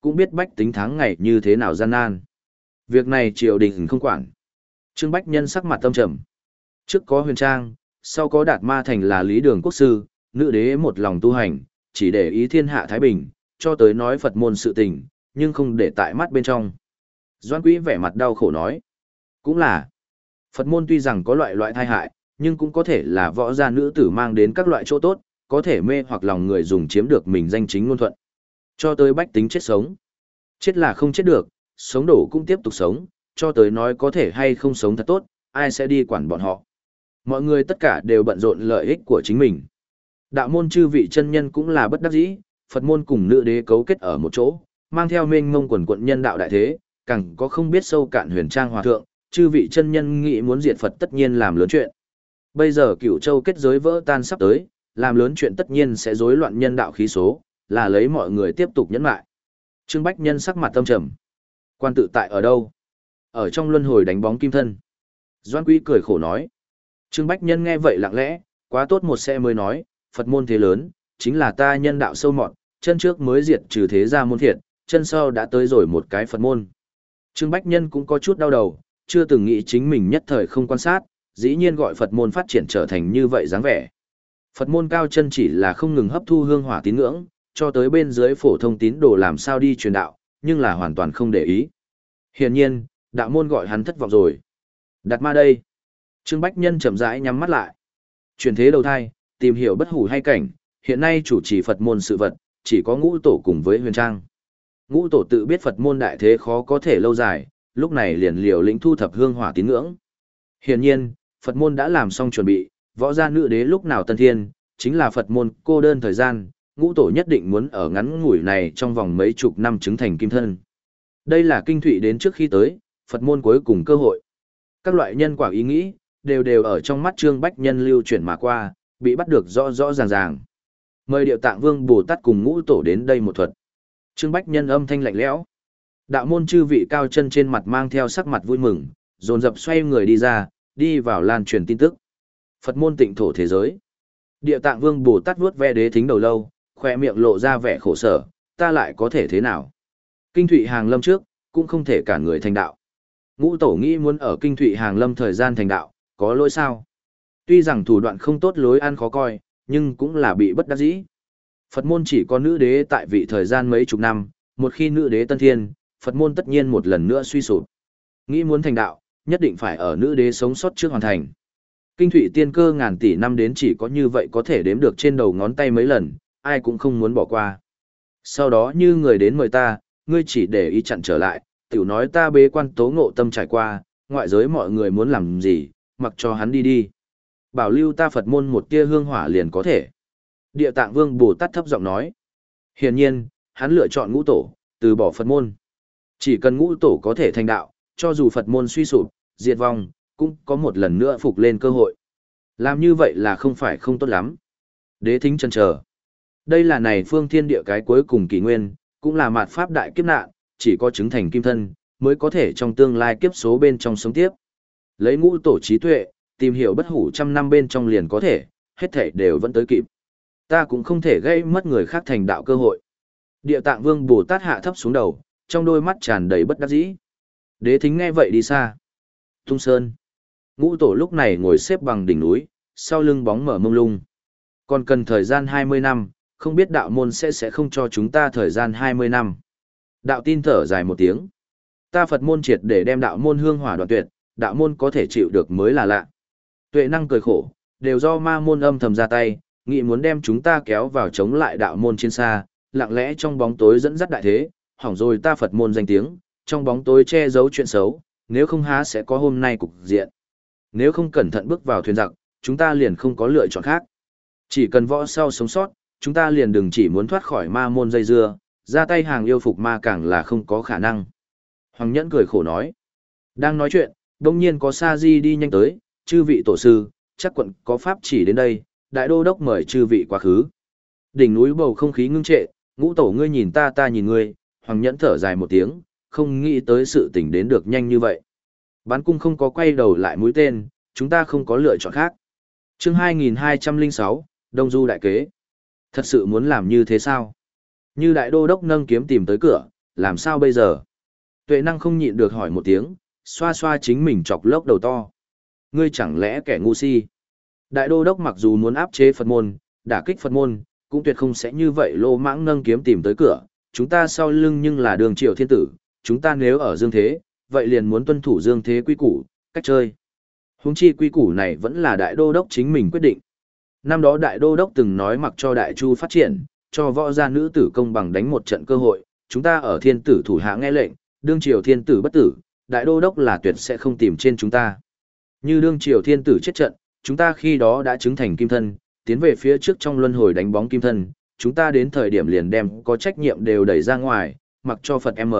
cũng biết bách tính tháng ngày như thế nào gian nan. Việc này triều đình không quản. Trương Bách Nhân sắc mặt tâm trầm. Trước có Huyền Trang, sau có Đạt Ma Thành là Lý Đường Quốc Sư, nữ đế một lòng tu hành, chỉ để ý thiên hạ Thái Bình, cho tới nói Phật môn sự tình, nhưng không để tại mắt bên trong. Doãn Quý vẻ mặt đau khổ nói. Cũng là, Phật môn tuy rằng có loại loại thai hại, nhưng cũng có thể là võ gia nữ tử mang đến các loại chỗ tốt, có thể mê hoặc lòng người dùng chiếm được mình danh chính ngôn thuận. Cho tới bách tính chết sống. Chết là không chết được, sống đổ cũng tiếp tục sống, cho tới nói có thể hay không sống thật tốt, ai sẽ đi quản bọn họ. Mọi người tất cả đều bận rộn lợi ích của chính mình. Đạo môn chư vị chân nhân cũng là bất đắc dĩ, Phật môn cùng nữ đế cấu kết ở một chỗ, mang theo mênh mông quần quận nhân đạo đại thế, càng có không biết sâu cạn Huyền Trang hòa thượng, chư vị chân nhân nghĩ muốn diệt Phật tất nhiên làm lớn chuyện. Bây giờ Cửu Châu kết giới vỡ tan sắp tới, làm lớn chuyện tất nhiên sẽ rối loạn nhân đạo khí số, là lấy mọi người tiếp tục nhẫn lại. Trương Bách Nhân sắc mặt tâm trầm. Quan tự tại ở đâu? Ở trong luân hồi đánh bóng kim thân. Doãn Quý cười khổ nói. Trương Bách Nhân nghe vậy lặng lẽ, quá tốt một xe mới nói, Phật môn thế lớn, chính là ta nhân đạo sâu mọt, chân trước mới diệt trừ thế gia môn thiệt, chân sau đã tới rồi một cái Phật môn. Trương Bách Nhân cũng có chút đau đầu, chưa từng nghĩ chính mình nhất thời không quan sát, dĩ nhiên gọi Phật môn phát triển trở thành như vậy dáng vẻ. Phật môn cao chân chỉ là không ngừng hấp thu hương hỏa tín ngưỡng, cho tới bên dưới phổ thông tín đồ làm sao đi truyền đạo, nhưng là hoàn toàn không để ý. Hiển nhiên, đạo môn gọi hắn thất vọng rồi. Đạt Ma đây. Trương Bách Nhân chậm rãi nhắm mắt lại. Chuyển thế đầu thai, tìm hiểu bất hủ hay cảnh, hiện nay chủ trì Phật môn sự vật, chỉ có ngũ tổ cùng với Huyền Trang. Ngũ tổ tự biết Phật môn đại thế khó có thể lâu dài, lúc này liền liều lĩnh thu thập hương hỏa tín ngưỡng. Hiển nhiên, Phật môn đã làm xong chuẩn bị, võ gia nữ đế lúc nào tân thiên, chính là Phật môn cô đơn thời gian, ngũ tổ nhất định muốn ở ngắn ngủi này trong vòng mấy chục năm chứng thành kim thân. Đây là kinh thụy đến trước khi tới, Phật môn cuối cùng cơ hội. Các loại nhân quả ý nghĩ, đều đều ở trong mắt Trương Bách Nhân lưu chuyển mà qua, bị bắt được rõ rõ ràng ràng. Mời Điệu Tạng Vương Bồ Tát cùng ngũ tổ đến đây một thuật. Trương Bách Nhân âm thanh lạnh lẽo. Đạo môn chư vị cao chân trên mặt mang theo sắc mặt vui mừng, dồn dập xoay người đi ra, đi vào lan truyền tin tức. Phật môn tịnh thổ thế giới. Địa Tạng Vương Bồ Tát vuốt ve đế thính đầu lâu, khoe miệng lộ ra vẻ khổ sở, ta lại có thể thế nào? Kinh Thụy Hàng Lâm trước, cũng không thể cản người thành đạo. Ngũ tổ nghĩ muốn ở Kinh Thụy Hàng Lâm thời gian thành đạo, có lỗi sao? Tuy rằng thủ đoạn không tốt, lối ăn khó coi, nhưng cũng là bị bất đắc dĩ. Phật môn chỉ có nữ đế tại vị thời gian mấy chục năm, một khi nữ đế tân thiên, Phật môn tất nhiên một lần nữa suy sụp. Nghĩ muốn thành đạo, nhất định phải ở nữ đế sống sót trước hoàn thành. Kinh Thụy tiên cơ ngàn tỷ năm đến chỉ có như vậy có thể đếm được trên đầu ngón tay mấy lần, ai cũng không muốn bỏ qua. Sau đó như người đến mời ta, ngươi chỉ để ý chặn trở lại, tiểu nói ta bế quan tố ngộ tâm trải qua, ngoại giới mọi người muốn làm gì, mặc cho hắn đi đi. Bảo lưu ta Phật môn một tia hương hỏa liền có thể. Địa Tạng Vương Bồ Tát thấp giọng nói. Hiển nhiên, hắn lựa chọn ngũ tổ, từ bỏ Phật môn. Chỉ cần ngũ tổ có thể thành đạo, cho dù Phật môn suy sụp, diệt vong, cũng có một lần nữa phục lên cơ hội. Làm như vậy là không phải không tốt lắm. Đế thính chần chờ. Đây là này phương thiên địa cái cuối cùng kỷ nguyên, cũng là mạt pháp đại kiếp nạn, chỉ có chứng thành kim thân, mới có thể trong tương lai kiếp số bên trong sống tiếp. Lấy ngũ tổ trí tuệ, tìm hiểu bất hủ trăm năm bên trong liền có thể, hết thể đều vẫn tới kịp. Ta cũng không thể gây mất người khác thành đạo cơ hội. Địa Tạng Vương Bồ Tát hạ thấp xuống đầu, trong đôi mắt tràn đầy bất đắc dĩ. Đế thính nghe vậy đi xa. Tung Sơn. Ngũ tổ lúc này ngồi xếp bằng đỉnh núi, sau lưng bóng mở mông lung. Còn cần thời gian hai mươi năm, không biết đạo môn sẽ sẽ không cho chúng ta thời gian hai mươi năm. Đạo tin thở dài một tiếng. Ta Phật môn triệt để đem đạo môn hương hỏa đoạn tuyệt, đạo môn có thể chịu được mới là lạ. Tuệ năng cười khổ, đều do ma môn âm thầm ra tay, nghĩ muốn đem chúng ta kéo vào chống lại đạo môn trên xa, lặng lẽ trong bóng tối dẫn dắt đại thế, hỏng rồi ta Phật môn danh tiếng, trong bóng tối che giấu chuyện xấu, nếu không há sẽ có hôm nay cục diện. Nếu không cẩn thận bước vào thuyền giặc, chúng ta liền không có lựa chọn khác. Chỉ cần võ sau sống sót, chúng ta liền đừng chỉ muốn thoát khỏi ma môn dây dưa, ra tay hàng yêu phục ma càng là không có khả năng. Hoàng Nhẫn cười khổ nói. Đang nói chuyện, đông nhiên có Sa Di đi nhanh tới, chư vị tổ sư, chắc quận có pháp chỉ đến đây, đại đô đốc mời chư vị quá khứ. Đỉnh núi bầu không khí ngưng trệ, ngũ tổ ngươi nhìn ta ta nhìn ngươi, Hoàng Nhẫn thở dài một tiếng, không nghĩ tới sự tình đến được nhanh như vậy. Bán cung không có quay đầu lại mũi tên, chúng ta không có lựa chọn khác. Chương hai nghìn hai trăm lẻ sáu, Đông Du đại kế. Thật sự muốn làm như thế sao? Như đại đô đốc nâng kiếm tìm tới cửa, làm sao bây giờ? Tuệ năng không nhịn được hỏi một tiếng, xoa xoa chính mình chọc lốc đầu to. Ngươi chẳng lẽ kẻ ngu si? Đại đô đốc mặc dù muốn áp chế Phật môn, đả kích Phật môn, cũng tuyệt không sẽ như vậy lô mãng nâng kiếm tìm tới cửa. Chúng ta sau lưng nhưng là đường triều thiên tử, chúng ta nếu ở dương thế, vậy liền muốn tuân thủ dương thế quy củ, cách chơi. Huống chi quy củ này vẫn là đại đô đốc chính mình quyết định. Năm đó đại đô đốc từng nói mặc cho đại chu phát triển, cho võ gia nữ tử công bằng đánh một trận cơ hội, chúng ta ở thiên tử thủ hạ nghe lệnh, đương triều thiên tử bất tử, đại đô đốc là tuyệt sẽ không tìm trên chúng ta. Như đương triều thiên tử chết trận, chúng ta khi đó đã chứng thành kim thân, tiến về phía trước trong luân hồi đánh bóng kim thân, chúng ta đến thời điểm liền đem có trách nhiệm đều đẩy ra ngoài, mặc cho Phật M.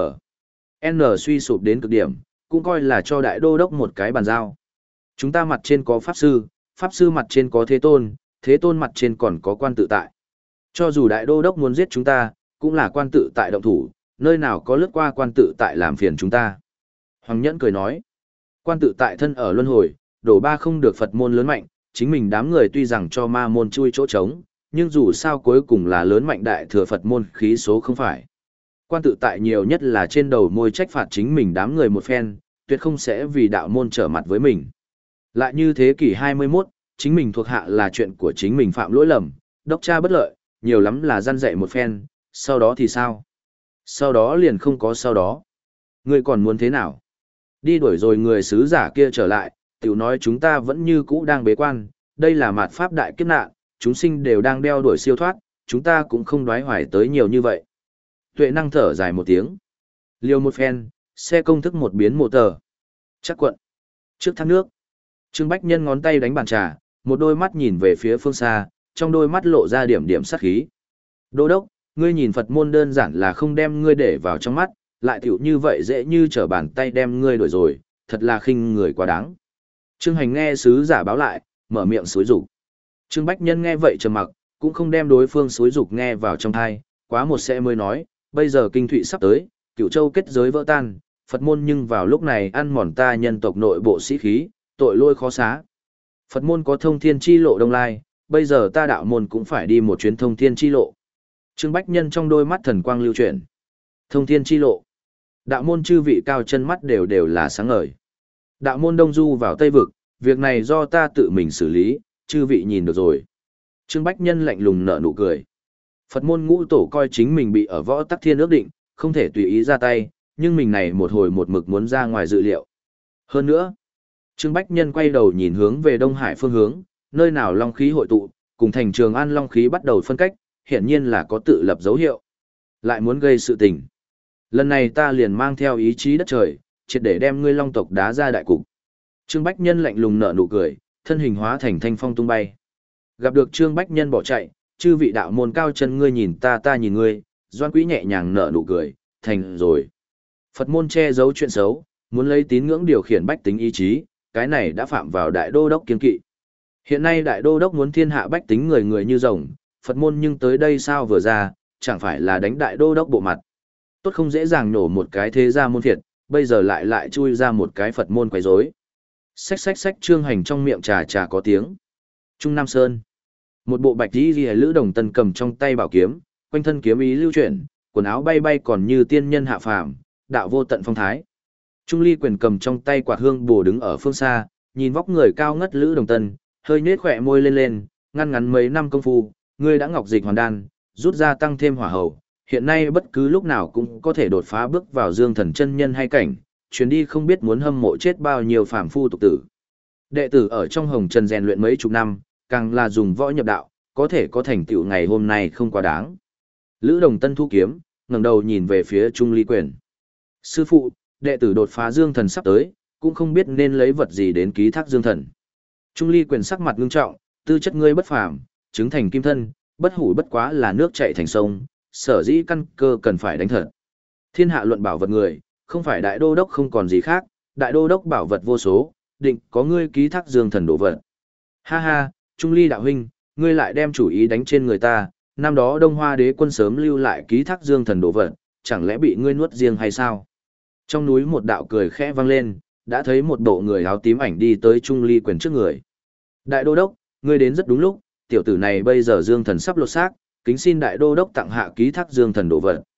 N suy sụp đến cực điểm, cũng coi là cho đại đô đốc một cái bàn giao. Chúng ta mặt trên có pháp sư, pháp sư mặt trên có thế tôn, thế tôn mặt trên còn có quan tự tại. Cho dù đại đô đốc muốn giết chúng ta, cũng là quan tự tại động thủ, nơi nào có lướt qua quan tự tại làm phiền chúng ta. Hoàng Nhẫn cười nói, quan tự tại thân ở luân hồi, đổ ba không được Phật môn lớn mạnh, chính mình đám người tuy rằng cho ma môn chui chỗ trống, nhưng dù sao cuối cùng là lớn mạnh đại thừa Phật môn khí số không phải. Quan tự tại nhiều nhất là trên đầu môi trách phạt chính mình đám người một phen, tuyệt không sẽ vì đạo môn trở mặt với mình. Lại như thế kỷ hai mươi mốt, chính mình thuộc hạ là chuyện của chính mình phạm lỗi lầm, đốc tra bất lợi, nhiều lắm là răn dạy một phen, sau đó thì sao? Sau đó liền không có sau đó. Ngươi còn muốn thế nào? Đi đuổi rồi người sứ giả kia trở lại, tiểu nói chúng ta vẫn như cũ đang bế quan, đây là mạt pháp đại kiếp nạn, chúng sinh đều đang đeo đuổi siêu thoát, chúng ta cũng không đoái hoài tới nhiều như vậy. Tuệ năng thở dài một tiếng. Liêu một phen, xe công thức một biến mô tờ. Chắc quận. Trước thác nước. Trương Bách Nhân ngón tay đánh bàn trà, một đôi mắt nhìn về phía phương xa, trong đôi mắt lộ ra điểm điểm sát khí. Đô đốc, ngươi nhìn Phật môn đơn giản là không đem ngươi để vào trong mắt, lại tiểu như vậy dễ như trở bàn tay đem ngươi đuổi rồi, thật là khinh người quá đáng. Trương Hành nghe sứ giả báo lại, mở miệng xúi rục. Trương Bách Nhân nghe vậy trầm mặc, cũng không đem đối phương xúi rục nghe vào trong tai, quá một sẽ mới nói, bây giờ kinh thụy sắp tới, Cửu Châu kết giới vỡ tan, Phật môn nhưng vào lúc này ăn mòn ta nhân tộc nội bộ sĩ khí, tội lỗi khó xá. Phật môn có thông thiên chi lộ đông lai, bây giờ ta đạo môn cũng phải đi một chuyến thông thiên chi lộ. Trương Bách Nhân trong đôi mắt thần quang lưu chuyển. Thông thiên chi lộ. Đạo môn chư vị cao chân mắt đều đều là sáng ngời. Đạo môn đông du vào Tây Vực, việc này do ta tự mình xử lý, chư vị nhìn được rồi. Trương Bách Nhân lạnh lùng nở nụ cười. Phật môn ngũ tổ coi chính mình bị ở võ tắc thiên ước định, không thể tùy ý ra tay, nhưng mình này một hồi một mực muốn ra ngoài dự liệu. Hơn nữa, Trương Bách Nhân quay đầu nhìn hướng về Đông Hải phương hướng, nơi nào long khí hội tụ, cùng thành Trường An long khí bắt đầu phân cách, hiển nhiên là có tự lập dấu hiệu. Lại muốn gây sự tình. Lần này ta liền mang theo ý chí đất trời, triệt để đem ngươi long tộc đá ra đại cục. Trương Bách Nhân lạnh lùng nở nụ cười, thân hình hóa thành thanh phong tung bay. Gặp được Trương Bách Nhân bỏ chạy, chư vị đạo môn cao chân ngươi nhìn ta ta nhìn ngươi, Doan Quý nhẹ nhàng nở nụ cười, thành rồi. Phật môn che giấu chuyện xấu, muốn lấy tín ngưỡng điều khiển bách tính ý chí, cái này đã phạm vào đại đô đốc kiên kỵ. Hiện nay đại đô đốc muốn thiên hạ bách tính người người như rồng, Phật môn nhưng tới đây sao vừa ra, chẳng phải là đánh đại đô đốc bộ mặt. Tốt không dễ dàng nổ một cái thế gia môn thiệt, bây giờ lại lại chui ra một cái Phật môn quấy rối. Xách xách xách Trương Hành trong miệng trà trà có tiếng. Trung Nam Sơn. Một bộ bạch y liễu lữ đồng tân cầm trong tay bảo kiếm, quanh thân kiếm ý lưu chuyển, quần áo bay bay còn như tiên nhân hạ phàm, đạo vô tận phong thái. Trung Ly quyền cầm trong tay quạt hương bổ đứng ở phương xa, nhìn vóc người cao ngất lữ đồng tân, hơi nhếch khỏe môi lên lên, ngăn ngắn mấy năm công phu, ngươi đã ngọc dịch hoàn đan, rút ra tăng thêm hỏa hầu, hiện nay bất cứ lúc nào cũng có thể đột phá bước vào dương thần chân nhân hay cảnh, chuyến đi không biết muốn hâm mộ chết bao nhiêu phàm phu tục tử. Đệ tử ở trong hồng trần rèn luyện mấy chục năm, càng là dùng võ nhập đạo, có thể có thành tựu ngày hôm nay không quá đáng. Lữ Đồng Tân thu kiếm, ngẩng đầu nhìn về phía Trung Ly Quyền. Sư phụ, đệ tử đột phá dương thần sắp tới, cũng không biết nên lấy vật gì đến ký thác dương thần. Trung Ly Quyền sắc mặt ngưng trọng, tư chất ngươi bất phàm, chứng thành kim thân, bất hủ bất quá là nước chảy thành sông, sở dĩ căn cơ cần phải đánh thật. Thiên hạ luận bảo vật người, không phải đại đô đốc không còn gì khác, đại đô đốc bảo vật vô số, định có ngươi ký thác dương thần đồ vật. Ha ha, Trung Ly đạo huynh, ngươi lại đem chủ ý đánh trên người ta, năm đó Đông Hoa đế quân sớm lưu lại ký thác dương thần đồ vật, chẳng lẽ bị ngươi nuốt riêng hay sao? Trong núi một đạo cười khẽ vang lên, đã thấy một bộ người áo tím ảnh đi tới Trung Ly Quyền trước người. Đại đô đốc, ngươi đến rất đúng lúc, tiểu tử này bây giờ dương thần sắp lột xác, kính xin đại đô đốc tặng hạ ký thác dương thần đồ vật.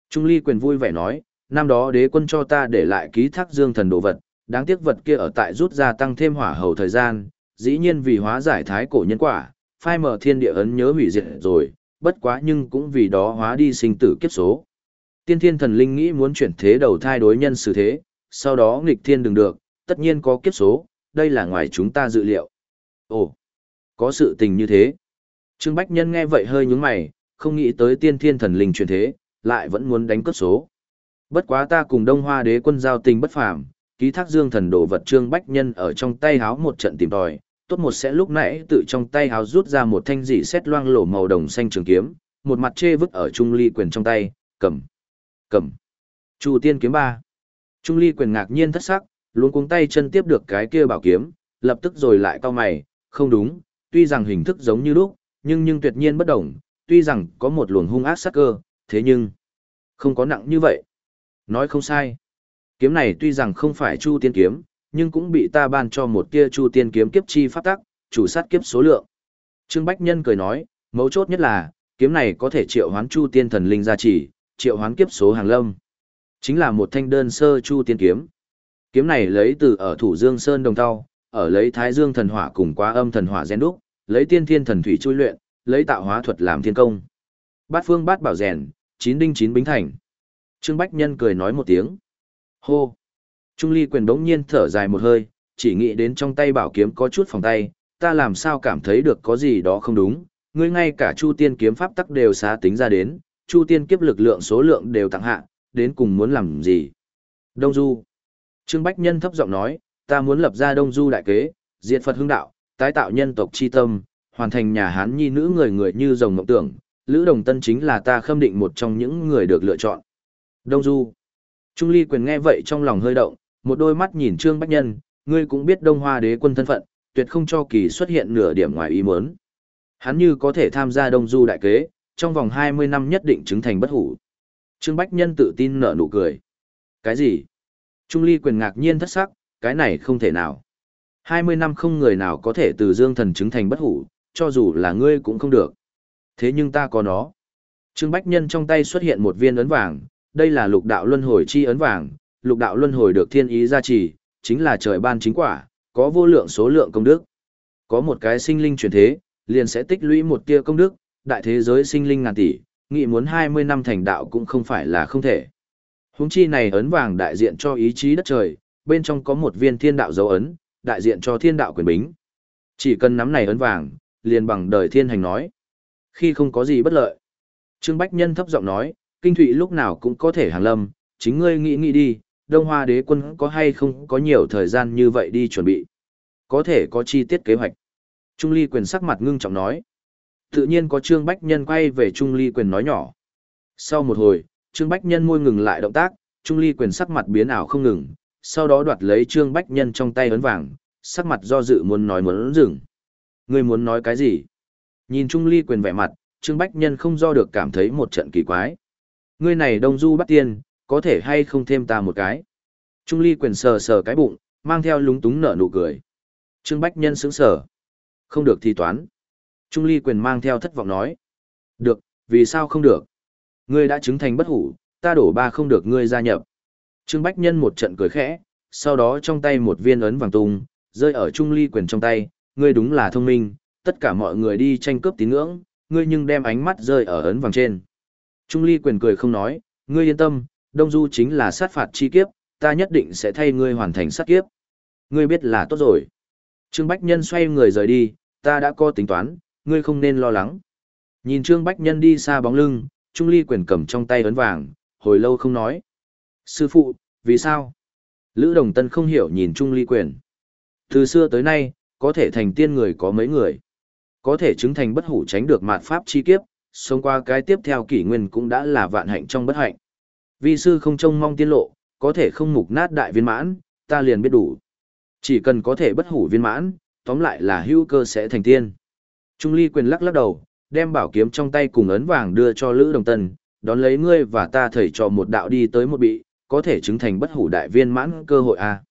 Trung ly quyền vui vẻ nói, năm đó đế quân cho ta để lại ký thác dương thần đồ vật, đáng tiếc vật kia ở tại rút ra tăng thêm hỏa hầu thời gian, dĩ nhiên vì hóa giải thái cổ nhân quả, phai mở thiên địa ấn nhớ hủy diệt rồi, bất quá nhưng cũng vì đó hóa đi sinh tử kiếp số. Tiên thiên thần linh nghĩ muốn chuyển thế đầu thai đối nhân xử thế, sau đó nghịch thiên đừng được, tất nhiên có kiếp số, đây là ngoài chúng ta dự liệu. Ồ, có sự tình như thế. Trương Bách Nhân nghe vậy hơi nhướng mày, không nghĩ tới tiên thiên thần linh chuyển thế, lại vẫn muốn đánh cướp số. Bất quá ta cùng Đông Hoa đế quân giao tình bất phàm, ký thác dương thần đồ vật Trương Bách Nhân ở trong tay háo một trận tìm tòi, tốt một sẽ lúc nãy tự trong tay háo rút ra một thanh dị xét loang lổ màu đồng xanh trường kiếm, một mặt chê vứt ở Trung Ly quyền trong tay, cầm, cầm. Chu tiên kiếm ba. Trung Ly quyền ngạc nhiên thất sắc, luống cuống tay chân tiếp được cái kia bảo kiếm, lập tức rồi lại cau mày, không đúng, tuy rằng hình thức giống như lúc, nhưng nhưng tuyệt nhiên bất đồng, tuy rằng có một luồng hung ác sắc cơ, thế nhưng không có nặng như vậy. Nói không sai. Kiếm này tuy rằng không phải Chu tiên kiếm, nhưng cũng bị ta ban cho một tia Chu tiên kiếm kiếp chi pháp tắc, chủ sát kiếp số lượng. Trương Bách Nhân cười nói, mấu chốt nhất là, kiếm này có thể triệu hoán Chu tiên thần linh gia trì, triệu hoán kiếp số hàng lâm. Chính là một thanh đơn sơ Chu tiên kiếm. Kiếm này lấy từ ở Thủ Dương Sơn Đồng Thau, ở lấy Thái Dương thần hỏa cùng Quá Âm thần hỏa gen đúc, lấy Tiên Thiên thần thủy chui luyện, lấy tạo hóa thuật làm thiên công. Bát phương bát bảo rèn, chín đinh chín bính thành. Trương Bách Nhân cười nói một tiếng. Hô. Trung Ly quyền đống nhiên thở dài một hơi, chỉ nghĩ đến trong tay bảo kiếm có chút phòng tay, ta làm sao cảm thấy được có gì đó không đúng, ngươi ngay cả Chu tiên kiếm pháp tắc đều xá tính ra đến, Chu tiên kiếp lực lượng số lượng đều tặng hạ, đến cùng muốn làm gì? Đông Du. Trương Bách Nhân thấp giọng nói, ta muốn lập ra Đông Du đại kế, diệt Phật hưng đạo, tái tạo nhân tộc chi tâm, hoàn thành nhà Hán nhi nữ người người như rồng mộng tưởng, Lữ Đồng Tân chính là ta khâm định một trong những người được lựa chọn. Đông Du. Trung Ly quyền nghe vậy trong lòng hơi động, một đôi mắt nhìn Trương Bách Nhân, ngươi cũng biết Đông Hoa đế quân thân phận, tuyệt không cho kỳ xuất hiện nửa điểm ngoài ý muốn. Hắn như có thể tham gia Đông Du đại kế, trong vòng hai mươi năm nhất định chứng thành bất hủ. Trương Bách Nhân tự tin nở nụ cười. Cái gì? Trung Ly quyền ngạc nhiên thất sắc, cái này không thể nào. hai mươi năm không người nào có thể từ dương thần chứng thành bất hủ, cho dù là ngươi cũng không được. Thế nhưng ta có nó. Trương Bách Nhân trong tay xuất hiện một viên ấn vàng, đây là lục đạo luân hồi chi ấn vàng, lục đạo luân hồi được thiên ý gia trì, chính là trời ban chính quả, có vô lượng số lượng công đức. Có một cái sinh linh chuyển thế, liền sẽ tích lũy một tia công đức, đại thế giới sinh linh ngàn tỷ, nghĩ muốn hai mươi năm thành đạo cũng không phải là không thể. Huống chi này ấn vàng đại diện cho ý chí đất trời, bên trong có một viên thiên đạo dấu ấn, đại diện cho thiên đạo quyền bính. Chỉ cần nắm này ấn vàng, liền bằng đời thiên hành nói. Khi không có gì bất lợi. Trương Bách Nhân thấp giọng nói, kinh thụy lúc nào cũng có thể hàng lâm, chính ngươi nghĩ nghĩ đi, Đông Hoa đế quân có hay không có nhiều thời gian như vậy đi chuẩn bị. Có thể có chi tiết kế hoạch. Trung Ly quyền sắc mặt ngưng trọng nói. Tự nhiên có Trương Bách Nhân quay về Trung Ly quyền nói nhỏ. Sau một hồi, Trương Bách Nhân môi ngừng lại động tác, Trung Ly quyền sắc mặt biến ảo không ngừng, sau đó đoạt lấy Trương Bách Nhân trong tay ấn vàng, sắc mặt do dự muốn nói muốn dừng. Ngươi muốn nói cái gì? Nhìn Trung Ly quyền vẻ mặt, Trương Bách Nhân không do được cảm thấy một trận kỳ quái. Ngươi này Đông Du bắt tiên, có thể hay không thêm ta một cái? Trung Ly quyền sờ sờ cái bụng, mang theo lúng túng nở nụ cười. Trương Bách Nhân sững sờ. Không được thì toán. Trung Ly quyền mang theo thất vọng nói. Được, vì sao không được? Ngươi đã chứng thành bất hủ, ta đổ ba không được ngươi gia nhập. Trương Bách Nhân một trận cười khẽ, sau đó trong tay một viên ấn vàng tung, rơi ở Trung Ly quyền trong tay, ngươi đúng là thông minh, tất cả mọi người đi tranh cướp tín ngưỡng, ngươi nhưng đem ánh mắt rơi ở ấn vàng trên. Trung Ly quyền cười không nói, ngươi yên tâm, Đông Du chính là sát phạt chi kiếp, ta nhất định sẽ thay ngươi hoàn thành sát kiếp. Ngươi biết là tốt rồi. Trương Bách Nhân xoay người rời đi, ta đã có tính toán, ngươi không nên lo lắng. Nhìn Trương Bách Nhân đi xa bóng lưng, Trung Ly quyền cầm trong tay ấn vàng, hồi lâu không nói. Sư phụ, vì sao? Lữ Đồng Tân không hiểu nhìn Trung Ly quyền. Từ xưa tới nay, có thể thành tiên người có mấy người. Có thể chứng thành bất hủ tránh được mạt pháp chi kiếp, sống qua cái tiếp theo kỷ nguyên cũng đã là vạn hạnh trong bất hạnh. Vi sư không trông mong tiên lộ, có thể không mục nát đại viên mãn, ta liền biết đủ. Chỉ cần có thể bất hủ viên mãn, tóm lại là hữu cơ sẽ thành tiên. Trung Ly quyền lắc lắc đầu, đem bảo kiếm trong tay cùng ấn vàng đưa cho Lữ Đồng Tân, đón lấy ngươi và ta thầy trò một đạo đi tới một bị, có thể chứng thành bất hủ đại viên mãn cơ hội a.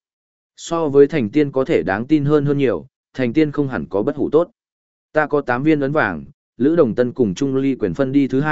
So với thành tiên có thể đáng tin hơn hơn nhiều, thành tiên không hẳn có bất hủ tốt. Ta có tám viên ấn vàng, Lữ Đồng Tân cùng Trung Ly quyền phân đi thứ hai,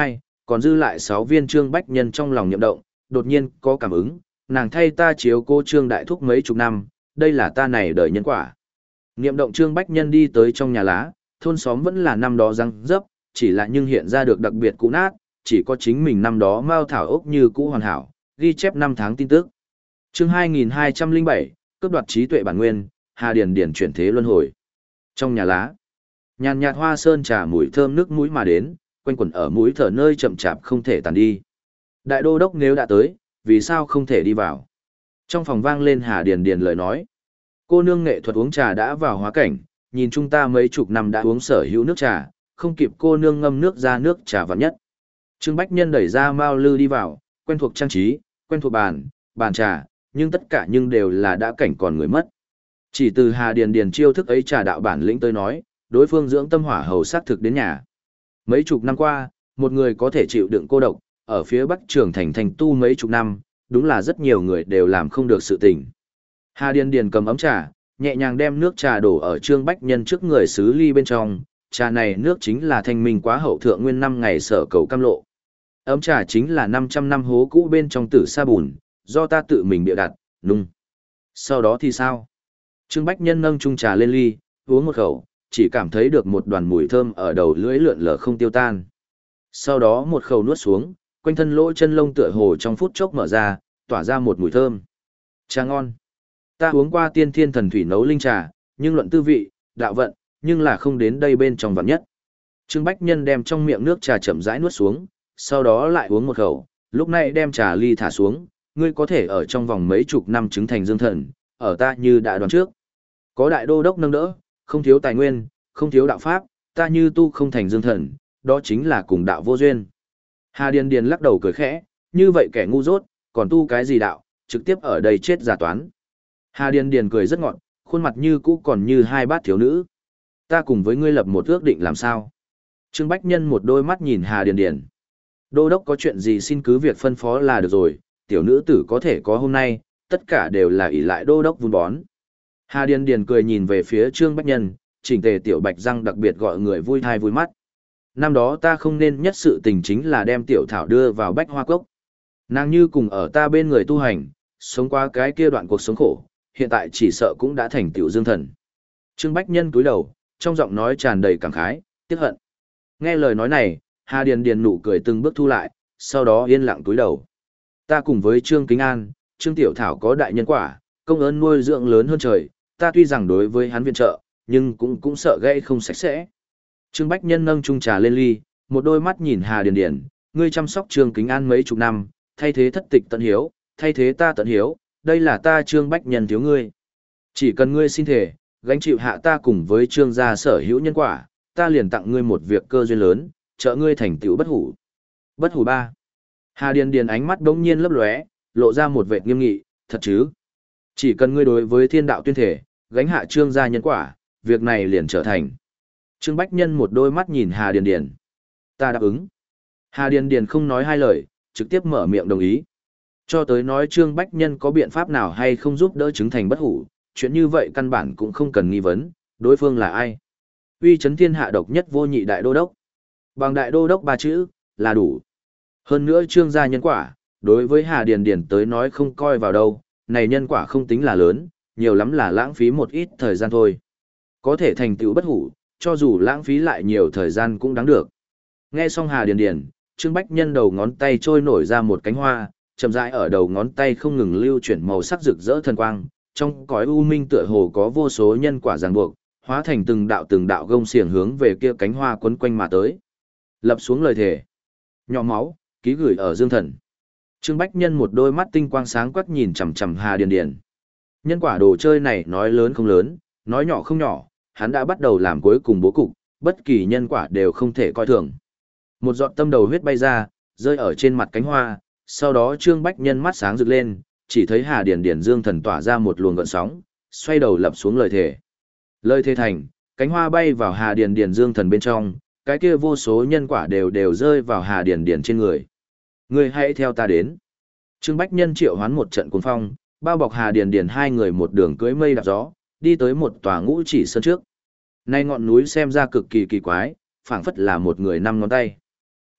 còn dư lại sáu viên Trương Bách Nhân trong lòng nhậm động, đột nhiên có cảm ứng, nàng thay ta chiếu cô Trương Đại Thúc mấy chục năm, đây là ta này đời nhân quả. Niệm động Trương Bách Nhân đi tới trong nhà lá, thôn xóm vẫn là năm đó răng dấp, chỉ là nhưng hiện ra được đặc biệt cũ nát, chỉ có chính mình năm đó mao thảo ốc như cũ hoàn hảo, ghi chép năm tháng tin tức. Chương hai nghìn hai trăm lẻ bảy, cướp đoạt trí tuệ bản nguyên, Hà Điền Điền chuyển thế luân hồi. Trong nhà lá, nhàn nhạt hoa sơn trà mùi thơm nước mũi mà đến, quanh quẩn ở mũi thở nơi chậm chạp không thể tàn đi. Đại đô đốc nếu đã tới, vì sao không thể đi vào? Trong phòng vang lên Hà Điền Điền lời nói. Cô nương nghệ thuật uống trà đã vào hóa cảnh, nhìn chúng ta mấy chục năm đã uống sở hữu nước trà, không kịp cô nương ngâm nước ra nước trà vạn nhất. Trương Bách Nhân đẩy ra Mao Lư đi vào, quen thuộc trang trí, quen thuộc bàn, bàn trà, nhưng tất cả nhưng đều là đã cảnh còn người mất. Chỉ từ Hà Điền Điền chiêu thức ấy trà đạo bản lĩnh tới nói, đối phương dưỡng tâm hỏa hầu sát thực đến nhà. Mấy chục năm qua, một người có thể chịu đựng cô độc, ở phía Bắc Trường Thành thành tu mấy chục năm, đúng là rất nhiều người đều làm không được sự tình. Hà Điền Điền cầm ấm trà, nhẹ nhàng đem nước trà đổ ở Trương Bách Nhân trước người xứ ly bên trong, trà này nước chính là thanh minh quá hậu thượng nguyên năm ngày sở cầu cam lộ. Ấm trà chính là năm trăm năm hố cũ bên trong tử sa bùn, do ta tự mình bịa đặt, nung. Sau đó thì sao? Trương Bách Nhân nâng chung trà lên ly, uống một khẩu, chỉ cảm thấy được một đoàn mùi thơm ở đầu lưỡi lượn lờ không tiêu tan. Sau đó một khẩu nuốt xuống, quanh thân lỗ chân lông tựa hồ trong phút chốc mở ra, tỏa ra một mùi thơm. Trà ngon. Ta uống qua tiên thiên thần thủy nấu linh trà, nhưng luận tư vị, đạo vận, nhưng là không đến đây bên trong vạn nhất. Trương Bách Nhân đem trong miệng nước trà chậm rãi nuốt xuống, sau đó lại uống một khẩu, lúc này đem trà ly thả xuống, ngươi có thể ở trong vòng mấy chục năm chứng thành dương thần, ở ta như đã đoán trước. Có đại đô đốc nâng đỡ, không thiếu tài nguyên, không thiếu đạo pháp, ta như tu không thành dương thần, đó chính là cùng đạo vô duyên. Hà Điền Điền lắc đầu cười khẽ, như vậy kẻ ngu dốt, còn tu cái gì đạo, trực tiếp ở đây chết giả toán. Hà Điền Điền cười rất ngọt, khuôn mặt như cũ còn như hai bát thiếu nữ. Ta cùng với ngươi lập một ước định làm sao? Trương Bách Nhân một đôi mắt nhìn Hà Điền Điền. Đô đốc có chuyện gì xin cứ việc phân phó là được rồi, tiểu nữ tử có thể có hôm nay, tất cả đều là ỷ lại đô đốc vun bón. Hà Điền Điền cười nhìn về phía Trương Bách Nhân, chỉnh tề tiểu bạch răng đặc biệt gọi người vui thai vui mắt. Năm đó ta không nên nhất sự tình chính là đem tiểu thảo đưa vào bách hoa cốc. Nàng như cùng ở ta bên người tu hành, sống qua cái kia đoạn cuộc sống khổ, hiện tại chỉ sợ cũng đã thành tiểu dương thần. Trương Bách Nhân cúi đầu, trong giọng nói tràn đầy cảm khái, tiếc hận. Nghe lời nói này, Hà Điền Điền nụ cười từng bước thu lại, sau đó yên lặng cúi đầu. Ta cùng với Trương Kính An, Trương Tiểu Thảo có đại nhân quả, công ơn nuôi dưỡng lớn hơn trời, ta tuy rằng đối với hắn viện trợ, nhưng cũng cũng sợ gây không sạch sẽ. Trương Bách Nhân nâng chung trà lên ly, một đôi mắt nhìn Hà Điền Điền, ngươi chăm sóc Trương Kính An mấy chục năm, thay thế thất tịch tận hiếu, thay thế ta tận hiếu, đây là ta Trương Bách Nhân thiếu ngươi. Chỉ cần ngươi xin thể, gánh chịu hạ ta cùng với Trương gia sở hữu nhân quả, ta liền tặng ngươi một việc cơ duyên lớn, trợ ngươi thành tựu bất hủ. Bất hủ ba. Hà Điền Điền ánh mắt đống nhiên lấp lóe, lộ ra một vẻ nghiêm nghị, thật chứ? Chỉ cần ngươi đối với thiên đạo tuyên thể, gánh hạ Trương gia nhân quả, việc này liền trở thành. Trương Bách Nhân một đôi mắt nhìn Hà Điền Điền. Ta đáp ứng. Hà Điền Điền không nói hai lời, trực tiếp mở miệng đồng ý. Cho tới nói Trương Bách Nhân có biện pháp nào hay không giúp đỡ chứng thành bất hủ, chuyện như vậy căn bản cũng không cần nghi vấn, đối phương là ai. Uy chấn thiên hạ độc nhất vô nhị đại đô đốc. Bằng đại đô đốc ba chữ, là đủ. Hơn nữa Trương gia nhân quả, đối với Hà Điền Điền tới nói không coi vào đâu, này nhân quả không tính là lớn, nhiều lắm là lãng phí một ít thời gian thôi. Có thể thành tựu bất hủ, cho dù lãng phí lại nhiều thời gian cũng đáng được. Nghe xong Hà Điền Điền, Trương Bách Nhân đầu ngón tay trôi nổi ra một cánh hoa, chậm rãi ở đầu ngón tay không ngừng lưu chuyển màu sắc rực rỡ thần quang, trong cõi u minh tựa hồ có vô số nhân quả ràng buộc, hóa thành từng đạo từng đạo gông xiềng hướng về kia cánh hoa quấn quanh mà tới. Lập xuống lời thề. Nhỏ máu, ký gửi ở dương thần. Trương Bách Nhân một đôi mắt tinh quang sáng quắc nhìn chằm chằm Hà Điền Điền. Nhân quả đồ chơi này nói lớn không lớn, nói nhỏ không nhỏ, hắn đã bắt đầu làm cuối cùng bố cục, bất kỳ nhân quả đều không thể coi thường. Một giọt tâm đầu huyết bay ra, rơi ở trên mặt cánh hoa, sau đó Trương Bách Nhân mắt sáng rực lên, chỉ thấy Hà Điền Điền dương thần tỏa ra một luồng gợn sóng, xoay đầu lập xuống lời thề. Lời thề thành, cánh hoa bay vào Hà Điền Điền dương thần bên trong, cái kia vô số nhân quả đều đều rơi vào Hà Điền Điền trên người. Ngươi hãy theo ta đến. Trương Bách Nhân triệu hoán một trận cuồng phong, bao bọc Hà Điền Điền hai người một đường cưỡi mây đạp gió, đi tới một tòa ngũ chỉ sơn trước. Nay ngọn núi xem ra cực kỳ kỳ quái, phảng phất là một người năm ngón tay.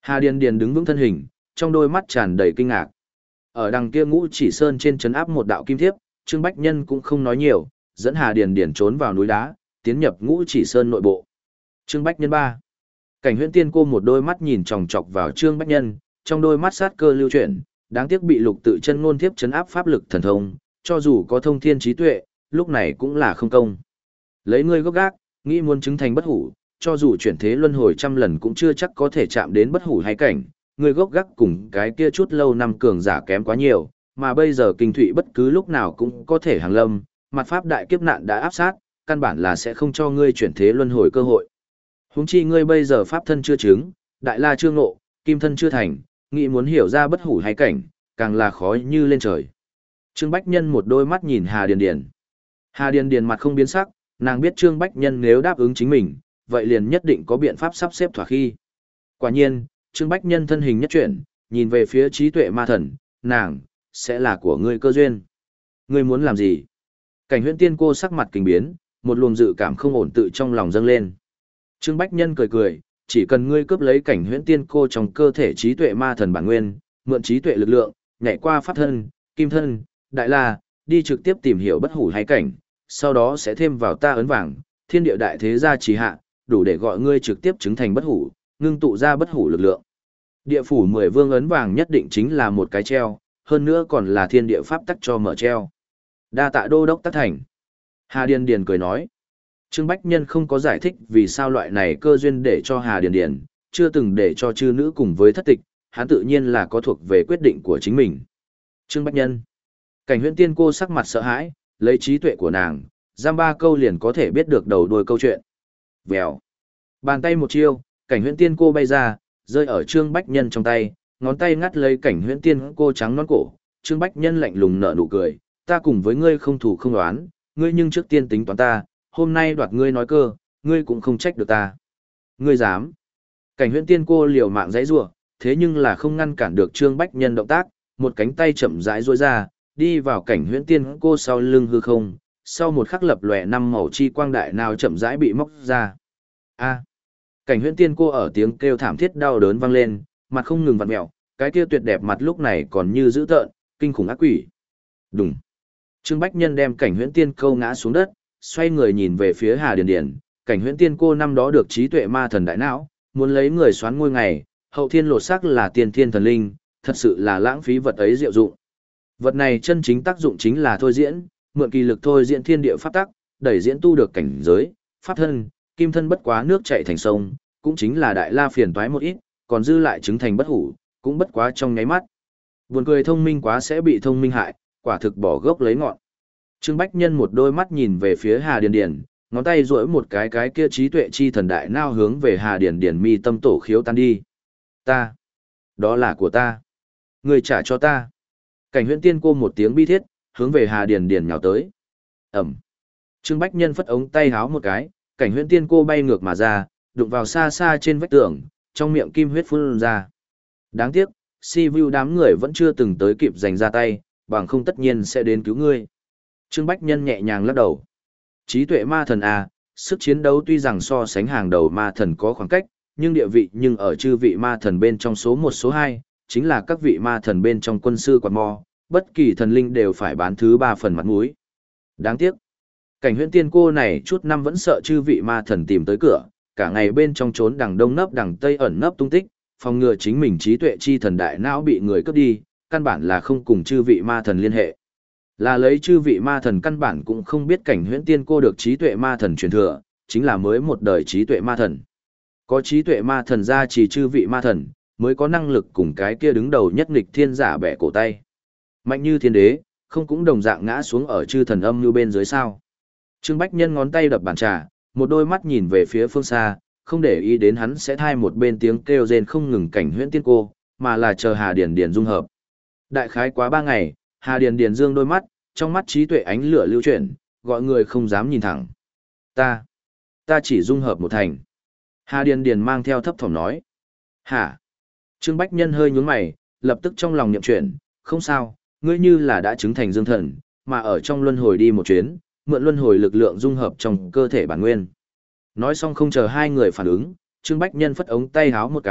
Hà Điền Điền đứng vững thân hình, trong đôi mắt tràn đầy kinh ngạc. Ở đằng kia Ngũ Chỉ Sơn trên trấn áp một đạo kim thiếp, Trương Bách Nhân cũng không nói nhiều, dẫn Hà Điền Điền trốn vào núi đá, tiến nhập Ngũ Chỉ Sơn nội bộ. Trương Bách Nhân ba. Cảnh Huyễn Tiên cô một đôi mắt nhìn chòng chọc vào Trương Bách Nhân, trong đôi mắt sát cơ lưu chuyển, đáng tiếc bị Lục Tự Chân ngôn thiếp trấn áp pháp lực thần thông, cho dù có thông thiên trí tuệ, lúc này cũng là không công. Lấy ngươi gốc gác, nghĩ muốn chứng thành bất hủ, cho dù chuyển thế luân hồi trăm lần cũng chưa chắc có thể chạm đến bất hủ hay cảnh, ngươi gốc gác cùng cái kia chút lâu năm cường giả kém quá nhiều, mà bây giờ kinh thụy bất cứ lúc nào cũng có thể hàng lâm, mặt pháp đại kiếp nạn đã áp sát, căn bản là sẽ không cho ngươi chuyển thế luân hồi cơ hội. Huống chi ngươi bây giờ pháp thân chưa chứng, đại la chưa ngộ, kim thân chưa thành, nghĩ muốn hiểu ra bất hủ hay cảnh, càng là khó như lên trời. Trương Bách Nhân một đôi mắt nhìn Hà Điền Điền. Hà Điền Điền mặt không biến sắc, nàng biết Trương Bách Nhân nếu đáp ứng chính mình, vậy liền nhất định có biện pháp sắp xếp thỏa khi. Quả nhiên, Trương Bách Nhân thân hình nhất chuyển, nhìn về phía trí tuệ ma thần, nàng, sẽ là của ngươi cơ duyên. Ngươi muốn làm gì? Cảnh Huyễn Tiên cô sắc mặt kinh biến, một luồng dự cảm không ổn tự trong lòng dâng lên. Trương Bách Nhân cười cười, chỉ cần ngươi cướp lấy Cảnh Huyễn Tiên cô trong cơ thể trí tuệ ma thần bản nguyên, mượn trí tuệ lực lượng, nhảy qua pháp thân, kim thân, đại la, đi trực tiếp tìm hiểu bất hủ hay cảnh, sau đó sẽ thêm vào ta ấn vàng, thiên địa đại thế gia trì hạ, đủ để gọi ngươi trực tiếp chứng thành bất hủ, ngưng tụ ra bất hủ lực lượng. Địa phủ mười vương ấn vàng nhất định chính là một cái treo, hơn nữa còn là thiên địa pháp tắc cho mở treo. Đa tạ đô đốc tác thành. Hà Điền Điền cười nói. Trương Bách Nhân không có giải thích vì sao loại này cơ duyên để cho Hà Điền Điền, chưa từng để cho chư nữ cùng với thất tịch, hắn tự nhiên là có thuộc về quyết định của chính mình. Trương Bách Nhân. Cảnh Huyễn Tiên cô sắc mặt sợ hãi, lấy trí tuệ của nàng, giam ba câu liền có thể biết được đầu đuôi câu chuyện. Vèo. Bàn tay một chiêu, Cảnh Huyễn Tiên cô bay ra, rơi ở Trương Bách Nhân trong tay, ngón tay ngắt lấy Cảnh Huyễn Tiên cô trắng nõn cổ. Trương Bách Nhân lạnh lùng nở nụ cười, ta cùng với ngươi không thù không đoán, ngươi nhưng trước tiên tính toán ta, hôm nay đoạt ngươi nói cơ, ngươi cũng không trách được ta. Ngươi dám? Cảnh Huyễn Tiên cô liều mạng giãy giụa, thế nhưng là không ngăn cản được Trương Bách Nhân động tác, một cánh tay chậm rãi duỗi ra, đi vào Cảnh Huyễn Tiên cô sau lưng hư không, sau một khắc lập lòe năm màu chi quang đại nào chậm rãi bị móc ra. A! Cảnh Huyễn Tiên cô ở tiếng kêu thảm thiết đau đớn vang lên, mặt không ngừng vặn mèo, cái kia tuyệt đẹp mặt lúc này còn như dữ tợn, kinh khủng ác quỷ. Đùng. Trương Bách Nhân đem Cảnh Huyễn Tiên cô ngã xuống đất, xoay người nhìn về phía Hà Điền Điền, Cảnh Huyễn Tiên cô năm đó được trí tuệ ma thần đại não, muốn lấy người xoán ngôi ngày, hậu thiên lột xác là tiên thiên thần linh, thật sự là lãng phí vật ấy diệu dụng. Vật này chân chính tác dụng chính là thôi diễn, mượn kỳ lực thôi diễn thiên địa pháp tắc, đẩy diễn tu được cảnh giới, pháp thân, kim thân bất quá nước chảy thành sông, cũng chính là đại la phiền toái một ít, còn dư lại chứng thành bất hủ, cũng bất quá trong nháy mắt. Buồn cười thông minh quá sẽ bị thông minh hại, quả thực bỏ gốc lấy ngọn. Trương Bách Nhân một đôi mắt nhìn về phía Hà Điền Điền, ngón tay duỗi một cái cái kia trí tuệ chi thần đại nao hướng về Hà Điền Điền mi tâm tổ khiếu tan đi. Ta, đó là của ta. Người trả cho ta. Cảnh Huyễn Tiên cô một tiếng bi thiết, hướng về Hà Điền Điền nhào tới. Ẩm. Trương Bách Nhân phất ống tay háo một cái, Cảnh Huyễn Tiên cô bay ngược mà ra, đụng vào xa xa trên vách tường, trong miệng kim huyết phun ra. Đáng tiếc, si vu đám người vẫn chưa từng tới kịp giành ra tay, bằng không tất nhiên sẽ đến cứu ngươi. Trương Bách Nhân nhẹ nhàng lắc đầu. Trí tuệ ma thần à, sức chiến đấu tuy rằng so sánh hàng đầu ma thần có khoảng cách, nhưng địa vị nhưng ở chư vị ma thần bên trong số một số hai, chính là các vị ma thần bên trong quân sư quạt mò, bất kỳ thần linh đều phải bán thứ ba phần mặt mũi. Đáng tiếc, Cảnh Huyễn Tiên cô này chút năm vẫn sợ chư vị ma thần tìm tới cửa, cả ngày bên trong trốn đằng đông nấp đằng tây ẩn nấp tung tích, phòng ngừa chính mình trí tuệ chi thần đại não bị người cướp đi, căn bản là không cùng chư vị ma thần liên hệ. Là lấy chư vị ma thần căn bản cũng không biết Cảnh Huyễn Tiên cô được trí tuệ ma thần truyền thừa, chính là mới một đời trí tuệ ma thần. Có trí tuệ ma thần ra chỉ chư vị ma thần, mới có năng lực cùng cái kia đứng đầu nhất nghịch thiên giả bẻ cổ tay. Mạnh như thiên đế, không cũng đồng dạng ngã xuống ở chư thần âm như bên dưới sao. Trương Bách Nhân ngón tay đập bàn trà, một đôi mắt nhìn về phía phương xa, không để ý đến hắn sẽ thay một bên tiếng kêu rên không ngừng Cảnh Huyễn Tiên cô, mà là chờ Hà Điền Điền dung hợp. Đại khái quá ba ngày, Hà Điền Điền dương đôi mắt, trong mắt trí tuệ ánh lửa lưu chuyển, gọi người không dám nhìn thẳng. Ta, ta chỉ dung hợp một thành. Hà Điền Điền mang theo thấp thỏm nói. Hả? Trương Bách Nhân hơi nhướng mày, lập tức trong lòng niệm chuyển, không sao, ngươi như là đã chứng thành dương thần, mà ở trong luân hồi đi một chuyến, mượn luân hồi lực lượng dung hợp trong cơ thể bản nguyên. Nói xong không chờ hai người phản ứng, Trương Bách Nhân phất ống tay háo một cái,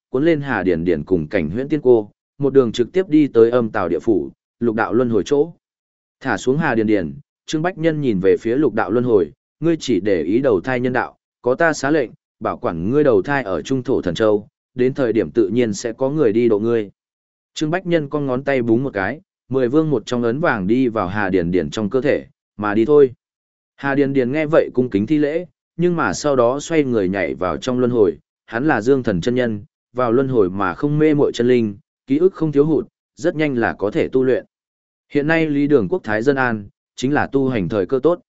cuốn lên Hà Điền Điền cùng Cảnh Huyễn Tiên cô, một đường trực tiếp đi tới Âm Tào địa phủ, Lục Đạo Luân Hồi chỗ. Thả xuống Hà Điền Điền, Trương Bách Nhân nhìn về phía Lục Đạo Luân Hồi, ngươi chỉ để ý đầu thai nhân đạo, có ta xá lệnh, bảo quản ngươi đầu thai ở Trung Thổ Thần Châu, đến thời điểm tự nhiên sẽ có người đi độ ngươi. Trương Bách Nhân con ngón tay búng một cái, mười vương một trong ấn vàng đi vào Hà Điền Điền trong cơ thể, mà đi thôi. Hà Điền Điền nghe vậy cung kính thi lễ, nhưng mà sau đó xoay người nhảy vào trong luân hồi, hắn là Dương Thần chân nhân, vào luân hồi mà không mê muội chân linh, ký ức không thiếu hụt, rất nhanh là có thể tu luyện. Hiện nay Lý Đường Quốc Thái Dân An, chính là tu hành thời cơ tốt.